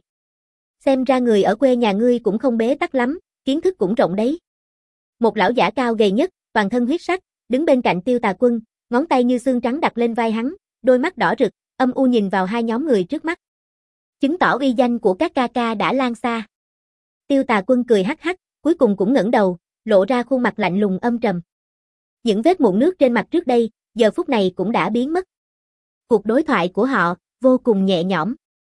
Xem ra người ở quê nhà ngươi cũng không bế tắc lắm, kiến thức cũng rộng đấy. Một lão giả cao gầy nhất, toàn thân huyết sắc, đứng bên cạnh Tiêu Tà Quân, ngón tay như xương trắng đặt lên vai hắn, đôi mắt đỏ rực, âm u nhìn vào hai nhóm người trước mắt. Chứng tỏ uy danh của các ca ca đã lan xa. Tiêu Tà Quân cười hắc hắc, cuối cùng cũng ngẩng đầu, lộ ra khuôn mặt lạnh lùng âm trầm. Những vết mụn nước trên mặt trước đây, giờ phút này cũng đã biến mất. Cuộc đối thoại của họ, vô cùng nhẹ nhõm.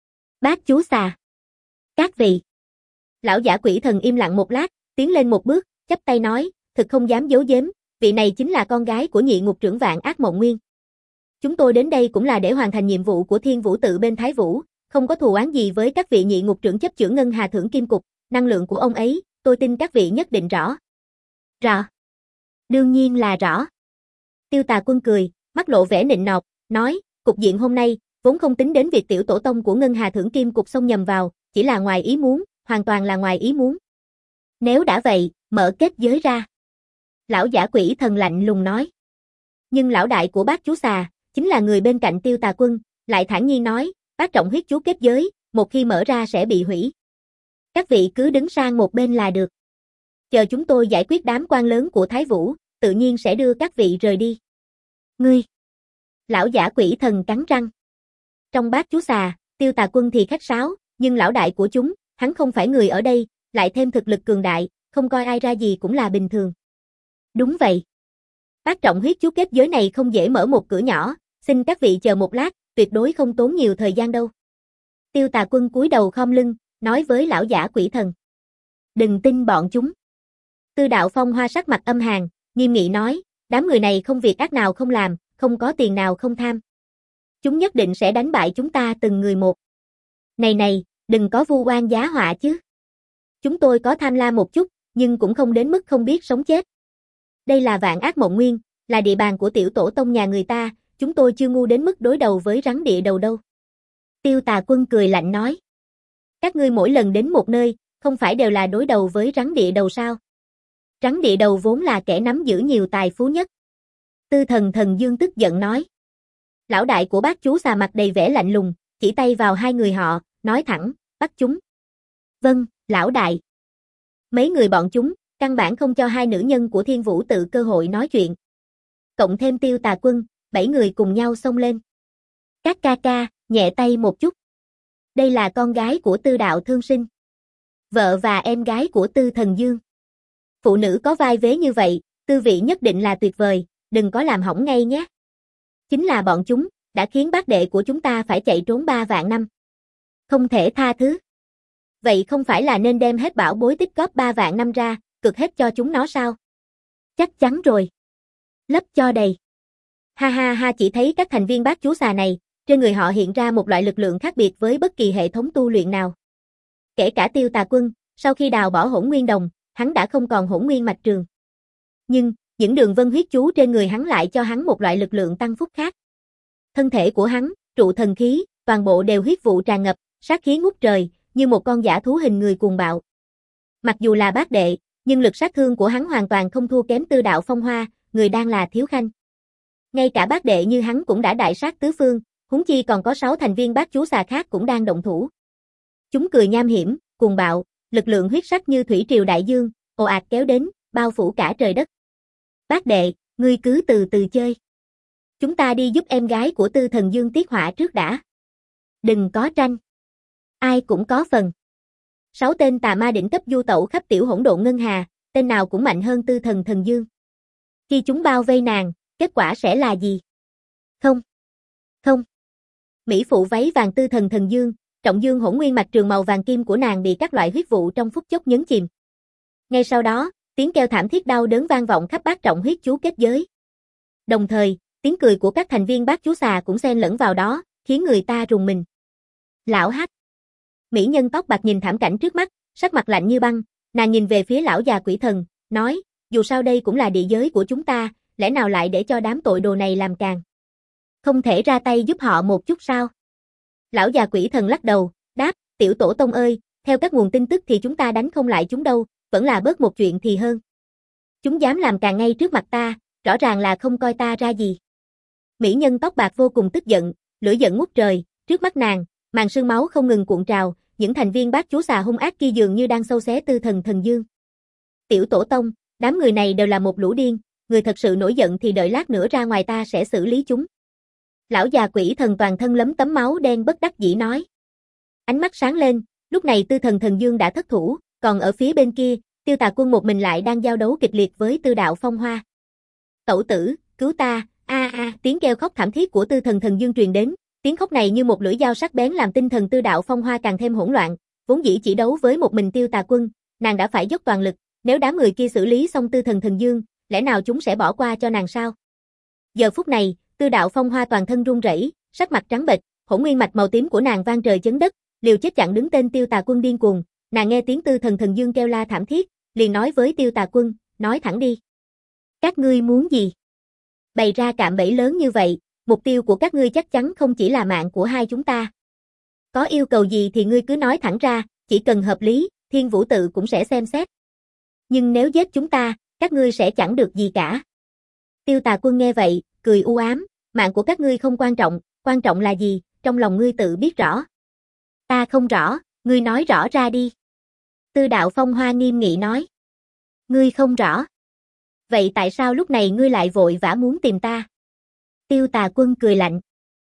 Bác chú xà. Các vị. Lão giả quỷ thần im lặng một lát, tiến lên một bước, chắp tay nói, thực không dám giấu giếm, vị này chính là con gái của nhị ngục trưởng Vạn Ác Mộng Nguyên. Chúng tôi đến đây cũng là để hoàn thành nhiệm vụ của Thiên Vũ Tự bên Thái Vũ, không có thù oán gì với các vị nhị ngục trưởng chấp chưởng Ngân Hà Thưởng Kim Cục, năng lượng của ông ấy, tôi tin các vị nhất định rõ. Rõ. Đương nhiên là rõ. Tiêu Tà Quân cười, mắt lộ vẻ nịnh nọt, nói, cục diện hôm nay, vốn không tính đến việc tiểu tổ tông của Ngân Hà Thưởng Kim Cục xông nhầm vào, chỉ là ngoài ý muốn, hoàn toàn là ngoài ý muốn. Nếu đã vậy, mở kết giới ra. Lão giả quỷ thần lạnh lùng nói. Nhưng lão đại của bác chú xà, chính là người bên cạnh Tiêu Tà Quân, lại thản nhiên nói, bác trọng huyết chú kết giới, một khi mở ra sẽ bị hủy. Các vị cứ đứng sang một bên là được. Chờ chúng tôi giải quyết đám quan lớn của Thái Vũ, tự nhiên sẽ đưa các vị rời đi. Ngươi! Lão giả quỷ thần cắn răng. Trong bát chú xà, Tiêu Tà Quân thì khách sáo, nhưng lão đại của chúng, hắn không phải người ở đây, lại thêm thực lực cường đại, không coi ai ra gì cũng là bình thường. Đúng vậy. Bát trọng huyết chú kết giới này không dễ mở một cửa nhỏ, xin các vị chờ một lát, tuyệt đối không tốn nhiều thời gian đâu. Tiêu Tà Quân cúi đầu khom lưng, nói với lão giả quỷ thần. Đừng tin bọn chúng. Tư Đạo Phong Hoa sắc mặt âm hàn, nghiêm nghị nói, đám người này không việc ác nào không làm, không có tiền nào không tham. Chúng nhất định sẽ đánh bại chúng ta từng người một. Này, đừng có vu oan giá họa chứ. Chúng tôi có tham lam một chút, nhưng cũng không đến mức không biết sống chết. Đây là Vạn Ác Mộng Nguyên, là địa bàn của tiểu tổ tông nhà người ta, chúng tôi chưa ngu đến mức đối đầu với rắn địa đầu đâu. Tiêu Tà Quân cười lạnh nói. Các ngươi mỗi lần đến một nơi, không phải đều là đối đầu với rắn địa đầu sao? Rắn địa đầu vốn là kẻ nắm giữ nhiều tài phú nhất. Tư Thần Thần Dương tức giận nói. Lão đại của bác chú xà mặt đầy vẻ lạnh lùng, chỉ tay vào hai người họ, nói thẳng, bắt chúng. Vâng, lão đại. Mấy người bọn chúng, căn bản không cho hai nữ nhân của Thiên Vũ Tự cơ hội nói chuyện. Cộng thêm Tiêu Tà Quân, 7 người cùng nhau xông lên. Các ca ca, nhẹ tay một chút. Đây là con gái của Tư Đạo Thương Sinh. Vợ và em gái của Tư Thần Dương. Phụ nữ có vai vế như vậy, tư vị nhất định là tuyệt vời, đừng có làm hỏng ngay nhé. Chính là bọn chúng, đã khiến bác đệ của chúng ta phải chạy trốn 3 vạn năm. Không thể tha thứ. Vậy không phải là nên đem hết bảo bối tích góp 3 vạn năm ra, cực hết cho chúng nó sao? Chắc chắn rồi. Lấp cho đầy. Ha ha ha, chỉ thấy các thành viên bát chú xà này, trên người họ hiện ra một loại lực lượng khác biệt với bất kỳ hệ thống tu luyện nào. Kể cả Tiêu Tà Quân, sau khi đào bỏ Hỗn Nguyên Đồng, hắn đã không còn Hỗn Nguyên Mạch Trường. Nhưng, những đường vân huyết chú trên người hắn lại cho hắn một loại lực lượng tăng phúc khác. Thân thể của hắn, trụ thần khí, toàn bộ đều huyết vụ tràn ngập, sát khí ngút trời, như một con dã thú hình người cuồng bạo. Mặc dù là bát đệ, nhưng lực sát thương của hắn hoàn toàn không thua kém Tư Đạo Phong Hoa, người đang là Thiếu Khanh. Ngay cả bát đệ như hắn cũng đã đại sát tứ phương, huống chi còn có 6 thành viên bát chú xà khác cũng đang động thủ. Chúng cười nham hiểm, cuồng bạo, lực lượng huyết sắc như thủy triều đại dương, ồ ạt kéo đến, bao phủ cả trời đất. Bát đệ, ngươi cứ từ từ chơi. Chúng ta đi giúp em gái của Tư Thần Dương tiết hỏa trước đã. Đừng có tranh. Ai cũng có phần. 6 tên tà ma đỉnh cấp du tẩu khắp tiểu hỗn độn ngân hà, tên nào cũng mạnh hơn Tư Thần Thần Dương. Khi chúng bao vây nàng, kết quả sẽ là gì? Không. Không. Mỹ phụ váy vàng Tư Thần Thần Dương, trọng dương hỗn nguyên mạch trường màu vàng kim của nàng bị các loại huyết vụ trong phút chốc nhấn chìm. Ngay sau đó, tiếng kêu thảm thiết đau đớn vang vọng khắp bát trọng huyết chú kết giới. Đồng thời, tiếng cười của các thành viên bát chú xà cũng xen lẫn vào đó, khiến người ta rùng mình. Lão Hắc. Mỹ nhân tóc bạc nhìn thảm cảnh trước mắt, sắc mặt lạnh như băng, nàng nhìn về phía lão già quỷ thần, nói, dù sao đây cũng là địa giới của chúng ta, lẽ nào lại để cho đám tội đồ này làm càn? Không thể ra tay giúp họ một chút sao? Lão già quỷ thần lắc đầu, đáp, tiểu tổ tông ơi, theo các nguồn tin tức thì chúng ta đánh không lại chúng đâu, vẫn là bớt một chuyện thì hơn. Chúng dám làm càn ngay trước mặt ta, rõ ràng là không coi ta ra gì. Mỹ nhân tóc bạc vô cùng tức giận, lửa giận ngút trời, trước mắt nàng, màn sương máu không ngừng cuộn trào, những thành viên bát chú xà hung ác kia dường như đang xâu xé Tư Thần Thần Dương. Tiểu tổ tông, đám người này đều là một lũ điên, người thật sự nổi giận thì đợi lát nữa ra ngoài ta sẽ xử lý chúng. Lão già quỷ thần toàn thân lấm tấm máu đen bất đắc dĩ nói. Ánh mắt sáng lên, lúc này Tư Thần Thần Dương đã thất thủ, còn ở phía bên kia, Tiêu Tà Quân một mình lại đang giao đấu kịch liệt với Tư Đạo Phong Hoa. Tẩu tử, cứu ta, tiếng kêu khóc thảm thiết của Tư Thần Thần Dương truyền đến, tiếng khóc này như một lưỡi dao sắc bén làm tinh thần Tư Đạo Phong Hoa càng thêm hỗn loạn, vốn dĩ chỉ đấu với một mình Tiêu Tà Quân, nàng đã phải dốc toàn lực, nếu đám người kia xử lý xong Tư Thần Thần Dương, lẽ nào chúng sẽ bỏ qua cho nàng sao? Giờ phút này, Tư Đạo Phong Hoa toàn thân run rẩy, sắc mặt trắng bệch, hỗn nguyên mạch màu tím của nàng vang trời chấn đất, liều chết chặn đứng tên Tiêu Tà Quân điên cuồng, nàng nghe tiếng Tư Thần Thần Dương kêu la thảm thiết, liền nói với Tiêu Tà Quân, nói thẳng đi. Các ngươi muốn gì? Bày ra cạm bẫy lớn như vậy, mục tiêu của các ngươi chắc chắn không chỉ là mạng của hai chúng ta. Có yêu cầu gì thì ngươi cứ nói thẳng ra, chỉ cần hợp lý, Thiên Vũ Tự cũng sẽ xem xét. Nhưng nếu giết chúng ta, các ngươi sẽ chẳng được gì cả. Tiêu Tà Quân nghe vậy, cười u ám, mạng của các ngươi không quan trọng là gì, trong lòng ngươi tự biết rõ. Ta không rõ, ngươi nói rõ ra đi. Tư Đạo Phong Hoa nghiêm nghị nói. Ngươi không rõ. Vậy tại sao lúc này ngươi lại vội vã muốn tìm ta? Tiêu Tà Quân cười lạnh.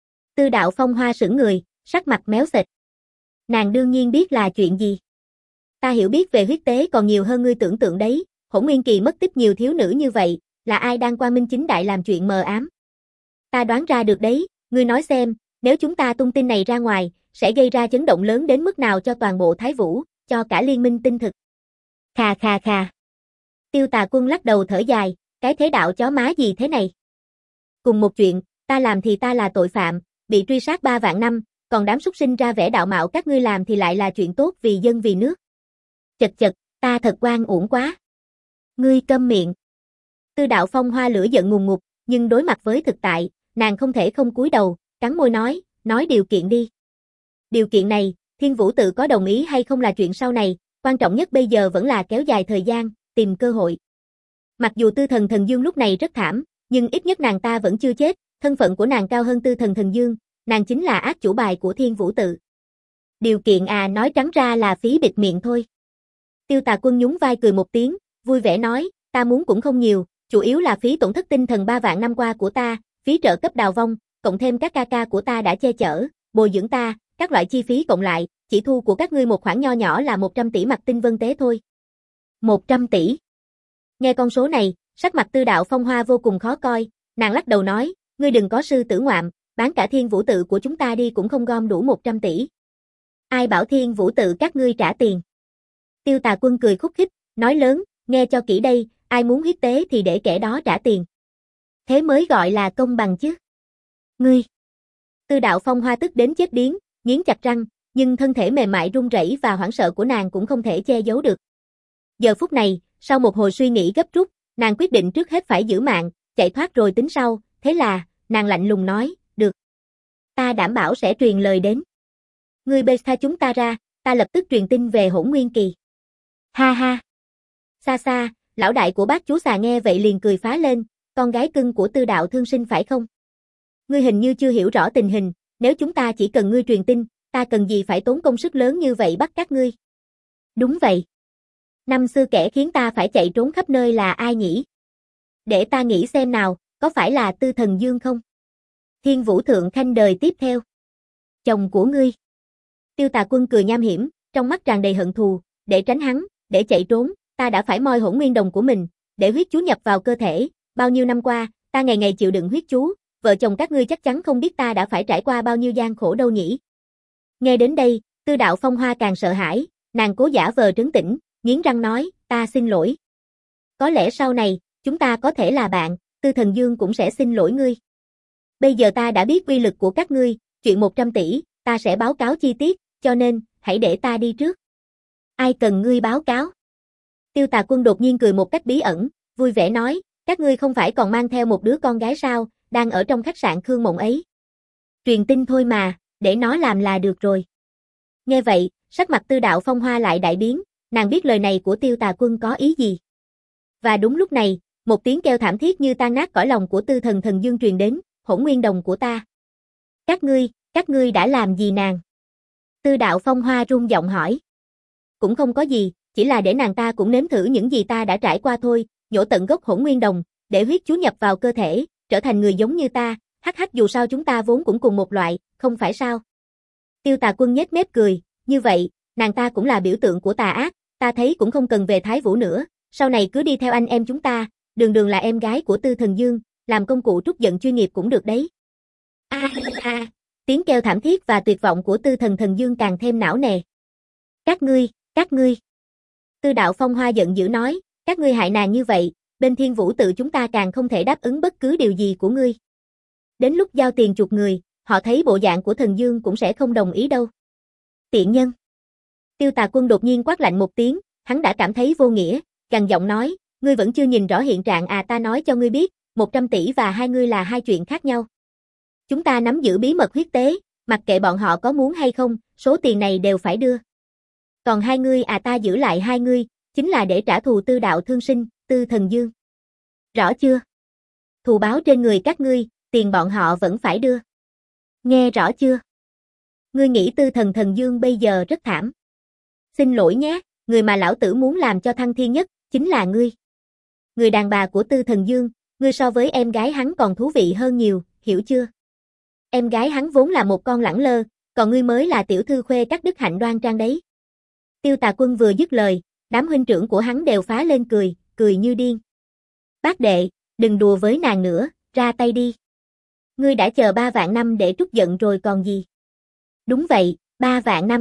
Tư Đạo Phong Hoa sững người, sắc mặt méo xệch. Nàng đương nhiên biết là chuyện gì. Ta hiểu biết về huyết tế còn nhiều hơn ngươi tưởng tượng đấy, Hỗn Nguyên Kỳ mất tích nhiều thiếu nữ như vậy, là ai đang quang minh chính đại làm chuyện mờ ám? Ta đoán ra được đấy, ngươi nói xem, nếu chúng ta tung tin này ra ngoài, sẽ gây ra chấn động lớn đến mức nào cho toàn bộ Thái Vũ, cho cả liên minh tinh thực. Khà khà khà. Tiêu Tà Quân lắc đầu thở dài, cái thế đạo chó má gì thế này? Cùng một chuyện, ta làm thì ta là tội phạm, bị truy sát 3 vạn năm, còn đám súc sinh ra vẻ đạo mạo các ngươi làm thì lại là chuyện tốt vì dân vì nước. Chật chật, ta thật oan uổng quá. Ngươi câm miệng. Tư Đạo Phong Hoa lửa giận ngùn ngụt, nhưng đối mặt với thực tại, nàng không thể không cúi đầu, cắn môi nói điều kiện đi. Điều kiện này, Thiên Vũ Tự có đồng ý hay không là chuyện sau này, quan trọng nhất bây giờ vẫn là kéo dài thời gian, tìm cơ hội. Mặc dù Tư Thần Thần Dương lúc này rất thảm, nhưng ít nhất nàng ta vẫn chưa chết, thân phận của nàng cao hơn Tư Thần Thần Dương, nàng chính là ác chủ bài của Thiên Vũ Tự. Điều kiện nói trắng ra là phí bịt miệng thôi. Tiêu Tà Quân nhún vai cười một tiếng, vui vẻ nói, ta muốn cũng không nhiều, chủ yếu là phí tổn thất tinh thần 3 vạn năm qua của ta, phí trợ cấp đào vong, cộng thêm các ca ca của ta đã che chở, bồi dưỡng ta, các loại chi phí cộng lại, chỉ thu của các ngươi một khoản nho nhỏ là 100 tỷ mặt tinh vân tế thôi. 100 tỷ. Nghe con số này, sắc mặt Tư Đạo Phong Hoa vô cùng khó coi, nàng lắc đầu nói, ngươi đừng có sư tử ngoạm, bán cả Thiên Vũ Tự của chúng ta đi cũng không gom đủ 100 tỷ. Ai bảo Thiên Vũ Tự các ngươi trả tiền? Tiêu Tà Quân cười khúc khích, nói lớn, nghe cho kỹ đây, ai muốn huyết tế thì để kẻ đó trả tiền. Thế mới gọi là công bằng chứ. Ngươi. Tư Đạo Phong Hoa tức đến chết điếng, nghiến chặt răng, nhưng thân thể mềm mại run rẩy và hoảng sợ của nàng cũng không thể che giấu được. Giờ phút này, sau một hồi suy nghĩ gấp rút, nàng quyết định trước hết phải giữ mạng, chạy thoát rồi tính sau, thế là, nàng lạnh lùng nói, được. Ta đảm bảo sẽ truyền lời đến. Ngươi tha chúng ta ra, ta lập tức truyền tin về Hỗn Nguyên Kỳ. Ha ha. Xa xa, lão đại của bác chú xà nghe vậy liền cười phá lên, con gái cưng của Tư Đạo Thương Sinh phải không? Ngươi hình như chưa hiểu rõ tình hình, nếu chúng ta chỉ cần ngươi truyền tin, ta cần gì phải tốn công sức lớn như vậy bắt các ngươi? Đúng vậy. Năm xưa kẻ khiến ta phải chạy trốn khắp nơi là ai nhỉ? Để ta nghĩ xem nào, có phải là Tư Thần Dương không? Thiên Vũ Thượng Khanh đời tiếp theo. Chồng của ngươi. Tiêu Tà Quân cười nham hiểm, trong mắt tràn đầy hận thù, để tránh hắn, để chạy trốn, ta đã phải moi Hỗn Nguyên Đồng của mình, để huyết chú nhập vào cơ thể, bao nhiêu năm qua, ta ngày ngày chịu đựng huyết chú, vợ chồng các ngươi chắc chắn không biết ta đã phải trải qua bao nhiêu gian khổ đâu nhỉ. Nghe đến đây, Tư Đạo Phong Hoa càng sợ hãi, nàng cố giả vờ trấn tĩnh, nghiến răng nói, ta xin lỗi. Có lẽ sau này, chúng ta có thể là bạn, Tư Thần Dương cũng sẽ xin lỗi ngươi. Bây giờ ta đã biết uy lực của các ngươi, chuyện 100 tỷ, ta sẽ báo cáo chi tiết, cho nên, hãy để ta đi trước. Ai cần ngươi báo cáo? Tiêu Tà Quân đột nhiên cười một cách bí ẩn, vui vẻ nói, các ngươi không phải còn mang theo một đứa con gái sao, đang ở trong khách sạn Khương Mộng ấy. Truyền tin thôi mà, để nó làm là được rồi. Nghe vậy, sắc mặt Tư Đạo Phong Hoa lại đại biến, nàng biết lời này của Tiêu Tà Quân có ý gì. Và đúng lúc này, một tiếng kêu thảm thiết như tan nát cõi lòng của Tư Thần Dương truyền đến, Hỗn Nguyên Đồng của ta. Các ngươi đã làm gì nàng? Tư Đạo Phong Hoa run giọng hỏi. Cũng không có gì, chỉ là để nàng ta cũng nếm thử những gì ta đã trải qua thôi, nhổ tận gốc Hỗn Nguyên Đồng, để huyết chú nhập vào cơ thể, trở thành người giống như ta, hắc dù sao chúng ta vốn cũng cùng một loại, không phải sao? Tiêu Tà Quân nhếch mép cười, như vậy, nàng ta cũng là biểu tượng của tà ác, ta thấy cũng không cần về Thái Vũ nữa, sau này cứ đi theo anh em chúng ta, đường đường là em gái của Tư Thần Dương, làm công cụ trút giận chuyên nghiệp cũng được đấy. Tiếng kêu thảm thiết và tuyệt vọng của Tư Thần Dương càng thêm não nề. Các ngươi. Tư Đạo Phong Hoa giận dữ nói, các ngươi hại nàng như vậy, bên Thiên Vũ tự chúng ta càng không thể đáp ứng bất cứ điều gì của ngươi. Đến lúc giao tiền chuộc người, họ thấy bộ dạng của Thần Dương cũng sẽ không đồng ý đâu. Tiện nhân. Tiêu Tà Quân đột nhiên quát lạnh một tiếng, hắn đã cảm thấy vô nghĩa, gằn giọng nói, ngươi vẫn chưa nhìn rõ hiện trạng à, ta nói cho ngươi biết, 100 tỷ và hai ngươi là hai chuyện khác nhau. Chúng ta nắm giữ bí mật huyết tế, mặc kệ bọn họ có muốn hay không, số tiền này đều phải đưa. Còn hai ngươi à, ta giữ lại hai ngươi, chính là để trả thù Tư Đạo Thương Sinh, Tư Thần Dương. Rõ chưa? Thù báo trên người các ngươi, tiền bọn họ vẫn phải đưa. Nghe rõ chưa? Ngươi nghĩ Tư Thần Dương bây giờ rất thảm. Xin lỗi nhé, người mà lão tử muốn làm cho thăng thiên nhất, chính là ngươi. Người đàn bà của Tư Thần Dương, ngươi so với em gái hắn còn thú vị hơn nhiều, hiểu chưa? Em gái hắn vốn là một con lẳng lơ, còn ngươi mới là tiểu thư khuê các đức hạnh đoan trang đấy. Tiêu Tà Quân vừa dứt lời, đám huynh trưởng của hắn đều phá lên cười như điên. Bác đệ, đừng đùa với nàng nữa, ra tay đi. Ngươi đã chờ 3 vạn năm để trút giận rồi còn gì? Đúng vậy, 3 vạn năm.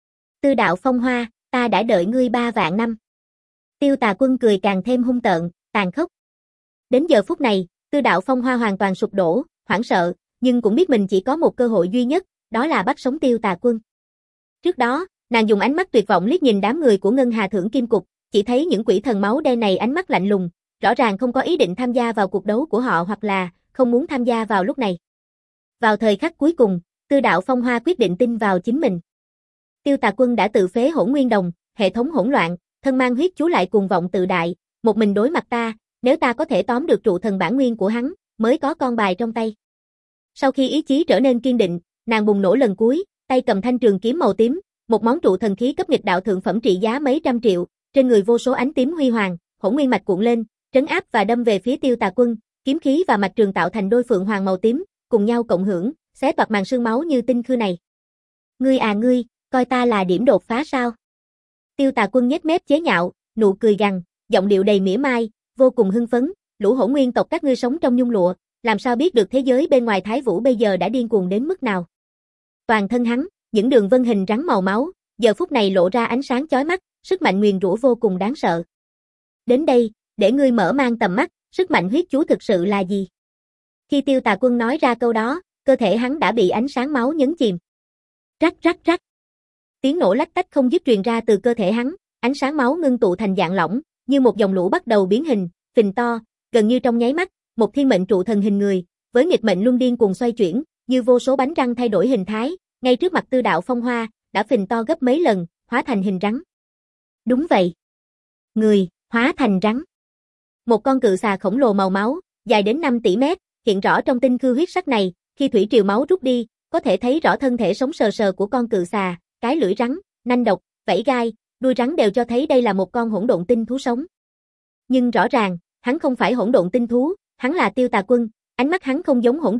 Tư Đạo Phong Hoa, ta đã đợi ngươi 3 vạn năm. Tiêu Tà Quân cười càng thêm hung tợn, tàn khốc. Đến giờ phút này, Tư Đạo Phong Hoa hoàn toàn sụp đổ, hoảng sợ, nhưng cũng biết mình chỉ có một cơ hội duy nhất, đó là bắt sống Tiêu Tà Quân. Trước đó, nàng dùng ánh mắt tuyệt vọng liếc nhìn đám người của Ngân Hà Thưởng Kim Cục, chỉ thấy những quỷ thần máu đen này ánh mắt lạnh lùng, rõ ràng không có ý định tham gia vào cuộc đấu của họ hoặc là không muốn tham gia vào lúc này. Vào thời khắc cuối cùng, Tư Đạo Phong Hoa quyết định tin vào chính mình. Tiêu Tà Quân đã tự phế Hỗn Nguyên Đồng, hệ thống hỗn loạn, thân mang huyết chú lại cuồng vọng tự đại, một mình đối mặt ta, nếu ta có thể tóm được trụ thần bản nguyên của hắn, mới có con bài trong tay. Sau khi ý chí trở nên kiên định, nàng bùng nổ lần cuối, tay cầm thanh trường kiếm màu tím, một món trụ thần khí cấp nghịch đạo thượng phẩm trị giá mấy trăm triệu, trên người vô số ánh tím huy hoàng, hỗn nguyên mạch cuộn lên, trấn áp và đâm về phía Tiêu Tà Quân, kiếm khí và mạch trường tạo thành đôi phượng hoàng màu tím, cùng nhau cộng hưởng, xé toạc màn sương máu như tinh khư này. Ngươi, coi ta là điểm đột phá sao? Tiêu Tà Quân nhếch mép chế nhạo, nụ cười gằn, giọng điệu đầy mỉa mai, vô cùng hưng phấn, lũ hỗn nguyên tộc các ngươi sống trong nhung lụa, làm sao biết được thế giới bên ngoài Thái Vũ bây giờ đã điên cuồng đến mức nào? Toàn thân hắn, những đường vân hình rắn màu máu, giờ phút này lộ ra ánh sáng chói mắt, sức mạnh nguyền rủa vô cùng đáng sợ. Đến đây, để ngươi mở mang tầm mắt, sức mạnh huyết chú thực sự là gì? Khi Tiêu Tà Quân nói ra câu đó, cơ thể hắn đã bị ánh sáng máu nhấn chìm. Rắc. Tiếng nổ lách tách không dứt truyền ra từ cơ thể hắn, ánh sáng máu ngưng tụ thành dạng lỏng, như một dòng lũ bắt đầu biến hình, phình to, gần như trong nháy mắt, một thiên mệnh trụ thần hình người, với nghịch mệnh luân điên cuồng xoay chuyển, như vô số bánh răng thay đổi hình thái, ngay trước mặt Tư Đạo Phong Hoa, đã phình to gấp mấy lần, hóa thành hình rắn. Đúng vậy. Người, hóa thành rắn. Một con cự xà khổng lồ màu máu, dài đến 5 tỷ mét, hiện rõ trong tinh khư huyết sắc này, khi thủy triều máu rút đi, có thể thấy rõ thân thể sống sờ sờ của con cự xà, cái lưỡi rắn, nanh độc, vảy gai, đuôi rắn đều cho thấy đây là một con hỗn độn tinh thú sống. Nhưng rõ ràng, hắn không phải hỗn độn tinh thú, hắn là Tiêu Tà Quân, ánh mắt hắn không giống hỗn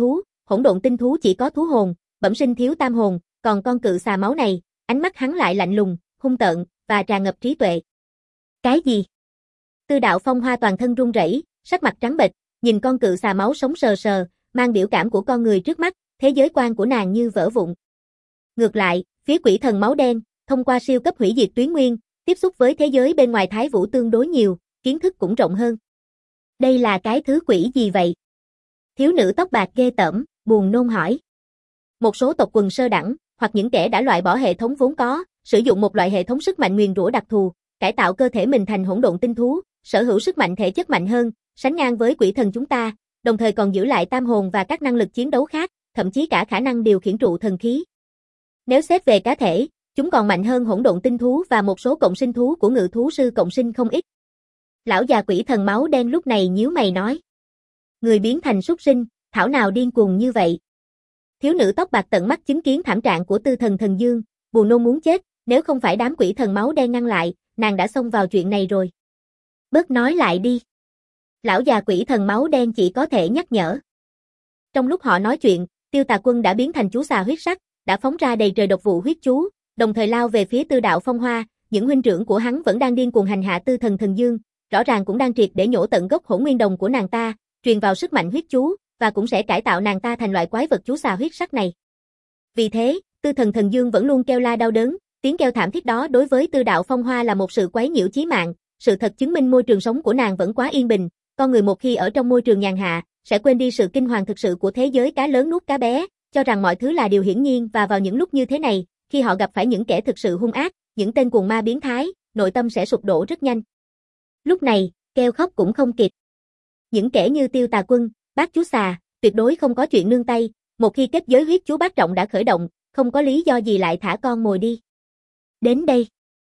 độn tinh thú chỉ có thú hồn, bẩm sinh thiếu tam hồn, còn con cự xà máu này, ánh mắt hắn lại lạnh lùng, hung tợn và tràn ngập trí tuệ. Cái gì? Tư Đạo Phong Hoa toàn thân run rẩy, sắc mặt trắng bệch, nhìn con cự xà máu sống sờ sờ, mang biểu cảm của con người trước mắt, thế giới quan của nàng như vỡ vụn. Ngược lại, phía quỷ thần máu đen, thông qua siêu cấp hủy diệt tuyến nguyên, tiếp xúc với thế giới bên ngoài Thái Vũ tương đối nhiều, kiến thức cũng rộng hơn. Đây là cái thứ quỷ gì vậy? Thiếu nữ tóc bạc ghê tởm, buồn nôn hỏi. Một số tộc quần sơ đẳng, hoặc những kẻ đã loại bỏ hệ thống vốn có, sử dụng một loại hệ thống sức mạnh nguyền rủa đặc thù, cải tạo cơ thể mình thành hỗn độn tinh thú, sở hữu sức mạnh thể chất mạnh hơn, sánh ngang với quỷ thần chúng ta, đồng thời còn giữ lại tam hồn và các năng lực chiến đấu khác, thậm chí cả khả năng điều khiển trụ thần khí. Nếu xét về cá thể, chúng còn mạnh hơn hỗn độn tinh thú và một số cộng sinh thú của ngự thú sư cộng sinh không ít. Lão già quỷ thần máu đen lúc này nhíu mày nói. Người biến thành súc sinh, thảo nào điên cuồng như vậy. Thiếu nữ tóc bạc tận mắt chứng kiến thảm trạng của Tư Thần Thần Dương, buồn nôn muốn chết, nếu không phải đám quỷ thần máu đen ngăn lại, nàng đã xông vào chuyện này rồi. Bớt nói lại đi. Lão già quỷ thần máu đen chỉ có thể nhắc nhở. Trong lúc họ nói chuyện, Tiêu Tà Quân đã biến thành chú xà huyết sắc, đã phóng ra đầy trời độc vụ huyết chú, đồng thời lao về phía Tư Đạo Phong Hoa, những huynh trưởng của hắn vẫn đang điên cuồng hành hạ Tư Thần Thần Dương, rõ ràng cũng đang triệt để nhổ tận gốc hỗn nguyên đồng của nàng ta, truyền vào sức mạnh huyết chú, và cũng sẽ cải tạo nàng ta thành loại quái vật chú xà huyết sắc này. Vì thế, Tư Thần Thần Dương vẫn luôn kêu la đau đớn, tiếng kêu thảm thiết đó đối với Tư Đạo Phong Hoa là một sự quấy nhiễu chí mạng, sự thật chứng minh môi trường sống của nàng vẫn quá yên bình, con người một khi ở trong môi trường nhàn hạ, sẽ quên đi sự kinh hoàng thực sự của thế giới cá lớn nuốt cá bé, cho rằng mọi thứ là điều hiển nhiên và vào những lúc như thế này, khi họ gặp phải những kẻ thực sự hung ác, những tên cuồng ma biến thái, nội tâm sẽ sụp đổ rất nhanh. Lúc này, kêu khóc cũng không kịp. Những kẻ như Tiêu Tà Quân, Bác Chú Xà, tuyệt đối không có chuyện nương tay, một khi kết giới huyết chú bát trọng đã khởi động, không có lý do gì lại thả con mồi đi. Đến đây.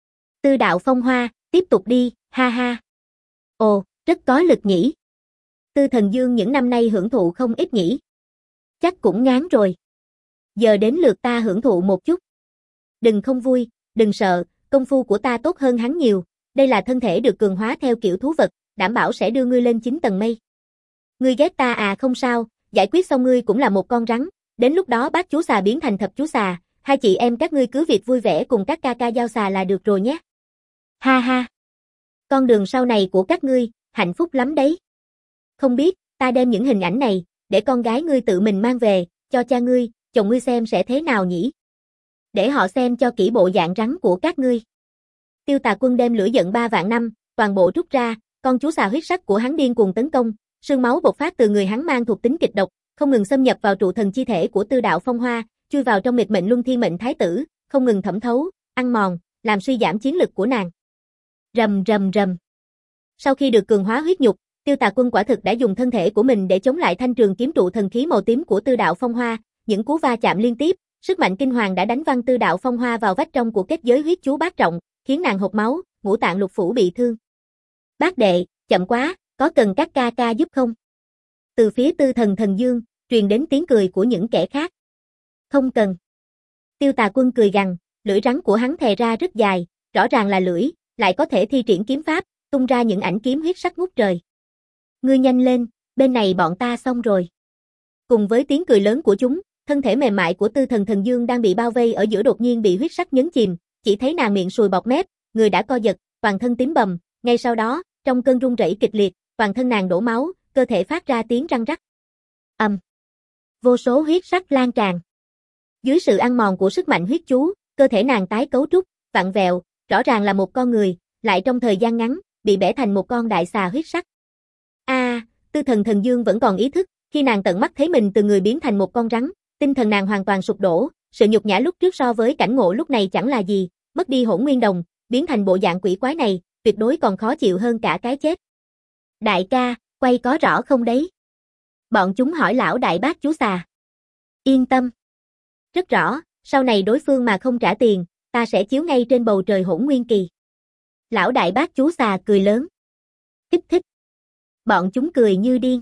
Tư Đạo Phong Hoa, tiếp tục đi, ha ha. Ồ, rất có lực nhỉ. Tư Thần Dương những năm nay hưởng thụ không ít nhỉ. Chắc cũng ngán rồi. Giờ đến lượt ta hưởng thụ một chút. Đừng không vui, đừng sợ, công phu của ta tốt hơn hắn nhiều, đây là thân thể được cường hóa theo kiểu thú vật, đảm bảo sẽ đưa ngươi lên 9 tầng mây. Ngươi ghét ta à, không sao, giải quyết xong ngươi cũng là một con rắn, đến lúc đó bác chú xà biến thành thập chú xà, hai chị em các ngươi cứ việc vui vẻ cùng các ca ca giao xà là được rồi nhé. Ha ha. Con đường sau này của các ngươi, hạnh phúc lắm đấy. Không biết, ta đem những hình ảnh này, để con gái ngươi tự mình mang về, cho cha ngươi, chồng ngươi xem sẽ thế nào nhỉ? Để họ xem cho kỹ bộ dạng rắn của các ngươi. Tiêu Tà Quân đem lửa giận 3 vạn năm, toàn bộ rút ra, con chú xà huyết sắc của hắn điên cuồng tấn công, sương máu bộc phát từ người hắn mang thuộc tính kịch độc, không ngừng xâm nhập vào trụ thần chi thể của Tư Đạo Phong Hoa, chui vào trong nghịch mệnh luân thiên mệnh thái tử, không ngừng thẩm thấu, ăn mòn, làm suy giảm chiến lực của nàng. Rầm rầm rầm. Sau khi được cường hóa huyết nhục, Tiêu Tà Quân quả thực đã dùng thân thể của mình để chống lại thanh trường kiếm trụ thần khí màu tím của Tư Đạo Phong Hoa, những cú va chạm liên tiếp, sức mạnh kinh hoàng đã đánh văng Tư Đạo Phong Hoa vào vách trong của kết giới huyết chú bát trọng, khiến nàng hộc máu, ngũ tạng lục phủ bị thương. Bác đệ, chậm quá, có cần các ca ca giúp không? Từ phía Tư Thần Thần Dương, truyền đến tiếng cười của những kẻ khác. Không cần. Tiêu Tà Quân cười gằn, lưỡi rắn của hắn thè ra rất dài, rõ ràng là lưỡi, lại có thể thi triển kiếm pháp, tung ra những ảnh kiếm huyết sắc ngút trời. Ngươi nhanh lên, bên này bọn ta xong rồi. Cùng với tiếng cười lớn của chúng, thân thể mềm mại của Tư Thần Thần Dương đang bị bao vây ở giữa đột nhiên bị huyết sắc nhấn chìm, chỉ thấy nàng miệng sùi bọt mép, người đã co giật, toàn thân tím bầm, ngay sau đó, trong cơn run rẩy kịch liệt, toàn thân nàng đổ máu, cơ thể phát ra tiếng răng rắc. Vô số huyết sắc lan tràn. Dưới sự ăn mòn của sức mạnh huyết chú, cơ thể nàng tái cấu trúc, vặn vẹo, rõ ràng là một con người, lại trong thời gian ngắn, bị bẻ thành một con đại xà huyết sắc. Tư Thần Thần Dương vẫn còn ý thức, khi nàng tận mắt thấy mình từ người biến thành một con rắn, tinh thần nàng hoàn toàn sụp đổ, sự nhục nhã lúc trước so với cảnh ngộ lúc này chẳng là gì, mất đi hỗn nguyên đồng, biến thành bộ dạng quỷ quái này, tuyệt đối còn khó chịu hơn cả cái chết. Đại ca, quay có rõ không đấy? Bọn chúng hỏi lão đại bác chú xà. Yên tâm. Rất rõ, sau này đối phương mà không trả tiền, ta sẽ chiếu ngay trên bầu trời hỗn nguyên kỳ. Lão đại bác chú xà cười lớn. Kích thích. Bọn chúng cười như điên.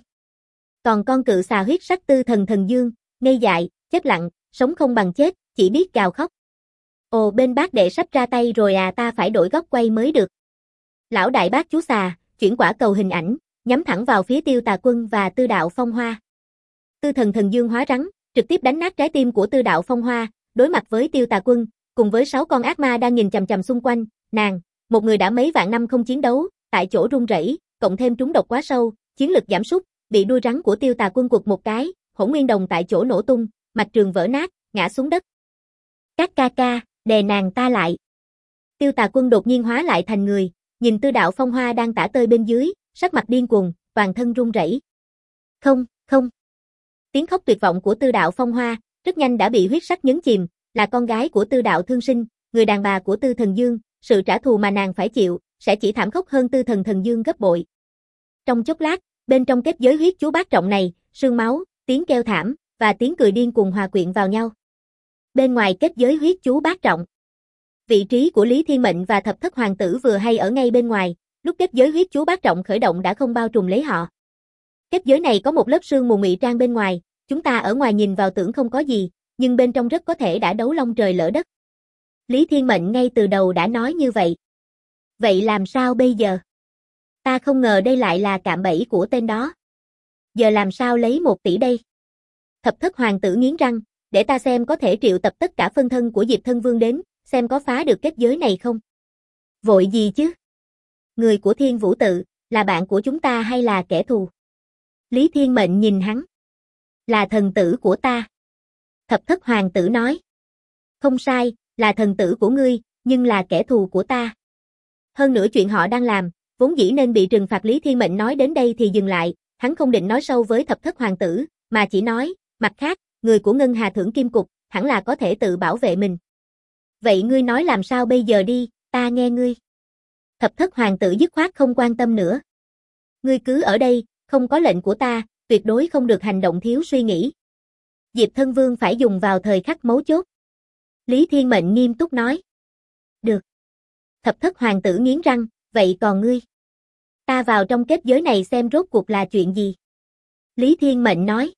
Còn con cự xà huyết sắc tư thần thần dương, ngây dại, chết lặng, sống không bằng chết, chỉ biết gào khóc. Ồ, bên bác đệ sắp ra tay rồi à, ta phải đổi góc quay mới được. Lão đại bác chú xà, chuyển quả cầu hình ảnh, nhắm thẳng vào phía Tiêu Tà Quân và Tư Đạo Phong Hoa. Tư thần thần dương hóa rắn, trực tiếp đánh nát trái tim của Tư Đạo Phong Hoa, đối mặt với Tiêu Tà Quân, cùng với 6 con ác ma đang nhìn chằm chằm xung quanh, nàng, một người đã mấy vạn năm không chiến đấu, tại chỗ run rẩy, cộng thêm trúng độc quá sâu, chiến lực giảm sút, bị đuôi rắn của Tiêu Tà Quân quật một cái, hỗn nguyên đồng tại chỗ nổ tung, mạch trường vỡ nát, ngã xuống đất. Các ca ca, đè nàng ta lại. Tiêu Tà Quân đột nhiên hóa lại thành người, nhìn Tư Đạo Phong Hoa đang tả tơi bên dưới, sắc mặt điên cuồng, toàn thân run rẩy. Không, không. Tiếng khóc tuyệt vọng của Tư Đạo Phong Hoa, rất nhanh đã bị huyết sắc nhấn chìm, là con gái của Tư Đạo Thương Sinh, người đàn bà của Tư Thần Dương, sự trả thù mà nàng phải chịu, sẽ chỉ thảm khốc hơn Tư Thần Thần Dương gấp bội. Trong chốc lát, bên trong kết giới huyết chú bát trọng này, sương máu, tiếng kêu thảm, và tiếng cười điên cuồng hòa quyện vào nhau. Bên ngoài kết giới huyết chú bát trọng, vị trí của Lý Thiên Mệnh và Thập Thất Hoàng tử vừa hay ở ngay bên ngoài, lúc kết giới huyết chú bát trọng khởi động đã không bao trùm lấy họ. Kết giới này có một lớp sương mù ngụy trang bên ngoài, chúng ta ở ngoài nhìn vào tưởng không có gì, nhưng bên trong rất có thể đã đấu long trời lỡ đất. Lý Thiên Mệnh ngay từ đầu đã nói như vậy. Vậy làm sao bây giờ? Ta không ngờ đây lại là cạm bẫy của tên đó. Giờ làm sao lấy 1 tỷ đây? Thập Thất Hoàng tử nghiến răng, để ta xem có thể triệu tập tất cả phân thân của Diệp Thân Vương đến, xem có phá được kết giới này không. Vội gì chứ? Người của Thiên Vũ Tự, là bạn của chúng ta hay là kẻ thù? Lý Thiên Mệnh nhìn hắn. Là thần tử của ta. Thập Thất Hoàng tử nói. Không sai, là thần tử của ngươi, nhưng là kẻ thù của ta. Hơn nữa chuyện họ đang làm, vốn dĩ nên bị trừng phạt. Lý Thiên Mệnh nói đến đây thì dừng lại, hắn không định nói sâu với Thập Thất Hoàng tử, mà chỉ nói, mặt khác, người của Ngân Hà Thưởng Kim Cục, hẳn là có thể tự bảo vệ mình. Vậy ngươi nói làm sao bây giờ đi, ta nghe ngươi. Thập Thất Hoàng tử dứt khoát không quan tâm nữa. Ngươi cứ ở đây, không có lệnh của ta, tuyệt đối không được hành động thiếu suy nghĩ. Diệp Thân Vương phải dùng vào thời khắc mấu chốt. Lý Thiên Mệnh nghiêm túc nói. Được. Thập Thất Hoàng tử nghiến răng, vậy còn ngươi? Ta vào trong kết giới này xem rốt cuộc là chuyện gì? Lý Thiên Mệnh nói.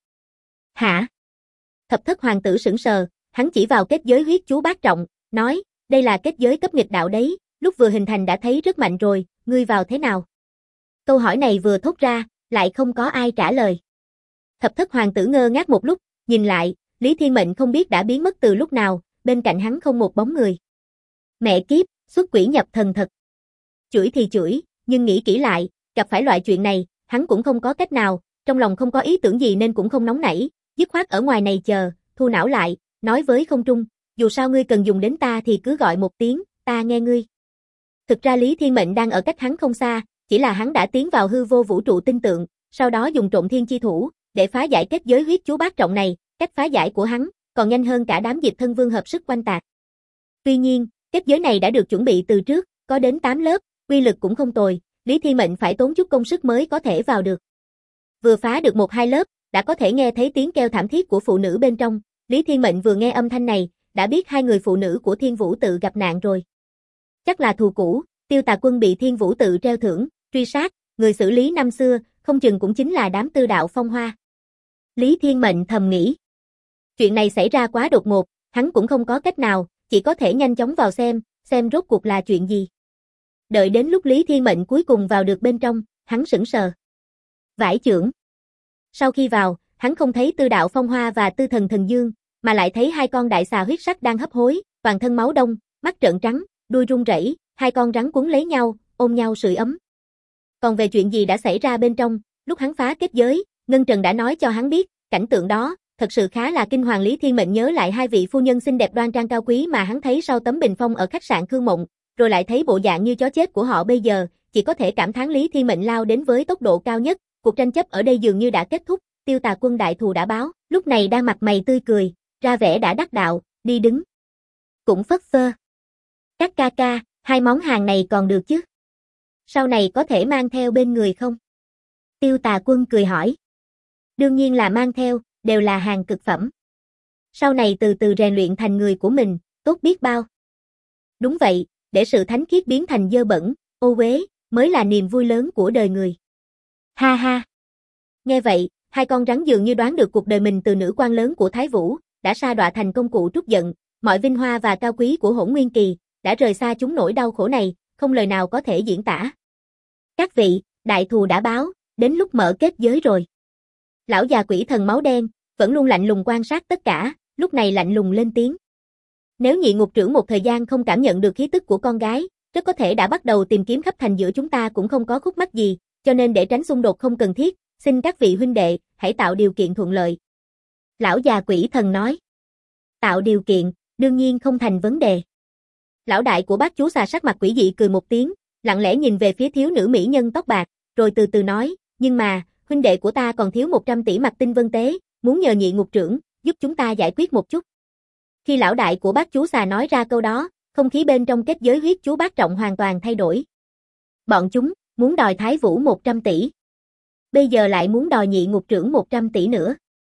Hả? Thập Thất Hoàng tử sững sờ, hắn chỉ vào kết giới huyết chú bát trọng, nói, đây là kết giới cấp nghịch đạo đấy, lúc vừa hình thành đã thấy rất mạnh rồi, ngươi vào thế nào? Câu hỏi này vừa thốt ra, lại không có ai trả lời. Thập Thất Hoàng tử ngơ ngác một lúc, nhìn lại, Lý Thiên Mệnh không biết đã biến mất từ lúc nào, bên cạnh hắn không một bóng người. Mẹ kiếp, xuất quỷ nhập thần thật. Chửi thì chửi, nhưng nghĩ kỹ lại, gặp phải loại chuyện này, hắn cũng không có cách nào, trong lòng không có ý tưởng gì nên cũng không nóng nảy, dứt khoát ở ngoài này chờ, thu não lại, nói với không trung, dù sao ngươi cần dùng đến ta thì cứ gọi một tiếng, ta nghe ngươi. Thực ra Lý Thiên Mệnh đang ở cách hắn không xa, chỉ là hắn đã tiến vào hư vô vũ trụ tinh tượng, sau đó dùng trộn thiên chi thủ, để phá giải kết giới huyết chú bát trọng này, cách phá giải của hắn, còn nhanh hơn cả đám Diệp Thân Vương hợp sức quanh tạc. Tuy nhiên, kết giới này đã được chuẩn bị từ trước, có đến 8 lớp, quy lực cũng không tồi, Lý Thiên Mệnh phải tốn chút công sức mới có thể vào được. Vừa phá được 1-2 lớp, đã có thể nghe thấy tiếng kêu thảm thiết của phụ nữ bên trong, Lý Thiên Mệnh vừa nghe âm thanh này, đã biết 2 người phụ nữ của Thiên Vũ Tự gặp nạn rồi. Chắc là thù cũ, Tiêu Tà Quân bị Thiên Vũ Tự treo thưởng, truy sát, người xử lý năm xưa, không chừng cũng chính là đám Tư Đạo Phong Hoa. Lý Thiên Mệnh thầm nghĩ. Chuyện này xảy ra quá đột ngột, hắn cũng không có cách nào, chỉ có thể nhanh chóng vào xem rốt cuộc là chuyện gì. Đợi đến lúc Lý Thiên Mệnh cuối cùng vào được bên trong, hắn sững sờ. Vải chưởng. Sau khi vào, hắn không thấy Tư Đạo Phong Hoa và Tư Thần Thần Dương, mà lại thấy 2 con đại xà huyết sắc đang hấp hối, toàn thân máu đông, mắt trợn trắng, đuôi run rẩy, 2 con rắn quấn lấy nhau, ôm nhau sưởi ấm. Còn về chuyện gì đã xảy ra bên trong, lúc hắn phá kết giới, Ngân Trần đã nói cho hắn biết, cảnh tượng đó, thật sự khá là kinh hoàng. Lý Thiên Mệnh nhớ lại 2 vị phu nhân xinh đẹp đoan trang cao quý mà hắn thấy sau tấm bình phong ở khách sạn Khương Mộng, rồi lại thấy bộ dạng như chó chết của họ bây giờ, chỉ có thể cảm thán Lý Thiên Mệnh lao đến với tốc độ cao nhất, cuộc tranh chấp ở đây dường như đã kết thúc, Tiêu Tà Quân đại thù đã báo, lúc này đang mặt mày tươi cười, ra vẻ đã đắc đạo, đi đứng. Cũng phất phơ. Các ca ca, hai món hàng này còn được chứ? Sau này có thể mang theo bên người không? Tiêu Tà Quân cười hỏi. Đương nhiên là mang theo, đều là hàng cực phẩm. Sau này từ từ rèn luyện thành người của mình, tốt biết bao. Đúng vậy, để sự thánh khiết biến thành dơ bẩn, ô uế, mới là niềm vui lớn của đời người. Ha ha. Nghe vậy, hai con rắn dường như đoán được cuộc đời mình từ nữ quan lớn của Thái Vũ, đã sa đọa thành công cụ trút giận, mọi vinh hoa và cao quý của Hỗn Nguyên Kỳ, đã rời xa chúng nỗi đau khổ này, không lời nào có thể diễn tả. Các vị, đại thù đã báo, đến lúc mở kết giới rồi. Lão già quỷ thần máu đen, vẫn luôn lạnh lùng quan sát tất cả, lúc này lạnh lùng lên tiếng. Nếu nhị ngục trưởng một thời gian không cảm nhận được khí tức của con gái, rất có thể đã bắt đầu tìm kiếm khắp thành giữa chúng ta cũng không có khúc mắc gì, cho nên để tránh xung đột không cần thiết, xin các vị huynh đệ, hãy tạo điều kiện thuận lợi. Lão già quỷ thần nói. Tạo điều kiện, đương nhiên không thành vấn đề. Lão đại của bác chú xà sắc mặt quỷ dị cười một tiếng, lặng lẽ nhìn về phía thiếu nữ mỹ nhân tóc bạc, rồi từ từ nói, nhưng mà, huynh đệ của ta còn thiếu 100 tỷ mặt tinh vân tế, muốn nhờ nhị ngục trưởng, giúp chúng ta giải quyết một chút. Khi lão đại của bác chú xà nói ra câu đó, không khí bên trong kết giới huyết chú bát trọng hoàn toàn thay đổi. Bọn chúng, muốn đòi Thái Vũ 100 tỷ. Bây giờ lại muốn đòi nhị ngục trưởng 100 tỷ nữa.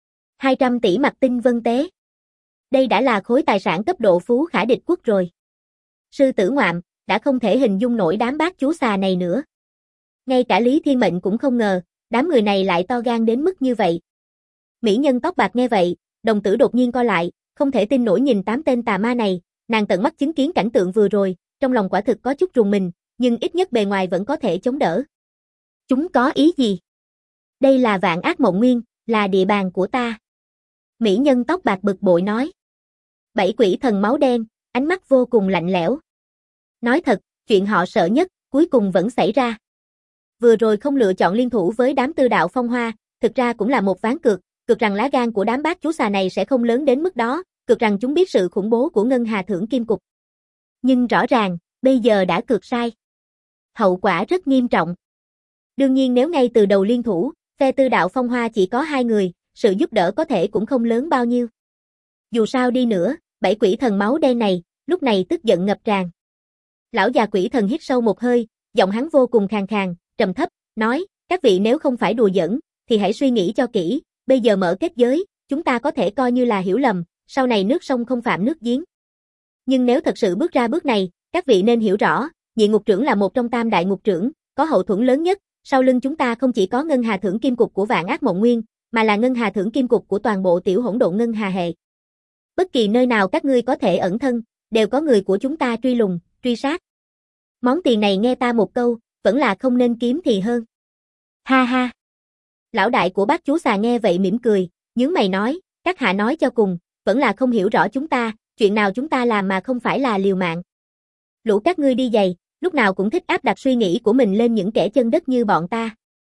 200 tỷ mặt tinh vân tế. Đây đã là khối tài sản cấp độ phú khả địch quốc rồi. Sư tử ngoạm, đã không thể hình dung nổi đám bác chú xà này nữa. Ngay cả Lý Thiên Mệnh cũng không ngờ, đám người này lại to gan đến mức như vậy. Mỹ nhân tóc bạc nghe vậy, đồng tử đột nhiên co lại, không thể tin nổi nhìn 8 tên tà ma này, nàng tận mắt chứng kiến cảnh tượng vừa rồi, trong lòng quả thực có chút rùng mình, nhưng ít nhất bề ngoài vẫn có thể chống đỡ. Chúng có ý gì? Đây là Vạn Ác Mộng Nguyên, là địa bàn của ta. Mỹ nhân tóc bạc bực bội nói. Bảy quỷ thần máu đen, ánh mắt vô cùng lạnh lẽo. Nói thật, chuyện họ sợ nhất, cuối cùng vẫn xảy ra. Vừa rồi không lựa chọn liên thủ với đám Tư Đạo Phong Hoa, thực ra cũng là một ván cược, cược rằng lá gan của đám bác chú xà này sẽ không lớn đến mức đó, cược rằng chúng biết sự khủng bố của Ngân Hà Thưởng Kim Cục. Nhưng rõ ràng, bây giờ đã cược sai. Hậu quả rất nghiêm trọng. Đương nhiên nếu ngay từ đầu liên thủ, phe Tư Đạo Phong Hoa chỉ có 2 người, sự giúp đỡ có thể cũng không lớn bao nhiêu. Dù sao đi nữa, 7 quỷ thần máu đen này, lúc này tức giận ngập tràn. Lão già quỷ thần hít sâu một hơi, giọng hắn vô cùng khàn khàn, trầm thấp, nói, các vị nếu không phải đùa giỡn, thì hãy suy nghĩ cho kỹ, bây giờ mở kết giới, chúng ta có thể coi như là hiểu lầm, sau này nước sông không phạm nước giếng. Nhưng nếu thật sự bước ra bước này, các vị nên hiểu rõ, nhị ngục trưởng là một trong tam đại ngục trưởng, có hậu thuẫn lớn nhất, sau lưng chúng ta không chỉ có Ngân Hà Thưởng Kim Cục của Vạn Ác Mộng Nguyên, mà là Ngân Hà Thưởng Kim Cục của toàn bộ tiểu hỗn độn Ngân Hà hệ. Bất kỳ nơi nào các ngươi có thể ẩn thân, đều có người của chúng ta truy lùng, truy sát. Món tiền này nghe ta một câu, vẫn là không nên kiếm thì hơn. Ha ha. Lão đại của bác chú xà nghe vậy mỉm cười, nhướng mày nói, các hạ nói cho cùng, vẫn là không hiểu rõ chúng ta, chuyện nào chúng ta làm mà không phải là liều mạng. Lũ các ngươi đi giày, lúc nào cũng thích áp đặt suy nghĩ của mình lên những kẻ chân đất như bọn ta.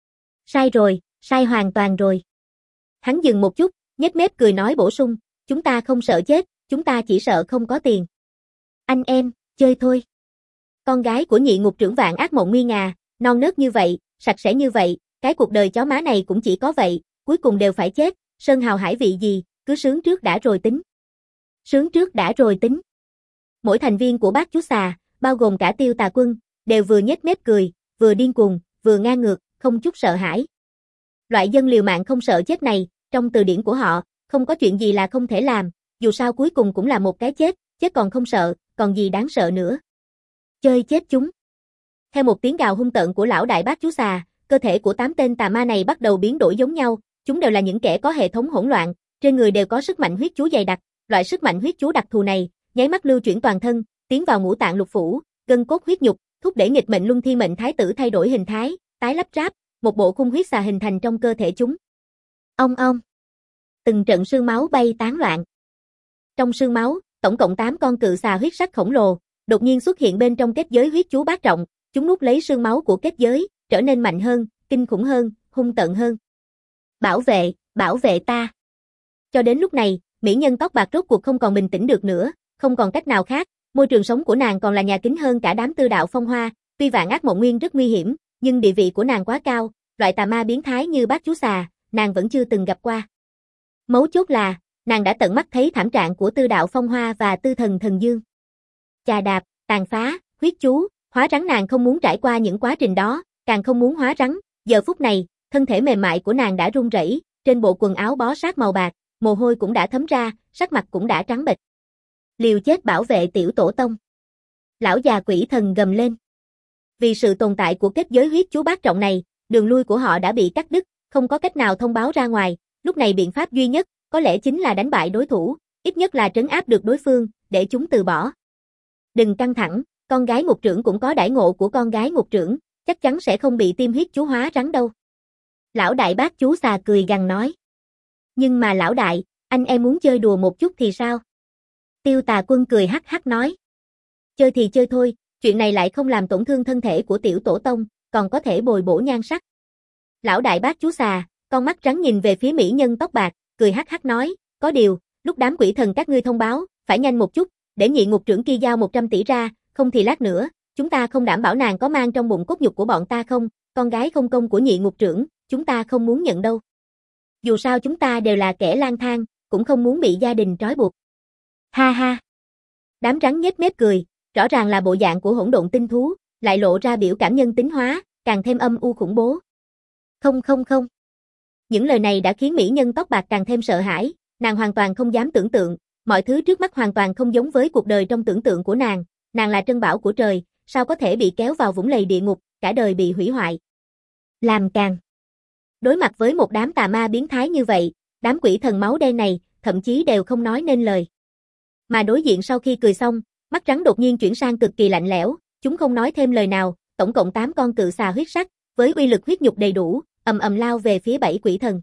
Sai rồi, sai hoàn toàn rồi. Hắn dừng một chút, nhếch mép cười nói bổ sung, chúng ta không sợ chết, chúng ta chỉ sợ không có tiền. Anh em, chơi thôi. Con gái của nhị ngục trưởng Vạn Ác Mộng Nguyên à, non nớt như vậy, sạch sẽ như vậy, cái cuộc đời chó má này cũng chỉ có vậy, cuối cùng đều phải chết, sơn hào hải vị gì, cứ sướng trước đã rồi tính. Sướng trước đã rồi tính. Mỗi thành viên của bác chú xà, bao gồm cả Tiêu Tà Quân, đều vừa nhếch mép cười, vừa điên cuồng, vừa ngang ngược, không chút sợ hãi. Loại dân liều mạng không sợ chết này, trong từ điển của họ, không có chuyện gì là không thể làm, dù sao cuối cùng cũng là một cái chết, chết còn không sợ, còn gì đáng sợ nữa. Chơi chết chúng. Theo một tiếng gào hung tợn của lão đại bác chú xà, cơ thể của 8 tên tà ma này bắt đầu biến đổi giống nhau, chúng đều là những kẻ có hệ thống hỗn loạn, trên người đều có sức mạnh huyết chú dày đặc, loại sức mạnh huyết chú đặc thù này, nháy mắt lưu chuyển toàn thân, tiến vào ngũ tạng lục phủ, gân cốt huyết nhục, thúc đẩy nghịch mệnh luân thiên mệnh thái tử thay đổi hình thái, tái lắp ráp, một bộ khung huyết xà hình thành trong cơ thể chúng. Ong ong. Từng trận sương máu bay tán loạn. Trong sương máu, tổng cộng 8 con cự xà huyết sắc khổng lồ, đột nhiên xuất hiện bên trong kết giới huyết chú bát trọng, chúng nuốt lấy sương máu của kết giới, trở nên mạnh hơn, kinh khủng hơn, hung tợn hơn. Bảo vệ ta. Cho đến lúc này, mỹ nhân tóc bạc rốt cuộc không còn bình tĩnh được nữa, không còn cách nào khác, môi trường sống của nàng còn là nhà kính hơn cả đám Tư Đạo Phong Hoa, tuy Vạn Ác Mộng Nguyên rất nguy hiểm, nhưng địa vị của nàng quá cao, loại tà ma biến thái như bác chú xà, nàng vẫn chưa từng gặp qua. Mấu chốt là, nàng đã tận mắt thấy thảm trạng của Tư Đạo Phong Hoa và Tư Thần Thần Dương. Chà đạp, tàn phá, huyết chú, hóa rắn, nàng không muốn trải qua những quá trình đó, càng không muốn hóa rắn. Giờ phút này, thân thể mềm mại của nàng đã run rẩy, trên bộ quần áo bó sát màu bạc, mồ hôi cũng đã thấm ra, sắc mặt cũng đã trắng bệch. Liều chết bảo vệ tiểu tổ tông. Lão già quỷ thần gầm lên. Vì sự tồn tại của kết giới huyết chú bát trọng này, đường lui của họ đã bị cắt đứt, không có cách nào thông báo ra ngoài, lúc này biện pháp duy nhất, có lẽ chính là đánh bại đối thủ, ít nhất là trấn áp được đối phương, để chúng từ bỏ. Đừng căng thẳng, con gái ngục trưởng cũng có đãi ngộ của con gái ngục trưởng, chắc chắn sẽ không bị tiêm huyết chú hóa rắn đâu. Lão đại bác chú xà cười gằn nói. Nhưng mà lão đại, anh em muốn chơi đùa một chút thì sao? Tiêu Tà Quân cười hắc hắc nói. Chơi thì chơi thôi, chuyện này lại không làm tổn thương thân thể của tiểu tổ tông, còn có thể bồi bổ nhan sắc. Lão đại bác chú xà, con mắt rắn nhìn về phía mỹ nhân tóc bạc, cười hắc hắc nói, có điều, lúc đám quỷ thần các ngươi thông báo, phải nhanh một chút, để nhị ngục trưởng kia giao 100 tỷ ra, không thì lát nữa, chúng ta không đảm bảo nàng có mang trong bụng cốt nhục của bọn ta không, con gái không công của nhị ngục trưởng, chúng ta không muốn nhận đâu. Dù sao chúng ta đều là kẻ lang thang, cũng không muốn bị gia đình trói buộc. Ha ha. Đám rắn nhếch mép cười, rõ ràng là bộ dạng của hỗn độn tinh thú, lại lộ ra biểu cảm nhân tính hóa, càng thêm âm u khủng bố. Không không không. Những lời này đã khiến mỹ nhân tóc bạc càng thêm sợ hãi, nàng hoàn toàn không dám tưởng tượng, mọi thứ trước mắt hoàn toàn không giống với cuộc đời trong tưởng tượng của nàng là trân bảo của trời, sao có thể bị kéo vào vũng lầy địa ngục, cả đời bị hủy hoại. Làm càng. Đối mặt với một đám tà ma biến thái như vậy, đám quỷ thần máu đen này, thậm chí đều không nói nên lời. Mà đối diện sau khi cười xong, mắt rắn đột nhiên chuyển sang cực kỳ lạnh lẽo, chúng không nói thêm lời nào, tổng cộng 8 con cự xà huyết sắc, với uy lực huyết nhục đầy đủ, ầm ầm lao về phía 7 quỷ thần.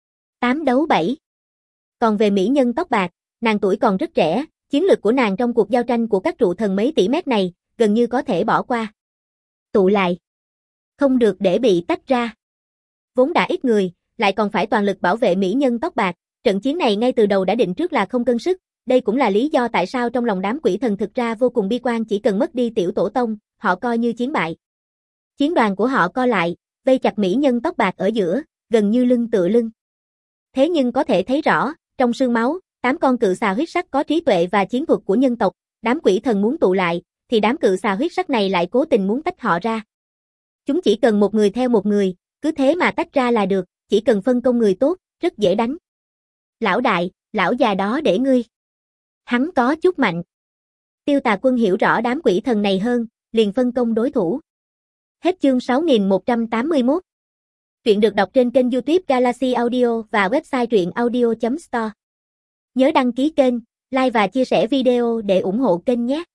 8 đấu 7. Còn về mỹ nhân tóc bạc, nàng tuổi còn rất trẻ, chiến lực của nàng trong cuộc giao tranh của các trụ thần mấy tỷ mét này, gần như có thể bỏ qua. Tụ lại. Không được để bị tách ra. Vốn đã ít người, lại còn phải toàn lực bảo vệ mỹ nhân tóc bạc, trận chiến này ngay từ đầu đã định trước là không cân sức, đây cũng là lý do tại sao trong lòng đám quỷ thần thực ra vô cùng bi quan, chỉ cần mất đi tiểu tổ tông, họ coi như chiến bại. Chiến đoàn của họ co lại, vây chặt mỹ nhân tóc bạc ở giữa, gần như lưng tựa lưng. Thế nhưng có thể thấy rõ, trong xương máu, 8 con cự xà huyết sắc có trí tuệ và chiến thuật của nhân tộc, đám quỷ thần muốn tụ lại, thì đám cự xà huyết sắc này lại cố tình muốn tách họ ra. Chúng chỉ cần một người theo một người, cứ thế mà tách ra là được, chỉ cần phân công người tốt, rất dễ đánh. Lão đại, lão già đó để ngươi. Hắn có chút mạnh. Tiêu Tà Quân hiểu rõ đám quỷ thần này hơn, liền phân công đối thủ. Hết chương 6181. Truyện được đọc trên kênh YouTube Galaxy Audio và website truyệnaudio.store. Nhớ đăng ký kênh, like và chia sẻ video để ủng hộ kênh nhé.